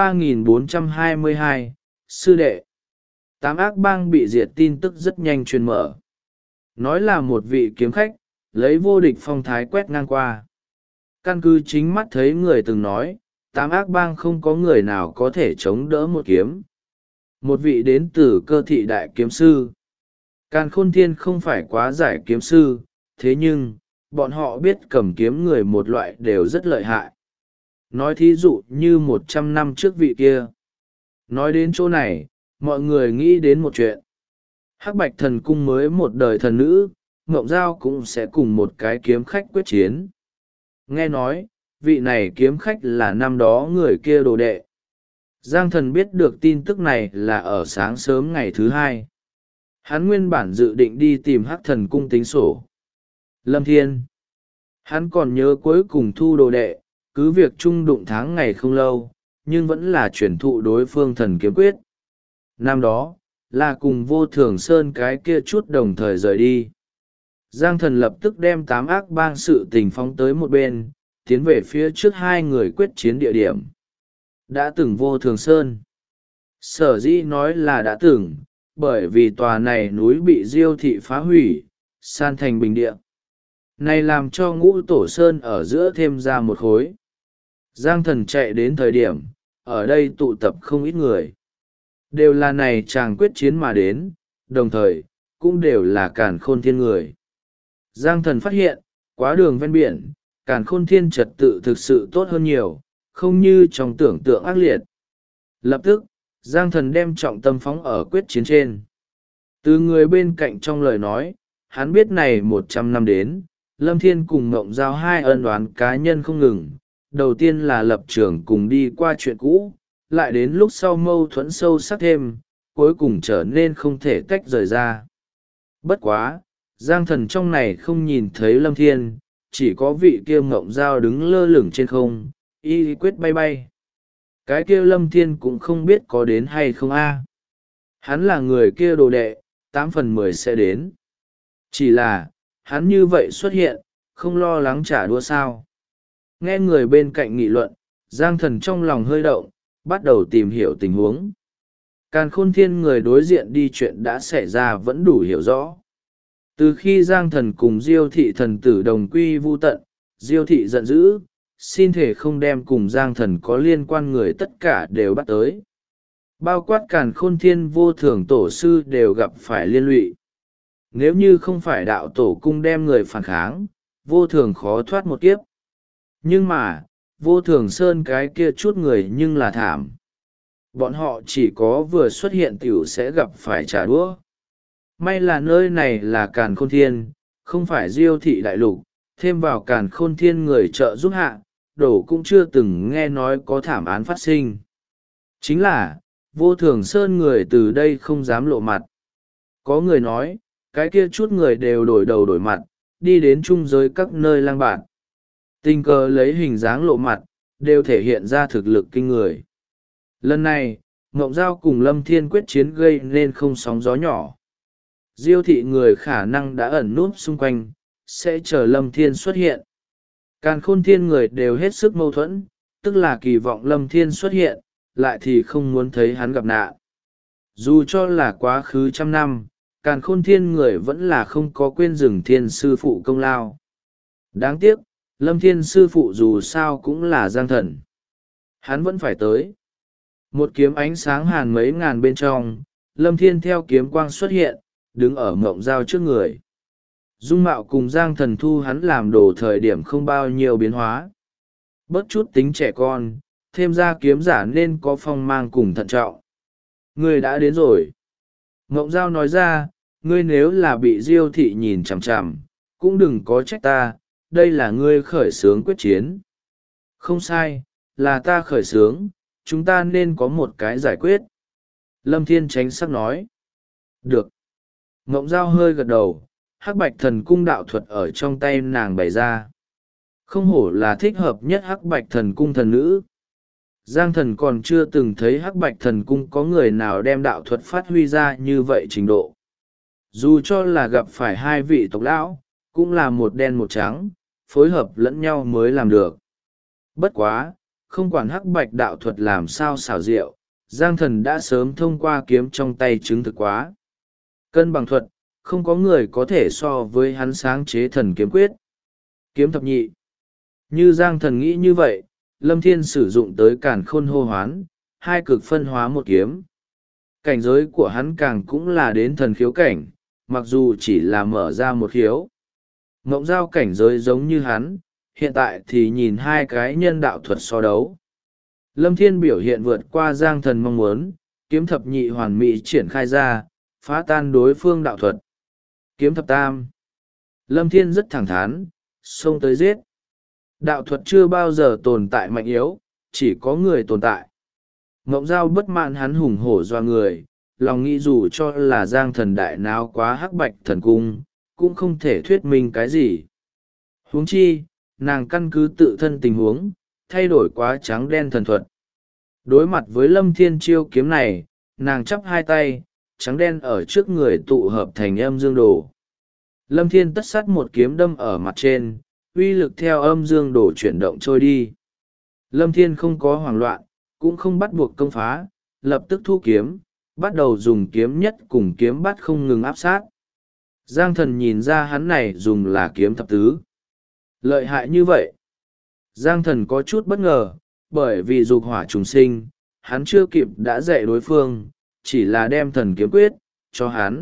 3422, Sư đệ. Tám ác bang bị diệt tin tức rất nhanh truyền mở. Nói là một vị kiếm khách, lấy vô địch phong thái quét ngang qua. Căn cứ chính mắt thấy người từng nói, tám ác bang không có người nào có thể chống đỡ một kiếm. Một vị đến từ Cơ Thị đại kiếm sư. Càn Khôn Thiên không phải quá giải kiếm sư, thế nhưng, bọn họ biết cầm kiếm người một loại đều rất lợi hại. Nói thí dụ như 100 năm trước vị kia. Nói đến chỗ này, mọi người nghĩ đến một chuyện. Hắc Bạch Thần Cung mới một đời thần nữ, Ngộng Giao cũng sẽ cùng một cái kiếm khách quyết chiến. Nghe nói, vị này kiếm khách là năm đó người kia đồ đệ. Giang Thần biết được tin tức này là ở sáng sớm ngày thứ hai. Hắn nguyên bản dự định đi tìm Hắc Thần Cung tính sổ. Lâm Thiên. Hắn còn nhớ cuối cùng thu đồ đệ, cứ việc chung đụng tháng ngày không lâu, nhưng vẫn là truyền thụ đối phương thần kiếm quyết. Năm đó, là cùng Vô Thường Sơn cái kia chút đồng thời rời đi. Giang Thần lập tức đem tám ác bang sự tình phóng tới một bên, tiến về phía trước hai người quyết chiến địa điểm. Đã từng Vô Thường Sơn. Sở dĩ nói là đã từng, bởi vì tòa này núi bị Diêu thị phá hủy, san thành bình địa. Này làm cho Ngũ Tổ Sơn ở giữa thêm ra một khối. Giang Thần chạy đến thời điểm, ở đây tụ tập không ít người. Đều là này chàng quyết chiến mà đến, đồng thời, cũng đều là Càn Khôn Thiên người. Giang Thần phát hiện, quá đường ven biển, Càn Khôn Thiên trật tự thực sự tốt hơn nhiều, không như trong tưởng tượng ác liệt. Lập tức, Giang Thần đem trọng tâm phóng ở quyết chiến trên. Từ người bên cạnh trong lời nói, hắn biết này 100 năm đến, Lâm Thiên cùng Ngộng Giao hai ân oán cá nhân không ngừng. Đầu tiên là lập trường cùng đi qua chuyện cũ, lại đến lúc sau mâu thuẫn sâu sắc thêm, cuối cùng trở nên không thể tách rời ra. Bất quá, Giang Thần trong này không nhìn thấy Lâm Thiên, chỉ có vị kia Ngộng Giao đứng lơ lửng trên không, y quyết bay bay. Cái kia Lâm Thiên cũng không biết có đến hay không a. Hắn là người kia đồ đệ, 8/10 sẽ đến. Chỉ là, hắn như vậy xuất hiện, không lo lắng trả đũa sao. Nghe người bên cạnh nghị luận, Giang Thần trong lòng hơi động, bắt đầu tìm hiểu tình huống. Càn Khôn Thiên người đối diện đi chuyện đã xảy ra vẫn đủ hiểu rõ. Từ khi Giang Thần cùng Diêu thị thần tử đồng quy vu tận, Diêu thị giận dữ, xin thể không đem cùng Giang Thần có liên quan người tất cả đều bắt tới. Bao quát Càn Khôn Thiên vô thường tổ sư đều gặp phải liên lụy. Nếu như không phải đạo tổ cung đem người phản kháng, vô thường khó thoát một kiếp. Nhưng mà, vô thường sơn cái kia chút người nhưng là thảm. Bọn họ chỉ có vừa xuất hiện t i ể u sẽ gặp phải trả đũa. May là nơi này là Càn Khôn Thiên, không phải Diêu thị đại lục, thêm vào Càn Khôn Thiên người trợ giúp hạ, đổ cũng chưa từng nghe nói có thảm án phát sinh. Chính là, vô thường sơn người từ đây không dám lộ mặt. Có người nói, cái kia chút người đều đổi đầu đổi mặt, đi đến chung giới các nơi lang bạt. Tình cờ lấy hình dáng lộ mặt, đều thể hiện ra thực lực kinh người. Lần này, Ngộng Giao cùng Lâm Thiên quyết chiến gây nên không sóng gió nhỏ. Diêu thị người khả năng đã ẩn núp xung quanh, sẽ chờ Lâm Thiên xuất hiện. Càn Khôn Thiên người đều hết sức mâu thuẫn, tức là kỳ vọng Lâm Thiên xuất hiện, lại thì không muốn thấy hắn gặp nạn. Dù cho là quá khứ trăm năm, Càn Khôn Thiên người vẫn là không có quên dừng Thiên sư phụ công lao. Đáng tiếc, Lâm Thiên sư phụ dù sao cũng là Giang Thần. Hắn vẫn phải tới. Một kiếm ánh sáng hàn mấy ngàn bên trong, Lâm Thiên theo kiếm quang xuất hiện, đứng ở Ngộng Giao trước người. Dung mạo cùng Giang Thần thu hắn làm đồ thời điểm không bao nhiêu biến hóa. Bớt chút tính trẻ con, thêm ra kiếm giả nên có phong mang cùng thận trọng. Ngươi đã đến rồi. Ngộng Giao nói ra, ngươi nếu là bị Diêu thị nhìn chằm chằm, cũng đừng có trách ta, đây là ngươi khởi xướng quyết chiến. Không sai, là ta khởi xướng, chúng ta nên có một cái giải quyết. Lâm Thiên tránh sắc nói. Được. Ngộng Giao hơi gật đầu, Hắc Bạch Thần Cung đạo thuật ở trong tay nàng bày ra. Không hổ là thích hợp nhất Hắc Bạch Thần Cung thần nữ. Giang Thần còn chưa từng thấy Hắc Bạch Thần Cung có người nào đem đạo thuật phát huy ra như vậy trình độ. Dù cho là gặp phải hai vị tộc lão, cũng là một đen một trắng, phối hợp lẫn nhau mới làm được. Bất quá, không quản Hắc Bạch đạo thuật làm sao xảo diệu, Giang Thần đã sớm thông qua kiếm trong tay chứng thực quá. Cân bằng thuật, không có người có thể so với hắn sáng chế thần kiếm quyết. Kiếm thập nhị. Như Giang Thần nghĩ như vậy, Lâm Thiên sử dụng tới Càn Khôn hô hoán, hai cực phân hóa một kiếm. Cảnh giới của hắn càng cũng là đến thần khiếu cảnh, mặc dù chỉ là mở ra một khiếu. Ngộng Giao cảnh giới giống như hắn, hiện tại thì nhìn hai cái nhân đạo thuật so đấu. Lâm Thiên biểu hiện vượt qua Giang Thần mong muốn, kiếm thập nhị hoàn mỹ triển khai ra, phá tan đối phương đạo thuật. Kiếm thập tam. Lâm Thiên rất thẳng thắn, xông tới giết. Đạo thuật chưa bao giờ tồn tại mạnh yếu, chỉ có người tồn tại. Ngộng Giao bất mãn hắn hùng hổ doa người, lòng nghĩ dù cho là Giang Thần đại náo quá Hắc Bạch Thần Cung, cũng không thể thuyết minh cái gì. Huống chi, nàng căn cứ tự thân tình huống, thay đổi quá trắng đen thần thuật. Đối mặt với Lâm Thiên chiêu kiếm này, nàng chắp hai tay, trắng đen ở trước người tụ hợp thành âm dương đồ. Lâm Thiên tất sát một kiếm đâm ở mặt trên, uy lực theo âm dương đồ chuyển động trôi đi. Lâm Thiên không có hoảng loạn, cũng không bắt buộc công phá, lập tức thu kiếm, bắt đầu dùng kiếm nhất cùng kiếm bắt không ngừng áp sát. Giang Thần nhìn ra hắn này dùng là kiếm thập tứ. Lợi hại như vậy. Giang Thần có chút bất ngờ, bởi vì dục hỏa trùng sinh, hắn chưa kịp đã dạy đối phương, chỉ là đem thần kiếm quyết, cho hắn.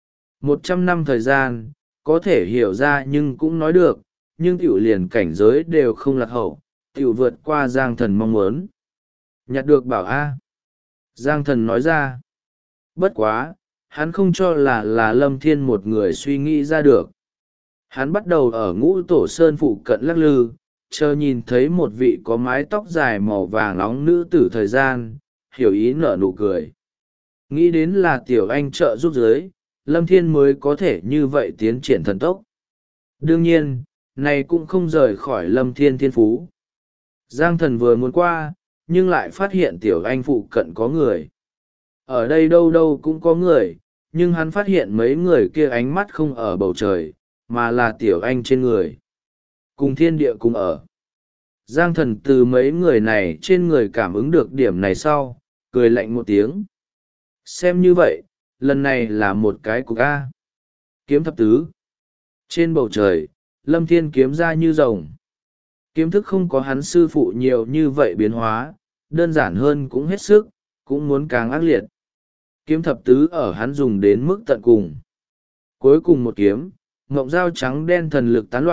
100 năm thời gian, có thể hiểu ra nhưng cũng nói được, nhưng tiểu liền cảnh giới đều không lạc hậu, tiểu vượt qua Giang Thần mong muốn. Nhặt được bảo A. Giang Thần nói ra. Bất quá, hắn không cho là Lâm Thiên một người suy nghĩ ra được. Hắn bắt đầu ở Ngũ Tổ Sơn phụ cận lắc lư, chờ nhìn thấy một vị có mái tóc dài màu vàng nóng nữ tử thời gian, hiểu ý nở nụ cười. Nghĩ đến là tiểu anh trợ giúp giới, Lâm Thiên mới có thể như vậy tiến triển thần tốc. Đương nhiên, này cũng không rời khỏi Lâm Thiên thiên phú. Giang Thần vừa muốn qua, nhưng lại phát hiện tiểu anh phụ cận có người. Ở đây đâu đâu cũng có người, nhưng hắn phát hiện mấy người kia ánh mắt không ở bầu trời, mà là tiểu anh trên người. Cùng thiên địa cùng ở. Giang Thần từ mấy người này trên người cảm ứng được điểm này sau, cười lạnh một tiếng. Xem như vậy, lần này là một cái cục A. Kiếm thập tứ. Trên bầu trời, Lâm Thiên kiếm ra như rồng. Kiếm thức không có hắn sư phụ nhiều như vậy biến hóa, đơn giản hơn cũng hết sức, cũng muốn càng ác liệt. Kiếm thập tứ ở hắn dùng đến mức tận cùng. Cuối cùng một kiếm, ngộng dao trắng đen thần lực tán loạn,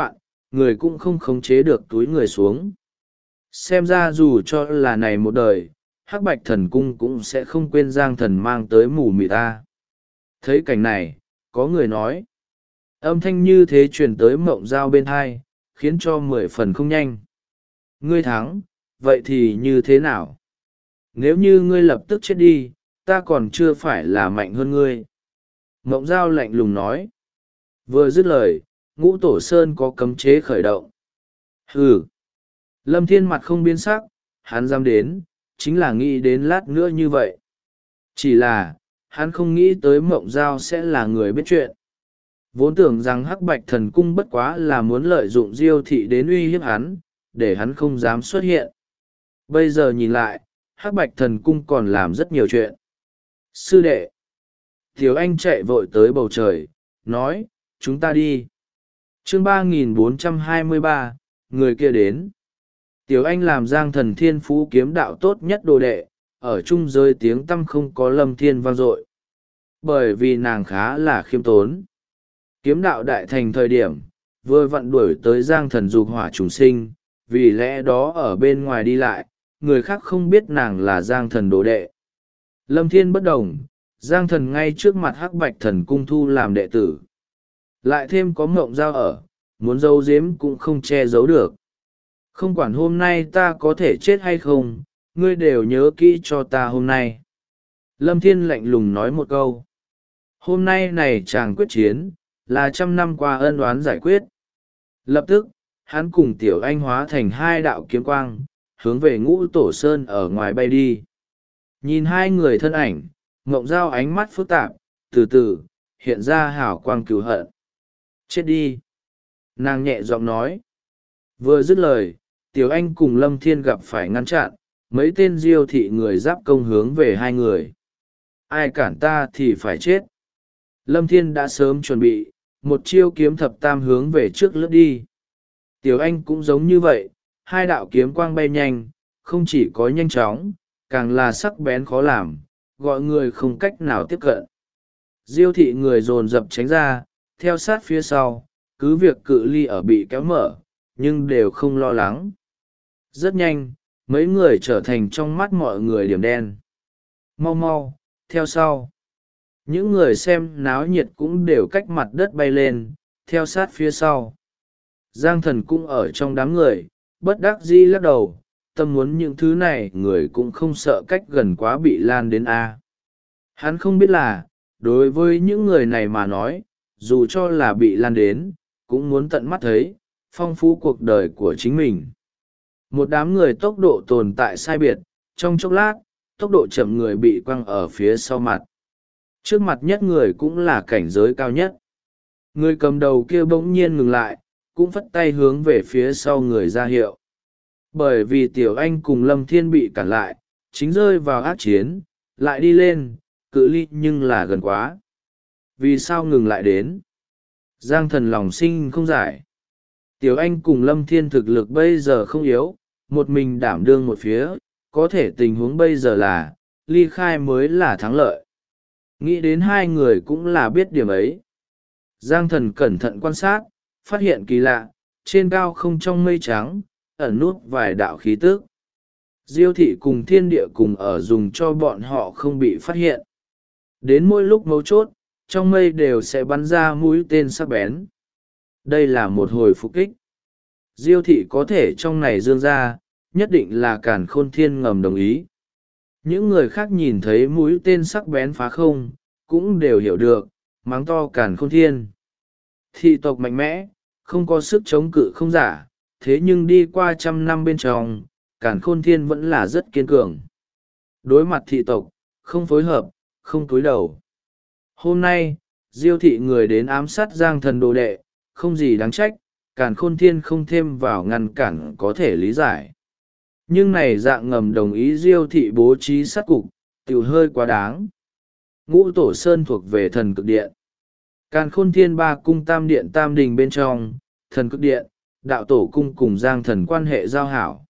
người cũng không khống chế được túi người xuống. Xem ra dù cho là này một đời, Hắc Bạch Thần Cung cũng sẽ không quên Giang Thần mang tới mù mịt ta. Thấy cảnh này, có người nói. Âm thanh như thế truyền tới Mộng Giao bên tai, khiến cho 10 phần không nhanh. Ngươi thắng, vậy thì như thế nào? Nếu như ngươi lập tức chết đi, ta còn chưa phải là mạnh hơn ngươi. Mộng Giao lạnh lùng nói. Vừa dứt lời, Ngũ Tổ Sơn có cấm chế khởi động. Hừ. Lâm Thiên mặt không biến sắc, hắn dám đến, chính là nghĩ đến lát nữa như vậy. Chỉ là, hắn không nghĩ tới Mộng Giao sẽ là người biết chuyện. Vốn tưởng rằng Hắc Bạch Thần Cung bất quá là muốn lợi dụng Diêu thị đến uy hiếp hắn, để hắn không dám xuất hiện. Bây giờ nhìn lại, Hắc Bạch Thần Cung còn làm rất nhiều chuyện. Sư đệ. Tiểu Anh chạy vội tới bầu trời, nói, chúng ta đi. Chương 3423, người kia đến. Tiểu Anh làm Giang Thần Thiên Phú kiếm đạo tốt nhất đồ đệ, ở chung giới tiếng tăm không có Lâm Thiên vang dội. Bởi vì nàng khá là khiêm tốn. Kiếm đạo đại thành thời điểm, vừa vặn đuổi tới Giang Thần dục hỏa trùng sinh, vì lẽ đó ở bên ngoài đi lại, người khác không biết nàng là Giang Thần đồ đệ. Lâm Thiên bất đồng, Giang Thần ngay trước mặt Hắc Bạch Thần Cung thu làm đệ tử. Lại thêm có Mộng Giao ở, muốn giấu giếm cũng không che giấu được. Không quản hôm nay ta có thể chết hay không, ngươi đều nhớ kỹ cho ta hôm nay. Lâm Thiên lạnh lùng nói một câu. Hôm nay này chàng quyết chiến, là 100 năm qua ân oán giải quyết. Lập tức, hắn cùng Tiểu Anh hóa thành 2 đạo kiếm quang, hướng về Ngũ Tổ Sơn ở ngoài bay đi. Nhìn 2 người thân ảnh, Mộng Giao ánh mắt phức tạp, từ từ, hiện ra hào quang cứu hận. Chết đi! Nàng nhẹ giọng nói. Vừa dứt lời, Tiểu Anh cùng Lâm Thiên gặp phải ngăn chặn, mấy tên Diêu thị người giáp công hướng về 2 người. Ai cản ta thì phải chết. Lâm Thiên đã sớm chuẩn bị, một chiêu kiếm thập tam hướng về trước lướt đi. Tiểu Anh cũng giống như vậy, 2 đạo kiếm quang bay nhanh, không chỉ có nhanh chóng, càng là sắc bén khó làm, gọi người không cách nào tiếp cận. Diêu thị người dồn dập tránh ra, theo sát phía sau, cứ việc cự ly ở bị kéo mở, nhưng đều không lo lắng. Rất nhanh, mấy người trở thành trong mắt mọi người điểm đen. Mau mau, theo sau. Những người xem náo nhiệt cũng đều cách mặt đất bay lên, theo sát phía sau. Giang Thần cũng ở trong đám người, bất đắc dĩ lắc đầu, tâm muốn những thứ này người cũng không sợ cách gần quá bị lan đến A. Hắn không biết là, đối với những người này mà nói, dù cho là bị lan đến, cũng muốn tận mắt thấy, phong phú cuộc đời của chính mình. Một đám người tốc độ tồn tại sai biệt, trong chốc lát, tốc độ chậm người bị quăng ở phía sau mặt. Trước mặt nhất người cũng là cảnh giới cao nhất. Người cầm đầu kia bỗng nhiên ngừng lại, cũng phất tay hướng về phía sau người ra hiệu. Bởi vì Tiểu Anh cùng Lâm Thiên bị cản lại, chính rơi vào ác chiến, lại đi lên, cự ly nhưng là gần quá. Vì sao ngừng lại đến? Giang Thần lòng sinh không giải. Tiểu Anh cùng Lâm Thiên thực lực bây giờ không yếu, một mình đảm đương một phía, có thể tình huống bây giờ là, ly khai mới là thắng lợi. Nghĩ đến 2 người cũng là biết điểm ấy. Giang Thần cẩn thận quan sát, phát hiện kỳ lạ, trên cao không trong mây trắng, ẩn nút vài đạo khí tức. Diêu thị cùng thiên địa cùng ở dùng cho bọn họ không bị phát hiện. Đến mỗi lúc mấu chốt, trong mây đều sẽ bắn ra mũi tên sắc bén. Đây là một hồi phục kích. Diêu thị có thể trong này dương ra, nhất định là Càn Khôn Thiên ngầm đồng ý. Những người khác nhìn thấy mũi tên sắc bén phá không, cũng đều hiểu được, mắng to Càn Khôn Thiên. Thị tộc mạnh mẽ, không có sức chống cự không giả, thế nhưng đi qua 100 năm bên trong, Càn Khôn Thiên vẫn là rất kiên cường. Đối mặt thị tộc, không phối hợp, không cúi đầu. Hôm nay, Diêu thị người đến ám sát Giang Thần đồ đệ, không gì đáng trách, Càn Khôn Thiên không thêm vào ngăn cản có thể lý giải. Nhưng này dạng ngầm đồng ý Diêu thị bố trí sát cục, tiểu hơi quá đáng. Ngũ Tổ Sơn thuộc về Thần Cực Điện. Càn Khôn Thiên 3 cung tam điện tam đình bên trong, Thần Cực Điện, đạo tổ cung cùng Giang Thần quan hệ giao hảo.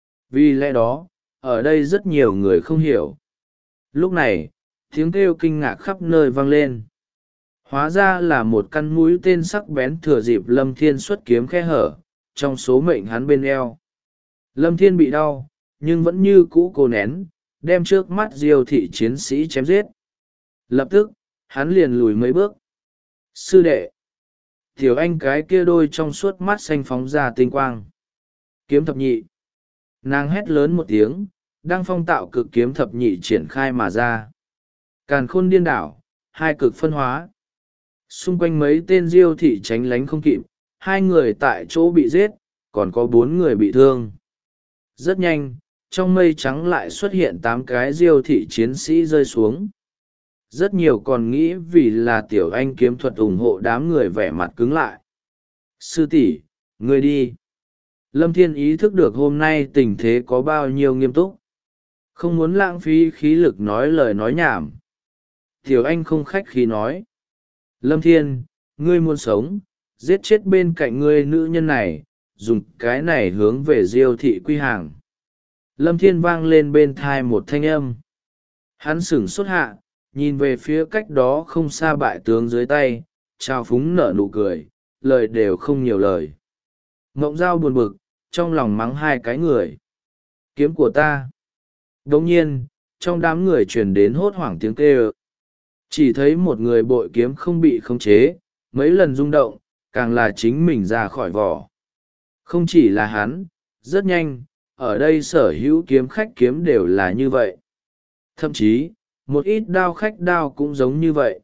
Vì lẽ đó, ở đây rất nhiều người không hiểu. Lúc này, tiếng kêu kinh ngạc khắp nơi vang lên. Hóa ra là một căn mũi tên sắc bén thừa dịp Lâm Thiên xuất kiếm khe hở, trong số mệnh hắn bên eo. Lâm Thiên bị đau, nhưng vẫn như cũ cố nén, đem trước mắt Diêu thị chiến sĩ chém giết. Lập tức, hắn liền lùi mấy bước. Sư đệ! Tiểu anh cái kia đôi trong suốt mắt xanh phóng ra tinh quang. Kiếm thập nhị! Nàng hét lớn một tiếng, đăng phong tạo cực kiếm thập nhị triển khai mà ra. Càn khôn điên đảo, hai cực phân hóa. Xung quanh mấy tên Diêu thị tránh lánh không kịp, 2 người tại chỗ bị giết, còn có 4 người bị thương. Rất nhanh, trong mây trắng lại xuất hiện 8 cái Diêu thị chiến sĩ rơi xuống. Rất nhiều còn nghĩ vì là tiểu anh kiếm thuật ủng hộ đám người vẻ mặt cứng lại. Sư tỷ, ngươi đi. Lâm Thiên ý thức được hôm nay tình thế có bao nhiêu nghiêm túc. Không muốn lãng phí khí lực nói lời nói nhảm. Tiểu anh không khách khí nói. Lâm Thiên, ngươi muốn sống, giết chết bên cạnh ngươi nữ nhân này, dùng cái này hướng về Diêu thị quy hàng. Lâm Thiên vang lên bên thai một thanh âm. Hắn sửng sốt hạ, nhìn về phía cách đó không xa bại tướng dưới tay, trao phúng nở nụ cười, lời đều không nhiều lời. Ngộng Giao buồn bực, trong lòng mắng 2 cái người. Kiếm của ta. Đồng nhiên, trong đám người truyền đến hốt hoảng tiếng kêu. Chỉ thấy một người bội kiếm không bị khống chế, mấy lần rung động, càng là chính mình ra khỏi vỏ. Không chỉ là hắn, rất nhanh, ở đây sở hữu kiếm khách kiếm đều là như vậy. Thậm chí, một ít đao khách đao cũng giống như vậy.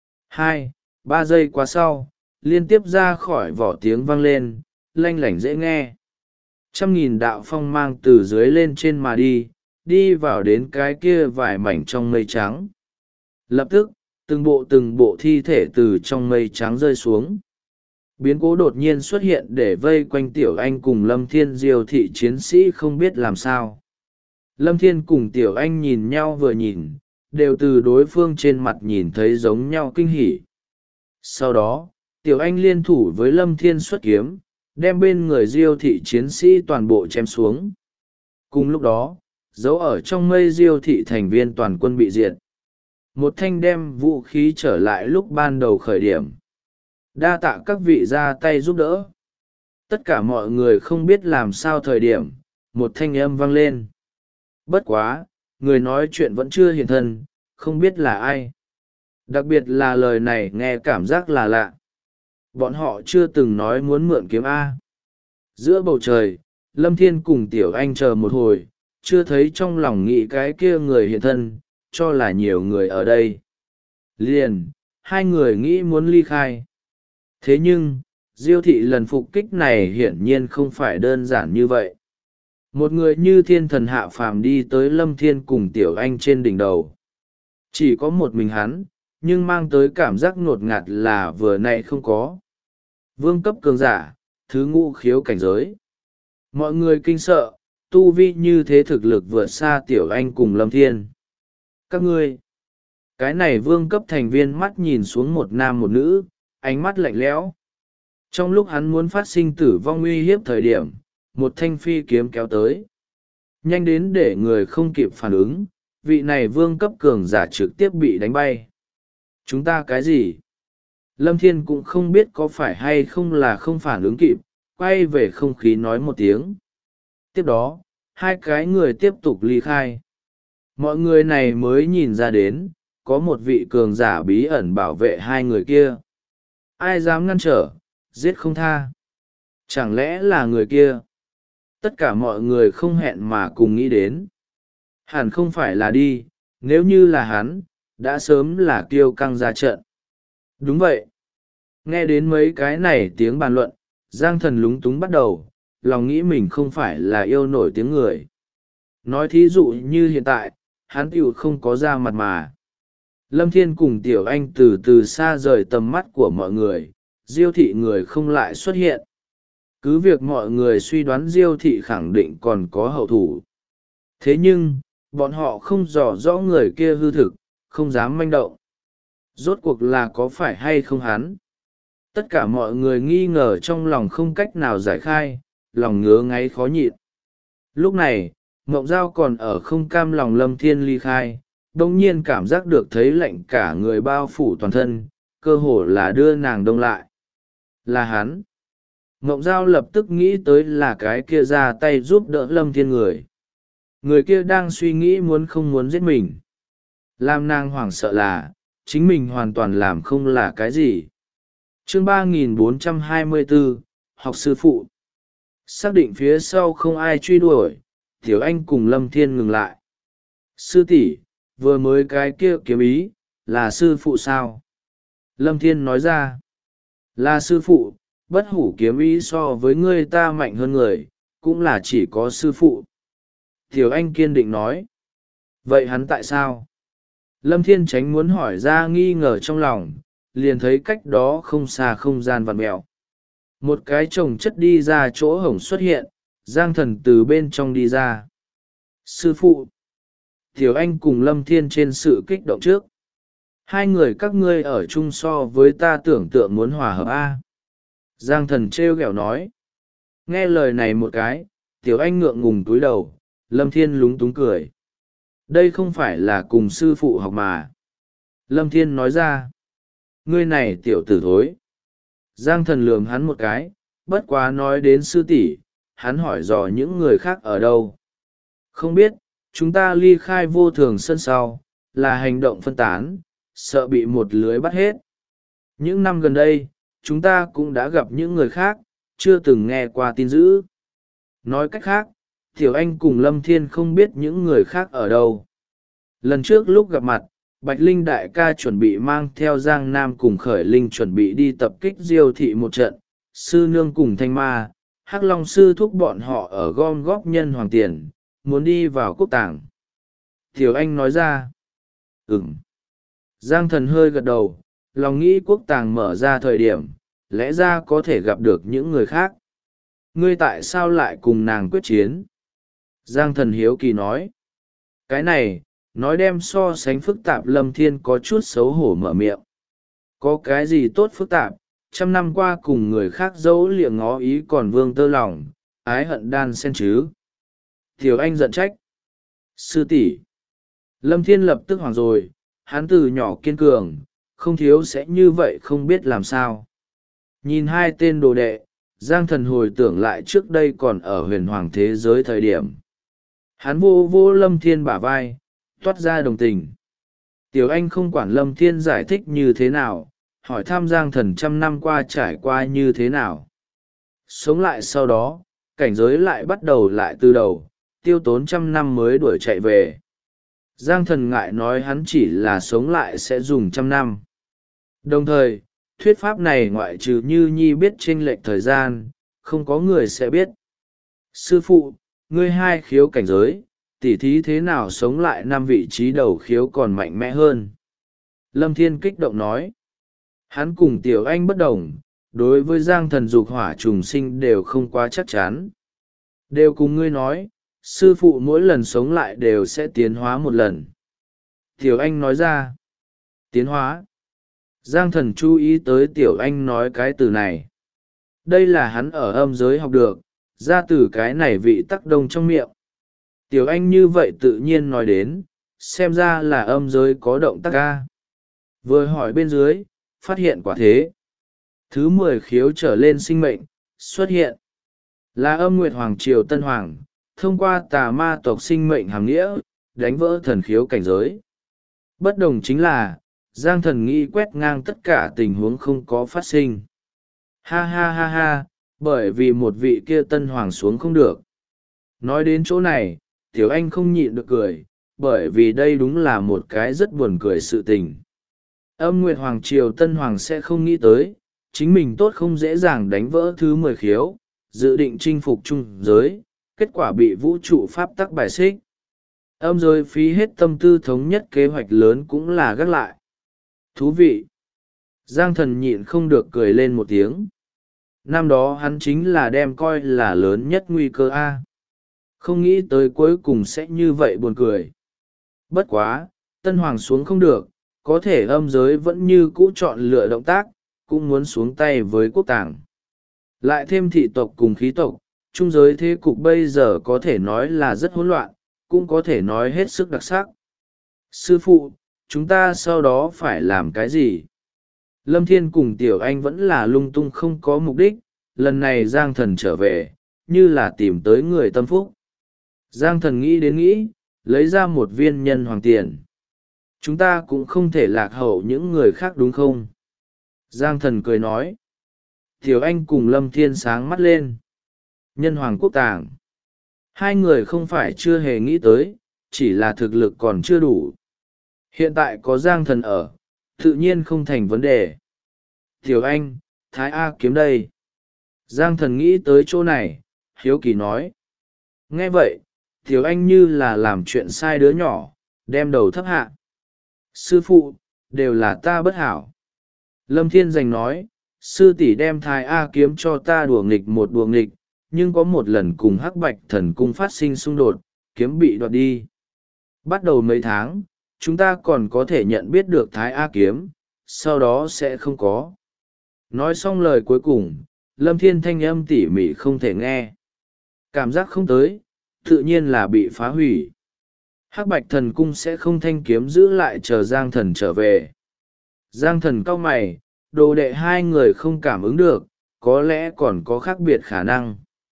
2-3 giây qua sau, liên tiếp ra khỏi vỏ tiếng vang lên, lanh lảnh dễ nghe. 100.000 đạo phong mang từ dưới lên trên mà đi vào đến cái kia vài mảnh trong mây trắng. Lập tức, từng bộ thi thể từ trong mây trắng rơi xuống. Biến cố đột nhiên xuất hiện để vây quanh tiểu anh cùng Lâm Thiên Diêu thị chiến sĩ không biết làm sao. Lâm Thiên cùng tiểu anh nhìn nhau vừa nhìn, đều từ đối phương trên mặt nhìn thấy giống nhau kinh hỉ. Sau đó, tiểu anh liên thủ với Lâm Thiên xuất kiếm, đem bên người Diêu thị chiến sĩ toàn bộ chém xuống. Cùng lúc đó, dấu ở trong mây Diêu thị thành viên toàn quân bị diệt. Một thanh đem vũ khí trở lại lúc ban đầu khởi điểm. Đa tạ các vị ra tay giúp đỡ. Tất cả mọi người không biết làm sao thời điểm, một thanh âm vang lên. Bất quá, người nói chuyện vẫn chưa hiện thân, không biết là ai. Đặc biệt là lời này nghe cảm giác là lạ. Bọn họ chưa từng nói muốn mượn kiếm A. Giữa bầu trời, Lâm Thiên cùng Tiểu Anh chờ một hồi, chưa thấy trong lòng nghĩ cái kia người hiện thân, cho là nhiều người ở đây. Liền, 2 người nghĩ muốn ly khai. Thế nhưng, Diêu thị lần phục kích này hiển nhiên không phải đơn giản như vậy. Một người như thiên thần hạ phàm đi tới Lâm Thiên cùng Tiểu Anh trên đỉnh đầu. Chỉ có một mình hắn, nhưng mang tới cảm giác ngột ngạt là vừa nay không có. Vương cấp cường giả, thứ ngũ khiếu cảnh giới. Mọi người kinh sợ, tu vi như thế thực lực vượt xa Tiểu Anh cùng Lâm Thiên. Các ngươi, cái này vương cấp thành viên mắt nhìn xuống một nam một nữ, ánh mắt lạnh lẽo. Trong lúc hắn muốn phát sinh tử vong uy hiếp thời điểm, một thanh phi kiếm kéo tới. Nhanh đến để người không kịp phản ứng, vị này vương cấp cường giả trực tiếp bị đánh bay. Chúng ta cái gì? Lâm Thiên cũng không biết có phải hay không là không phản ứng kịp, quay về không khí nói một tiếng. Tiếp đó, 2 cái người tiếp tục ly khai. Mọi người này mới nhìn ra đến, có một vị cường giả bí ẩn bảo vệ 2 người kia. Ai dám ngăn trở, giết không tha. Chẳng lẽ là người kia? Tất cả mọi người không hẹn mà cùng nghĩ đến. Hẳn không phải là đi, nếu như là hắn, đã sớm là kiêu căng ra trận. Đúng vậy. Nghe đến mấy cái này tiếng bàn luận, Giang Thần lúng túng bắt đầu, lòng nghĩ mình không phải là yêu nổi tiếng người. Nói thí dụ như hiện tại, hắn tiểu không có ra mặt mà. Lâm Thiên cùng Tiểu Anh từ từ xa rời tầm mắt của mọi người, Diêu thị người không lại xuất hiện. Cứ việc mọi người suy đoán Diêu thị khẳng định còn có hậu thủ. Thế nhưng, bọn họ không dò rõ người kia hư thực, không dám manh động. Rốt cuộc là có phải hay không hắn? Tất cả mọi người nghi ngờ trong lòng không cách nào giải khai, lòng ngứa ngáy khó nhịn. Lúc này, Mộng Giao còn ở không cam lòng Lâm Thiên ly khai, đồng nhiên cảm giác được thấy lạnh cả người bao phủ toàn thân, cơ hồ là đưa nàng đông lại. Là hắn. Ngộng Giao lập tức nghĩ tới là cái kia ra tay giúp đỡ Lâm Thiên người kia đang suy nghĩ muốn không muốn giết mình. Làm nàng hoảng sợ là chính mình hoàn toàn làm không là cái gì. Chương 3424, học sư phụ. Xác định phía sau không ai truy đuổi, Tiểu Anh cùng Lâm Thiên ngừng lại. Sư tỷ, vừa mới cái kia kiếm ý là sư phụ sao? Lâm Thiên nói ra. Là sư phụ, bất hủ kiếm ý so với ngươi ta mạnh hơn người, cũng là chỉ có sư phụ. Tiểu Anh kiên định nói. Vậy hắn tại sao? Lâm Thiên tránh muốn hỏi ra nghi ngờ trong lòng, liền thấy cách đó không xa không gian vặn mèo. Một cái chồng chất đi ra chỗ hổng xuất hiện, Giang Thần từ bên trong đi ra. Sư phụ! Tiểu Anh cùng Lâm Thiên trên sự kích động trước. Hai người các ngươi ở chung so với ta tưởng tượng muốn hòa hợp A. Giang Thần trêu ghẹo nói. Nghe lời này một cái, Tiểu Anh ngượng ngùng túi đầu, Lâm Thiên lúng túng cười. Đây không phải là cùng sư phụ học mà. Lâm Thiên nói ra. Ngươi này tiểu tử thối. Giang Thần lườm hắn một cái, bất quá nói đến sư tỷ, hắn hỏi dò những người khác ở đâu. Không biết, chúng ta ly khai vô thường sân sau, là hành động phân tán, sợ bị một lưới bắt hết. Những năm gần đây, chúng ta cũng đã gặp những người khác, chưa từng nghe qua tin dữ. Nói cách khác, Tiểu Anh cùng Lâm Thiên không biết những người khác ở đâu. Lần trước lúc gặp mặt, Bạch Linh đại ca chuẩn bị mang theo Giang Nam cùng Khởi Linh chuẩn bị đi tập kích Diêu thị một trận, sư nương cùng Thanh Ma, Hắc Long sư thúc bọn họ ở gom góp nhân hoàng tiền, muốn đi vào quốc tàng. Tiểu Anh nói ra. Giang Thần hơi gật đầu, lòng nghĩ quốc tàng mở ra thời điểm, lẽ ra có thể gặp được những người khác. Ngươi tại sao lại cùng nàng quyết chiến? Giang Thần hiếu kỳ nói. Cái này, nói đem so sánh phức tạp. Lâm Thiên có chút xấu hổ mở miệng. Có cái gì tốt phức tạp, trăm năm qua cùng người khác dẫu liệng ngó ý còn vương tơ lòng, ái hận đan xen chứ. Tiểu Anh giận trách. Sư tỷ. Lâm Thiên lập tức hoảng rồi, hắn từ nhỏ kiên cường, không thiếu sẽ như vậy không biết làm sao. Nhìn hai tên đồ đệ, Giang Thần hồi tưởng lại trước đây còn ở huyền hoàng thế giới thời điểm. Hắn vô vô Lâm Thiên bả vai, toát ra đồng tình. Tiểu Anh không quản Lâm Thiên giải thích như thế nào, hỏi thăm Giang Thần trăm năm qua trải qua như thế nào. Sống lại sau đó, cảnh giới lại bắt đầu lại từ đầu, tiêu tốn trăm năm mới đuổi chạy về. Giang Thần ngại nói hắn chỉ là sống lại sẽ dùng trăm năm. Đồng thời, thuyết pháp này ngoại trừ Như Nhi biết chênh lệch thời gian, không có người sẽ biết. Sư phụ, ngươi hai khiếu cảnh giới, tỉ thí thế nào sống lại năm vị trí đầu khiếu còn mạnh mẽ hơn. Lâm Thiên kích động nói. Hắn cùng Tiểu Anh bất đồng, đối với Giang Thần dục hỏa trùng sinh đều không quá chắc chắn. Đều cùng ngươi nói, sư phụ mỗi lần sống lại đều sẽ tiến hóa một lần. Tiểu Anh nói ra. Tiến hóa. Giang Thần chú ý tới Tiểu Anh nói cái từ này. Đây là hắn ở âm giới học được, ra từ cái này vị tắc đông trong miệng. Tiểu Anh như vậy tự nhiên nói đến, xem ra là âm giới có động tác ca. Vừa hỏi bên dưới, phát hiện quả thế. Thứ 10 khiếu trở lên sinh mệnh, xuất hiện. Là âm nguyệt hoàng triều Tân Hoàng, thông qua tà ma tộc sinh mệnh hàm nghĩa, đánh vỡ thần khiếu cảnh giới. Bất đồng chính là, Giang Thần nghĩ quét ngang tất cả tình huống không có phát sinh. Ha ha ha ha, bởi vì một vị kia Tân Hoàng xuống không được. Nói đến chỗ này, Tiểu Anh không nhịn được cười, bởi vì đây đúng là một cái rất buồn cười sự tình. Âm Nguyệt Hoàng Triều Tân Hoàng sẽ không nghĩ tới, chính mình tốt không dễ dàng đánh vỡ thứ 10 khiếu, dự định chinh phục trung giới, kết quả bị vũ trụ pháp tắc bài xích. Âm giới phí hết tâm tư thống nhất kế hoạch lớn cũng là gác lại. Thú vị! Giang Thần nhịn không được cười lên một tiếng. Năm đó hắn chính là đem coi là lớn nhất nguy cơ A. Không nghĩ tới cuối cùng sẽ như vậy buồn cười. Bất quá, Tân Hoàng xuống không được, có thể âm giới vẫn như cũ chọn lựa động tác, cũng muốn xuống tay với quốc tàng. Lại thêm thị tộc cùng khí tộc, trung giới thế cục bây giờ có thể nói là rất hỗn loạn, cũng có thể nói hết sức đặc sắc. Sư phụ, chúng ta sau đó phải làm cái gì? Lâm Thiên cùng Tiểu Anh vẫn là lung tung không có mục đích, lần này Giang Thần trở về, như là tìm tới người tâm phúc. Giang Thần nghĩ đến nghĩ, lấy ra một viên nhân hoàng tiền. Chúng ta cũng không thể lạc hậu những người khác đúng không? Giang Thần cười nói. Tiểu Anh cùng Lâm Thiên sáng mắt lên. Nhân hoàng quốc tàng. Hai người không phải chưa hề nghĩ tới, chỉ là thực lực còn chưa đủ. Hiện tại có Giang Thần ở, tự nhiên không thành vấn đề. Tiểu Anh, Thái A kiếm đây. Giang Thần nghĩ tới chỗ này, hiếu kỳ nói. Nghe vậy, Tiểu Anh như là làm chuyện sai đứa nhỏ, đem đầu thấp hạ. Sư phụ, đều là ta bất hảo. Lâm Thiên Giành nói, sư tỷ đem Thái A kiếm cho ta đùa nghịch một đùa nghịch, nhưng có một lần cùng Hắc Bạch Thần Cung phát sinh xung đột, kiếm bị đoạt đi. Bắt đầu mấy tháng, chúng ta còn có thể nhận biết được Thái A kiếm, sau đó sẽ không có. Nói xong lời cuối cùng, Lâm Thiên thanh âm tỉ mỉ không thể nghe. Cảm giác không tới, tự nhiên là bị phá hủy. Hắc Bạch Thần Cung sẽ không thanh kiếm giữ lại chờ Giang Thần trở về. Giang Thần cau mày, đồ đệ hai người không cảm ứng được, có lẽ còn có khác biệt khả năng.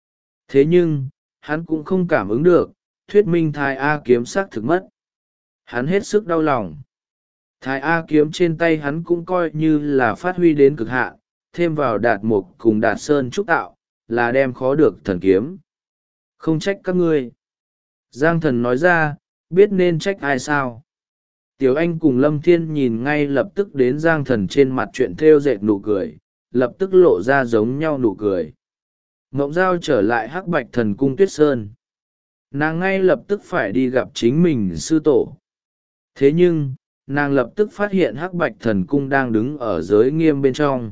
Thế nhưng, hắn cũng không cảm ứng được, thuyết minh Thái A kiếm xác thực mất. Hắn hết sức đau lòng. Thái A kiếm trên tay hắn cũng coi như là phát huy đến cực hạn, thêm vào Đạt Mục cùng Đạt Sơn trúc tạo, là đem khó được thần kiếm. Không trách các ngươi. Giang Thần nói ra, biết nên trách ai sao. Tiểu Anh cùng Lâm Thiên nhìn ngay lập tức đến Giang Thần trên mặt chuyện thêu dệt nụ cười, lập tức lộ ra giống nhau nụ cười. Mộng Giao trở lại Hắc Bạch Thần Cung Tuyết Sơn. Nàng ngay lập tức phải đi gặp chính mình sư tổ. Thế nhưng, nàng lập tức phát hiện Hắc Bạch Thần Cung đang đứng ở giới nghiêm bên trong.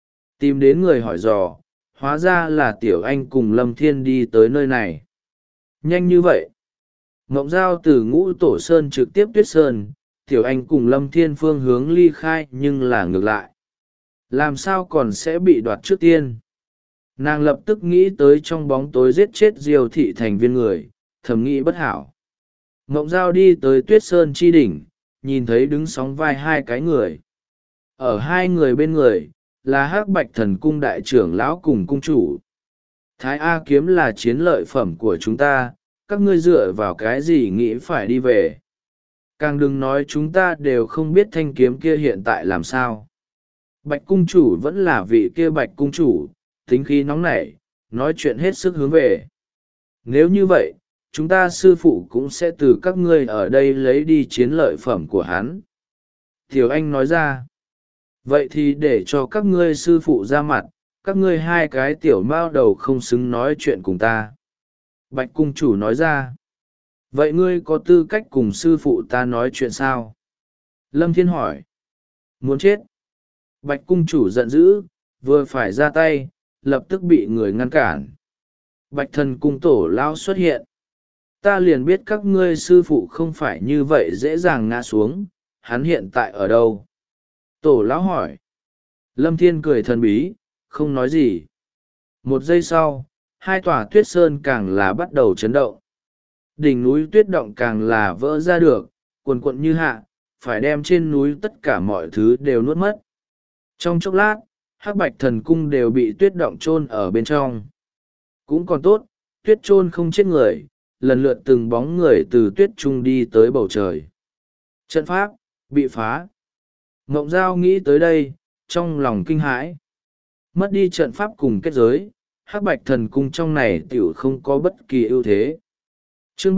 Tìm đến người hỏi dò, hóa ra là Tiểu Anh cùng Lâm Thiên đi tới nơi này. Nhanh như vậy. Mộng Giao từ Ngũ Tổ Sơn trực tiếp Tuyết Sơn, Tiểu Anh cùng Lâm Thiên phương hướng ly khai nhưng là ngược lại. Làm sao còn sẽ bị đoạt trước tiên? Nàng lập tức nghĩ tới trong bóng tối giết chết Diêu thị thành viên người, thầm nghĩ bất hảo. Mộng Giao đi tới Tuyết Sơn chi đỉnh, nhìn thấy đứng sóng vai hai cái người. Ở hai người bên người, là Hắc Bạch Thần Cung đại trưởng lão cùng cung chủ. Thái A kiếm là chiến lợi phẩm của chúng ta, các ngươi dựa vào cái gì nghĩ phải đi về. Càng đừng nói chúng ta đều không biết thanh kiếm kia hiện tại làm sao. Bạch cung chủ vẫn là vị kia Bạch cung chủ, tính khí nóng nảy, nói chuyện hết sức hướng về. Nếu như vậy, chúng ta sư phụ cũng sẽ từ các ngươi ở đây lấy đi chiến lợi phẩm của hắn. Tiểu Anh nói ra, vậy thì để cho các ngươi sư phụ ra mặt, các ngươi hai cái tiểu mao đầu không xứng nói chuyện cùng ta. Bạch cung chủ nói ra, vậy ngươi có tư cách cùng sư phụ ta nói chuyện sao? Lâm Thiên hỏi, muốn chết. Bạch cung chủ giận dữ, vừa phải ra tay, lập tức bị người ngăn cản. Bạch thần cung tổ lao xuất hiện. Ta liền biết các ngươi sư phụ không phải như vậy dễ dàng ngã xuống, hắn hiện tại ở đâu? Tổ lão hỏi. Lâm Thiên cười thần bí, không nói gì. Một giây sau, hai tòa tuyết sơn càng là bắt đầu chấn động. Đỉnh núi tuyết động càng là vỡ ra được, cuồn cuộn như hạ, phải đem trên núi tất cả mọi thứ đều nuốt mất. Trong chốc lát, Hắc Bạch Thần Cung đều bị tuyết động chôn ở bên trong. Cũng còn tốt, tuyết chôn không chết người, lần lượt từng bóng người từ tuyết trung đi tới bầu trời. Trận pháp, bị phá. Ngộng Giao nghĩ tới đây, trong lòng kinh hãi. Mất đi trận pháp cùng kết giới, Hắc Bạch Thần Cung trong này tiểu không có bất kỳ ưu thế. Chương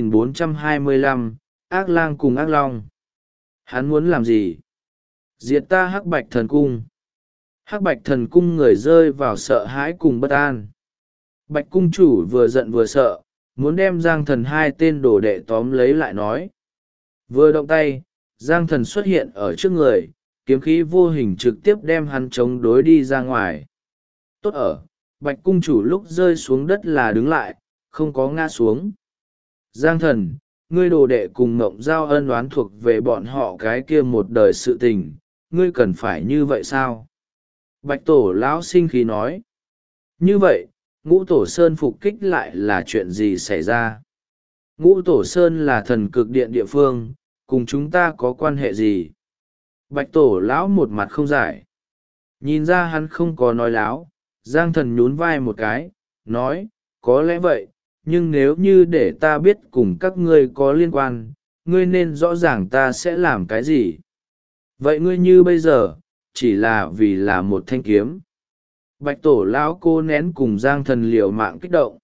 3425, Ác Lang cùng Ác Long. Hắn muốn làm gì? Diệt ta Hắc Bạch Thần Cung. Hắc Bạch Thần Cung người rơi vào sợ hãi cùng bất an. Bạch Cung chủ vừa giận vừa sợ, muốn đem Giang Thần hai tên đồ đệ tóm lấy lại nói. Vừa động tay, Giang Thần xuất hiện ở trước người, kiếm khí vô hình trực tiếp đem hắn chống đối đi ra ngoài. Tốt ở, Bạch Cung chủ lúc rơi xuống đất là đứng lại, không có ngã xuống. Giang Thần, ngươi đồ đệ cùng Mộng Giao ân oán thuộc về bọn họ cái kia một đời sự tình, ngươi cần phải như vậy sao? Bạch Tổ lão sinh khí nói. Như vậy, Ngũ Tổ Sơn phục kích lại là chuyện gì xảy ra? Ngũ Tổ Sơn là thần cực điện địa phương, cùng chúng ta có quan hệ gì? Bạch Tổ lão một mặt không giải. Nhìn ra hắn không có nói láo, Giang Thần nhún vai một cái, nói, có lẽ vậy, nhưng nếu như để ta biết cùng các ngươi có liên quan, ngươi nên rõ ràng ta sẽ làm cái gì. Vậy ngươi như bây giờ, chỉ là vì là một thanh kiếm. Bạch Tổ lão cô nén cùng Giang Thần liều mạng kích động.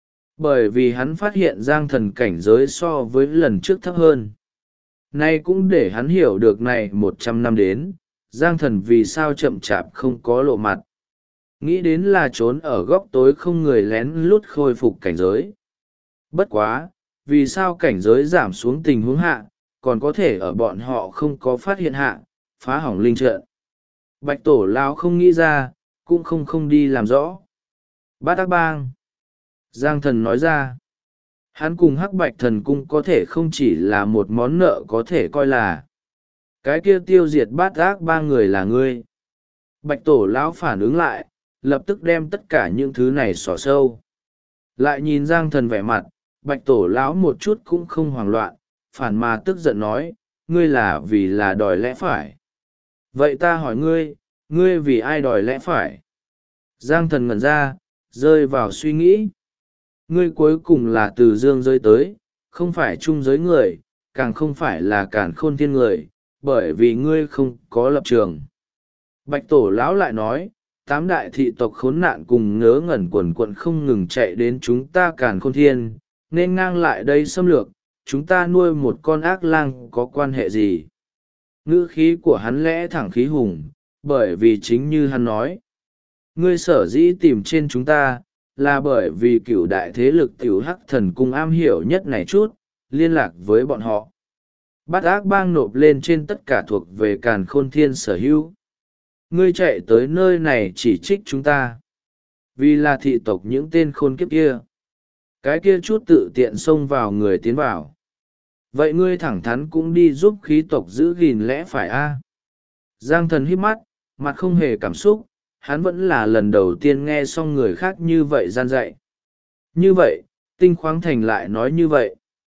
Bởi vì hắn phát hiện Giang Thần cảnh giới so với lần trước thấp hơn. Nay cũng để hắn hiểu được này 100 năm đến, Giang Thần vì sao chậm chạp không có lộ mặt. Nghĩ đến là trốn ở góc tối không người lén lút khôi phục cảnh giới. Bất quá, vì sao cảnh giới giảm xuống tình huống hạ, còn có thể ở bọn họ không có phát hiện hạ, phá hỏng linh trận. Bạch Tổ lão không nghĩ ra, cũng không đi làm rõ. Bát Ác Bang. Giang Thần nói ra, hắn cùng Hắc Bạch Thần Cung có thể không chỉ là một món nợ có thể coi là. Cái kia tiêu diệt Bát Ác Bang người là ngươi. Bạch Tổ lão phản ứng lại, lập tức đem tất cả những thứ này xỏ sâu. Lại nhìn Giang Thần vẻ mặt, Bạch Tổ lão một chút cũng không hoảng loạn, phản mà tức giận nói, ngươi là vì là đòi lẽ phải. Vậy ta hỏi ngươi, ngươi vì ai đòi lẽ phải? Giang Thần ngẩn ra, rơi vào suy nghĩ. Ngươi cuối cùng là từ dương giới tới, không phải trung giới người, càng không phải là càn khôn thiên người, bởi vì ngươi không có lập trường. Bạch Tổ lão lại nói, 8 đại thị tộc khốn nạn cùng ngớ ngẩn quần quận không ngừng chạy đến chúng ta càn khôn thiên, nên ngang lại đây xâm lược, chúng ta nuôi một con ác lang có quan hệ gì? Ngữ khí của hắn lẽ thẳng khí hùng, bởi vì chính như hắn nói. Ngươi sở dĩ tìm trên chúng ta, là bởi vì cửu đại thế lực tiểu Hắc Thần Cung am hiểu nhất này chút, liên lạc với bọn họ. Bát Ác Bang nộp lên trên tất cả thuộc về càn khôn thiên sở hữu. Ngươi chạy tới nơi này chỉ trích chúng ta. Vì là thị tộc những tên khôn kiếp kia. Cái kia chút tự tiện xông vào người tiến vào. Vậy ngươi thẳng thắn cũng đi giúp khí tộc giữ gìn lẽ phải a? Giang Thần híp mắt, mặt không hề cảm xúc, hắn vẫn là lần đầu tiên nghe xong người khác như vậy gian dạy. Như vậy, Tinh Khoáng Thành lại nói như vậy.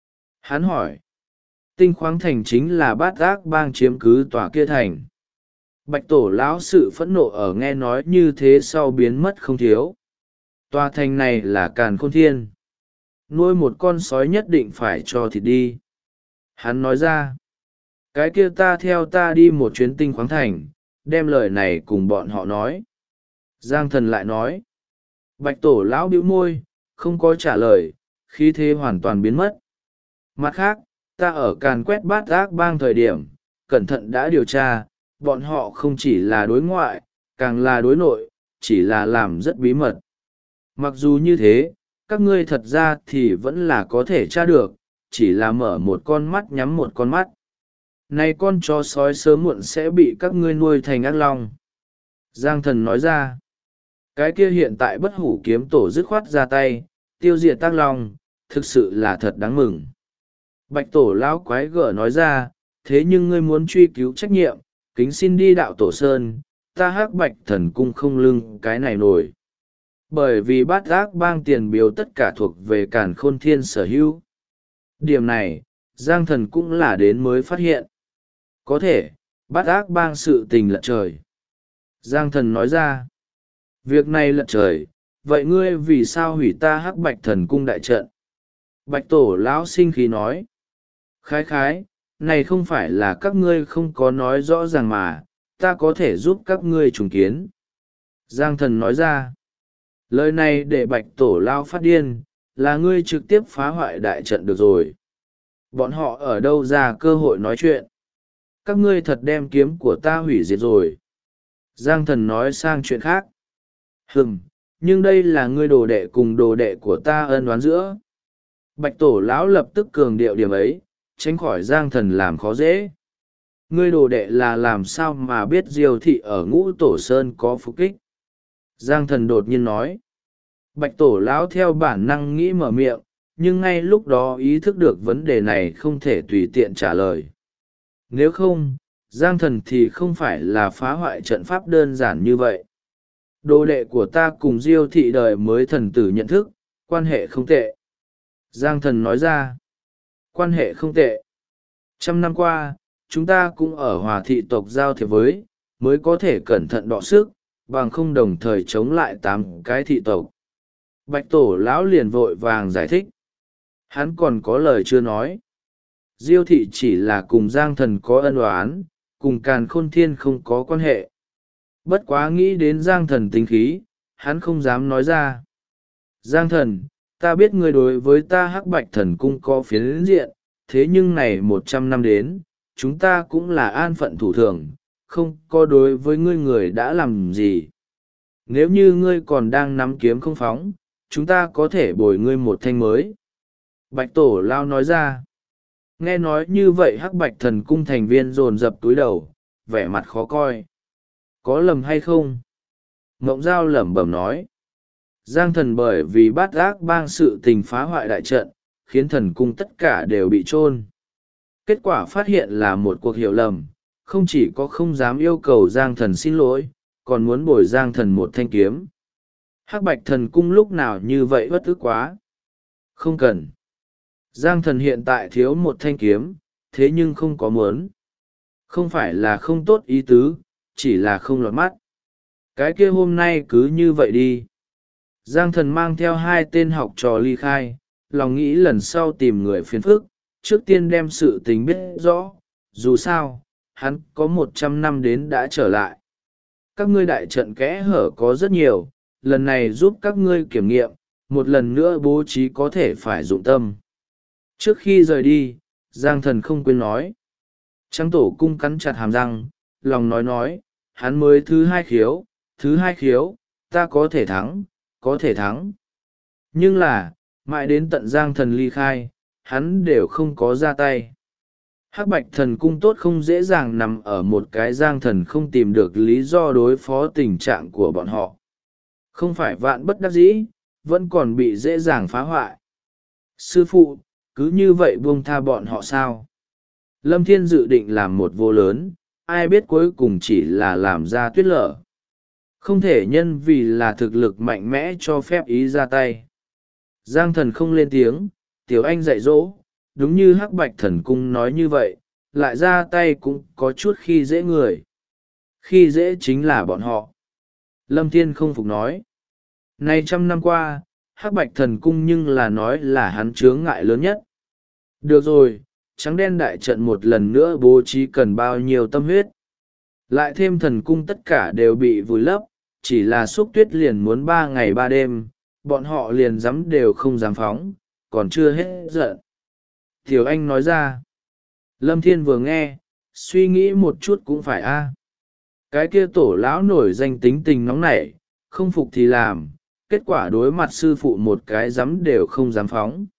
Hắn hỏi, Tinh Khoáng Thành chính là Bát Ác Bang chiếm cứ tòa kia thành. Bạch Tổ lão sự phẫn nộ ở nghe nói như thế sau biến mất không thiếu. Tòa thành này là càn khôn thiên. Nuôi một con sói nhất định phải cho thịt đi. Hắn nói ra, cái kia ta theo ta đi một chuyến Tinh Khoáng Thành, đem lời này cùng bọn họ nói. Giang Thần lại nói, Bạch Tổ lão bĩu môi, không có trả lời, khí thế hoàn toàn biến mất. Mặt khác, ta ở càn quét Bát Ác Bang thời điểm, cẩn thận đã điều tra, bọn họ không chỉ là đối ngoại, càng là đối nội, chỉ là làm rất bí mật. Mặc dù như thế, các ngươi thật ra thì vẫn là có thể tra được, chỉ là mở một con mắt nhắm một con mắt. Này con chó sói sớm muộn sẽ bị các ngươi nuôi thành ác long. Giang Thần nói ra, cái kia hiện tại Bất Hủ Kiếm Tổ dứt khoát ra tay, tiêu diệt ác long, thực sự là thật đáng mừng. Bạch Tổ lão quái gở nói ra, thế nhưng ngươi muốn truy cứu trách nhiệm, kính xin đi đạo Tổ Sơn, ta Hắc Bạch Thần Cung không lưng cái này nổi. Bởi vì Bát Ác Bang tiền biếu tất cả thuộc về càn khôn thiên sở hữu. Điểm này, Giang Thần cũng là đến mới phát hiện. Có thể, Bát Ác Bang sự tình lật trời. Giang Thần nói ra, việc này lật trời, vậy ngươi vì sao hủy ta Hắc Bạch Thần Cung đại trận? Bạch Tổ lão sinh khí nói, khái khái, này không phải là các ngươi không có nói rõ ràng mà, ta có thể giúp các ngươi trùng kiến. Giang Thần nói ra, lời này để Bạch Tổ lão phát điên, là ngươi trực tiếp phá hoại đại trận được rồi. Bọn họ ở đâu ra cơ hội nói chuyện? Các ngươi thật đem kiếm của ta hủy diệt rồi. Giang Thần nói sang chuyện khác. Nhưng đây là ngươi đồ đệ cùng đồ đệ của ta ân oán giữa. Bạch Tổ lão lập tức cường điệu điểm ấy, tránh khỏi Giang Thần làm khó dễ. Ngươi đồ đệ là làm sao mà biết Diêu thị ở Ngũ Tổ Sơn có phục kích? Giang Thần đột nhiên nói. Bạch Tổ lão theo bản năng nghĩ mở miệng, nhưng ngay lúc đó ý thức được vấn đề này không thể tùy tiện trả lời. Nếu không, Giang Thần thì không phải là phá hoại trận pháp đơn giản như vậy. Đồ đệ của ta cùng Diêu thị đời mới thần tử nhận thức, quan hệ không tệ. Giang Thần nói ra, quan hệ không tệ. 100 năm qua, chúng ta cũng ở hòa thị tộc giao thiệp với, mới có thể cẩn thận đọ sức, bằng không đồng thời chống lại 8 cái thị tộc. Bạch tổ lão liền vội vàng giải thích. Hắn còn có lời chưa nói. Diêu thị chỉ là cùng Giang Thần có ân oán, cùng Càn Khôn Thiên không có quan hệ. Bất quá nghĩ đến Giang Thần tính khí, hắn không dám nói ra. Giang Thần, ta biết ngươi đối với ta Hắc Bạch Thần Cung có phiến diện, thế nhưng này 100 năm đến, chúng ta cũng là an phận thủ thường, không có đối với ngươi người đã làm gì. Nếu như ngươi còn đang nắm kiếm không phóng, chúng ta có thể bồi ngươi một thanh mới. Bạch tổ lao nói ra. Nghe nói như vậy Hắc Bạch Thần Cung thành viên dồn dập túi đầu, vẻ mặt khó coi. Có lầm hay không? Mộng Giao lẩm bẩm nói. Giang Thần bởi vì bát ác bang sự tình phá hoại đại trận, khiến thần cung tất cả đều bị chôn. Kết quả phát hiện là một cuộc hiểu lầm, không chỉ có không dám yêu cầu Giang Thần xin lỗi, còn muốn bồi Giang Thần một thanh kiếm. Hắc Bạch Thần Cung lúc nào như vậy bất ức quá. Không cần. Giang Thần hiện tại thiếu một thanh kiếm, thế nhưng không có muốn. Không phải là không tốt ý tứ, chỉ là không lọt mắt. Cái kia hôm nay cứ như vậy đi. Giang Thần mang theo 2 tên học trò ly khai, lòng nghĩ lần sau tìm người phiền phức, trước tiên đem sự tình biết rõ, dù sao, hắn có 100 năm đến đã trở lại. Các ngươi đại trận kẽ hở có rất nhiều, lần này giúp các ngươi kiểm nghiệm, một lần nữa bố trí có thể phải dụng tâm. Trước khi rời đi, Giang Thần không quên nói. Trắng Tổ Cung cắn chặt hàm răng, lòng nói, hắn mới thứ 2 khiếu, ta có thể thắng, có thể thắng. Nhưng là, mãi đến tận Giang Thần ly khai, hắn đều không có ra tay. Hắc Bạch Thần Cung tốt không dễ dàng nằm ở một cái Giang Thần không tìm được lý do đối phó tình trạng của bọn họ. Không phải vạn bất đắc dĩ, vẫn còn bị dễ dàng phá hoại. Sư phụ, cứ như vậy buông tha bọn họ sao? Lâm Thiên dự định làm một vô lớn, ai biết cuối cùng chỉ là làm ra tuyết lở. Không thể nhân vì là thực lực mạnh mẽ cho phép ý ra tay. Giang Thần không lên tiếng, Tiểu Anh dạy dỗ, đúng như Hắc Bạch Thần Cung nói như vậy, lại ra tay cũng có chút khi dễ người. Khi dễ chính là bọn họ. Lâm Thiên không phục nói. Này 100 năm qua, Hắc Bạch Thần Cung nhưng là nói là hắn chướng ngại lớn nhất. Được rồi, trắng đen đại trận một lần nữa bố trí cần bao nhiêu tâm huyết. Lại thêm thần cung tất cả đều bị vùi lấp, chỉ là xúc tuyết liền muốn 3 ngày 3 đêm, bọn họ liền dám đều không dám phóng, còn chưa hết giận. Tiểu Anh nói ra. Lâm Thiên vừa nghe, suy nghĩ một chút cũng phải a. Cái kia tổ lão nổi danh tính tình nóng nảy, không phục thì làm, kết quả đối mặt sư phụ một cái dám đều không dám phóng.